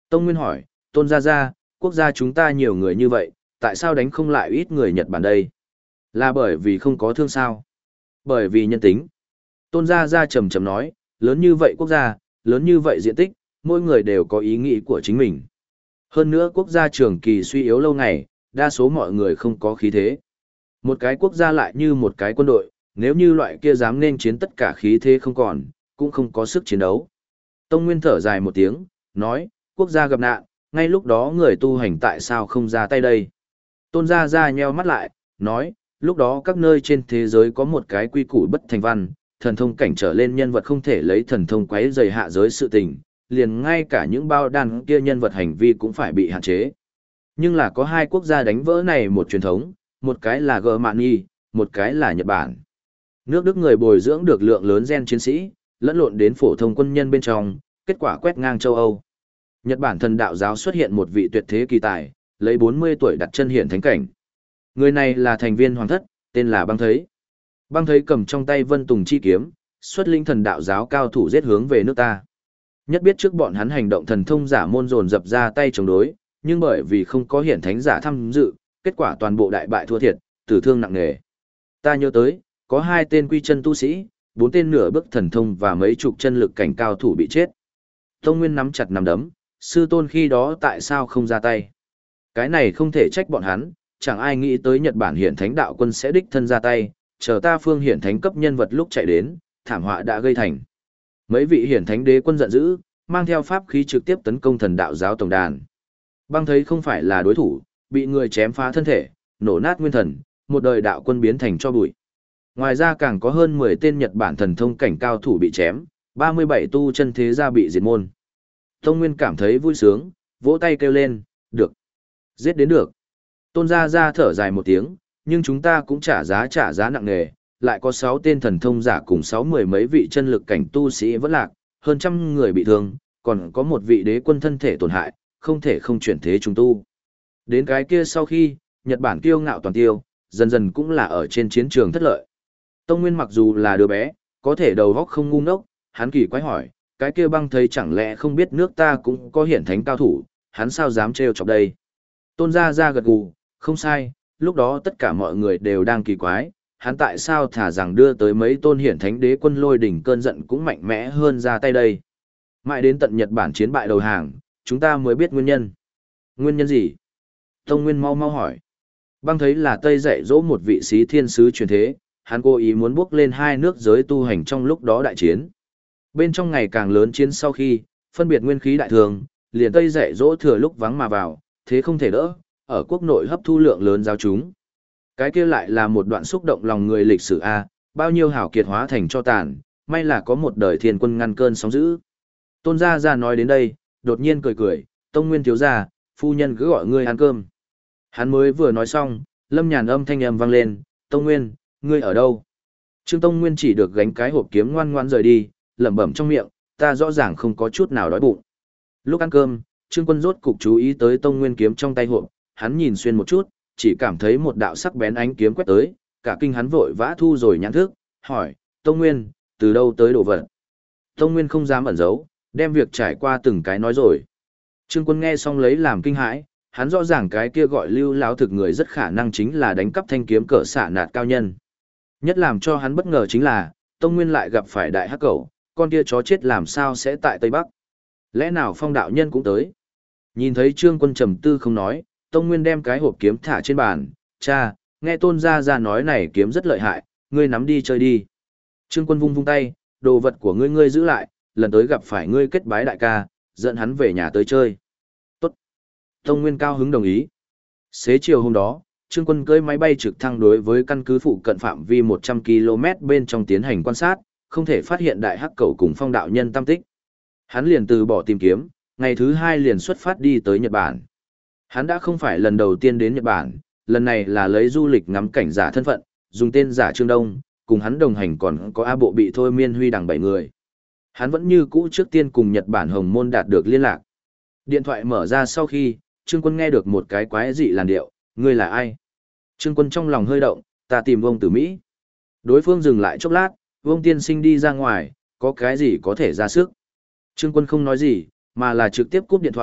Tông Nguyên hỏi, Tôn Gia Gia, quốc gia chúng ta nhiều người như vậy, tại sao đánh không lại ít người Nhật Bản đây? Là bởi vì không có thương sao? Bởi vì nhân tính. Tôn Gia Gia trầm trầm nói, lớn như vậy quốc gia, lớn như vậy diện tích, mỗi người đều có ý nghĩ của chính mình. Hơn nữa quốc gia trường kỳ suy yếu lâu ngày, đa số mọi người không có khí thế. Một cái quốc gia lại như một cái quân đội, nếu như loại kia dám nên chiến tất cả khí thế không còn, cũng không có sức chiến đấu. Tông Nguyên thở dài một tiếng, nói, quốc gia gặp nạn, ngay lúc đó người tu hành tại sao không ra tay đây? Tôn Gia Gia nheo mắt lại, nói, lúc đó các nơi trên thế giới có một cái quy củ bất thành văn, thần thông cảnh trở lên nhân vật không thể lấy thần thông quấy rầy hạ giới sự tình, liền ngay cả những bao đan kia nhân vật hành vi cũng phải bị hạn chế. Nhưng là có hai quốc gia đánh vỡ này một truyền thống, một cái là Germany, một cái là Nhật Bản. Nước Đức người bồi dưỡng được lượng lớn gen chiến sĩ, lẫn lộn đến phổ thông quân nhân bên trong, kết quả quét ngang châu Âu. Nhật Bản thần đạo giáo xuất hiện một vị tuyệt thế kỳ tài, lấy 40 tuổi đặt chân hiển thánh cảnh. Người này là thành viên hoàng thất, tên là Băng Thấy. Băng Thấy cầm trong tay Vân Tùng chi kiếm, xuất linh thần đạo giáo cao thủ giết hướng về nước ta. Nhất biết trước bọn hắn hành động thần thông giả môn dồn dập ra tay chống đối, nhưng bởi vì không có hiển thánh giả tham dự, kết quả toàn bộ đại bại thua thiệt, tử thương nặng nề. Ta nhớ tới, có 2 tên quy chân tu sĩ, 4 tên nửa bước thần thông và mấy chục chân lực cảnh cao thủ bị chết. Tông Nguyên nắm chặt nắm đấm, sư tôn khi đó tại sao không ra tay? Cái này không thể trách bọn hắn, chẳng ai nghĩ tới Nhật Bản hiển thánh đạo quân sẽ đích thân ra tay, chờ ta phương hiển thánh cấp nhân vật lúc chạy đến, thảm họa đã gây thành. Mấy vị hiển thánh đế quân giận dữ, mang theo pháp khí trực tiếp tấn công thần đạo giáo tổng đàn. Băng Thấy không phải là đối thủ, bị người chém phá thân thể, nổ nát nguyên thần, một đời đạo quân biến thành cho bụi. Ngoài ra càng có hơn 10 tên Nhật Bản thần thông cảnh cao thủ bị chém, 37 tu chân thế gia bị diệt môn. Tông Nguyên cảm thấy vui sướng, vỗ tay kêu lên, được. Giết đến được. Tôn Gia Gia thở dài một tiếng, nhưng chúng ta cũng trả giá nặng nề, lại có 6 tên thần thông giả cùng 60 mấy vị chân lực cảnh tu sĩ vẫn lạc, hơn trăm người bị thương, còn có một vị đế quân thân thể tổn hại, không thể không chuyển thế trùng tu. Đến cái kia sau khi, Nhật Bản kiêu ngạo toàn tiêu, dần dần cũng là ở trên chiến trường thất lợi. Tông Nguyên mặc dù là đứa bé, có thể đầu óc không ngu ngốc, hắn kỳ quái hỏi, cái kia Băng Thấy chẳng lẽ không biết nước ta cũng có hiển thánh cao thủ, hắn sao dám trêu chọc đây? Tôn Gia Gia gật gù, không sai, lúc đó tất cả mọi người đều đang kỳ quái, hắn tại sao thả rằng đưa tới mấy tôn hiển thánh đế quân lôi đỉnh cơn giận cũng mạnh mẽ hơn ra tay đây. Mãi đến tận Nhật Bản chiến bại đầu hàng, chúng ta mới biết nguyên nhân. Nguyên nhân gì? Tông Nguyên mau mau hỏi. Băng Thấy là Tây dạy dỗ một vị sĩ thiên sứ truyền thế, hắn cố ý muốn bước lên 2 nước giới tu hành trong lúc đó đại chiến. Bên trong ngày càng lớn chiến sau khi, phân biệt nguyên khí đại thường, liền Tây dạy dỗ thừa lúc vắng mà vào, thế không thể đỡ, ở quốc nội hấp thu lượng lớn giáo chúng. Cái kia lại là một đoạn xúc động lòng người lịch sử A, bao nhiêu hảo kiệt hóa thành cho tàn, may là có một đời thiên quân ngăn cơn sóng dữ. Tôn Gia Gia nói đến đây, đột nhiên cười cười, Tông Nguyên thiếu gia, phu nhân cứ gọi ngươi ăn cơm. Hắn mới vừa nói xong, Lâm Nhàn âm thanh âm vang lên, Tông Nguyên, ngươi ở đâu? Trương Tông Nguyên chỉ được gánh cái hộp kiếm ngoan ngoãn rời đi, lẩm bẩm trong miệng, ta rõ ràng không có chút nào đói bụng. Lúc ăn cơm, Trương Quân rốt cục chú ý tới Tông Nguyên kiếm trong tay hộp, hắn nhìn xuyên một chút, chỉ cảm thấy một đạo sắc bén ánh kiếm quét tới, cả kinh hắn vội vã thu rồi nhãn thức, hỏi, Tông Nguyên, từ đâu tới đồ vật? Tông Nguyên không dám ẩn giấu, đem việc trải qua từng cái nói rồi. Trương Quân nghe xong lấy làm kinh hãi, hắn rõ ràng cái kia gọi Lưu Lão thực người rất khả năng chính là đánh cắp thanh kiếm cỡ xạ nạt cao nhân. Nhất làm cho hắn bất ngờ chính là, Tông Nguyên lại gặp phải đại hắc cẩu, con kia chó chết làm sao sẽ tại Tây Bắc? Lẽ nào Phong đạo nhân cũng tới? Nhìn thấy Trương Quân trầm tư không nói, Tông Nguyên đem cái hộp kiếm thả trên bàn, cha, nghe Tôn Gia Gia nói này kiếm rất lợi hại, ngươi nắm đi chơi đi. Trương Quân vung vung tay, đồ vật của ngươi giữ lại, lần tới gặp phải ngươi kết bái đại ca, dẫn hắn về nhà tới chơi. Tốt. Tông Nguyên cao hứng đồng ý. Xế chiều hôm đó, Trương Quân cưỡi máy bay trực thăng đối với căn cứ phụ cận phạm vi 100 km bên trong tiến hành quan sát, không thể phát hiện đại hắc cẩu cùng Phong đạo nhân tâm tích. Hắn liền từ bỏ tìm kiếm, ngày thứ 2 liền xuất phát đi tới Nhật Bản. Hắn đã không phải lần đầu tiên đến Nhật Bản, lần này là lấy du lịch ngắm cảnh giả thân phận, dùng tên giả Trương Đông, cùng hắn đồng hành còn có A Bộ bị thôi miên huy đằng 7 người. Hắn vẫn như cũ trước tiên cùng Nhật Bản Hồng Môn đạt được liên lạc. Điện thoại mở ra sau khi, Trương Quân nghe được một cái quái dị làn điệu, ngươi là ai? Trương Quân trong lòng hơi động, ta tìm Vông Tử Mỹ. Đối phương dừng lại chốc lát, Vông tiên sinh đi ra ngoài, có cái gì có thể ra sức? Trương Quân không nói gì, mà là trực tiếp cúp điện thoại,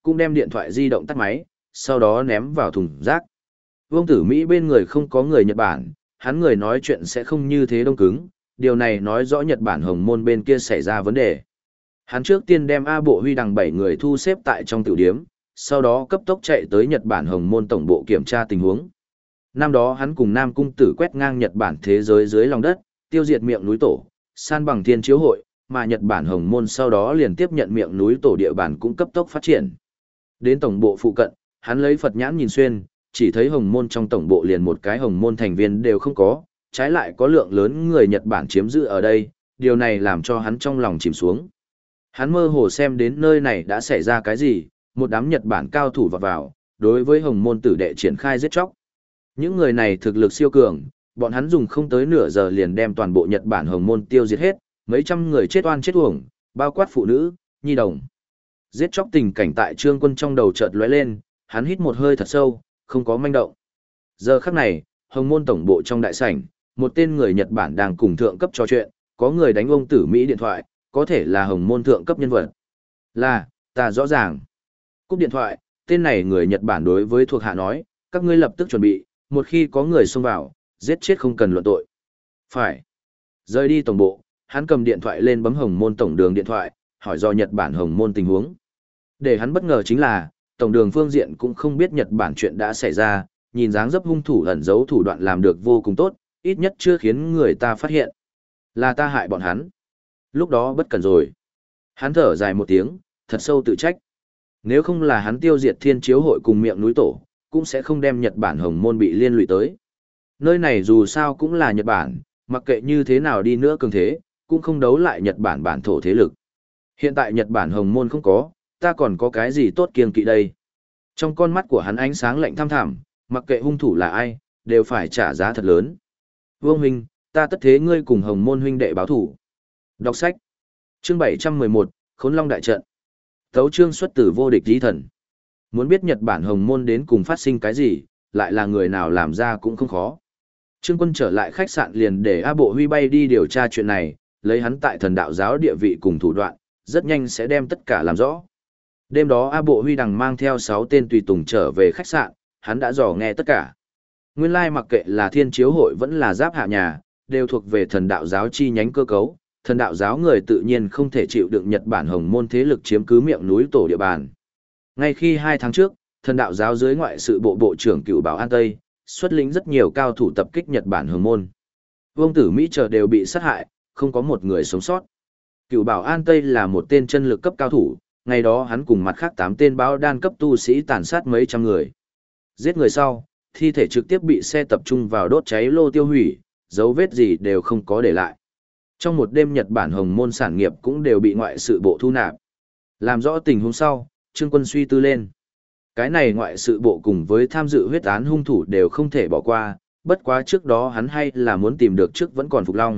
cũng đem điện thoại di động tắt máy, sau đó ném vào thùng rác. Vương Tử Mỹ bên người không có người Nhật Bản, hắn người nói chuyện sẽ không như thế đông cứng, điều này nói rõ Nhật Bản Hồng Môn bên kia xảy ra vấn đề. Hắn trước tiên đem A Bộ Huy Đằng 7 người thu xếp tại trong tiểu điếm, sau đó cấp tốc chạy tới Nhật Bản Hồng Môn tổng bộ kiểm tra tình huống. Năm đó hắn cùng Nam Cung Tử quét ngang Nhật Bản thế giới dưới lòng đất, tiêu diệt miệng núi tổ, san bằng thiên chiếu hội, mà Nhật Bản Hồng Môn sau đó liền tiếp nhận miệng núi tổ địa bàn cũng cấp tốc phát triển. Đến tổng bộ phụ cận, hắn lấy Phật nhãn nhìn xuyên, chỉ thấy Hồng Môn trong tổng bộ liền một cái Hồng Môn thành viên đều không có, trái lại có lượng lớn người Nhật Bản chiếm giữ ở đây, điều này làm cho hắn trong lòng chìm xuống. Hắn mơ hồ xem đến nơi này đã xảy ra cái gì, một đám Nhật Bản cao thủ vọt vào, đối với Hồng Môn tử đệ triển khai giết chóc. Những người này thực lực siêu cường, bọn hắn dùng không tới nửa giờ liền đem toàn bộ Nhật Bản Hồng Môn tiêu diệt hết, mấy trăm người chết oan chết uổng, bao quát phụ nữ, nhi đồng. Giết chóc tình cảnh tại Trương Quân trong đầu chợt lóe lên, hắn hít một hơi thật sâu, không có manh động. Giờ khắc này, Hồng Môn tổng bộ trong đại sảnh, một tên người Nhật Bản đang cùng thượng cấp trò chuyện, có người đánh ông Tử Mỹ điện thoại, có thể là Hồng Môn thượng cấp nhân vật. Là, ta rõ ràng. Cúp điện thoại, tên này người Nhật Bản đối với thuộc hạ nói, các ngươi lập tức chuẩn bị, một khi có người xông vào, giết chết không cần luận tội. Phải. Rời đi tổng bộ, hắn cầm điện thoại lên bấm Hồng Môn tổng đường điện thoại, hỏi do Nhật Bản Hồng Môn tình huống. Để hắn bất ngờ chính là, tổng đường phương diện cũng không biết Nhật Bản chuyện đã xảy ra, nhìn dáng dấp hung thủ ẩn giấu thủ đoạn làm được vô cùng tốt, ít nhất chưa khiến người ta phát hiện. Là ta hại bọn hắn. Lúc đó bất cần rồi. Hắn thở dài một tiếng, thật sâu tự trách. Nếu không là hắn tiêu diệt thiên chiếu hội cùng miệng núi tổ, cũng sẽ không đem Nhật Bản Hồng Môn bị liên lụy tới. Nơi này dù sao cũng là Nhật Bản, mặc kệ như thế nào đi nữa cường thế, cũng không đấu lại Nhật Bản bản thổ thế lực. Hiện tại Nhật Bản Hồng Môn không có, ta còn có cái gì tốt kiêng kỵ đây. Trong con mắt của hắn ánh sáng lạnh thăm thẳm, mặc kệ hung thủ là ai, đều phải trả giá thật lớn. Vương huynh, ta tất thế ngươi cùng Hồng Môn huynh đệ báo thủ. Đọc sách. Chương 711, Khốn Long đại trận. Tấu chương xuất từ vô địch chí thần. Muốn biết Nhật Bản Hồng Môn đến cùng phát sinh cái gì, lại là người nào làm ra cũng không khó. Trương Quân trở lại khách sạn liền để A Bộ Huy bay đi điều tra chuyện này, lấy hắn tại thần đạo giáo địa vị cùng thủ đoạn, rất nhanh sẽ đem tất cả làm rõ. Đêm đó A Bộ Huy đằng mang theo 6 tên tùy tùng trở về khách sạn, hắn đã dò nghe tất cả. Nguyên lai mặc kệ là thiên chiếu hội vẫn là giáp hạ nhà, đều thuộc về thần đạo giáo chi nhánh cơ cấu. Thần đạo giáo người tự nhiên không thể chịu đựng Nhật Bản Hồng Môn thế lực chiếm cứ miệng núi tổ địa bàn. Ngay khi 2 tháng trước, thần đạo giáo dưới ngoại sự bộ bộ trưởng Cựu Bảo An Tây, xuất lĩnh rất nhiều cao thủ tập kích Nhật Bản Hồng Môn. Vương Tử Mỹ chờ đều bị sát hại, không có một người sống sót. Cựu Bảo An Tây là một tên chân lực cấp cao thủ, ngày đó hắn cùng mặt khác 8 tên báo đan cấp tu sĩ tàn sát mấy trăm người. Giết người sau, thi thể trực tiếp bị xe tập trung vào đốt cháy lô tiêu hủy, dấu vết gì đều không có để lại. Trong một đêm Nhật Bản Hồng Môn sản nghiệp cũng đều bị ngoại sự bộ thu nạp. Làm rõ tình huống sau, Trương Quân suy tư lên. Cái này ngoại sự bộ cùng với tham dự huyết án hung thủ đều không thể bỏ qua, bất quá trước đó hắn hay là muốn tìm được trước vẫn còn Phục Long.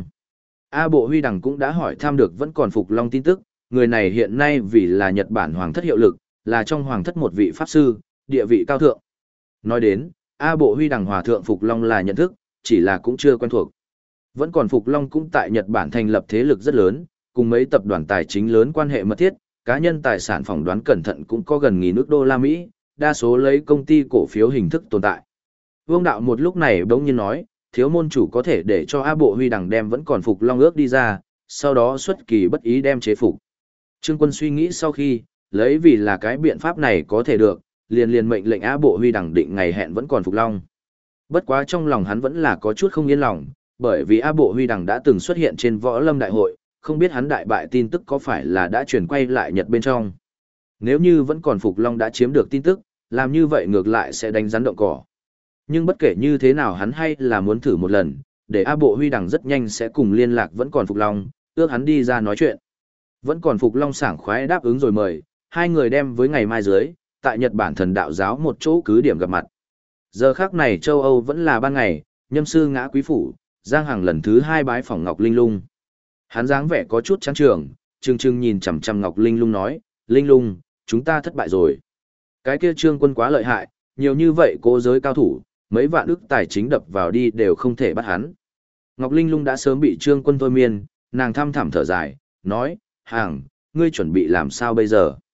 A Bộ Huy Đằng cũng đã hỏi thăm được vẫn còn Phục Long tin tức, người này hiện nay vì là Nhật Bản Hoàng thất hiệu lực, là trong Hoàng thất một vị pháp sư, địa vị cao thượng. Nói đến, A Bộ Huy Đằng Hòa thượng Phục Long là nhận thức, chỉ là cũng chưa quen thuộc. Vẫn còn Phục Long cũng tại Nhật Bản thành lập thế lực rất lớn, cùng mấy tập đoàn tài chính lớn quan hệ mật thiết, cá nhân tài sản phỏng đoán cẩn thận cũng có gần nghìn ức đô la Mỹ, đa số lấy công ty cổ phiếu hình thức tồn tại. Vương Đạo một lúc này bỗng nhiên nói, thiếu môn chủ có thể để cho A Bộ Huy Đằng đem vẫn còn Phục Long ước đi ra, sau đó xuất kỳ bất ý đem chế phục. Trương Quân suy nghĩ sau khi, lấy vì là cái biện pháp này có thể được, liền mệnh lệnh A Bộ Huy Đằng định ngày hẹn vẫn còn Phục Long. Bất quá trong lòng hắn vẫn là có chút không yên lòng, bởi vì A Bộ Huy Đằng đã từng xuất hiện trên Võ Lâm Đại hội, không biết hắn đại bại tin tức có phải là đã chuyển quay lại Nhật bên trong. Nếu như vẫn còn Phục Long đã chiếm được tin tức, làm như vậy ngược lại sẽ đánh rắn động cỏ. Nhưng bất kể như thế nào hắn hay là muốn thử một lần, để A Bộ Huy Đằng rất nhanh sẽ cùng liên lạc vẫn còn Phục Long, ước hắn đi ra nói chuyện. Vẫn còn Phục Long sảng khoái đáp ứng rồi mời, hai người đem với ngày mai dưới, tại Nhật Bản thần đạo giáo một chỗ cứ điểm gặp mặt. Giờ khác này châu Âu vẫn là ban ngày, nhâm sư ngã quý phủ, Giang Hằng lần thứ 2 bái phỏng Ngọc Linh Lung. Hắn dáng vẻ có chút chán trường, trừng nhìn chằm chằm Ngọc Linh Lung nói, Linh Lung, chúng ta thất bại rồi. Cái kia Trương Quân quá lợi hại, nhiều như vậy cố giới cao thủ, mấy vạn ức tài chính đập vào đi đều không thể bắt hắn. Ngọc Linh Lung đã sớm bị Trương Quân thôi miên, nàng thăm thẳm thở dài, nói, Hằng, ngươi chuẩn bị làm sao bây giờ?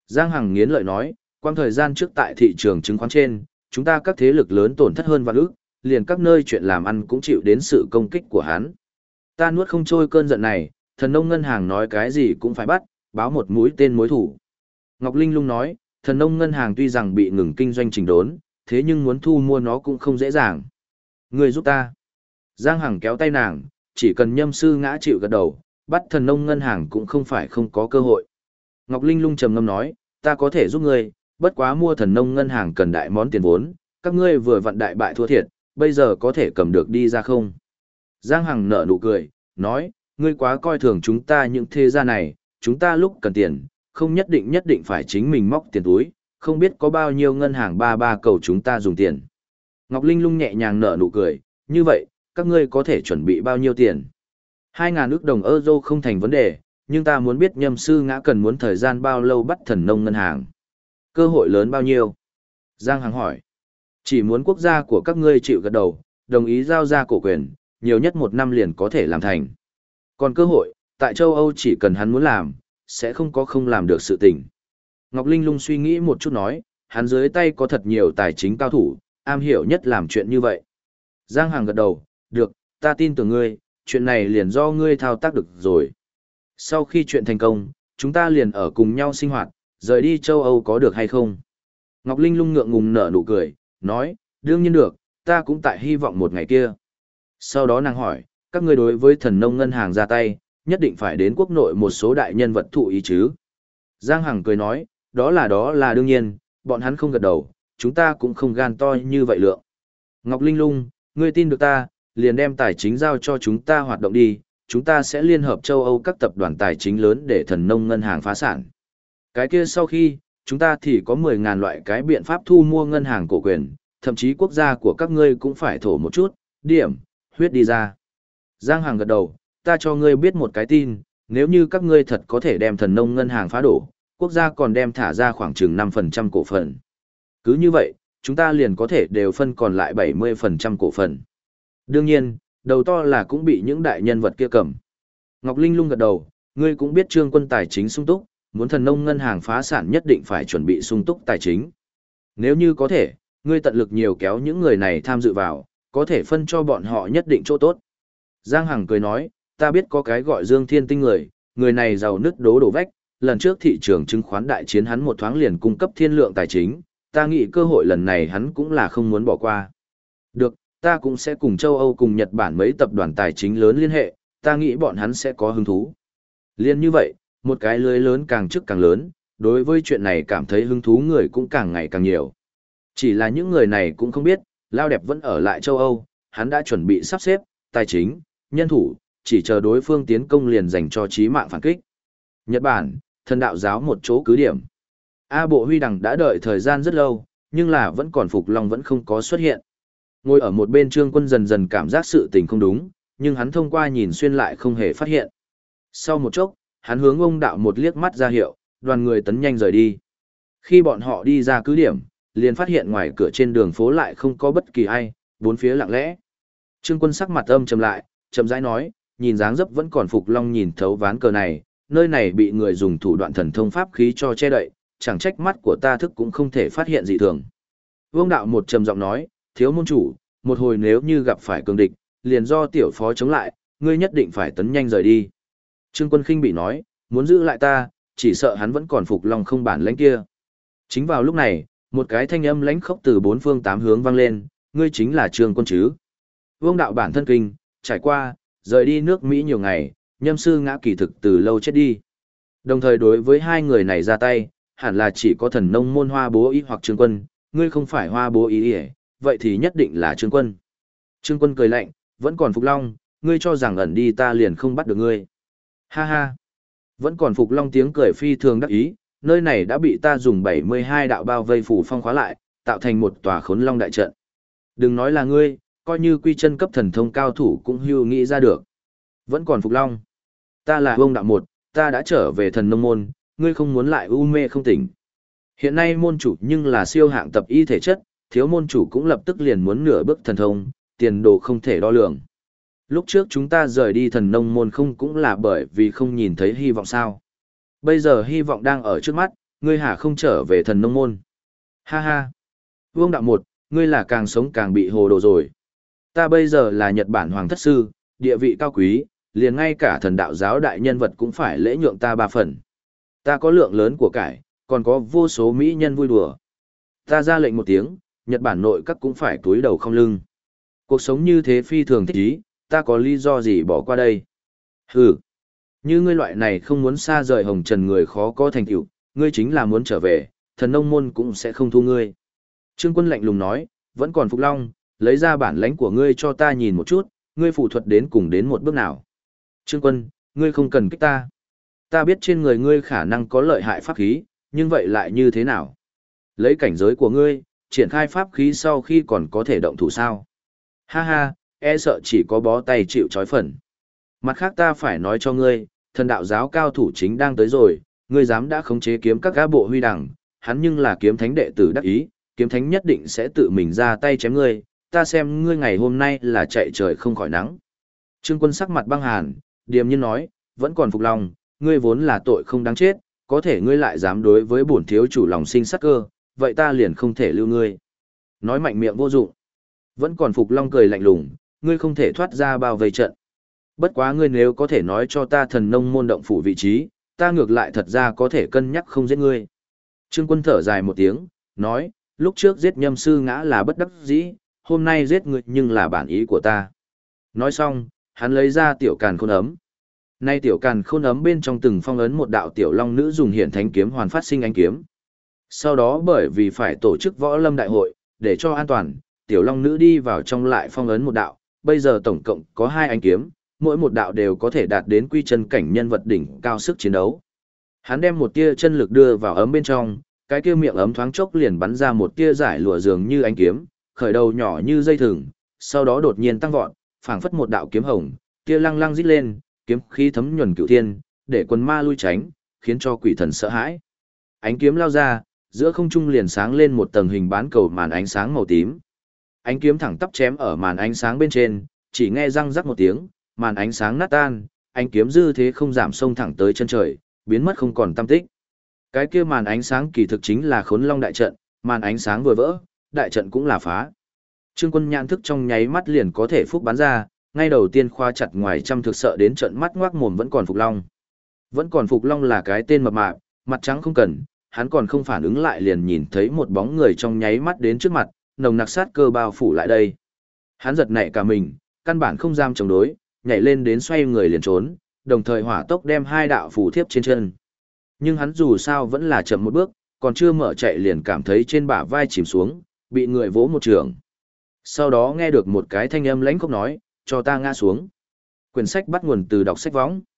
Giang Hằng nghiến lợi nói, quang thời gian trước tại thị trường chứng khoán trên, chúng ta các thế lực lớn tổn thất hơn vạn ức, liền các nơi chuyện làm ăn cũng chịu đến sự công kích của hắn. Ta nuốt không trôi cơn giận này, thần nông ngân hàng nói cái gì cũng phải bắt, báo một mũi tên mối thủ. Ngọc Linh Lung nói, thần nông ngân hàng tuy rằng bị ngừng kinh doanh trình đốn, thế nhưng muốn thu mua nó cũng không dễ dàng. Người giúp ta. Giang Hằng kéo tay nàng, chỉ cần Nhâm sư ngã chịu gật đầu, bắt thần nông ngân hàng cũng không phải không có cơ hội. Ngọc Linh Lung trầm ngâm nói, ta có thể giúp ngươi, bất quá mua thần nông ngân hàng cần đại món tiền vốn, các ngươi vừa vặn đại bại thua thiệt, bây giờ có thể cầm được đi ra không? Giang Hằng nở nụ cười, nói, ngươi quá coi thường chúng ta những thế gia này, chúng ta lúc cần tiền, không nhất định phải chính mình móc tiền túi, không biết có bao nhiêu ngân hàng ba cầu chúng ta dùng tiền. Ngọc Linh Lung nhẹ nhàng nở nụ cười, như vậy, các ngươi có thể chuẩn bị bao nhiêu tiền? 2.000 ức đồng euro không thành vấn đề, nhưng ta muốn biết Nhâm sư ngã cần muốn thời gian bao lâu bắt thần nông ngân hàng. Cơ hội lớn bao nhiêu? Giang Hằng hỏi. Chỉ muốn quốc gia của các ngươi chịu gật đầu, đồng ý giao ra cổ quyền, nhiều nhất 1 năm liền có thể làm thành. Còn cơ hội, tại châu Âu chỉ cần hắn muốn làm, sẽ không làm được sự tình. Ngọc Linh Lung suy nghĩ một chút nói, hắn dưới tay có thật nhiều tài chính cao thủ, am hiểu nhất làm chuyện như vậy. Giang Hằng gật đầu, được, ta tin tưởng ngươi, chuyện này liền do ngươi thao tác được rồi. Sau khi chuyện thành công, chúng ta liền ở cùng nhau sinh hoạt, rời đi châu Âu có được hay không? Ngọc Linh Lung ngượng ngùng nở nụ cười, nói, đương nhiên được, ta cũng tại hy vọng một ngày kia. Sau đó nàng hỏi, các ngươi đối với thần nông ngân hàng ra tay, nhất định phải đến quốc nội một số đại nhân vật thụ ý chứ? Giang Hằng cười nói, đó là đương nhiên, bọn hắn không gật đầu, chúng ta cũng không gan to như vậy lượng. Ngọc Linh Lung, ngươi tin được ta, liền đem tài chính giao cho chúng ta hoạt động đi, chúng ta sẽ liên hợp châu Âu các tập đoàn tài chính lớn để thần nông ngân hàng phá sản. Cái kia sau khi, chúng ta thì có 10.000 loại cái biện pháp thu mua ngân hàng cổ quyền, thậm chí quốc gia của các ngươi cũng phải thổ một chút, điểm, huyết đi ra. Giang Hằng gật đầu, ta cho ngươi biết một cái tin, nếu như các ngươi thật có thể đem thần nông ngân hàng phá đổ, quốc gia còn đem thả ra khoảng chừng 5% cổ phần. Cứ như vậy, chúng ta liền có thể đều phân còn lại 70% cổ phần. Đương nhiên, đầu to là cũng bị những đại nhân vật kia cầm. Ngọc Linh Lung gật đầu, ngươi cũng biết Trương Quân tài chính sung túc, muốn thần nông ngân hàng phá sản nhất định phải chuẩn bị sung túc tài chính. Nếu như có thể, ngươi tận lực nhiều kéo những người này tham dự vào, có thể phân cho bọn họ nhất định chỗ tốt. Giang Hằng cười nói, ta biết có cái gọi Dương Thiên Tinh người này giàu nứt đổ vách, lần trước thị trường chứng khoán đại chiến hắn một thoáng liền cung cấp thiên lượng tài chính, ta nghĩ cơ hội lần này hắn cũng là không muốn bỏ qua. Được, ta cũng sẽ cùng châu Âu cùng Nhật Bản mấy tập đoàn tài chính lớn liên hệ, ta nghĩ bọn hắn sẽ có hứng thú. Liên như vậy, một cái lưới lớn càng trước càng lớn, đối với chuyện này cảm thấy hứng thú người cũng càng ngày càng nhiều. Chỉ là những người này cũng không biết, Lao Đẹp vẫn ở lại châu Âu, hắn đã chuẩn bị sắp xếp, tài chính, nhân thủ, chỉ chờ đối phương tiến công liền dành cho chí mạng phản kích. Nhật Bản, thần đạo giáo một chỗ cứ điểm. A Bộ Huy Đằng đã đợi thời gian rất lâu, nhưng là vẫn còn Phục Long vẫn không có xuất hiện. Ngồi ở một bên Trương Quân dần dần cảm giác sự tình không đúng, nhưng hắn thông qua nhìn xuyên lại không hề phát hiện. Sau một chốc, hắn hướng ông đạo một liếc mắt ra hiệu, đoàn người tấn nhanh rời đi. Khi bọn họ đi ra cứ điểm, liền phát hiện ngoài cửa trên đường phố lại không có bất kỳ ai, bốn phía lặng lẽ. Trương Quân sắc mặt âm trầm lại, chậm rãi nói, nhìn dáng dấp vẫn còn Phục Long nhìn thấu ván cờ này, nơi này bị người dùng thủ đoạn thần thông pháp khí cho che đậy, chẳng trách mắt của ta thức cũng không thể phát hiện dị thường. Vương đạo một trầm giọng nói, thiếu môn chủ, một hồi nếu như gặp phải cường địch, liền do tiểu phó chống lại, ngươi nhất định phải tấn nhanh rời đi. Trương Quân khinh bị nói, muốn giữ lại ta, chỉ sợ hắn vẫn còn Phục Long không bản lãnh kia. Chính vào lúc này, một cái thanh âm lãnh khốc từ bốn phương tám hướng vang lên, ngươi chính là Trương Quân chứ. Vương đạo bản thân kinh, trải qua, rời đi nước Mỹ nhiều ngày, Nhâm sư ngã kỳ thực từ lâu chết đi. Đồng thời đối với hai người này ra tay, hẳn là chỉ có thần nông môn Hoa Bố Ý hoặc Trương Quân, ngươi không phải Hoa Bố Ý, vậy thì nhất định là Trương Quân. Trương Quân cười lạnh, vẫn còn Phục Long, ngươi cho rằng ẩn đi ta liền không bắt được ngươi. Ha ha, vẫn còn Phục Long tiếng cười phi thường đắc ý, nơi này đã bị ta dùng 72 đạo bao vây phủ phong khóa lại, tạo thành một tòa khốn long đại trận. Đừng nói là ngươi, coi như quy chân cấp thần thông cao thủ cũng hưu nghĩ ra được. Vẫn còn Phục Long. Ta là Vương đạo một, ta đã trở về thần nông môn, ngươi không muốn lại u mê không tỉnh. Hiện nay môn chủ nhưng là siêu hạng tập y thể chất, thiếu môn chủ cũng lập tức liền muốn nửa bước thần thông, tiền đồ không thể đo lường. Lúc trước chúng ta rời đi thần nông môn không cũng là bởi vì không nhìn thấy hy vọng sao. Bây giờ hy vọng đang ở trước mắt, ngươi hả không trở về thần nông môn. Ha ha. Vương đạo một, ngươi là càng sống càng bị hồ đồ rồi. Ta bây giờ là Nhật Bản Hoàng Thất Sư, địa vị cao quý, liền ngay cả thần đạo giáo đại nhân vật cũng phải lễ nhượng ta 3 phần. Ta có lượng lớn của cải, còn có vô số mỹ nhân vui đùa. Ta ra lệnh một tiếng, Nhật Bản nội các cũng phải cúi đầu không lưng. Cuộc sống như thế phi thường thích ý, ta có lý do gì bỏ qua đây? Hừ, như ngươi loại này không muốn xa rời hồng trần người khó có thành tựu, ngươi chính là muốn trở về, thần nông môn cũng sẽ không thu ngươi. Trương Quân lạnh lùng nói, vẫn còn Phục Long, lấy ra bản lãnh của ngươi cho ta nhìn một chút, ngươi phù thuật đến cùng đến một bước nào. Trương Quân, ngươi không cần kích ta. Ta biết trên người ngươi khả năng có lợi hại pháp khí, nhưng vậy lại như thế nào? Lấy cảnh giới của ngươi, triển khai pháp khí sau khi còn có thể động thủ sao? Ha ha, e sợ chỉ có bó tay chịu trói phần. Mặt khác ta phải nói cho ngươi, thần đạo giáo cao thủ chính đang tới rồi, ngươi dám đã khống chế kiếm các gã bộ huy đẳng, hắn nhưng là kiếm thánh đệ tử đắc ý, kiếm thánh nhất định sẽ tự mình ra tay chém ngươi, ta xem ngươi ngày hôm nay là chạy trời không khỏi nắng. Trương Quân sắc mặt băng hàn, điềm nhiên nói, vẫn còn Phục Long, ngươi vốn là tội không đáng chết, có thể ngươi lại dám đối với bổn thiếu chủ lòng sinh sát cơ, vậy ta liền không thể lưu ngươi. Nói mạnh miệng vô dụng. Vẫn còn Phục Long cười lạnh lùng, ngươi không thể thoát ra bao vây trận. Bất quá ngươi nếu có thể nói cho ta thần nông môn động phủ vị trí, ta ngược lại thật ra có thể cân nhắc không giết ngươi. Trương Quân thở dài một tiếng, nói, lúc trước giết Nhâm sư ngã là bất đắc dĩ, hôm nay giết ngươi nhưng là bản ý của ta. Nói xong, hắn lấy ra tiểu càn khôn ấm. Nay tiểu càn khôn ấm bên trong từng phong ấn một đạo tiểu long nữ dùng hiển thánh kiếm hoàn phát sinh ánh kiếm. Sau đó bởi vì phải tổ chức võ lâm đại hội, để cho an toàn, tiểu long nữ đi vào trong lại phong ấn một đạo, bây giờ tổng cộng có 2 ánh kiếm, mỗi một đạo đều có thể đạt đến quy chân cảnh nhân vật đỉnh cao sức chiến đấu. Hắn đem một tia chân lực đưa vào ấm bên trong, cái kia miệng ấm thoáng chốc liền bắn ra một tia giải lụa dường như ánh kiếm, khởi đầu nhỏ như dây thừng, sau đó đột nhiên tăng vọt, phảng phất một đạo kiếm hồng, tia lăng lăng rít lên, kiếm khí thấm nhuần cửu thiên, để quần ma lui tránh, khiến cho quỷ thần sợ hãi. Ánh kiếm lao ra, giữa không trung liền sáng lên một tầng hình bán cầu màn ánh sáng màu tím. Ánh kiếm thẳng tắp chém ở màn ánh sáng bên trên, chỉ nghe răng rắc một tiếng, màn ánh sáng nát tan, ánh kiếm dư thế không giảm xông thẳng tới chân trời, biến mất không còn tăm tích. Cái kia màn ánh sáng kỳ thực chính là Khốn Long đại trận, màn ánh sáng vừa vỡ, đại trận cũng là phá. Trương Quân nhãn thức trong nháy mắt liền có thể phúc bắn ra, ngay đầu tiên khoa chặt ngoài trăm thực sợ đến trận mắt ngoác mồm vẫn còn Phục Long. Vẫn còn Phục Long là cái tên mập mạp, mặt trắng không cần, hắn còn không phản ứng lại liền nhìn thấy một bóng người trong nháy mắt đến trước mặt, nồng nặc sát cơ bao phủ lại đây. Hắn giật nảy cả mình, căn bản không dám chống đối, nhảy lên đến xoay người liền trốn, đồng thời hỏa tốc đem 2 đạo phù thiếp trên chân. Nhưng hắn dù sao vẫn là chậm một bước, còn chưa mở chạy liền cảm thấy trên bả vai chìm xuống, bị người vỗ một trường. Sau đó nghe được một cái thanh âm lãnh khốc nói, cho ta ngã xuống. Quyển sách bắt nguồn từ đọc sách võng.